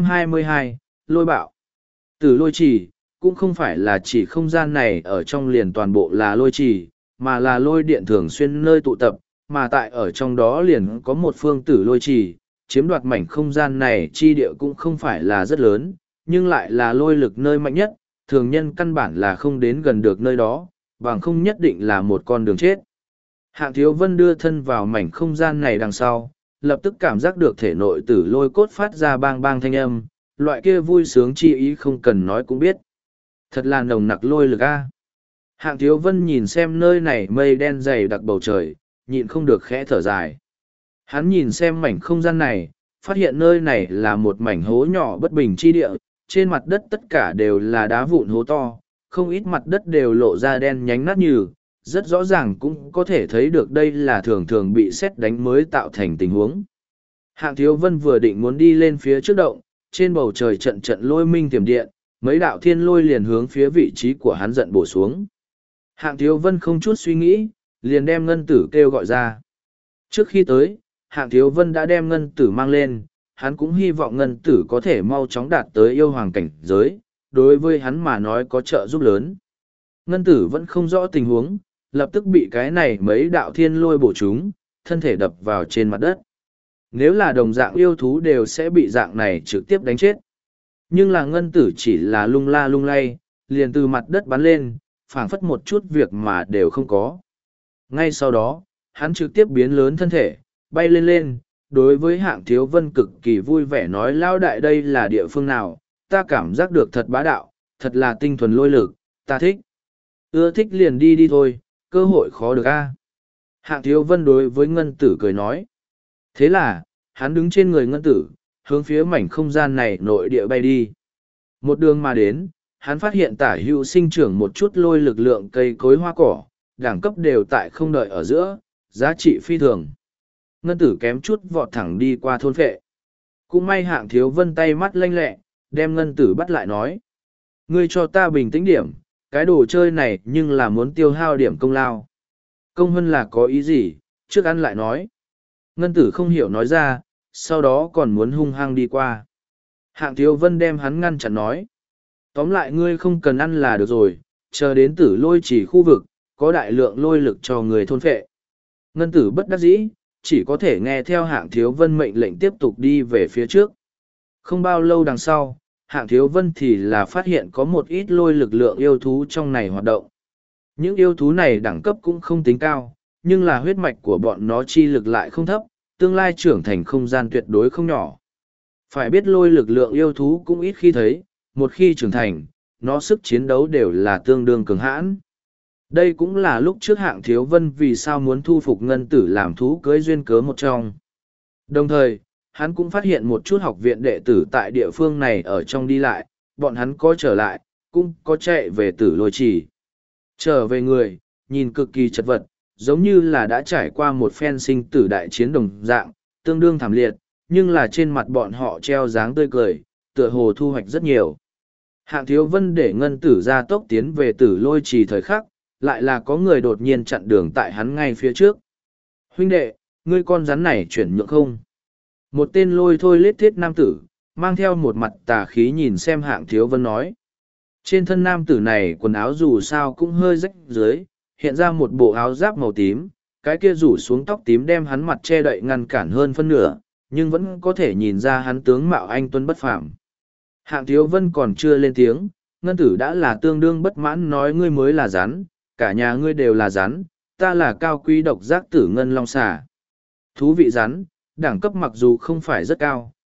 622, Lôi Bạo. Tử Lôi Chỉ, cũng không phải là chỉ không gian này ở trong liền toàn bộ là lôi chỉ, mà là lôi điện thường xuyên nơi tụ tập, mà tại ở trong đó liền có một phương tử lôi chỉ, chiếm đoạt mảnh không gian này chi địa cũng không phải là rất lớn, nhưng lại là lôi lực nơi mạnh nhất, thường nhân căn bản là không đến gần được nơi đó, bằng không nhất định là một con đường chết. Hạng Thiếu Vân đưa thân vào mảnh không gian này đằng sau, lập tức cảm giác được thể nội tử lôi cốt phát ra bang bang thanh âm, loại kia vui sướng chi ý không cần nói cũng biết. Thật là nồng nặc lôi lực a. Hạng Thiếu Vân nhìn xem nơi này mây đen dày đặc bầu trời, nhịn không được khẽ thở dài. Hắn nhìn xem mảnh không gian này, phát hiện nơi này là một mảnh hố nhỏ bất bình chi địa, trên mặt đất tất cả đều là đá vụn hố to, không ít mặt đất đều lộ ra đen nhánh nát nhừ, rất rõ ràng cũng có thể thấy được đây là thường thường bị sét đánh mới tạo thành tình huống. Hạng Thiếu Vân vừa định muốn đi lên phía trước động, trên bầu trời trận trận lôi minh tiềm điện, mấy đạo thiên lôi liền hướng phía vị trí của hắn giận bổ xuống. Hạng Thiếu Vân không chút suy nghĩ, liền đem ngân tử kêu gọi ra. Trước khi tới, Hạng Thiếu Vân đã đem ngân tử mang lên, hắn cũng hy vọng ngân tử có thể mau chóng đạt tới yêu hoàng cảnh giới, đối với hắn mà nói có trợ giúp lớn. Ngân tử vẫn không rõ tình huống, lập tức bị cái này mấy đạo thiên lôi bổ trúng, thân thể đập vào trên mặt đất. Nếu là đồng dạng yêu thú đều sẽ bị dạng này trực tiếp đánh chết. Nhưng là ngân tử chỉ là lung la lung lay, liền từ mặt đất bắn lên, phảng phất một chút việc mà đều không có. Ngay sau đó, hắn trực tiếp biến lớn thân thể, bay lên lên, đối với Hạng Thiếu Vân cực kỳ vui vẻ nói lao đại đây là địa phương nào, ta cảm giác được thật bá đạo, thật là tinh thuần lôi lực, ta thích. Ưa thích liền đi đi thôi, cơ hội khó được a. Hạng Thiếu Vân đối với ngân tử cười nói. Thế là, hắn đứng trên người ngân tử, hướng phía mảnh không gian này nội địa bay đi. Một đường mà đến, hắn phát hiện tả hữu sinh trưởng một chút lôi lực lượng cây cối hoa cỏ, đẳng cấp đều tại không đợi ở giữa, giá trị phi thường. Ngân tử kém chút vọt thẳng đi qua thôn phệ. Cũng may Hạng Thiếu Vân tay mắt lanh lẹ, đem ngân tử bắt lại nói. Ngươi cho ta bình tĩnh điểm, cái đồ chơi này nhưng là muốn tiêu hao điểm công lao. Công hơn là có ý gì, trước ăn lại nói. Ngân tử không hiểu nói ra, sau đó còn muốn hung hăng đi qua. Hạng Thiếu Vân đem hắn ngăn chặn nói. Tóm lại ngươi không cần ăn là được rồi, chờ đến tử lôi chỉ khu vực, có đại lượng lôi lực cho người thôn phệ. Ngân tử bất đắc dĩ, chỉ có thể nghe theo Hạng Thiếu Vân mệnh lệnh tiếp tục đi về phía trước. Không bao lâu đằng sau, Hạng Thiếu Vân thì là phát hiện có một ít lôi lực lượng yêu thú trong này hoạt động. Những yêu thú này đẳng cấp cũng không tính cao, nhưng là huyết mạch của bọn nó chi lực lại không thấp, tương lai trưởng thành không gian tuyệt đối không nhỏ. Phải biết lôi lực lượng yêu thú cũng ít khi thấy, một khi trưởng thành, nó sức chiến đấu đều là tương đương cường hãn. Đây cũng là lúc trước Hạng Thiếu Vân vì sao muốn thu phục ngân tử làm thú cưới duyên cớ một trong. Đồng thời, hắn cũng phát hiện một chút học viện đệ tử tại địa phương này ở trong đi lại, bọn hắn có trở lại, cũng có chạy về tử lôi chỉ. Trở về người, nhìn cực kỳ chật vật, giống như là đã trải qua một phen sinh tử đại chiến đồng dạng, tương đương thảm liệt, nhưng là trên mặt bọn họ treo dáng tươi cười, tựa hồ thu hoạch rất nhiều. Hạng Thiếu Vân để ngân tử ra tốc tiến về tử lôi trì thời khắc, lại là có người đột nhiên chặn đường tại hắn ngay phía trước. Huynh đệ, ngươi con rắn này chuyển nhượng không? Một tên lôi thôi lết thiết nam tử, mang theo một mặt tà khí nhìn xem Hạng Thiếu Vân nói. Trên thân nam tử này quần áo dù sao cũng hơi rách dưới, hiện ra một bộ áo giáp màu tím, cái kia rủ xuống tóc tím đem hắn mặt che đậy ngăn cản hơn phân nửa, nhưng vẫn có thể nhìn ra hắn tướng mạo anh tuấn bất phàm. Hạng Thiếu Vân còn chưa lên tiếng, ngân tử đã là tương đương bất mãn nói ngươi mới là rắn, cả nhà ngươi đều là rắn, ta là cao quý độc giác tử ngân long xà. Thú vị rắn, đẳng cấp mặc dù không phải rất cao,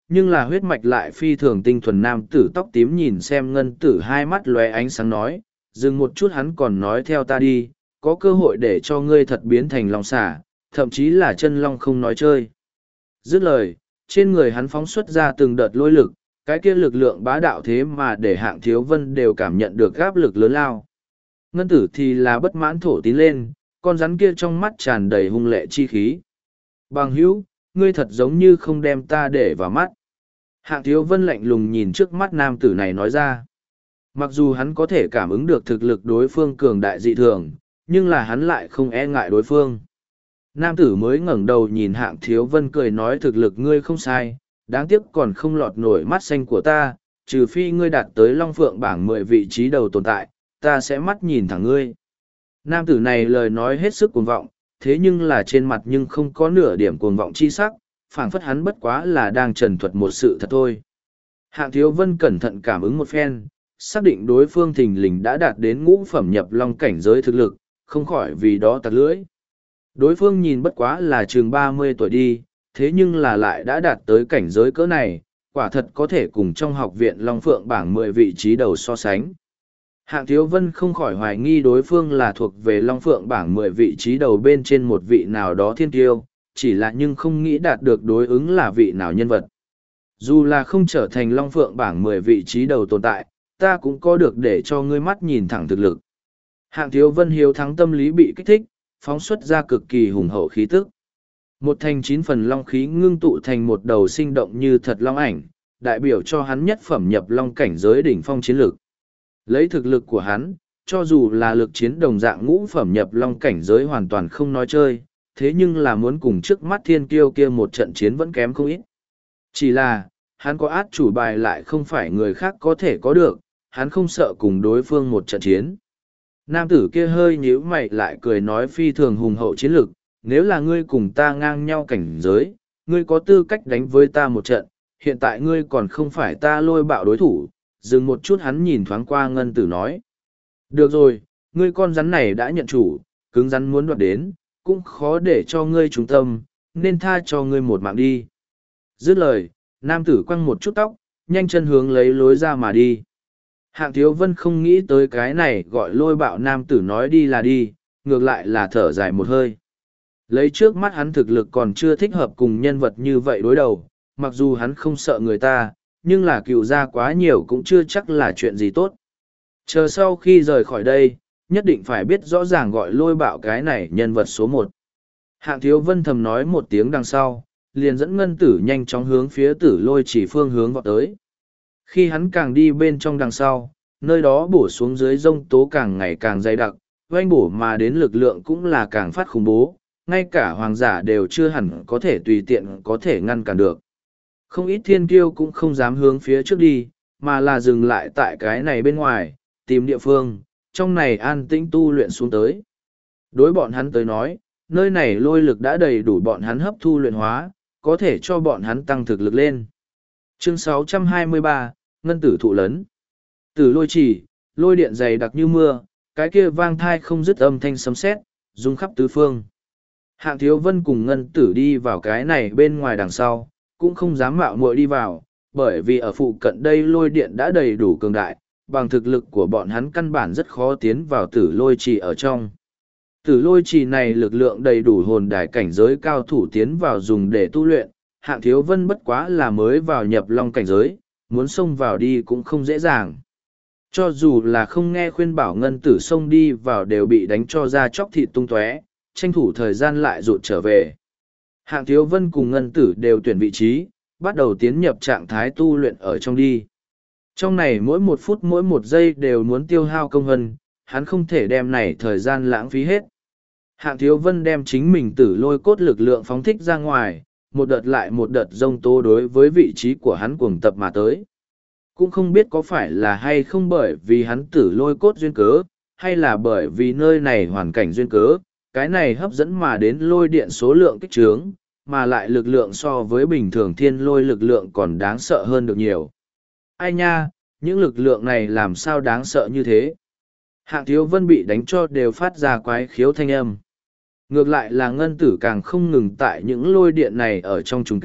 nhưng là huyết mạch lại phi thường tinh thuần. Nam tử tóc tím nhìn xem ngân tử, hai mắt lóe ánh sáng nói, dừng một chút hắn còn nói theo ta đi, có cơ hội để cho ngươi thật biến thành long xả, thậm chí là chân long không nói chơi. Dứt lời, trên người hắn phóng xuất ra từng đợt lôi lực, cái kia lực lượng bá đạo thế mà để Hạng Thiếu Vân đều cảm nhận được áp lực lớn lao. Ngân tử thì là bất mãn thổ tín lên, con rắn kia trong mắt tràn đầy hung lệ chi khí. Bằng hữu, ngươi thật giống như không đem ta để vào mắt. Hạng Thiếu Vân lạnh lùng nhìn trước mắt nam tử này nói ra. Mặc dù hắn có thể cảm ứng được thực lực đối phương cường đại dị thường, nhưng là hắn lại không e ngại đối phương. Nam tử mới ngẩng đầu nhìn Hạng Thiếu Vân cười nói, thực lực ngươi không sai, đáng tiếc còn không lọt nổi mắt xanh của ta, trừ phi ngươi đạt tới Long Phượng bảng 10 vị trí đầu tồn tại, ta sẽ mắt nhìn thẳng ngươi. Nam tử này lời nói hết sức cuồng vọng, thế nhưng là trên mặt nhưng không có nửa điểm cuồng vọng chi sắc, phảng phất hắn bất quá là đang trần thuật một sự thật thôi. Hạng Thiếu Vân cẩn thận cảm ứng một phen, xác định đối phương thình lình đã đạt đến ngũ phẩm nhập long cảnh giới thực lực, không khỏi vì đó tặc lưỡi. Đối phương nhìn bất quá là chừng 30 tuổi đi, thế nhưng là lại đã đạt tới cảnh giới cỡ này, quả thật có thể cùng trong học viện Long Phượng bảng 10 vị trí đầu so sánh. Hạng Thiếu Vân không khỏi hoài nghi đối phương là thuộc về Long Phượng bảng 10 vị trí đầu bên trên một vị nào đó thiên tiêu, chỉ là nhưng không nghĩ đạt được đối ứng là vị nào nhân vật. Dù là không trở thành Long Phượng bảng 10 vị trí đầu tồn tại, ta cũng có được để cho ngươi mắt nhìn thẳng thực lực. Hạng Thiếu Vân hiếu thắng tâm lý bị kích thích, phóng xuất ra cực kỳ hùng hậu khí tức. Một thành 9 phần long khí ngưng tụ thành một đầu sinh động như thật long ảnh, đại biểu cho hắn nhất phẩm nhập long cảnh giới đỉnh phong chiến lực. Lấy thực lực của hắn, cho dù là lực chiến đồng dạng ngũ phẩm nhập long cảnh giới hoàn toàn không nói chơi, thế nhưng là muốn cùng trước mắt thiên kiêu kia một trận chiến vẫn kém không ít. Chỉ là, hắn có át chủ bài lại không phải người khác có thể có được, hắn không sợ cùng đối phương một trận chiến. Nam tử kia hơi nhíu mày lại cười nói, phi thường hùng hậu chiến lực, nếu là ngươi cùng ta ngang nhau cảnh giới, ngươi có tư cách đánh với ta một trận, hiện tại ngươi còn không phải ta Lôi Bạo đối thủ. Dừng một chút hắn nhìn thoáng qua ngân tử nói. Được rồi, ngươi con rắn này đã nhận chủ, cứng rắn muốn đoạt đến, cũng khó để cho ngươi trung tâm, nên tha cho ngươi một mạng đi. Dứt lời, nam tử quăng một chút tóc, nhanh chân hướng lấy lối ra mà đi. Hạng Thiếu Vân không nghĩ tới cái này gọi Lôi Bạo nam tử nói đi là đi, ngược lại là thở dài một hơi. Lấy trước mắt hắn thực lực còn chưa thích hợp cùng nhân vật như vậy đối đầu, mặc dù hắn không sợ người ta, nhưng là cựu ra quá nhiều cũng chưa chắc là chuyện gì tốt. Chờ sau khi rời khỏi đây, nhất định phải biết rõ ràng gọi Lôi Bạo cái này nhân vật số 1. Hạng Thiếu Vân thầm nói một tiếng đằng sau, liền dẫn ngân tử nhanh chóng hướng phía Tử Lôi Chỉ phương hướng vọt tới. Khi hắn càng đi bên trong đằng sau, nơi đó bổ xuống dưới rông tố càng ngày càng dày đặc, oanh bổ mà đến lực lượng cũng là càng phát khủng bố, ngay cả hoàng giả đều chưa hẳn có thể tùy tiện có thể ngăn cản được. Không ít thiên kiêu cũng không dám hướng phía trước đi, mà là dừng lại tại cái này bên ngoài, tìm địa phương, trong này an tĩnh tu luyện xuống tới. Đối bọn hắn tới nói, nơi này lôi lực đã đầy đủ bọn hắn hấp thu luyện hóa, có thể cho bọn hắn tăng thực lực lên. Chương 623, Ngân tử thụ lấn. Tử lôi chỉ, lôi điện dày đặc như mưa, cái kia vang thai không dứt âm thanh sấm sét, rung khắp tứ phương. Hạng Thiếu Vân cùng Ngân tử đi vào cái này bên ngoài đằng sau, cũng không dám mạo muội đi vào, bởi vì ở phụ cận đây lôi điện đã đầy đủ cường đại, bằng thực lực của bọn hắn căn bản rất khó tiến vào tử lôi trì ở trong. Tử lôi trì này lực lượng đầy đủ hồn đài cảnh giới cao thủ tiến vào dùng để tu luyện, Hạng Thiếu Vân bất quá là mới vào nhập long cảnh giới, muốn xông vào đi cũng không dễ dàng. Cho dù là không nghe khuyên bảo ngân tử xông đi vào đều bị đánh cho ra chóc thịt tung tóe, tranh thủ thời gian lại rụt trở về. Hạng Thiếu Vân cùng ngân tử đều tuyển vị trí, bắt đầu tiến nhập trạng thái tu luyện ở trong đi. Trong này mỗi một phút mỗi một giây đều muốn tiêu hao công hân, hắn không thể đem này thời gian lãng phí hết. Hạng Thiếu Vân đem chính mình tử lôi cốt lực lượng phóng thích ra ngoài, một đợt lại một đợt rông tố đối với vị trí của hắn cuồng tập mà tới. Cũng không biết có phải là hay không bởi vì hắn tử lôi cốt duyên cớ, hay là bởi vì nơi này hoàn cảnh duyên cớ, cái này hấp dẫn mà đến lôi điện số lượng kích trướng, mà lại lực lượng so với bình thường thiên lôi lực lượng còn đáng sợ hơn được nhiều. Ai nha, những lực lượng này làm sao đáng sợ như thế? Hạng Thiếu Vân bị đánh cho đều phát ra quái khiếu thanh âm. Ngược lại là ngân tử càng không ngừng tại những lôi điện này ở trong trùng kích,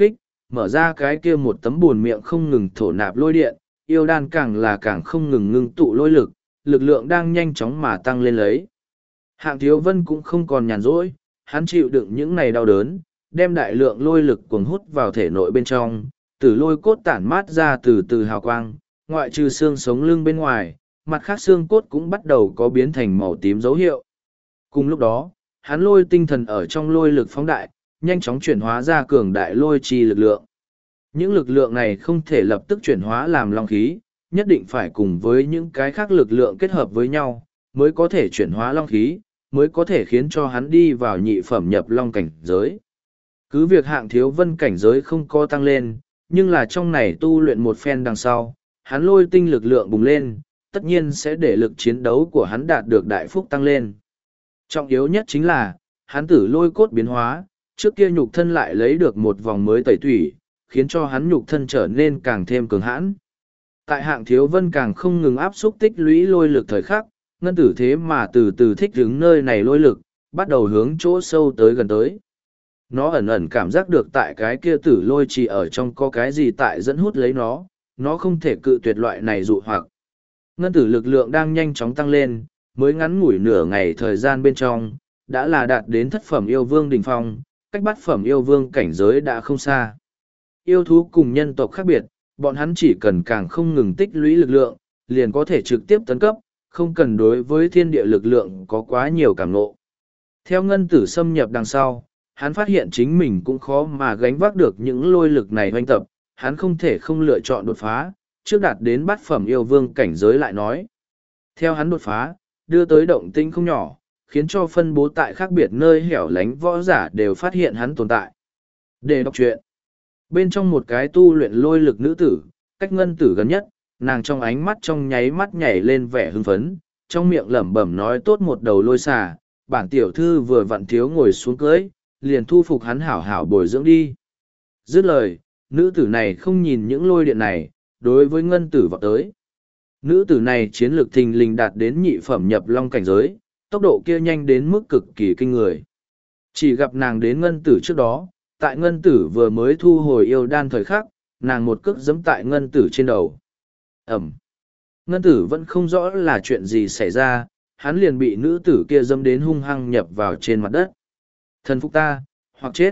mở ra cái kia một tấm buồn miệng không ngừng thổ nạp lôi điện, yêu đan càng là càng không ngừng ngưng tụ lôi lực, lực lượng đang nhanh chóng mà tăng lên lấy. Hạng Thiếu Vân cũng không còn nhàn rỗi, hắn chịu đựng những này đau đớn, đem đại lượng lôi lực cuồng hút vào thể nội bên trong, từ lôi cốt tản mát ra từ từ hào quang, ngoại trừ xương sống lưng bên ngoài, mặt khác xương cốt cũng bắt đầu có biến thành màu tím dấu hiệu. Cùng lúc đó, hắn lôi tinh thần ở trong lôi lực phóng đại, nhanh chóng chuyển hóa ra cường đại lôi chi lực lượng. Những lực lượng này không thể lập tức chuyển hóa làm long khí, nhất định phải cùng với những cái khác lực lượng kết hợp với nhau, mới có thể chuyển hóa long khí, mới có thể khiến cho hắn đi vào nhị phẩm nhập long cảnh giới. Cứ việc Hạng Thiếu Vân cảnh giới không có tăng lên, nhưng là trong này tu luyện một phen đằng sau, hắn lôi tinh lực lượng bùng lên, tất nhiên sẽ để lực chiến đấu của hắn đạt được đại phúc tăng lên. Trọng yếu nhất chính là, hắn tử lôi cốt biến hóa, trước kia nhục thân lại lấy được một vòng mới tẩy tủy, khiến cho hắn nhục thân trở nên càng thêm cường hãn. Tại Hạng Thiếu Vân càng không ngừng áp xúc tích lũy lôi lực thời khắc, ngân tử thế mà từ từ thích ứng nơi này lôi lực, bắt đầu hướng chỗ sâu tới gần tới. Nó ẩn ẩn cảm giác được tại cái kia tử lôi chỉ ở trong có cái gì tại dẫn hút lấy nó không thể cự tuyệt loại này dụ hoặc. Ngân tử lực lượng đang nhanh chóng tăng lên, mới ngắn ngủi nửa ngày thời gian bên trong, đã là đạt đến thất phẩm yêu vương đỉnh phong, cách bát phẩm yêu vương cảnh giới đã không xa. Yêu thú cùng nhân tộc khác biệt, bọn hắn chỉ cần càng không ngừng tích lũy lực lượng, liền có thể trực tiếp tấn cấp, không cần đối với thiên địa lực lượng có quá nhiều cảm ngộ. Theo ngân tử xâm nhập đằng sau, hắn phát hiện chính mình cũng khó mà gánh vác được những lôi lực này hoành tập, hắn không thể không lựa chọn đột phá, trước đạt đến bát phẩm yêu vương cảnh giới lại nói. Theo hắn đột phá, đưa tới động tĩnh không nhỏ, khiến cho phân bố tại khác biệt nơi hẻo lánh võ giả đều phát hiện hắn tồn tại. Để đọc truyện. Bên trong một cái tu luyện lôi lực nữ tử, cách ngân tử gần nhất, nàng trong ánh mắt trong nháy mắt nhảy lên vẻ hưng phấn, trong miệng lẩm bẩm nói tốt một đầu lôi xà, bản tiểu thư vừa vặn thiếu ngồi xuống cưới, liền thu phục hắn hảo hảo bồi dưỡng đi. Dứt lời, nữ tử này không nhìn những lôi điện này, đối với ngân tử vọt tới. Nữ tử này chiến lược thình lình đạt đến nhị phẩm nhập long cảnh giới, tốc độ kia nhanh đến mức cực kỳ kinh người. Chỉ gặp nàng đến ngân tử trước đó, tại ngân tử vừa mới thu hồi yêu đan thời khắc, nàng một cước giẫm tại ngân tử trên đầu. Ẩm. Ngân tử vẫn không rõ là chuyện gì xảy ra, hắn liền bị nữ tử kia giẫm đến hung hăng nhập vào trên mặt đất. Thần phục ta, hoặc chết.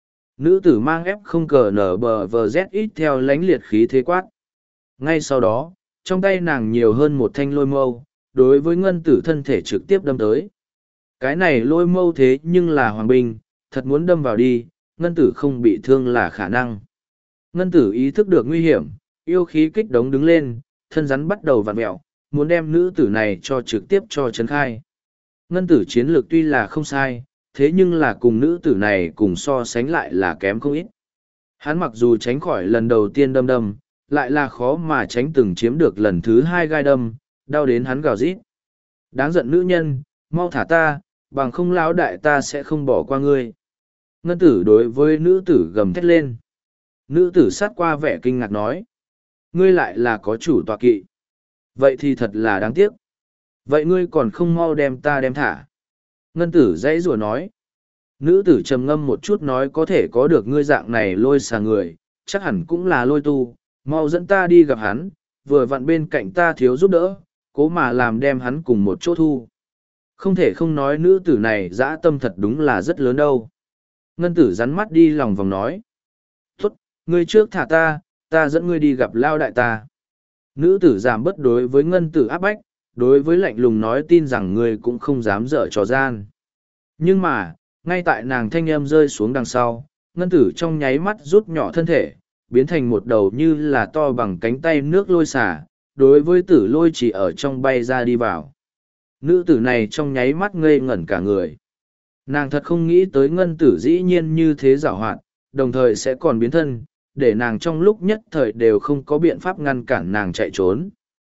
Nữ tử mang ép không cờ nở bờ vờ z ít theo lánh liệt khí thế quát. Ngay sau đó, trong tay nàng nhiều hơn một thanh lôi mâu, đối với ngân tử thân thể trực tiếp đâm tới. Cái này lôi mâu thế nhưng là hoàng binh, thật muốn đâm vào đi, ngân tử không bị thương là khả năng. Ngân tử ý thức được nguy hiểm, yêu khí kích đống đứng lên, thân rắn bắt đầu vặn mẹo, muốn đem nữ tử này cho trực tiếp cho chấn khai. Ngân tử chiến lược tuy là không sai, thế nhưng là cùng nữ tử này cùng so sánh lại là kém không ít. Hắn mặc dù tránh khỏi lần đầu tiên đâm, lại là khó mà tránh từng chiếm được lần thứ hai gai đâm, đau đến hắn gào rít. Đáng giận nữ nhân, mau thả ta, bằng không lão đại ta sẽ không bỏ qua ngươi. Ngân tử đối với nữ tử gầm thét lên. Nữ tử sát qua vẻ kinh ngạc nói. Ngươi lại là có chủ tọa kỵ. Vậy thì thật là đáng tiếc. Vậy ngươi còn không mau đem ta đem thả. Ngân tử dãy rủa nói. Nữ tử trầm ngâm một chút nói có thể có được ngươi dạng này lôi xà người, chắc hẳn cũng là lôi tu, mau dẫn ta đi gặp hắn, vừa vặn bên cạnh ta thiếu giúp đỡ, cố mà làm đem hắn cùng một chỗ thu. Không thể không nói nữ tử này dã tâm thật đúng là rất lớn đâu. Ngân tử rắn mắt đi lòng vòng nói. Tốt, ngươi trước thả ta, ta dẫn ngươi đi gặp lao đại ta. Nữ tử giảm bất đối với ngân tử áp bách, đối với lạnh lùng nói tin rằng ngươi cũng không dám dở trò gian. Nhưng mà, ngay tại nàng thanh âm rơi xuống đằng sau, ngân tử trong nháy mắt rút nhỏ thân thể, biến thành một đầu như là to bằng cánh tay nước lôi xả, đối với tử lôi chỉ ở trong bay ra đi vào. Nữ tử này trong nháy mắt ngây ngẩn cả người. Nàng thật không nghĩ tới ngân tử dĩ nhiên như thế giảo hoạt, đồng thời sẽ còn biến thân, để nàng trong lúc nhất thời đều không có biện pháp ngăn cản nàng chạy trốn.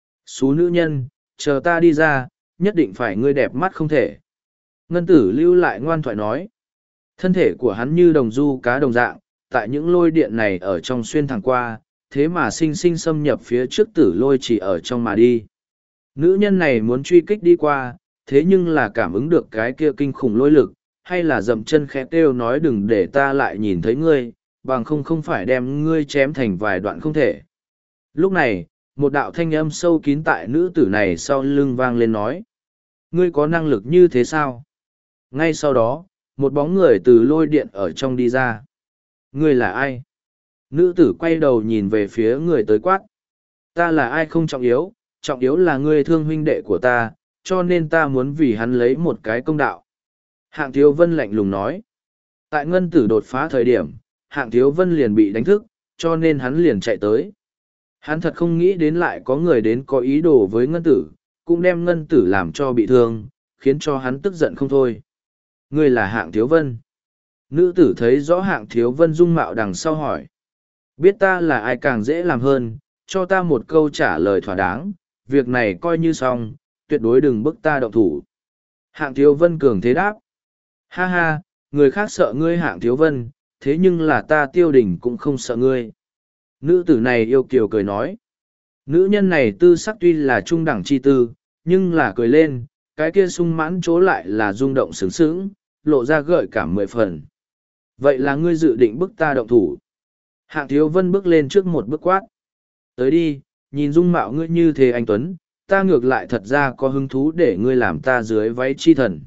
Xú nữ nhân, chờ ta đi ra, nhất định phải ngươi đẹp mắt không thể. Ngân tử lưu lại ngoan thoại nói. Thân thể của hắn như đồng du cá đồng dạng, tại những lôi điện này ở trong xuyên thẳng qua, thế mà sinh sinh xâm nhập phía trước tử lôi chỉ ở trong mà đi. Nữ nhân này muốn truy kích đi qua, thế nhưng là cảm ứng được cái kia kinh khủng lôi lực, hay là dậm chân khẽ kêu nói đừng để ta lại nhìn thấy ngươi, bằng không phải đem ngươi chém thành vài đoạn không thể. Lúc này, một đạo thanh âm sâu kín tại nữ tử này sau lưng vang lên nói. Ngươi có năng lực như thế sao? Ngay sau đó, một bóng người từ lôi điện ở trong đi ra. Ngươi là ai? Nữ tử quay đầu nhìn về phía người tới quát. Ta là ai không trọng yếu là ngươi thương huynh đệ của ta, cho nên ta muốn vì hắn lấy một cái công đạo. Hạng Thiếu Vân lạnh lùng nói. Tại ngân tử đột phá thời điểm, Hạng Thiếu Vân liền bị đánh thức, cho nên hắn liền chạy tới. Hắn thật không nghĩ đến lại có người đến có ý đồ với ngân tử, cũng đem ngân tử làm cho bị thương, khiến cho hắn tức giận không thôi. Ngươi là Hạng Thiếu Vân. Nữ tử thấy rõ Hạng Thiếu Vân dung mạo đằng sau hỏi. Biết ta là ai càng dễ làm hơn, cho ta một câu trả lời thỏa đáng, việc này coi như xong, tuyệt đối đừng bức ta động thủ. Hạng Thiếu Vân cường thế đáp. Ha ha, người khác sợ ngươi Hạng Thiếu Vân, thế nhưng là ta Tiêu Đình cũng không sợ ngươi. Nữ tử này yêu kiều cười nói. Nữ nhân này tư sắc tuy là trung đẳng chi tư, nhưng là cười lên, cái kia sung mãn chỗ lại là rung động sướng sướng, lộ ra gợi cảm 10 phần. Vậy là ngươi dự định bức ta động thủ. Hạng Thiếu Vân bước lên trước một bước quát. Tới đi, nhìn dung mạo ngươi như thế anh Tuấn, ta ngược lại thật ra có hứng thú để ngươi làm ta dưới váy chi thần.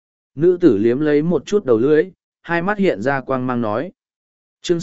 Nữ tử liếm lấy một chút đầu lưỡi, hai mắt hiện ra quang mang nói. Chương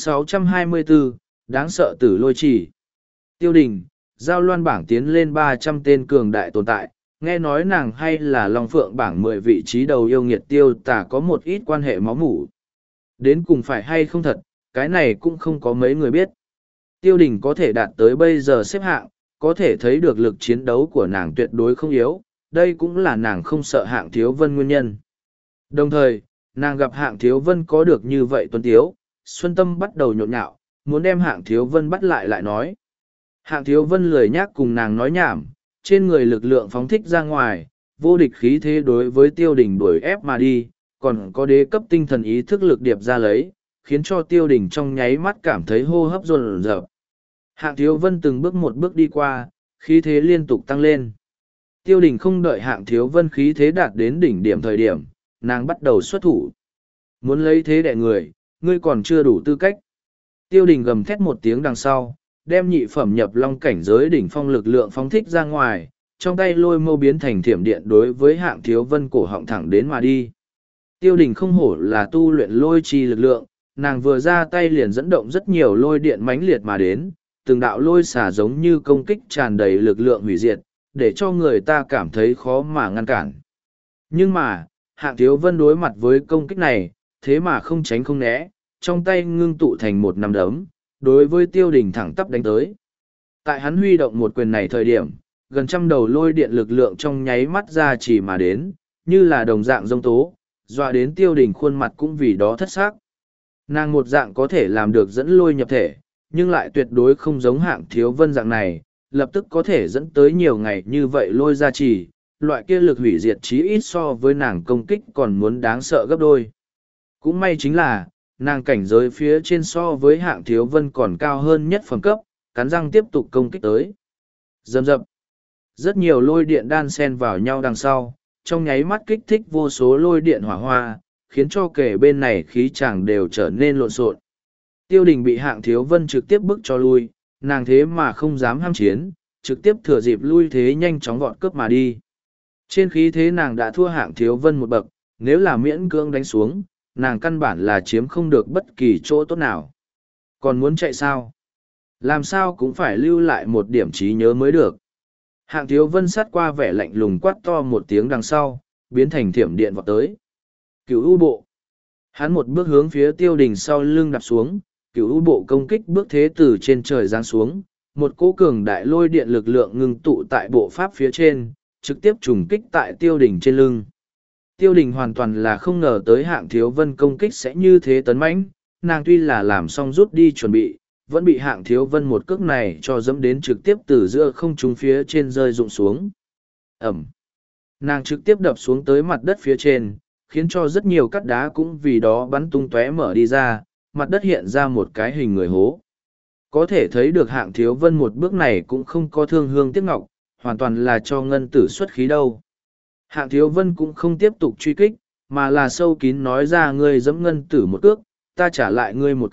624, đáng sợ tử lôi chỉ. Tiêu Đình, giao loan bảng tiến lên 300 tên cường đại tồn tại, nghe nói nàng hay là Long Phượng bảng 10 vị trí đầu yêu nghiệt tiêu tả có một ít quan hệ máu mủ. Đến cùng phải hay không thật, cái này cũng không có mấy người biết. Tiêu Đình có thể đạt tới bây giờ xếp hạng, có thể thấy được lực chiến đấu của nàng tuyệt đối không yếu, đây cũng là nàng không sợ Hạng Thiếu Vân nguyên nhân. Đồng thời, nàng gặp Hạng Thiếu Vân có được như vậy tuấn tiếu, xuân tâm bắt đầu nhộn nhạo, muốn đem Hạng Thiếu Vân bắt lại nói. Hạng Thiếu Vân lười nhác cùng nàng nói nhảm, trên người lực lượng phóng thích ra ngoài, vô địch khí thế đối với Tiêu Đình đuổi ép mà đi, còn có đế cấp tinh thần ý thức lực điệp ra lấy, khiến cho Tiêu Đình trong nháy mắt cảm thấy hô hấp dồn dập. Hạng Thiếu Vân từng bước một bước đi qua, khí thế liên tục tăng lên. Tiêu Đình không đợi Hạng Thiếu Vân khí thế đạt đến đỉnh điểm thời điểm, nàng bắt đầu xuất thủ. Muốn lấy thế đẻ người, ngươi còn chưa đủ tư cách. Tiêu Đình gầm thét một tiếng đằng sau, đem nhị phẩm nhập long cảnh giới đỉnh phong lực lượng phóng thích ra ngoài, trong tay lôi mâu biến thành thiểm điện đối với Hạng Thiếu Vân cổ họng thẳng đến mà đi. Tiêu Đình không hổ là tu luyện lôi chi lực lượng, nàng vừa ra tay liền dẫn động rất nhiều lôi điện mãnh liệt mà đến, từng đạo lôi xả giống như công kích tràn đầy lực lượng hủy diệt, để cho người ta cảm thấy khó mà ngăn cản. Nhưng mà, Hạng Thiếu Vân đối mặt với công kích này, thế mà không tránh không né, trong tay ngưng tụ thành một nắm đấm, đối với Tiêu Đình thẳng tắp đánh tới. Tại hắn huy động một quyền này thời điểm, gần trăm đầu lôi điện lực lượng trong nháy mắt ra chỉ mà đến, như là đồng dạng giông tố, dọa đến Tiêu Đình khuôn mặt cũng vì đó thất xác. Nàng một dạng có thể làm được dẫn lôi nhập thể, nhưng lại tuyệt đối không giống Hạng Thiếu Vân dạng này, lập tức có thể dẫn tới nhiều ngày như vậy lôi ra chỉ, loại kia lực hủy diệt chí ít so với nàng công kích còn muốn đáng sợ gấp đôi. Cũng may chính là, nàng cảnh giới phía trên so với Hạng Thiếu Vân còn cao hơn nhất phẩm cấp, cắn răng tiếp tục công kích tới. Dầm dập. Rất nhiều lôi điện đan xen vào nhau đằng sau, trong nháy mắt kích thích vô số lôi điện hỏa hoa, khiến cho kể bên này khí chàng đều trở nên lộn xộn. Tiêu Đình bị Hạng Thiếu Vân trực tiếp bức cho lui, nàng thế mà không dám ham chiến, trực tiếp thừa dịp lui thế nhanh chóng vọt cướp mà đi. Trên khí thế nàng đã thua Hạng Thiếu Vân một bậc, nếu là miễn cưỡng đánh xuống, nàng căn bản là chiếm không được bất kỳ chỗ tốt nào. Còn muốn chạy sao? Làm sao cũng phải lưu lại một điểm trí nhớ mới được. Hạng Thiếu Vân sát qua vẻ lạnh lùng quát to một tiếng đằng sau, biến thành thiểm điện vọt tới. Cửu U bộ. Hắn một bước hướng phía Tiêu Đình sau lưng đạp xuống, Cửu U bộ công kích bước thế từ trên trời giáng xuống, một cỗ cường đại lôi điện lực lượng ngưng tụ tại bộ pháp phía trên, trực tiếp trùng kích tại Tiêu Đình trên lưng. Tiêu Đình hoàn toàn là không ngờ tới Hạng Thiếu Vân công kích sẽ như thế tấn mãnh, nàng tuy là làm xong rút đi chuẩn bị, vẫn bị Hạng Thiếu Vân một cước này cho dẫm đến trực tiếp từ giữa không trung phía trên rơi rụng xuống. Ẩm. Nàng trực tiếp đập xuống tới mặt đất phía trên, khiến cho rất nhiều cát đá cũng vì đó bắn tung tóe mở đi ra, mặt đất hiện ra một cái hình người hố. Có thể thấy được Hạng Thiếu Vân một bước này cũng không có thương hương tiếc ngọc, hoàn toàn là cho ngân tử xuất khí đâu. Hạng Thiếu Vân cũng không tiếp tục truy kích, mà là sâu kín nói ra ngươi giẫm ngân tử một cước, ta trả lại ngươi một cước,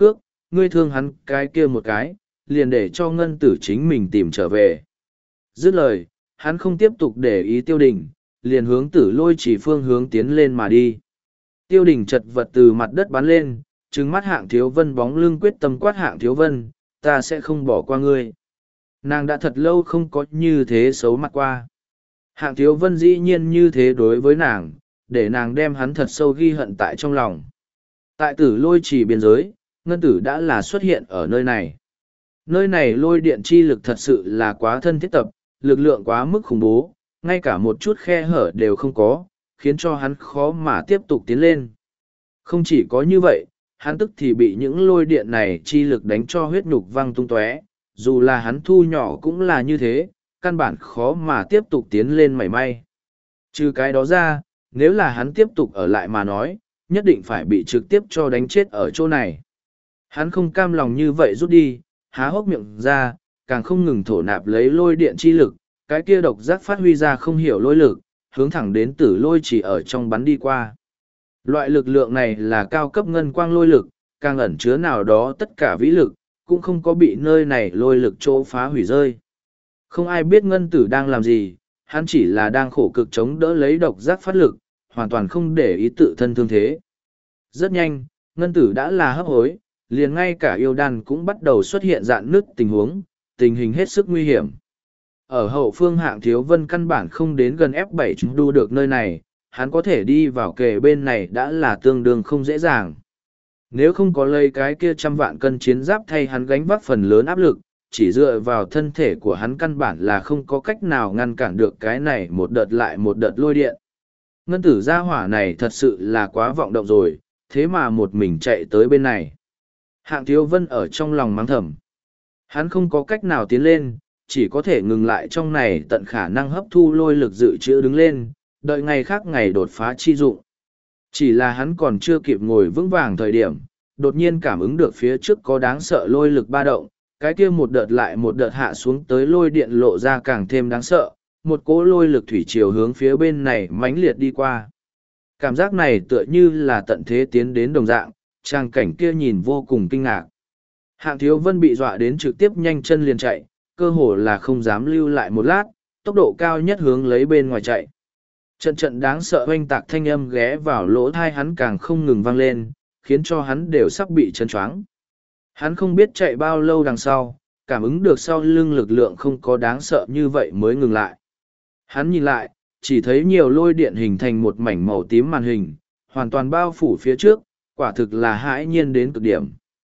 ngươi thương hắn cái kia một cái, liền để cho ngân tử chính mình tìm trở về. Dứt lời, hắn không tiếp tục để ý Tiêu Đình, liền hướng Tử Lôi chỉ phương hướng tiến lên mà đi. Tiêu Đình chật vật từ mặt đất bắn lên, trừng mắt Hạng Thiếu Vân bóng lưng quyết tâm quát Hạng Thiếu Vân, ta sẽ không bỏ qua ngươi. Nàng đã thật lâu không có như thế xấu mặt qua. Hạng Thiếu Vân dĩ nhiên như thế đối với nàng, để nàng đem hắn thật sâu ghi hận tại trong lòng. Tại Tử Lôi chỉ biên giới, ngân tử đã là xuất hiện ở nơi này. Nơi này lôi điện chi lực thật sự là quá thân thiết tập, lực lượng quá mức khủng bố, ngay cả một chút khe hở đều không có, khiến cho hắn khó mà tiếp tục tiến lên. Không chỉ có như vậy, hắn tức thì bị những lôi điện này chi lực đánh cho huyết nhục văng tung tóe, dù là hắn thu nhỏ cũng là như thế, căn bản khó mà tiếp tục tiến lên mảy may. Trừ cái đó ra, nếu là hắn tiếp tục ở lại mà nói, nhất định phải bị trực tiếp cho đánh chết ở chỗ này. Hắn không cam lòng như vậy rút đi, há hốc miệng ra, càng không ngừng thổ nạp lấy lôi điện chi lực, cái kia độc giác phát huy ra không hiểu lôi lực, hướng thẳng đến Tử Lôi chỉ ở trong bắn đi qua. Loại lực lượng này là cao cấp ngân quang lôi lực, càng ẩn chứa nào đó tất cả vĩ lực, cũng không có bị nơi này lôi lực chỗ phá hủy rơi. Không ai biết ngân tử đang làm gì, hắn chỉ là đang khổ cực chống đỡ lấy độc giác phát lực, hoàn toàn không để ý tự thân thương thế. Rất nhanh, ngân tử đã là hấp hối, liền ngay cả yêu đan cũng bắt đầu xuất hiện dạn nứt tình huống, tình hình hết sức nguy hiểm. Ở hậu phương Hạng Thiếu Vân căn bản không đến gần F7 chúng đu được nơi này, hắn có thể đi vào kề bên này đã là tương đương không dễ dàng. Nếu không có lấy cái kia 100 vạn cân chiến giáp thay hắn gánh vác phần lớn áp lực, chỉ dựa vào thân thể của hắn căn bản là không có cách nào ngăn cản được cái này một đợt lại một đợt lôi điện. Ngân tử gia hỏa này thật sự là quá vọng động rồi, thế mà một mình chạy tới bên này. Hạng Thiếu Vân ở trong lòng mắng thầm. Hắn không có cách nào tiến lên, chỉ có thể ngừng lại trong này tận khả năng hấp thu lôi lực dự trữ đứng lên, đợi ngày khác ngày đột phá chi dụng. Chỉ là hắn còn chưa kịp ngồi vững vàng thời điểm, đột nhiên cảm ứng được phía trước có đáng sợ lôi lực ba động, cái kia một đợt lại một đợt hạ xuống tới lôi điện lộ ra càng thêm đáng sợ, một cỗ lôi lực thủy chiều hướng phía bên này mãnh liệt đi qua. Cảm giác này tựa như là tận thế tiến đến đồng dạng, trang cảnh kia nhìn vô cùng kinh ngạc. Hạng Thiếu Vân bị dọa đến trực tiếp nhanh chân liền chạy, cơ hồ là không dám lưu lại một lát, tốc độ cao nhất hướng lấy bên ngoài chạy. Trận trận đáng sợ oanh tạc thanh âm ghé vào lỗ thai hắn càng không ngừng vang lên, khiến cho hắn đều sắp bị chân choáng. Hắn không biết chạy bao lâu đằng sau, cảm ứng được sau lưng lực lượng không có đáng sợ như vậy mới ngừng lại. Hắn nhìn lại, chỉ thấy nhiều lôi điện hình thành một mảnh màu tím màn hình, hoàn toàn bao phủ phía trước, quả thực là hãi nhiên đến cực điểm.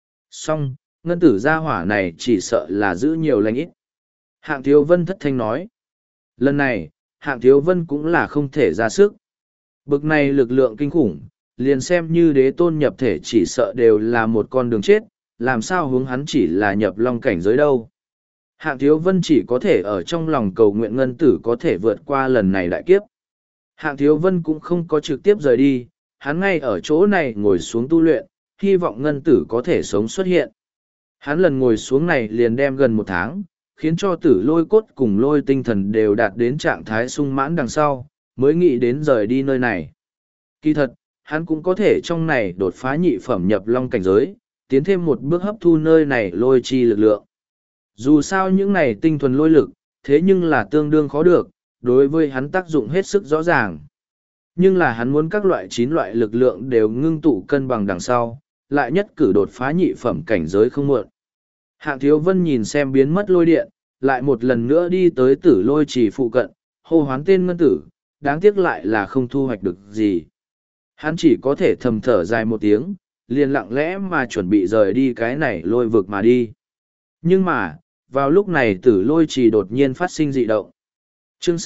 Song, ngân tử gia hỏa này chỉ sợ là giữ nhiều lành ít. Hạng Thiếu Vân thất thanh nói. Lần này, Hạng Thiếu Vân cũng là không thể ra sức. Bực này lực lượng kinh khủng, liền xem như đế tôn nhập thể chỉ sợ đều là một con đường chết, làm sao hướng hắn chỉ là nhập long cảnh giới đâu. Hạng Thiếu Vân chỉ có thể ở trong lòng cầu nguyện ngân tử có thể vượt qua lần này đại kiếp. Hạng Thiếu Vân cũng không có trực tiếp rời đi, hắn ngay ở chỗ này ngồi xuống tu luyện, hy vọng ngân tử có thể sống xuất hiện. Hắn lần ngồi xuống này liền đem gần 1 tháng, khiến cho tử lôi cốt cùng lôi tinh thần đều đạt đến trạng thái sung mãn đằng sau, mới nghĩ đến rời đi nơi này. Kỳ thật, hắn cũng có thể trong này đột phá nhị phẩm nhập long cảnh giới, tiến thêm một bước hấp thu nơi này lôi chi lực lượng. Dù sao những này tinh thuần lôi lực, thế nhưng là tương đương khó được, đối với hắn tác dụng hết sức rõ ràng. Nhưng là hắn muốn các loại 9 loại lực lượng đều ngưng tụ cân bằng đằng sau, lại nhất cử đột phá nhị phẩm cảnh giới không muộn. Hạng Thiếu Vân nhìn xem biến mất lôi điện, lại một lần nữa đi tới tử lôi trì phụ cận, hô hoán tên ngân tử, đáng tiếc lại là không thu hoạch được gì. Hắn chỉ có thể thầm thở dài một tiếng, liền lặng lẽ mà chuẩn bị rời đi cái này lôi vực mà đi. Nhưng mà, vào lúc này tử lôi trì đột nhiên phát sinh dị động. Chương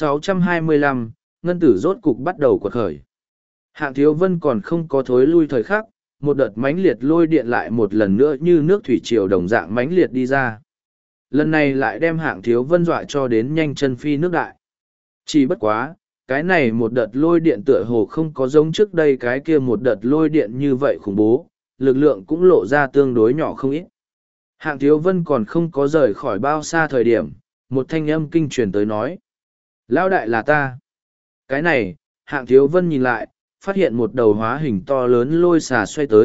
625, ngân tử rốt cục bắt đầu quật khởi. Hạng Thiếu Vân còn không có thối lui thời khắc, một đợt mãnh liệt lôi điện lại một lần nữa như nước thủy triều đồng dạng mãnh liệt đi ra. Lần này lại đem Hạng Thiếu Vân dọa cho đến nhanh chân phi nước đại. Chỉ bất quá, cái này một đợt lôi điện tựa hồ không có giống trước đây cái kia một đợt lôi điện như vậy khủng bố, lực lượng cũng lộ ra tương đối nhỏ không ít. Hạng Thiếu Vân còn không có rời khỏi bao xa thời điểm, một thanh âm kinh truyền tới nói. Lão đại là ta. Cái này, Hạng Thiếu Vân nhìn lại, phát hiện một đầu hóa hình to lớn lôi xà xoay tới,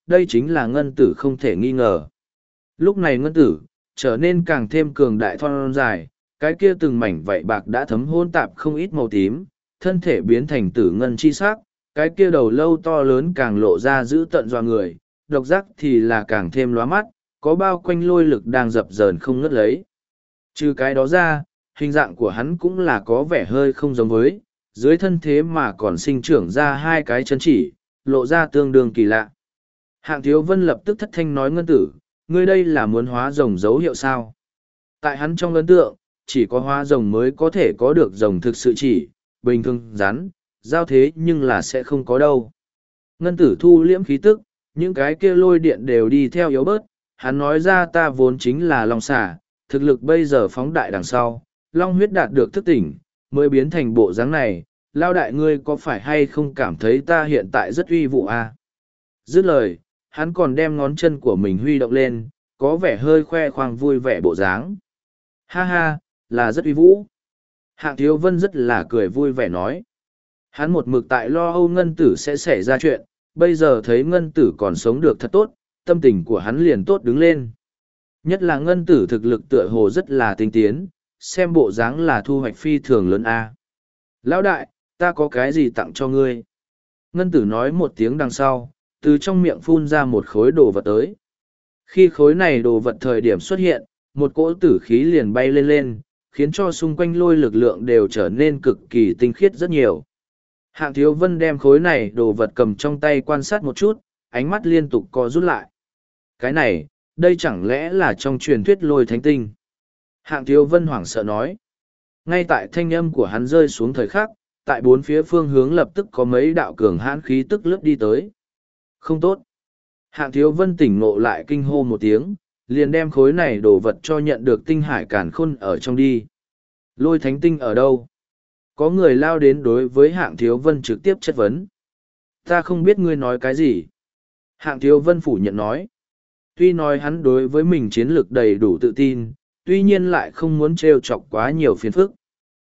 đây chính là ngân tử không thể nghi ngờ. Lúc này ngân tử, trở nên càng thêm cường đại thon dài, cái kia từng mảnh vảy bạc đã thấm hôn tạp không ít màu tím, thân thể biến thành tử ngân chi sắc, cái kia đầu lâu to lớn càng lộ ra giữ tận dọa người, độc giác thì là càng thêm lóa mắt, có bao quanh lôi lực đang dập dờn không ngớt lấy. Trừ cái đó ra, hình dạng của hắn cũng là có vẻ hơi không giống với, dưới thân thế mà còn sinh trưởng ra hai cái chân chỉ, lộ ra tương đương kỳ lạ. Hạng Thiếu Vân lập tức thất thanh nói ngân tử, ngươi đây là muốn hóa rồng dấu hiệu sao? Tại hắn trong ấn tượng, chỉ có hóa rồng mới có thể có được rồng thực sự chỉ, bình thường rắn, giao thế nhưng là sẽ không có đâu. Ngân tử thu liễm khí tức, những cái kia lôi điện đều đi theo yếu bớt, hắn nói ra ta vốn chính là long xà, thực lực bây giờ phóng đại đằng sau, long huyết đạt được thức tỉnh, mới biến thành bộ dáng này, lao đại ngươi có phải hay không cảm thấy ta hiện tại rất uy vũ à? Dứt lời, hắn còn đem ngón chân của mình huy động lên, có vẻ hơi khoe khoang vui vẻ bộ dáng. Ha ha, là rất uy vũ. Hạng Thiếu Vân rất là cười vui vẻ nói. Hắn một mực tại lo âu ngân tử sẽ xảy ra chuyện, bây giờ thấy ngân tử còn sống được thật tốt, tâm tình của hắn liền tốt đứng lên. Nhất là ngân tử thực lực tựa hồ rất là tinh tiến, xem bộ dáng là thu hoạch phi thường lớn a. Lão đại, ta có cái gì tặng cho ngươi? Ngân tử nói một tiếng đằng sau, từ trong miệng phun ra một khối đồ vật tới. Khi khối này đồ vật thời điểm xuất hiện, một cỗ tử khí liền bay lên lên, khiến cho xung quanh lôi lực lượng đều trở nên cực kỳ tinh khiết rất nhiều. Hạng Thiếu Vân đem khối này đồ vật cầm trong tay quan sát một chút, ánh mắt liên tục co rút lại. Cái này, đây chẳng lẽ là trong truyền thuyết lôi thánh tinh? Hạng Thiếu Vân hoảng sợ nói. Ngay tại thanh âm của hắn rơi xuống thời khắc, tại bốn phía phương hướng lập tức có mấy đạo cường hãn khí tức lướt đi tới. Không tốt. Hạng Thiếu Vân tỉnh ngộ lại kinh hô một tiếng, liền đem khối này đồ vật cho nhận được tinh hải càn khôn ở trong đi. Lôi thánh tinh ở đâu? Có người lao đến đối với Hạng Thiếu Vân trực tiếp chất vấn. Ta không biết ngươi nói cái gì. Hạng Thiếu Vân phủ nhận nói. Tuy nói hắn đối với mình chiến lược đầy đủ tự tin, tuy nhiên lại không muốn trêu chọc quá nhiều phiền phức.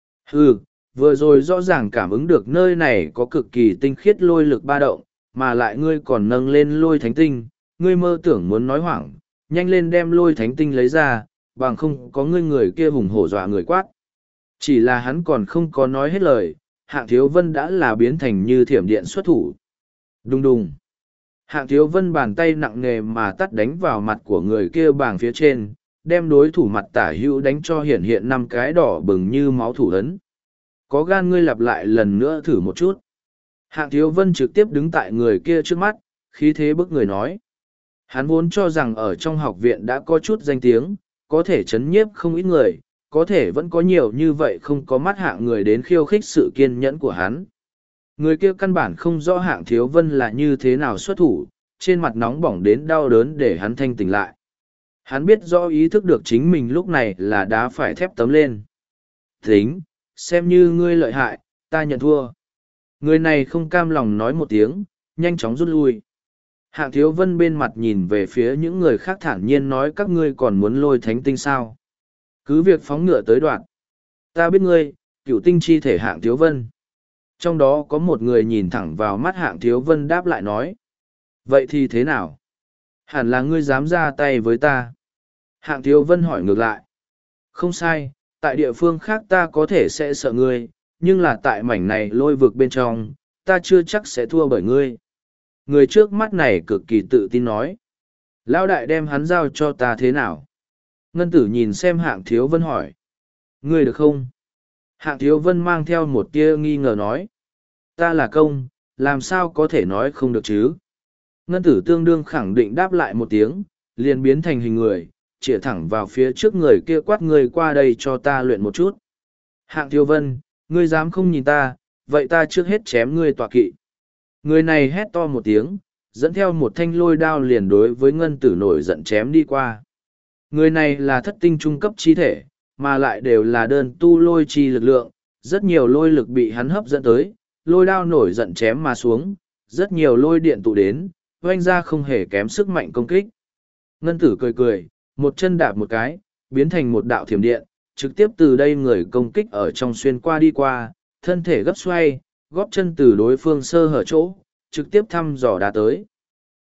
Vừa rồi rõ ràng cảm ứng được nơi này có cực kỳ tinh khiết lôi lực ba động, mà lại ngươi còn nâng lên lôi thánh tinh, ngươi mơ tưởng muốn nói hoảng, nhanh lên đem lôi thánh tinh lấy ra, bằng không có ngươi người kia hùng hổ dọa người quát. Chỉ là hắn còn không có nói hết lời, Hạng Thiếu Vân đã là biến thành như thiểm điện xuất thủ. Đùng đùng. Hạng Thiếu Vân bàn tay nặng nề mà tắt đánh vào mặt của người kia bảng phía trên, đem đối thủ mặt tả hữu đánh cho hiện hiện 5 cái đỏ bừng như máu thủ ấn. Có gan ngươi lặp lại lần nữa thử một chút. Hạng Thiếu Vân trực tiếp đứng tại người kia trước mắt, khí thế bức người nói. Hắn vốn cho rằng ở trong học viện đã có chút danh tiếng, có thể chấn nhiếp không ít người, có thể vẫn có nhiều như vậy không có mắt hạng người đến khiêu khích sự kiên nhẫn của hắn. Người kia căn bản không rõ Hạng Thiếu Vân là như thế nào xuất thủ, trên mặt nóng bỏng đến đau đớn để hắn thanh tỉnh lại. Hắn biết rõ ý thức được chính mình lúc này là đá phải thép tấm lên. Tính, xem như ngươi lợi hại, ta nhận thua. Người này không cam lòng nói một tiếng, nhanh chóng rút lui. Hạng Thiếu Vân bên mặt nhìn về phía những người khác thản nhiên nói các ngươi còn muốn lôi thánh tinh sao. Cứ việc phóng ngựa tới đoạn. Ta biết ngươi, cựu tinh chi thể Hạng Thiếu Vân. Trong đó có một người nhìn thẳng vào mắt Hạng Thiếu Vân đáp lại nói. Vậy thì thế nào? Hẳn là ngươi dám ra tay với ta. Hạng Thiếu Vân hỏi ngược lại. Không sai, tại địa phương khác ta có thể sẽ sợ ngươi, nhưng là tại mảnh này lôi vực bên trong, ta chưa chắc sẽ thua bởi ngươi. Người trước mắt này cực kỳ tự tin nói. Lão đại đem hắn giao cho ta thế nào? Ngân tử nhìn xem Hạng Thiếu Vân hỏi. Ngươi được không? Hạng Thiếu Vân mang theo một tia nghi ngờ nói. Ta là công, làm sao có thể nói không được chứ? Ngân tử tương đương khẳng định đáp lại một tiếng, liền biến thành hình người, chĩa thẳng vào phía trước người kia quát người qua đây cho ta luyện một chút. Hạng Thiếu Vân, ngươi dám không nhìn ta, vậy ta trước hết chém ngươi tọa kỵ. Người này hét to một tiếng, dẫn theo một thanh lôi đao liền đối với ngân tử nổi giận chém đi qua. Người này là thất tinh trung cấp chi thể, mà lại đều là đơn tu lôi chi lực lượng, rất nhiều lôi lực bị hắn hấp dẫn tới, lôi đao nổi giận chém mà xuống, rất nhiều lôi điện tụ đến, oanh ra không hề kém sức mạnh công kích. Ngân tử cười cười, một chân đạp một cái, biến thành một đạo thiểm điện, trực tiếp từ đây người công kích ở trong xuyên qua đi qua, thân thể gấp xoay, góp chân từ đối phương sơ hở chỗ, trực tiếp thăm dò đá tới.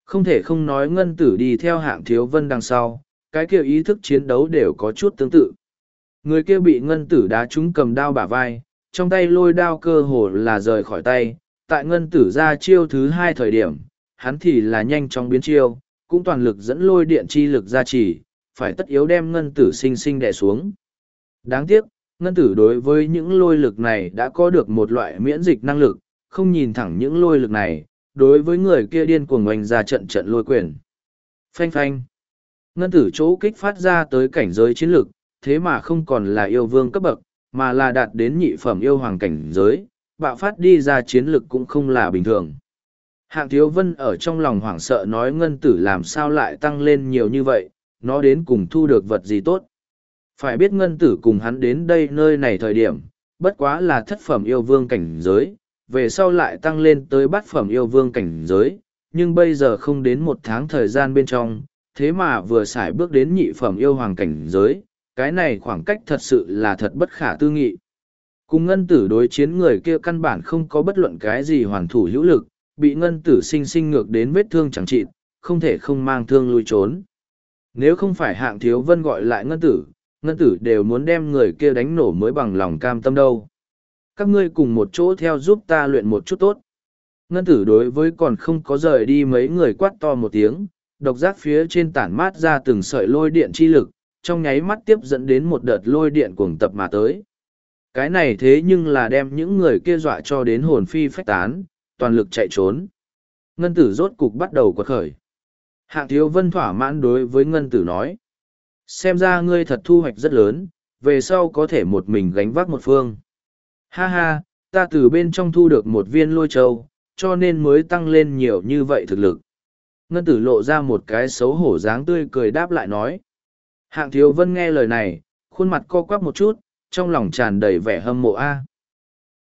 Không thể không nói ngân tử đi theo hạng thiếu vân đằng sau, cái kia ý thức chiến đấu đều có chút tương tự. Người kia bị ngân tử đá trúng cầm đao bả vai, trong tay lôi đao cơ hồ là rời khỏi tay, tại ngân tử ra chiêu thứ hai thời điểm, hắn thì là nhanh chóng biến chiêu, cũng toàn lực dẫn lôi điện chi lực ra chỉ, phải tất yếu đem ngân tử sinh sinh đè xuống. Đáng tiếc, ngân tử đối với những lôi lực này đã có được một loại miễn dịch năng lực, không nhìn thẳng những lôi lực này, đối với người kia điên cuồng oanh ra trận trận lôi quyền. Phanh phanh. Ngân tử chỗ kích phát ra tới cảnh giới chiến lực, thế mà không còn là yêu vương cấp bậc, mà là đạt đến nhị phẩm yêu hoàng cảnh giới, bạo phát đi ra chiến lực cũng không là bình thường. Hạng Thiếu Vân ở trong lòng hoảng sợ nói ngân tử làm sao lại tăng lên nhiều như vậy, nó đến cùng thu được vật gì tốt. Phải biết ngân tử cùng hắn đến đây nơi này thời điểm, bất quá là thất phẩm yêu vương cảnh giới, về sau lại tăng lên tới bát phẩm yêu vương cảnh giới, nhưng bây giờ không đến một tháng thời gian bên trong, thế mà vừa xài bước đến nhị phẩm yêu hoàng cảnh giới, cái này khoảng cách thật sự là thật bất khả tư nghị. Cùng ngân tử đối chiến người kia căn bản không có bất luận cái gì hoàn thủ hữu lực, bị ngân tử sinh sinh ngược đến vết thương chẳng trị, không thể không mang thương lui trốn. Nếu không phải hạng thiếu vân gọi lại ngân tử đều muốn đem người kia đánh nổ mới bằng lòng cam tâm đâu. Các ngươi cùng một chỗ theo giúp ta luyện một chút tốt. Ngân tử đối với còn không có rời đi mấy người quát to một tiếng, độc giác phía trên tản mát ra từng sợi lôi điện chi lực, trong nháy mắt tiếp dẫn đến một đợt lôi điện cuồng tập mà tới. Cái này thế nhưng là đem những người kia dọa cho đến hồn phi phách tán, toàn lực chạy trốn. Ngân tử rốt cục bắt đầu quật khởi. Hạng Thiếu Vân thỏa mãn đối với ngân tử nói. Xem ra ngươi thật thu hoạch rất lớn, về sau có thể một mình gánh vác một phương. Ha ha, ta từ bên trong thu được một viên lôi châu, cho nên mới tăng lên nhiều như vậy thực lực. Ngân tử lộ ra một cái xấu hổ dáng tươi cười đáp lại nói. Hạng Thiếu Vân nghe lời này, khuôn mặt co quắp một chút, trong lòng tràn đầy vẻ hâm mộ a.